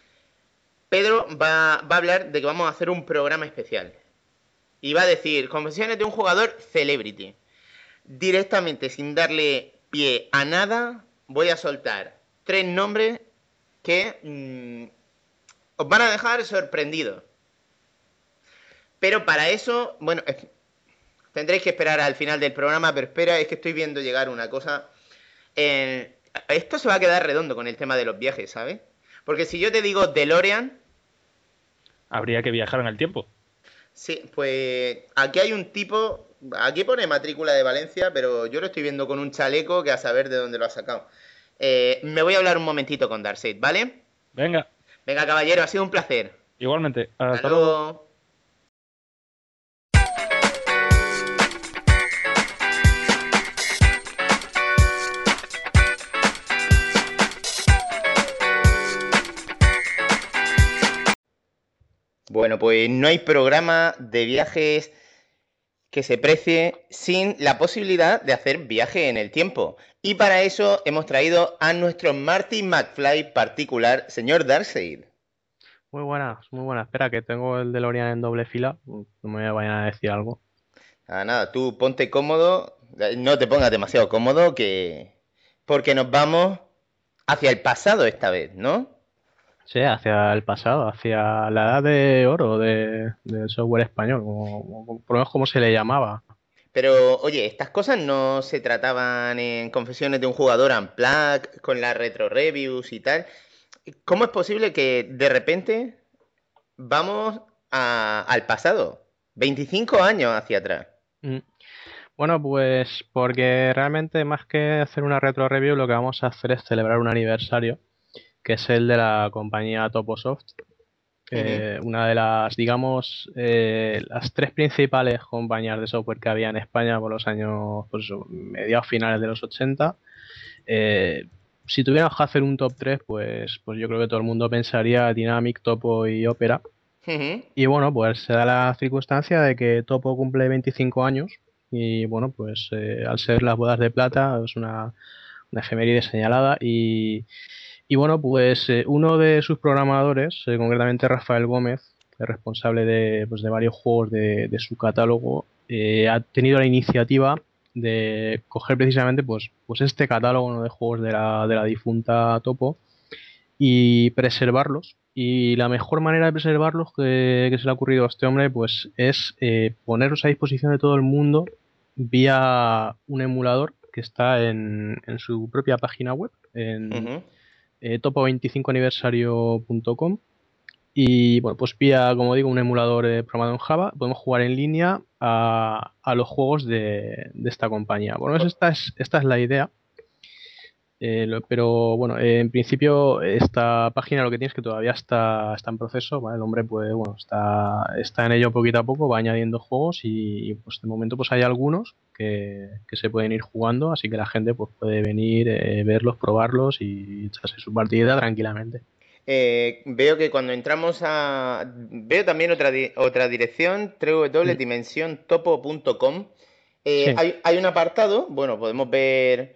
Pedro va, va a hablar de que vamos a hacer un programa especial. Y va a decir, confesiones de un jugador celebrity. Directamente, sin darle pie a nada, voy a soltar tres nombres que mm, os van a dejar sorprendidos. Pero para eso, bueno, es- tendréis que esperar al final del programa, pero espera, es que estoy viendo llegar una cosa. Eh, esto se va a quedar redondo con el tema de los viajes, ¿sabes? Porque si yo te digo DeLorean, Habría que viajar en el tiempo. sí, pues aquí hay un tipo, aquí pone matrícula de Valencia, pero yo lo estoy viendo con un chaleco que a saber de dónde lo ha sacado. Eh, me voy a hablar un momentito con Darkseid, ¿vale? Venga, Venga, caballero, ha sido un placer. igualmente. Hasta, Hasta luego. luego. Bueno, pues no hay programa de viajes que se precie sin la posibilidad de hacer viaje en el tiempo. Y para eso hemos traído a nuestro Marty McFly particular, señor Darkseid. Muy buenas, muy buenas. Espera, que tengo el DeLorean en doble fila. No me vayan a decir algo. Nada, nada, tú ponte cómodo, no te pongas demasiado cómodo, que porque nos vamos hacia el pasado esta vez, ¿no? Sí, hacia el pasado, hacia la edad de oro de, del software español, como, como- por lo menos como se le llamaba. Pero, oye, estas cosas no se trataban en Confesiones de un jugador Unplugged, con las retro reviews y tal. ¿Cómo es posible que de repente vamos a- al pasado? veinticinco años hacia atrás. Mm. Bueno, pues porque realmente más que hacer una retro review, lo que vamos a hacer es celebrar un aniversario, que es el de la compañía Toposoft. Eh, una de las, digamos, eh, las tres principales compañías de software que había en España por los años, pues eso, mediados finales de los ochenta. Eh, si tuviéramos que hacer un top tres, pues, pues yo creo que todo el mundo pensaría Dynamic, Topo y Opera. Ujú. Y bueno, pues se da la circunstancia de que Topo cumple veinticinco años y bueno, pues eh, al ser las bodas de plata es una, una efeméride señalada y, y bueno, pues eh, uno de sus programadores, eh, concretamente Rafael Gómez, el responsable de, pues, de varios juegos de, de su catálogo, eh, ha tenido la iniciativa de coger precisamente pues, pues este catálogo, ¿no?, de juegos de la, de la difunta Topo y preservarlos. Y la mejor manera de preservarlos que, que se le ha ocurrido a este hombre pues es eh, ponerlos a disposición de todo el mundo vía un emulador que está en, en su propia página web, en Ujú. eh, topo veinticinco aniversario punto com. Y bueno, pues vía, como digo, un emulador eh, programado en Java, podemos jugar en línea a, a los juegos de, de esta compañía. Bueno, pues esta es, esta es la idea. Eh, lo- pero bueno, eh, en principio esta página lo que tiene es que todavía está, está en proceso, ¿vale? El hombre pues bueno, está, está en ello poquito a poco, va añadiendo juegos y, y, pues de momento pues hay algunos que, que se pueden ir jugando, así que la gente pues puede venir, eh, verlos, probarlos y echarse su partida tranquilamente. Eh, veo que cuando entramos a... Veo también otra, di- otra dirección, doble u doble u doble u punto Mm. dimensión topo punto com. Eh, Sí, hay, hay un apartado, bueno, podemos ver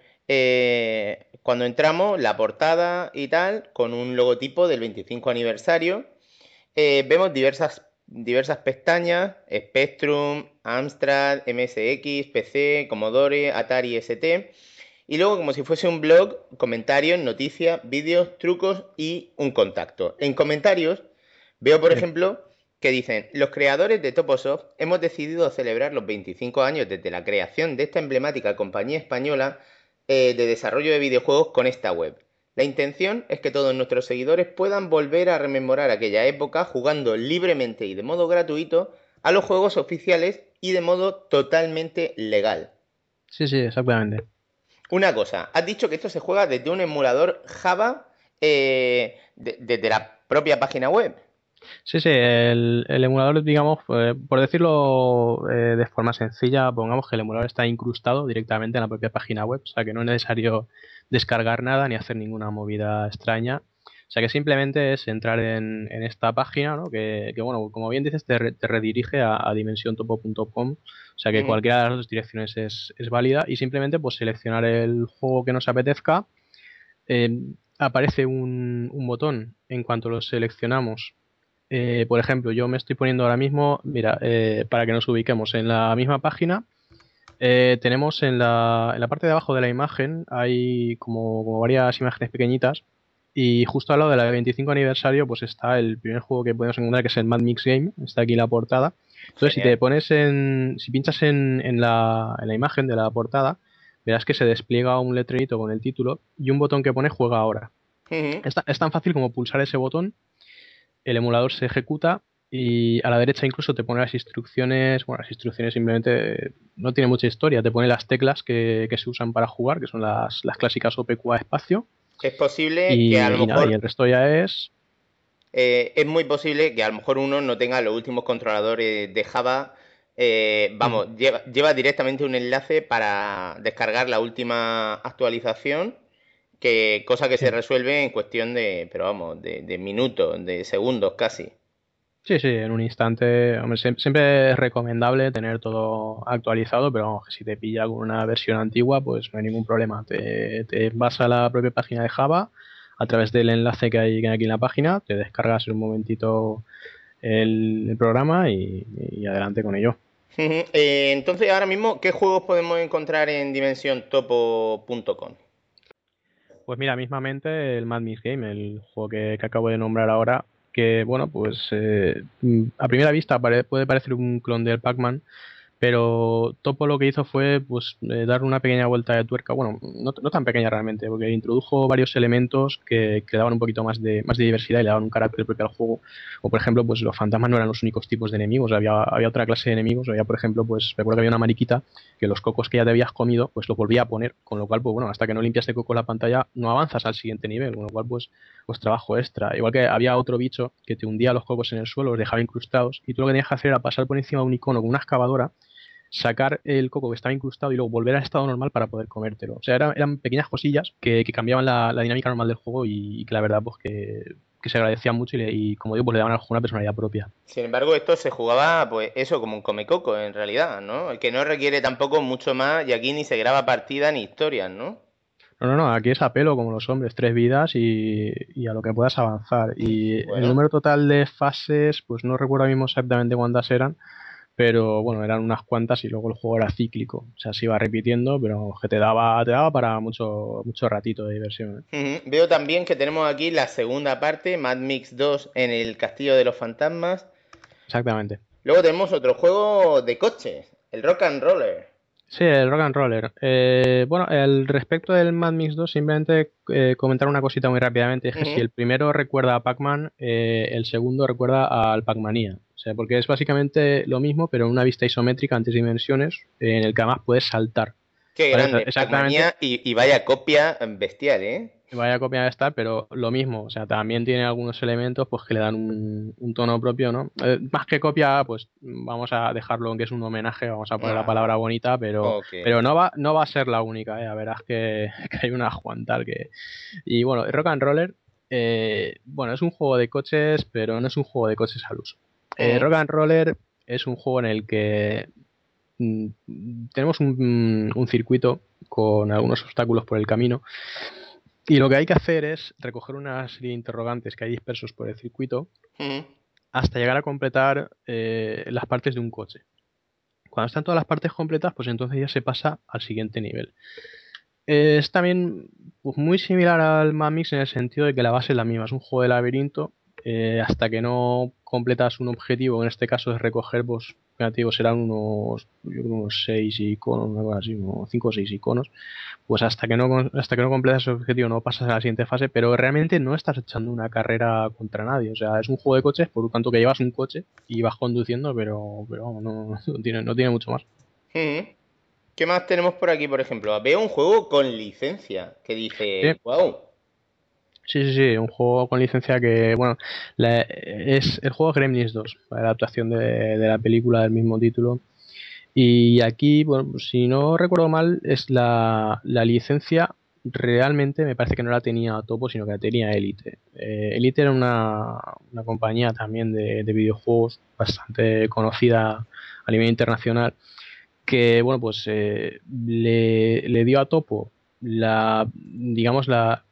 eh, cuando entramos la portada y tal, con un logotipo del veinticinco aniversario. Eh, vemos diversas, diversas pestañas, Spectrum, Amstrad, M S X, P C, Commodore, Atari S T. Y luego, como si fuese un blog, comentarios, noticias, vídeos, trucos y un contacto. En comentarios veo, por sí. ejemplo, que dicen: los creadores de Toposoft hemos decidido celebrar los veinticinco años desde la creación de esta emblemática compañía española eh, de desarrollo de videojuegos con esta web. La intención es que todos nuestros seguidores puedan volver a rememorar aquella época jugando libremente y de modo gratuito a los juegos oficiales y de modo totalmente legal. Sí, sí, exactamente. Una cosa, has dicho que esto se juega desde un emulador Java eh, de- desde la propia página web. Sí, sí, el, el emulador, digamos, eh, por decirlo eh, de forma sencilla, pongamos que el emulador está incrustado directamente en la propia página web, o sea que no es necesario descargar nada ni hacer ninguna movida extraña. O sea que simplemente es entrar en, en esta página, ¿no? Que, que, bueno, como bien dices, te, re- te redirige a, a dimension topo punto com, o sea que Ujú. cualquiera de las dos direcciones es, es válida y simplemente pues seleccionar el juego que nos apetezca. eh, Aparece un, un botón en cuanto lo seleccionamos. Eh, por ejemplo, yo me estoy poniendo ahora mismo, mira, eh, para que nos ubiquemos en la misma página, eh, tenemos en la, en la parte de abajo de la imagen, hay como, como varias imágenes pequeñitas y justo al lado de la de veinticinco aniversario pues está el primer juego que podemos encontrar, que es el Mad Mix Game, está aquí la portada. Entonces si te Genial. pones en, si pinchas en, en la, en la imagen de la portada, verás que se despliega un letrerito con el título y un botón que pone Juega ahora. Ujú. Es, ta- es tan fácil como pulsar ese botón, el emulador se ejecuta y a la derecha incluso te pone las instrucciones, bueno, las instrucciones simplemente no tiene mucha historia, te pone las teclas que, que se usan para jugar, que son las, las clásicas O P Q A espacio, Es posible que a lo y, y nada, y mejor el resto ya es... eh, es muy posible que a lo mejor uno no tenga los últimos controladores de Java. Eh, vamos, Ujú. lleva, lleva directamente un enlace para descargar la última actualización, que cosa que se Sí. resuelve en cuestión de, pero vamos, de, de minutos, de segundos casi. Sí, sí, en un instante. Hombre, siem- siempre es recomendable tener todo actualizado, pero vamos, que si te pilla con una versión antigua, pues no hay ningún problema. Te, te vas a la propia página de Java, a través del enlace que hay, que hay aquí en la página, te descargas en un momentito el, el programa y, y adelante con ello. Ujú. Eh, entonces, ahora mismo, ¿qué juegos podemos encontrar en dimensión topo punto com? Pues mira, mismamente el Mad Mix Game, el juego que, que acabo de nombrar ahora, que bueno, pues eh, mm, a primera vista pare- puede parecer un clon del Pac-Man, pero Topo lo que hizo fue pues eh, dar una pequeña vuelta de tuerca, bueno, no, no tan pequeña realmente, porque introdujo varios elementos que, que le daban un poquito más de, más de diversidad y le daban un carácter propio al juego. O por ejemplo, pues los fantasmas no eran los únicos tipos de enemigos, había, había otra clase de enemigos, había por ejemplo, pues recuerdo que había una mariquita que los cocos que ya te habías comido, pues los volvía a poner, con lo cual, pues bueno, hasta que no limpias de coco la pantalla, no avanzas al siguiente nivel, con lo cual, pues, pues trabajo extra. Igual que había otro bicho que te hundía los cocos en el suelo, los dejaba incrustados, y tú lo que tenías que hacer era pasar por encima de un icono con una excavadora, sacar el coco que estaba incrustado y luego volver al estado normal para poder comértelo. O sea, eran, eran pequeñas cosillas que, que cambiaban la, la dinámica normal del juego y, y que la verdad, pues que, que se agradecían mucho y, le- y, como digo, pues le daban al juego una personalidad propia. Sin embargo, esto se jugaba, pues eso, como un comecoco, en realidad, ¿no? Que no requiere tampoco mucho más, y aquí ni se graba partida ni historias, ¿no? No, no, no, aquí es a pelo como los hombres, tres vidas y, y a lo que puedas avanzar. Y el Bueno, número total de fases, pues no recuerdo ahora mismo exactamente cuántas eran, pero bueno, eran unas cuantas y luego el juego era cíclico. O sea, se iba repitiendo, pero que te daba, te daba para mucho, mucho ratito de diversión, ¿eh? ujú. Veo también que tenemos aquí la segunda parte, Mad Mix dos en el Castillo de los Fantasmas. Exactamente. Luego tenemos otro juego de coches, el Rock and Roller. Sí, el Rock and Roller. Eh, bueno, el respecto del Mad Mix dos, simplemente eh, comentar una cosita muy rápidamente. Es que si Ujú. el primero recuerda a Pac-Man, eh, el segundo recuerda al Pac-Mania. O sea, porque es básicamente lo mismo, pero en una vista isométrica en tres dimensiones, eh, en el que además puedes saltar. Qué ¿Vale? O sea, grande, exactamente, Pac-Manía y, y vaya copia bestial, ¿eh? vaya copia de estar, pero lo mismo. O sea, también tiene algunos elementos pues que le dan un, un tono propio, ¿no? Eh, más que copia, pues vamos a dejarlo en que es un homenaje, vamos a poner la palabra Ah, bonita, pero, ok. pero no va, no va a ser la única, ¿eh? A verás que, que hay una Juantal que. Y bueno, Rock and Roller, eh, bueno, es un juego de coches, pero no es un juego de coches al uso. Eh, Ujú. Rock and Roller es un juego en el que mm, tenemos un, un circuito con algunos obstáculos por el camino y lo que hay que hacer es recoger una serie de interrogantes que hay dispersos por el circuito Ujú. hasta llegar a completar eh, las partes de un coche. Cuando están todas las partes completas, pues entonces ya se pasa al siguiente nivel. Eh, es también pues, muy similar al Mamix en el sentido de que la base es la misma, es un juego de laberinto. Eh, hasta que no completas un objetivo, en este caso es recoger, pues, ya te digo, serán unos, yo creo unos seis iconos, una cosa así, unos cinco o seis iconos. Pues hasta que no con- hasta que no completas ese objetivo no pasas a la siguiente fase, pero realmente no estás echando una carrera contra nadie. O sea, es un juego de coches, por lo tanto que llevas un coche y vas conduciendo, pero, pero vamos, no, no tiene, no tiene mucho más. Ujú. ¿Qué más tenemos por aquí, por ejemplo? Veo un juego con licencia que Sí, dice, wow. sí, sí, sí, un juego con licencia que, bueno, la- es el juego Gremlins dos, la adaptación de, de la película del mismo título. Y aquí, bueno, pues, si no recuerdo mal, es la, la licencia realmente me parece que no la tenía Topo, sino que la tenía Elite. Eh, Elite era una, una compañía también de, de videojuegos bastante conocida a nivel internacional que, bueno, pues eh, le, le dio a Topo la, digamos, la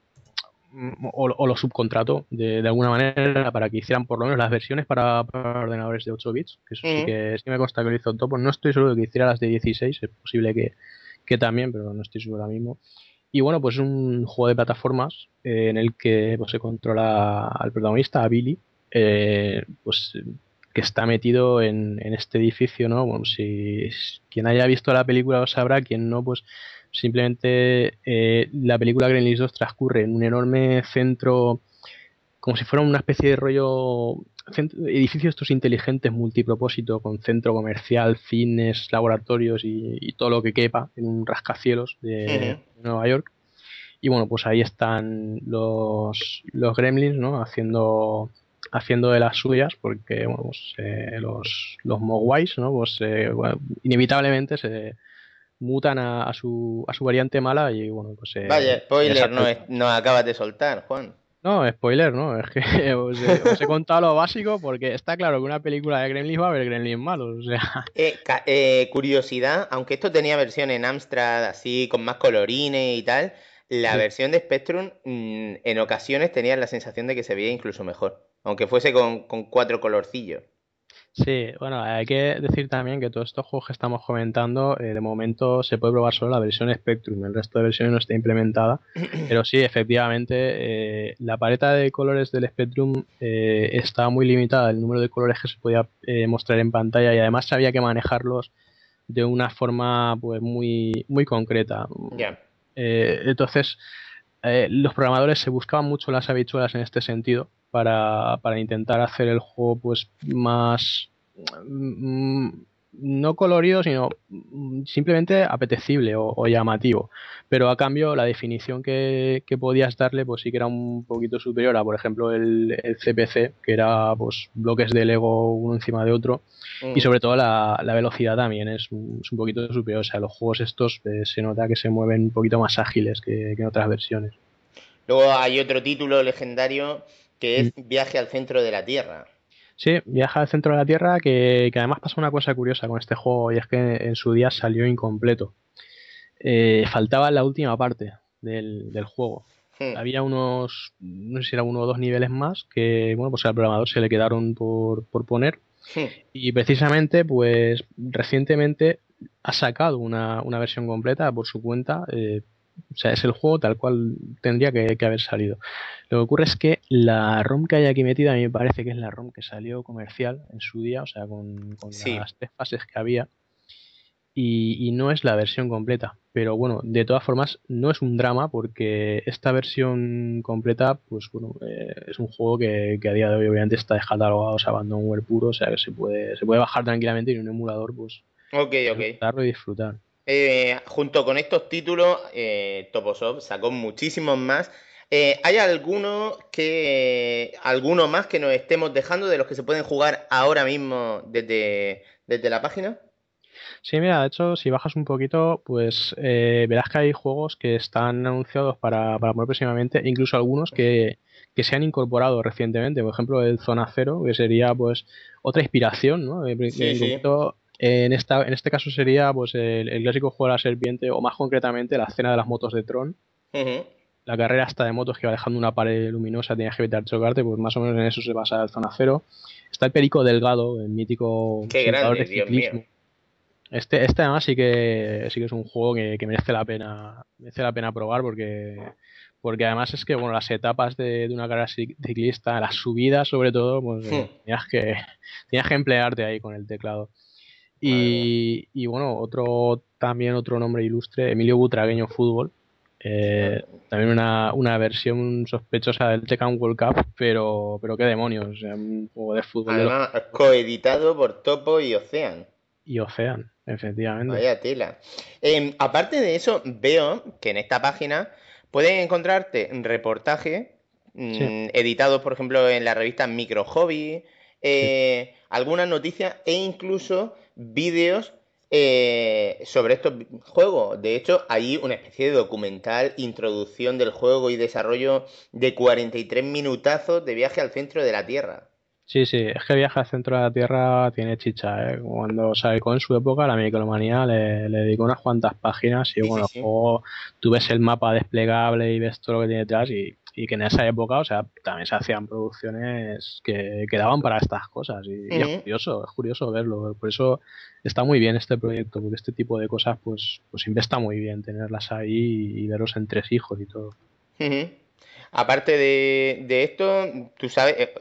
o, o lo subcontrató de, de alguna manera para que hicieran por lo menos las versiones para, para ordenadores de ocho bits, que eso sí Ujú. que sí me consta que lo hizo Topo. No estoy seguro de que hiciera las de dieciséis, es posible que, que también, pero no estoy seguro ahora mismo. Y bueno, pues es un juego de plataformas eh, en el que pues, se controla al protagonista, a Billy, eh, pues que está metido en, en este edificio, ¿no? Bueno, si quien haya visto la película lo sabrá, quien no, pues simplemente eh, la película Gremlins dos transcurre en un enorme centro, como si fuera una especie de rollo cent- edificios estos inteligentes multipropósito con centro comercial, cines, laboratorios y, y todo lo que quepa en un rascacielos de, Ujú. de Nueva York. Y bueno, pues ahí están los, los gremlins, ¿no? Haciendo, haciendo de las suyas, porque bueno, pues, eh, los, los Mogwais, ¿no? Pues eh, bueno, inevitablemente se mutan a, a su, a su variante mala y bueno, pues Vaya, eh, les spoiler, hace no el- es- nos acabas de soltar, Juan. No, spoiler, ¿no? Es que os he, os he contado lo básico porque está claro que una película de gremlins va a haber gremlins malos, o sea... Eh, ca- eh, curiosidad, aunque esto tenía versión en Amstrad así con más colorines y tal, la Sí. versión de Spectrum mm, en ocasiones tenía la sensación de que se veía incluso mejor, aunque fuese con, con cuatro colorcillos. Sí, bueno, hay que decir también que todos estos juegos que estamos comentando, eh, de momento se puede probar solo la versión Spectrum, el resto de versiones no está implementada, pero sí, efectivamente, eh, la paleta de colores del Spectrum eh, estaba muy limitada, el número de colores que se podía eh, mostrar en pantalla y además había que manejarlos de una forma pues muy, muy concreta. Ya. Eh, entonces, eh, los programadores se buscaban mucho las habichuelas en este sentido para, para intentar hacer el juego pues más mm, no colorido, sino mm, simplemente apetecible o, o llamativo. Pero a cambio la definición que, que podías darle pues sí que era un poquito superior a, por ejemplo, el, el C P C, que era pues bloques de Lego uno encima de otro. Y Mm. sobre todo la, la velocidad también es un, es un poquito superior. O sea, los juegos estos eh, se nota que se mueven un poquito más ágiles que, que en otras versiones. Luego hay otro título legendario que Mm. es Viaje al centro de la Tierra. Sí, viaja al centro de la Tierra, que, que además pasa una cosa curiosa con este juego y es que en su día salió incompleto. Eh, faltaba la última parte del, del juego. Hmm. Había unos, no sé si era uno o dos niveles más que, bueno, pues al programador se le quedaron por, por poner. Hmm. Y precisamente, pues recientemente ha sacado una, una versión completa por su cuenta. eh, o sea, es el juego tal cual tendría que, que haber salido. Lo que ocurre es que la ROM que hay aquí metida a mí me parece que es la ROM que salió comercial en su día, o sea, con, con Sí. las tres fases que había. Y, y no es la versión completa. Pero bueno, de todas formas, no es un drama porque esta versión completa, pues bueno, eh, es un juego que, que a día de hoy obviamente está descatalogado, o sea, abandonware puro, o sea que se puede, se puede bajar tranquilamente y en un emulador, pues, Ok, ok. disfrutarlo y disfrutar. Eh, junto con estos títulos, eh, Toposoft sacó muchísimos más. Eh, ¿hay alguno que alguno más que nos estemos dejando de los que se pueden jugar ahora mismo desde, desde la página? Sí, mira, de hecho, si bajas un poquito, pues eh, verás que hay juegos que están anunciados para, para poner próximamente, incluso algunos que, que se han incorporado recientemente. Por ejemplo, el Zona Cero, que sería pues otra inspiración, ¿no? En, Sí, en sí. concreto, en esta, en este caso sería pues el, el clásico juego de la serpiente, o más concretamente la escena de las motos de Tron. Ujú. La carrera hasta de motos que va dejando una pared luminosa, tenías que evitar chocarte, pues más o menos en eso se basa el Zona Cero. Está el Perico Delgado, el mítico Qué simulador grande, de Dios mío. ciclismo. Este, este además sí que sí que es un juego que, que merece la pena merece la pena probar porque porque además es que bueno las etapas de, de una carrera ci- ciclista, las subidas sobre todo, pues eh, Hmm. tenías que tenías que emplearte ahí con el teclado. Madre mía. Y, y bueno, otro también otro nombre ilustre, Emilio Butragueño Fútbol. Eh, también una, una versión sospechosa del Tekken World Cup, pero pero qué demonios, o sea, un juego de fútbol de los Además, coeditado por Topo y Ocean. y Ocean, efectivamente. Vaya tela. Em, aparte de eso, veo que en esta página puedes encontrarte reportajes Sí. mm, editados, por ejemplo, en la revista Micro Hobby, eh, algunas noticias e incluso vídeos eh, sobre estos vi- juegos. De hecho, hay una especie de documental, introducción del juego y desarrollo de cuarenta y tres minutazos de viaje al centro de la Tierra. Sí, sí, es que Viaje al centro de la Tierra tiene chicha, ¿eh? Cuando sacó en su época la Micromanía le, le dedicó unas cuantas páginas y Sí, bueno, sí, el sí. juego, tú ves el mapa desplegable y ves todo lo que tiene detrás y, y que en esa época, o sea, también se hacían producciones que, que daban para estas cosas y, y es Ujú. curioso, es curioso verlo, por eso está muy bien este proyecto, porque este tipo de cosas pues, pues siempre está muy bien tenerlas ahí y, y verlos en tres hijos y todo. Ujú. Aparte de, de esto, tú sabes, eh,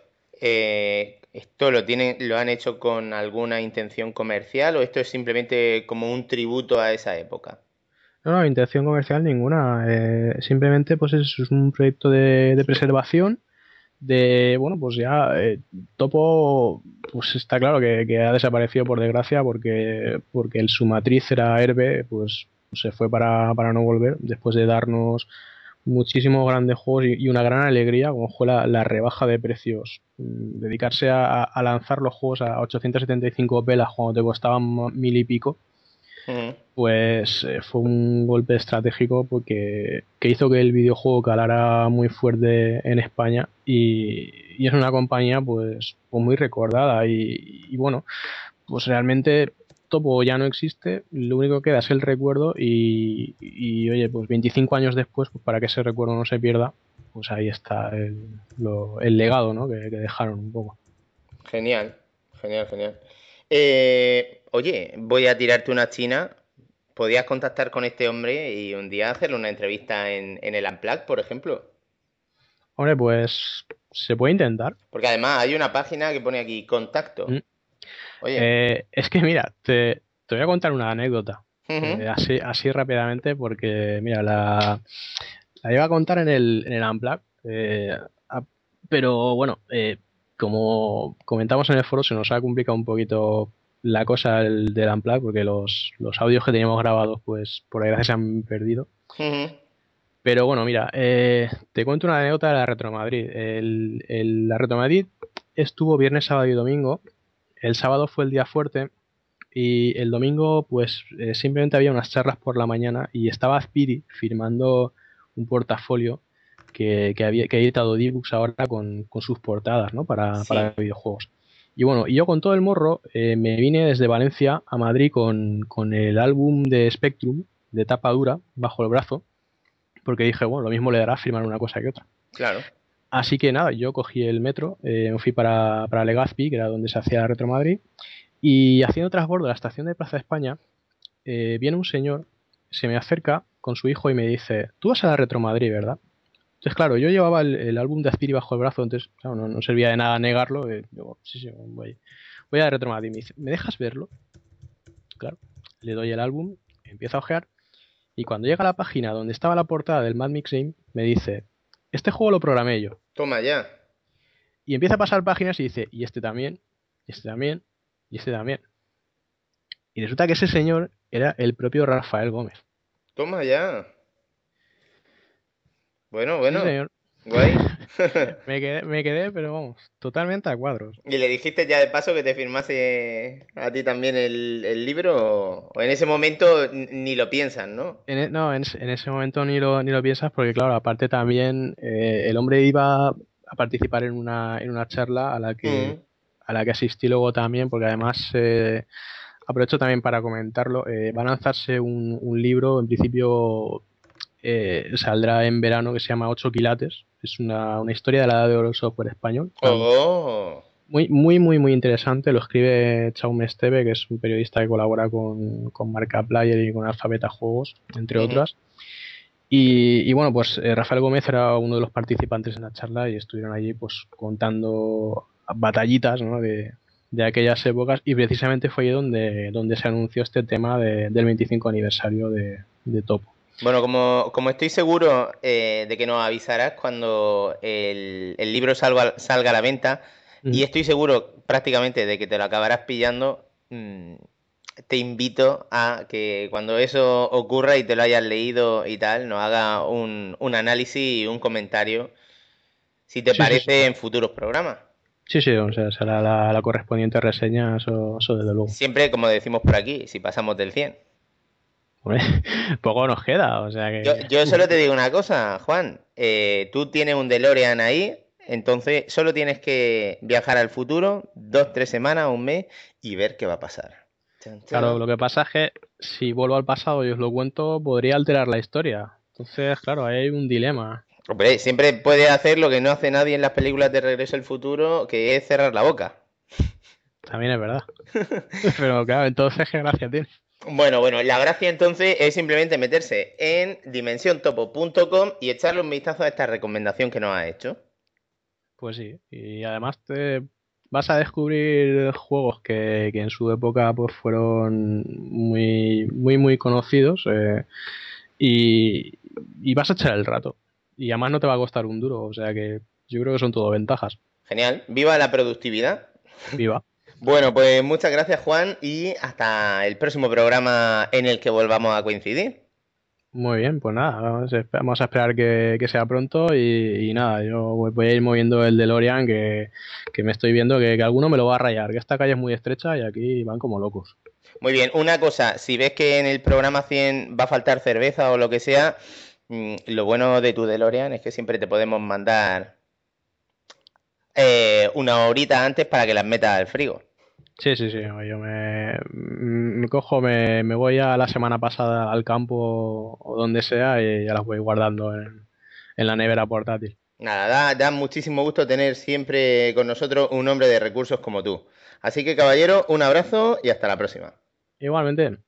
eh, ¿esto lo tienen, lo han hecho con alguna intención comercial o esto es simplemente como un tributo a esa época? No, no, intención comercial ninguna, eh, simplemente pues es, es un proyecto de, de preservación de, bueno, pues ya eh, Topo, pues está claro que, que ha desaparecido por desgracia porque, porque el, su matriz era Herbe, pues se fue para, para no volver después de darnos muchísimos grandes juegos y, y una gran alegría como fue la, la rebaja de precios. Mm, dedicarse a, a lanzar los juegos a ochocientas setenta y cinco pelas cuando te costaban mil y pico, Ujú. pues eh, fue un golpe estratégico porque que hizo que el videojuego calara muy fuerte en España y, y es una compañía pues, pues muy recordada y, y bueno, pues realmente Topo ya no existe, lo único que queda es el recuerdo y, y, oye, pues veinticinco años después, pues para que ese recuerdo no se pierda, pues ahí está el, lo- el legado, ¿no? que, que dejaron un poco. Genial, genial, genial. Eh, oye, voy a tirarte una china. ¿Podías contactar con este hombre y un día hacerle una entrevista en, en el Unplugged, por ejemplo? Hombre, pues se puede intentar. Porque además hay una página que pone aquí contacto. Mm. Oye, Eh, es que mira, te, te voy a contar una anécdota, ujú, eh, así, así rápidamente, porque mira, la, la iba a contar en el, en el Unplugged, eh, a- pero bueno, eh, como comentamos en el foro, se nos ha complicado un poquito la cosa el del Unplugged, porque los, los audios que teníamos grabados, pues por desgracia se han perdido. ujú, Pero bueno, mira, eh, te cuento una anécdota de la Retro Madrid. El, el- la Retro Madrid estuvo viernes, sábado y domingo. El sábado fue el día fuerte y el domingo, pues eh, simplemente había unas charlas por la mañana y estaba Azpiri firmando un portafolio que, que había que ha editado D-Books ahora con, con sus portadas, ¿no? Para, sí, para videojuegos. Y bueno, y yo con todo el morro eh, me vine desde Valencia a Madrid con, con el álbum de Spectrum de tapa dura bajo el brazo, porque dije, bueno, lo mismo le dará firmar una cosa que otra. claro. Así que nada, yo cogí el metro, eh, me fui para, para Legazpi, que era donde se hacía Retro Madrid, y haciendo transbordo de la estación de Plaza España, eh, viene un señor, se me acerca con su hijo y me dice, tú vas a la Retro Madrid, ¿verdad? Entonces, claro, yo llevaba el, el álbum de Azpiri bajo el brazo, entonces, claro, no, no servía de nada negarlo. Eh, digo, sí, sí, voy, voy a la Retro Madrid. Me dice, ¿me dejas verlo? Claro, le doy el álbum, empiezo a ojear, y cuando llega a la página donde estaba la portada del Mad Mix Game, me dice, este juego lo programé yo. Toma ya. Y empieza a pasar páginas y dice, y este también, y este también, y este también. Y resulta que ese señor era el propio Rafael Gómez. Toma ya. Bueno, Sí, bueno. señor. Guay. Me quedé, me quedé, pero vamos, totalmente a cuadros. ¿Y le dijiste ya de paso que te firmase a ti también el, el libro? O, o en ese momento n- ni lo piensan, ¿no? En e- no, en, ese en ese momento ni lo, ni lo piensas porque, claro, aparte también eh, el hombre iba a participar en una, en una charla a la que, Mm, a la que asistí luego también, porque además eh, aprovecho también para comentarlo. Eh, va a lanzarse un, un libro, en principio eh, saldrá en verano, que se llama Ocho quilates. Es una, una historia de la edad de oro del software español. Está Oh. muy, muy, muy, muy interesante. Lo escribe Chaume Esteve, que es un periodista que colabora con, con Marcaplayer y con Alfabeta Juegos, entre Ujú. otras. Y, y bueno, pues eh, Rafael Gómez era uno de los participantes en la charla y estuvieron allí pues contando batallitas, ¿no? de, de aquellas épocas y precisamente fue ahí donde, donde se anunció este tema de- del veinticinco aniversario de, de Topo. Bueno, como, como estoy seguro eh, de que nos avisarás cuando el, el libro salga, salga a la venta, y Mm. estoy seguro prácticamente de que te lo acabarás pillando, mm, te invito a que cuando eso ocurra y te lo hayas leído y tal, nos haga un, un análisis y un comentario, si te Sí, sí, sí. parece, en futuros programas. Sí, sí, o sea, será la, la correspondiente reseña, eso, eso desde luego. Siempre, como decimos por aquí, si pasamos del cien. Hombre, poco nos queda, o sea Yo, que... yo solo te digo una cosa, Juan. Eh, tú tienes un DeLorean ahí, entonces solo tienes que viajar al futuro, dos, tres semanas, un mes, y ver qué va a pasar. Chan, Claro, chan. lo que pasa es que si vuelvo al pasado y os lo cuento, podría alterar la historia. Entonces, claro, ahí hay un dilema. Hombre, siempre puedes hacer lo que no hace nadie en las películas de Regreso al Futuro, que es cerrar la boca. También es verdad. Pero claro, entonces, ¿qué gracia tiene? Bueno, bueno, la gracia entonces es simplemente meterse en dimensión topo punto com y echarle un vistazo a esta recomendación que nos ha hecho. Pues sí, y además te vas a descubrir juegos que, que en su época pues fueron muy, muy, muy conocidos eh, y, y vas a echar el rato. Y además no te va a costar un duro, o sea que yo creo que son todo ventajas. Genial. ¡Viva la productividad! Viva. Bueno, pues muchas gracias, Juan, y hasta el próximo programa en el que volvamos a coincidir. Muy bien, pues nada, vamos a, vamos a esperar que, que sea pronto y, y nada, yo voy a ir moviendo el DeLorean que, que me estoy viendo que, que alguno me lo va a rayar, que esta calle es muy estrecha y aquí van como locos. Muy bien, una cosa, si ves que en el programa cien va a faltar cerveza o lo que sea, mmm, lo bueno de tu DeLorean es que siempre te podemos mandar eh, una horita antes para que las metas al frigo. Sí, sí, sí, yo me, me cojo, me, me voy a la semana pasada al campo o donde sea y ya las voy guardando en, en la nevera portátil. Nada, da, da muchísimo gusto tener siempre con nosotros un hombre de recursos como tú. Así que, caballero, un abrazo y hasta la próxima. Igualmente.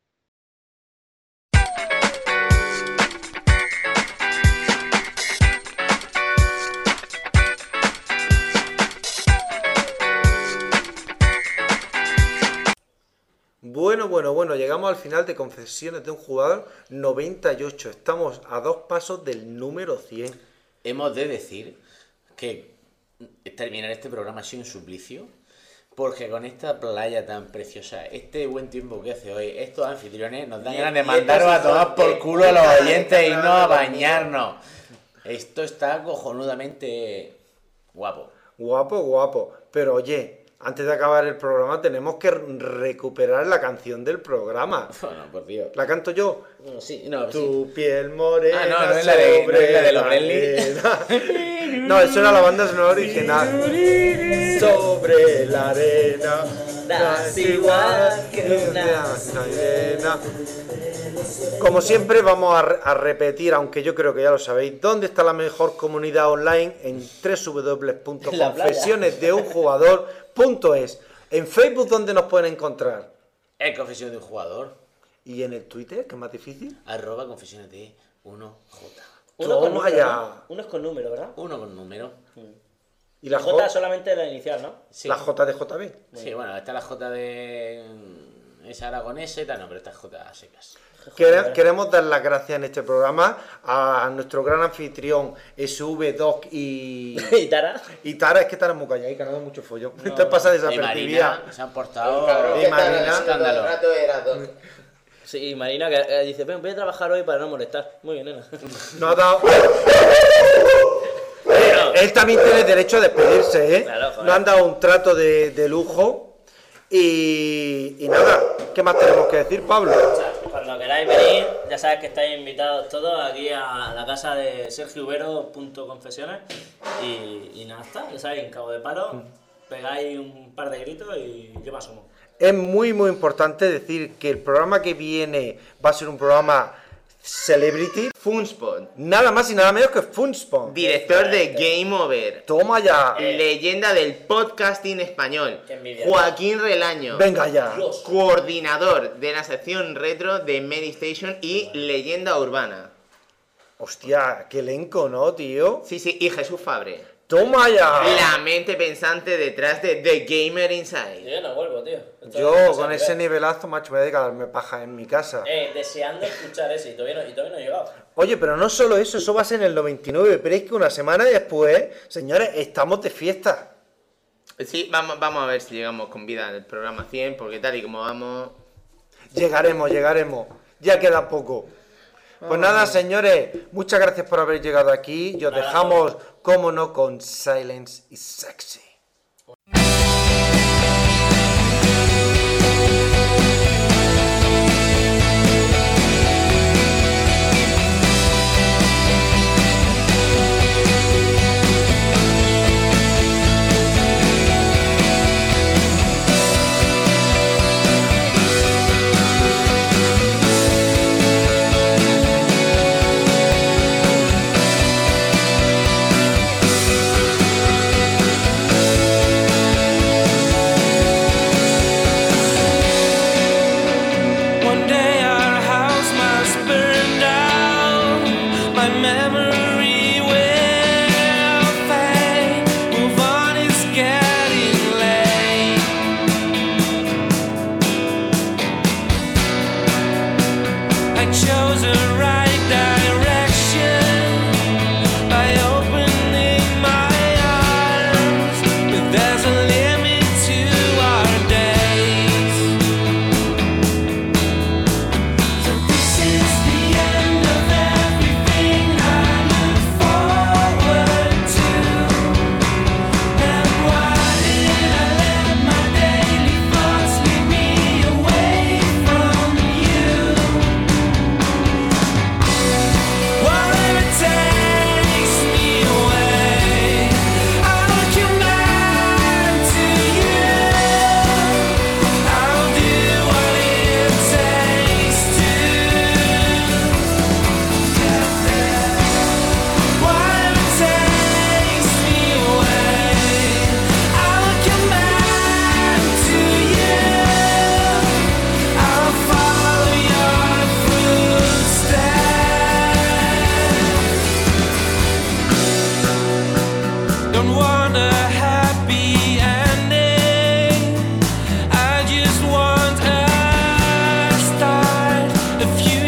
Bueno, bueno, bueno, llegamos al final de Confesiones de un Jugador noventa y ocho. Estamos a dos pasos del número cien. Hemos de decir que terminar este programa ha sido un suplicio, porque con esta playa tan preciosa, este buen tiempo que hace hoy, estos anfitriones nos dan ganas de mandaros a tomar por culo a los oyentes y no a bañarnos. Esto está cojonudamente guapo. Guapo, guapo. Pero oye, antes de acabar el programa tenemos que recuperar la canción del programa. Bueno, por Dios. ¿La canto yo? No, sí, no, Tu sí. piel morena. Ah, no, no es la de, no es la de los Brenly. No, eso era la banda sonora original. Sobre la arena. Das igual que una arena. Como siempre vamos a, a repetir, aunque yo creo que ya lo sabéis, ¿dónde está la mejor comunidad online? En doble u doble u doble u punto confesiones de un jugador punto es. En Facebook, ¿dónde nos pueden encontrar? Es Confesión de un Jugador. ¿Y en el Twitter, que es más difícil? Arroba confesiones de uno J. Uno con Toma número, ya. ¿no? Uno es con número, ¿verdad? Uno con número. ¿Y la J J? solamente la inicial, ¿no? Sí. La J de J B. Sí, bueno, está la J de... es aragonesa y tal, no, pero esta es J a secas. Quere- Queremos dar las gracias en este programa a, a nuestro gran anfitrión S V, Doc y... ¿Y Tara? y Tara, es que Tara es muy calladica, no da mucho follón. Entonces pasa Y desapercibida. Marina se han portado... Y Marina- escándalo. Sí, Marina que eh, dice, ven, voy a trabajar hoy para no molestar. Muy bien, nena. No ha dado... Eh, él también tiene derecho a despedirse, ¿eh? Claro, joder. Nos han dado un trato de, de lujo. Y, y nada, ¿qué más tenemos que decir, Pablo? Cuando queráis venir, ya sabes que estáis invitados todos aquí a la casa de Sergio Ubero punto confesiones. Y, y nada, está, ya sabéis, en Cabo de Paro, pegáis un par de gritos y ¿qué más somos? Es muy, muy importante decir que el programa que viene va a ser un programa Celebrity. Funspot, Nada más y nada menos que Funspot. director de Game Over, Toma ya. leyenda del podcasting español, Qué envidia. Joaquín Relaño, Venga ya. coordinador de la sección retro de Medistation y leyenda urbana. Hostia, qué elenco, ¿no, tío? Sí, sí, y Jesús Fabre, Toma ya. la mente pensante detrás de The Gamer Inside. Yo no vuelvo, tío. Esto Yo no se con ve. ese nivelazo, macho, me voy a darme paja en mi casa. Eh, deseando escuchar ese y todavía no, y todavía no he llegado. Oye, pero no solo eso, eso va a ser en el noventa y nueve, pero es que una semana después, señores, estamos de fiesta. Sí, vamos, vamos a ver si llegamos con vida al programa cien, porque tal y como vamos... Llegaremos, llegaremos. Ya queda poco. Pues nada, señores, muchas gracias por haber llegado aquí y os Nada, dejamos, como no, con Silence is Sexy. One day our house must burn down. My memory will fade. Move on, it's getting late. I chose the right direction by opening my If you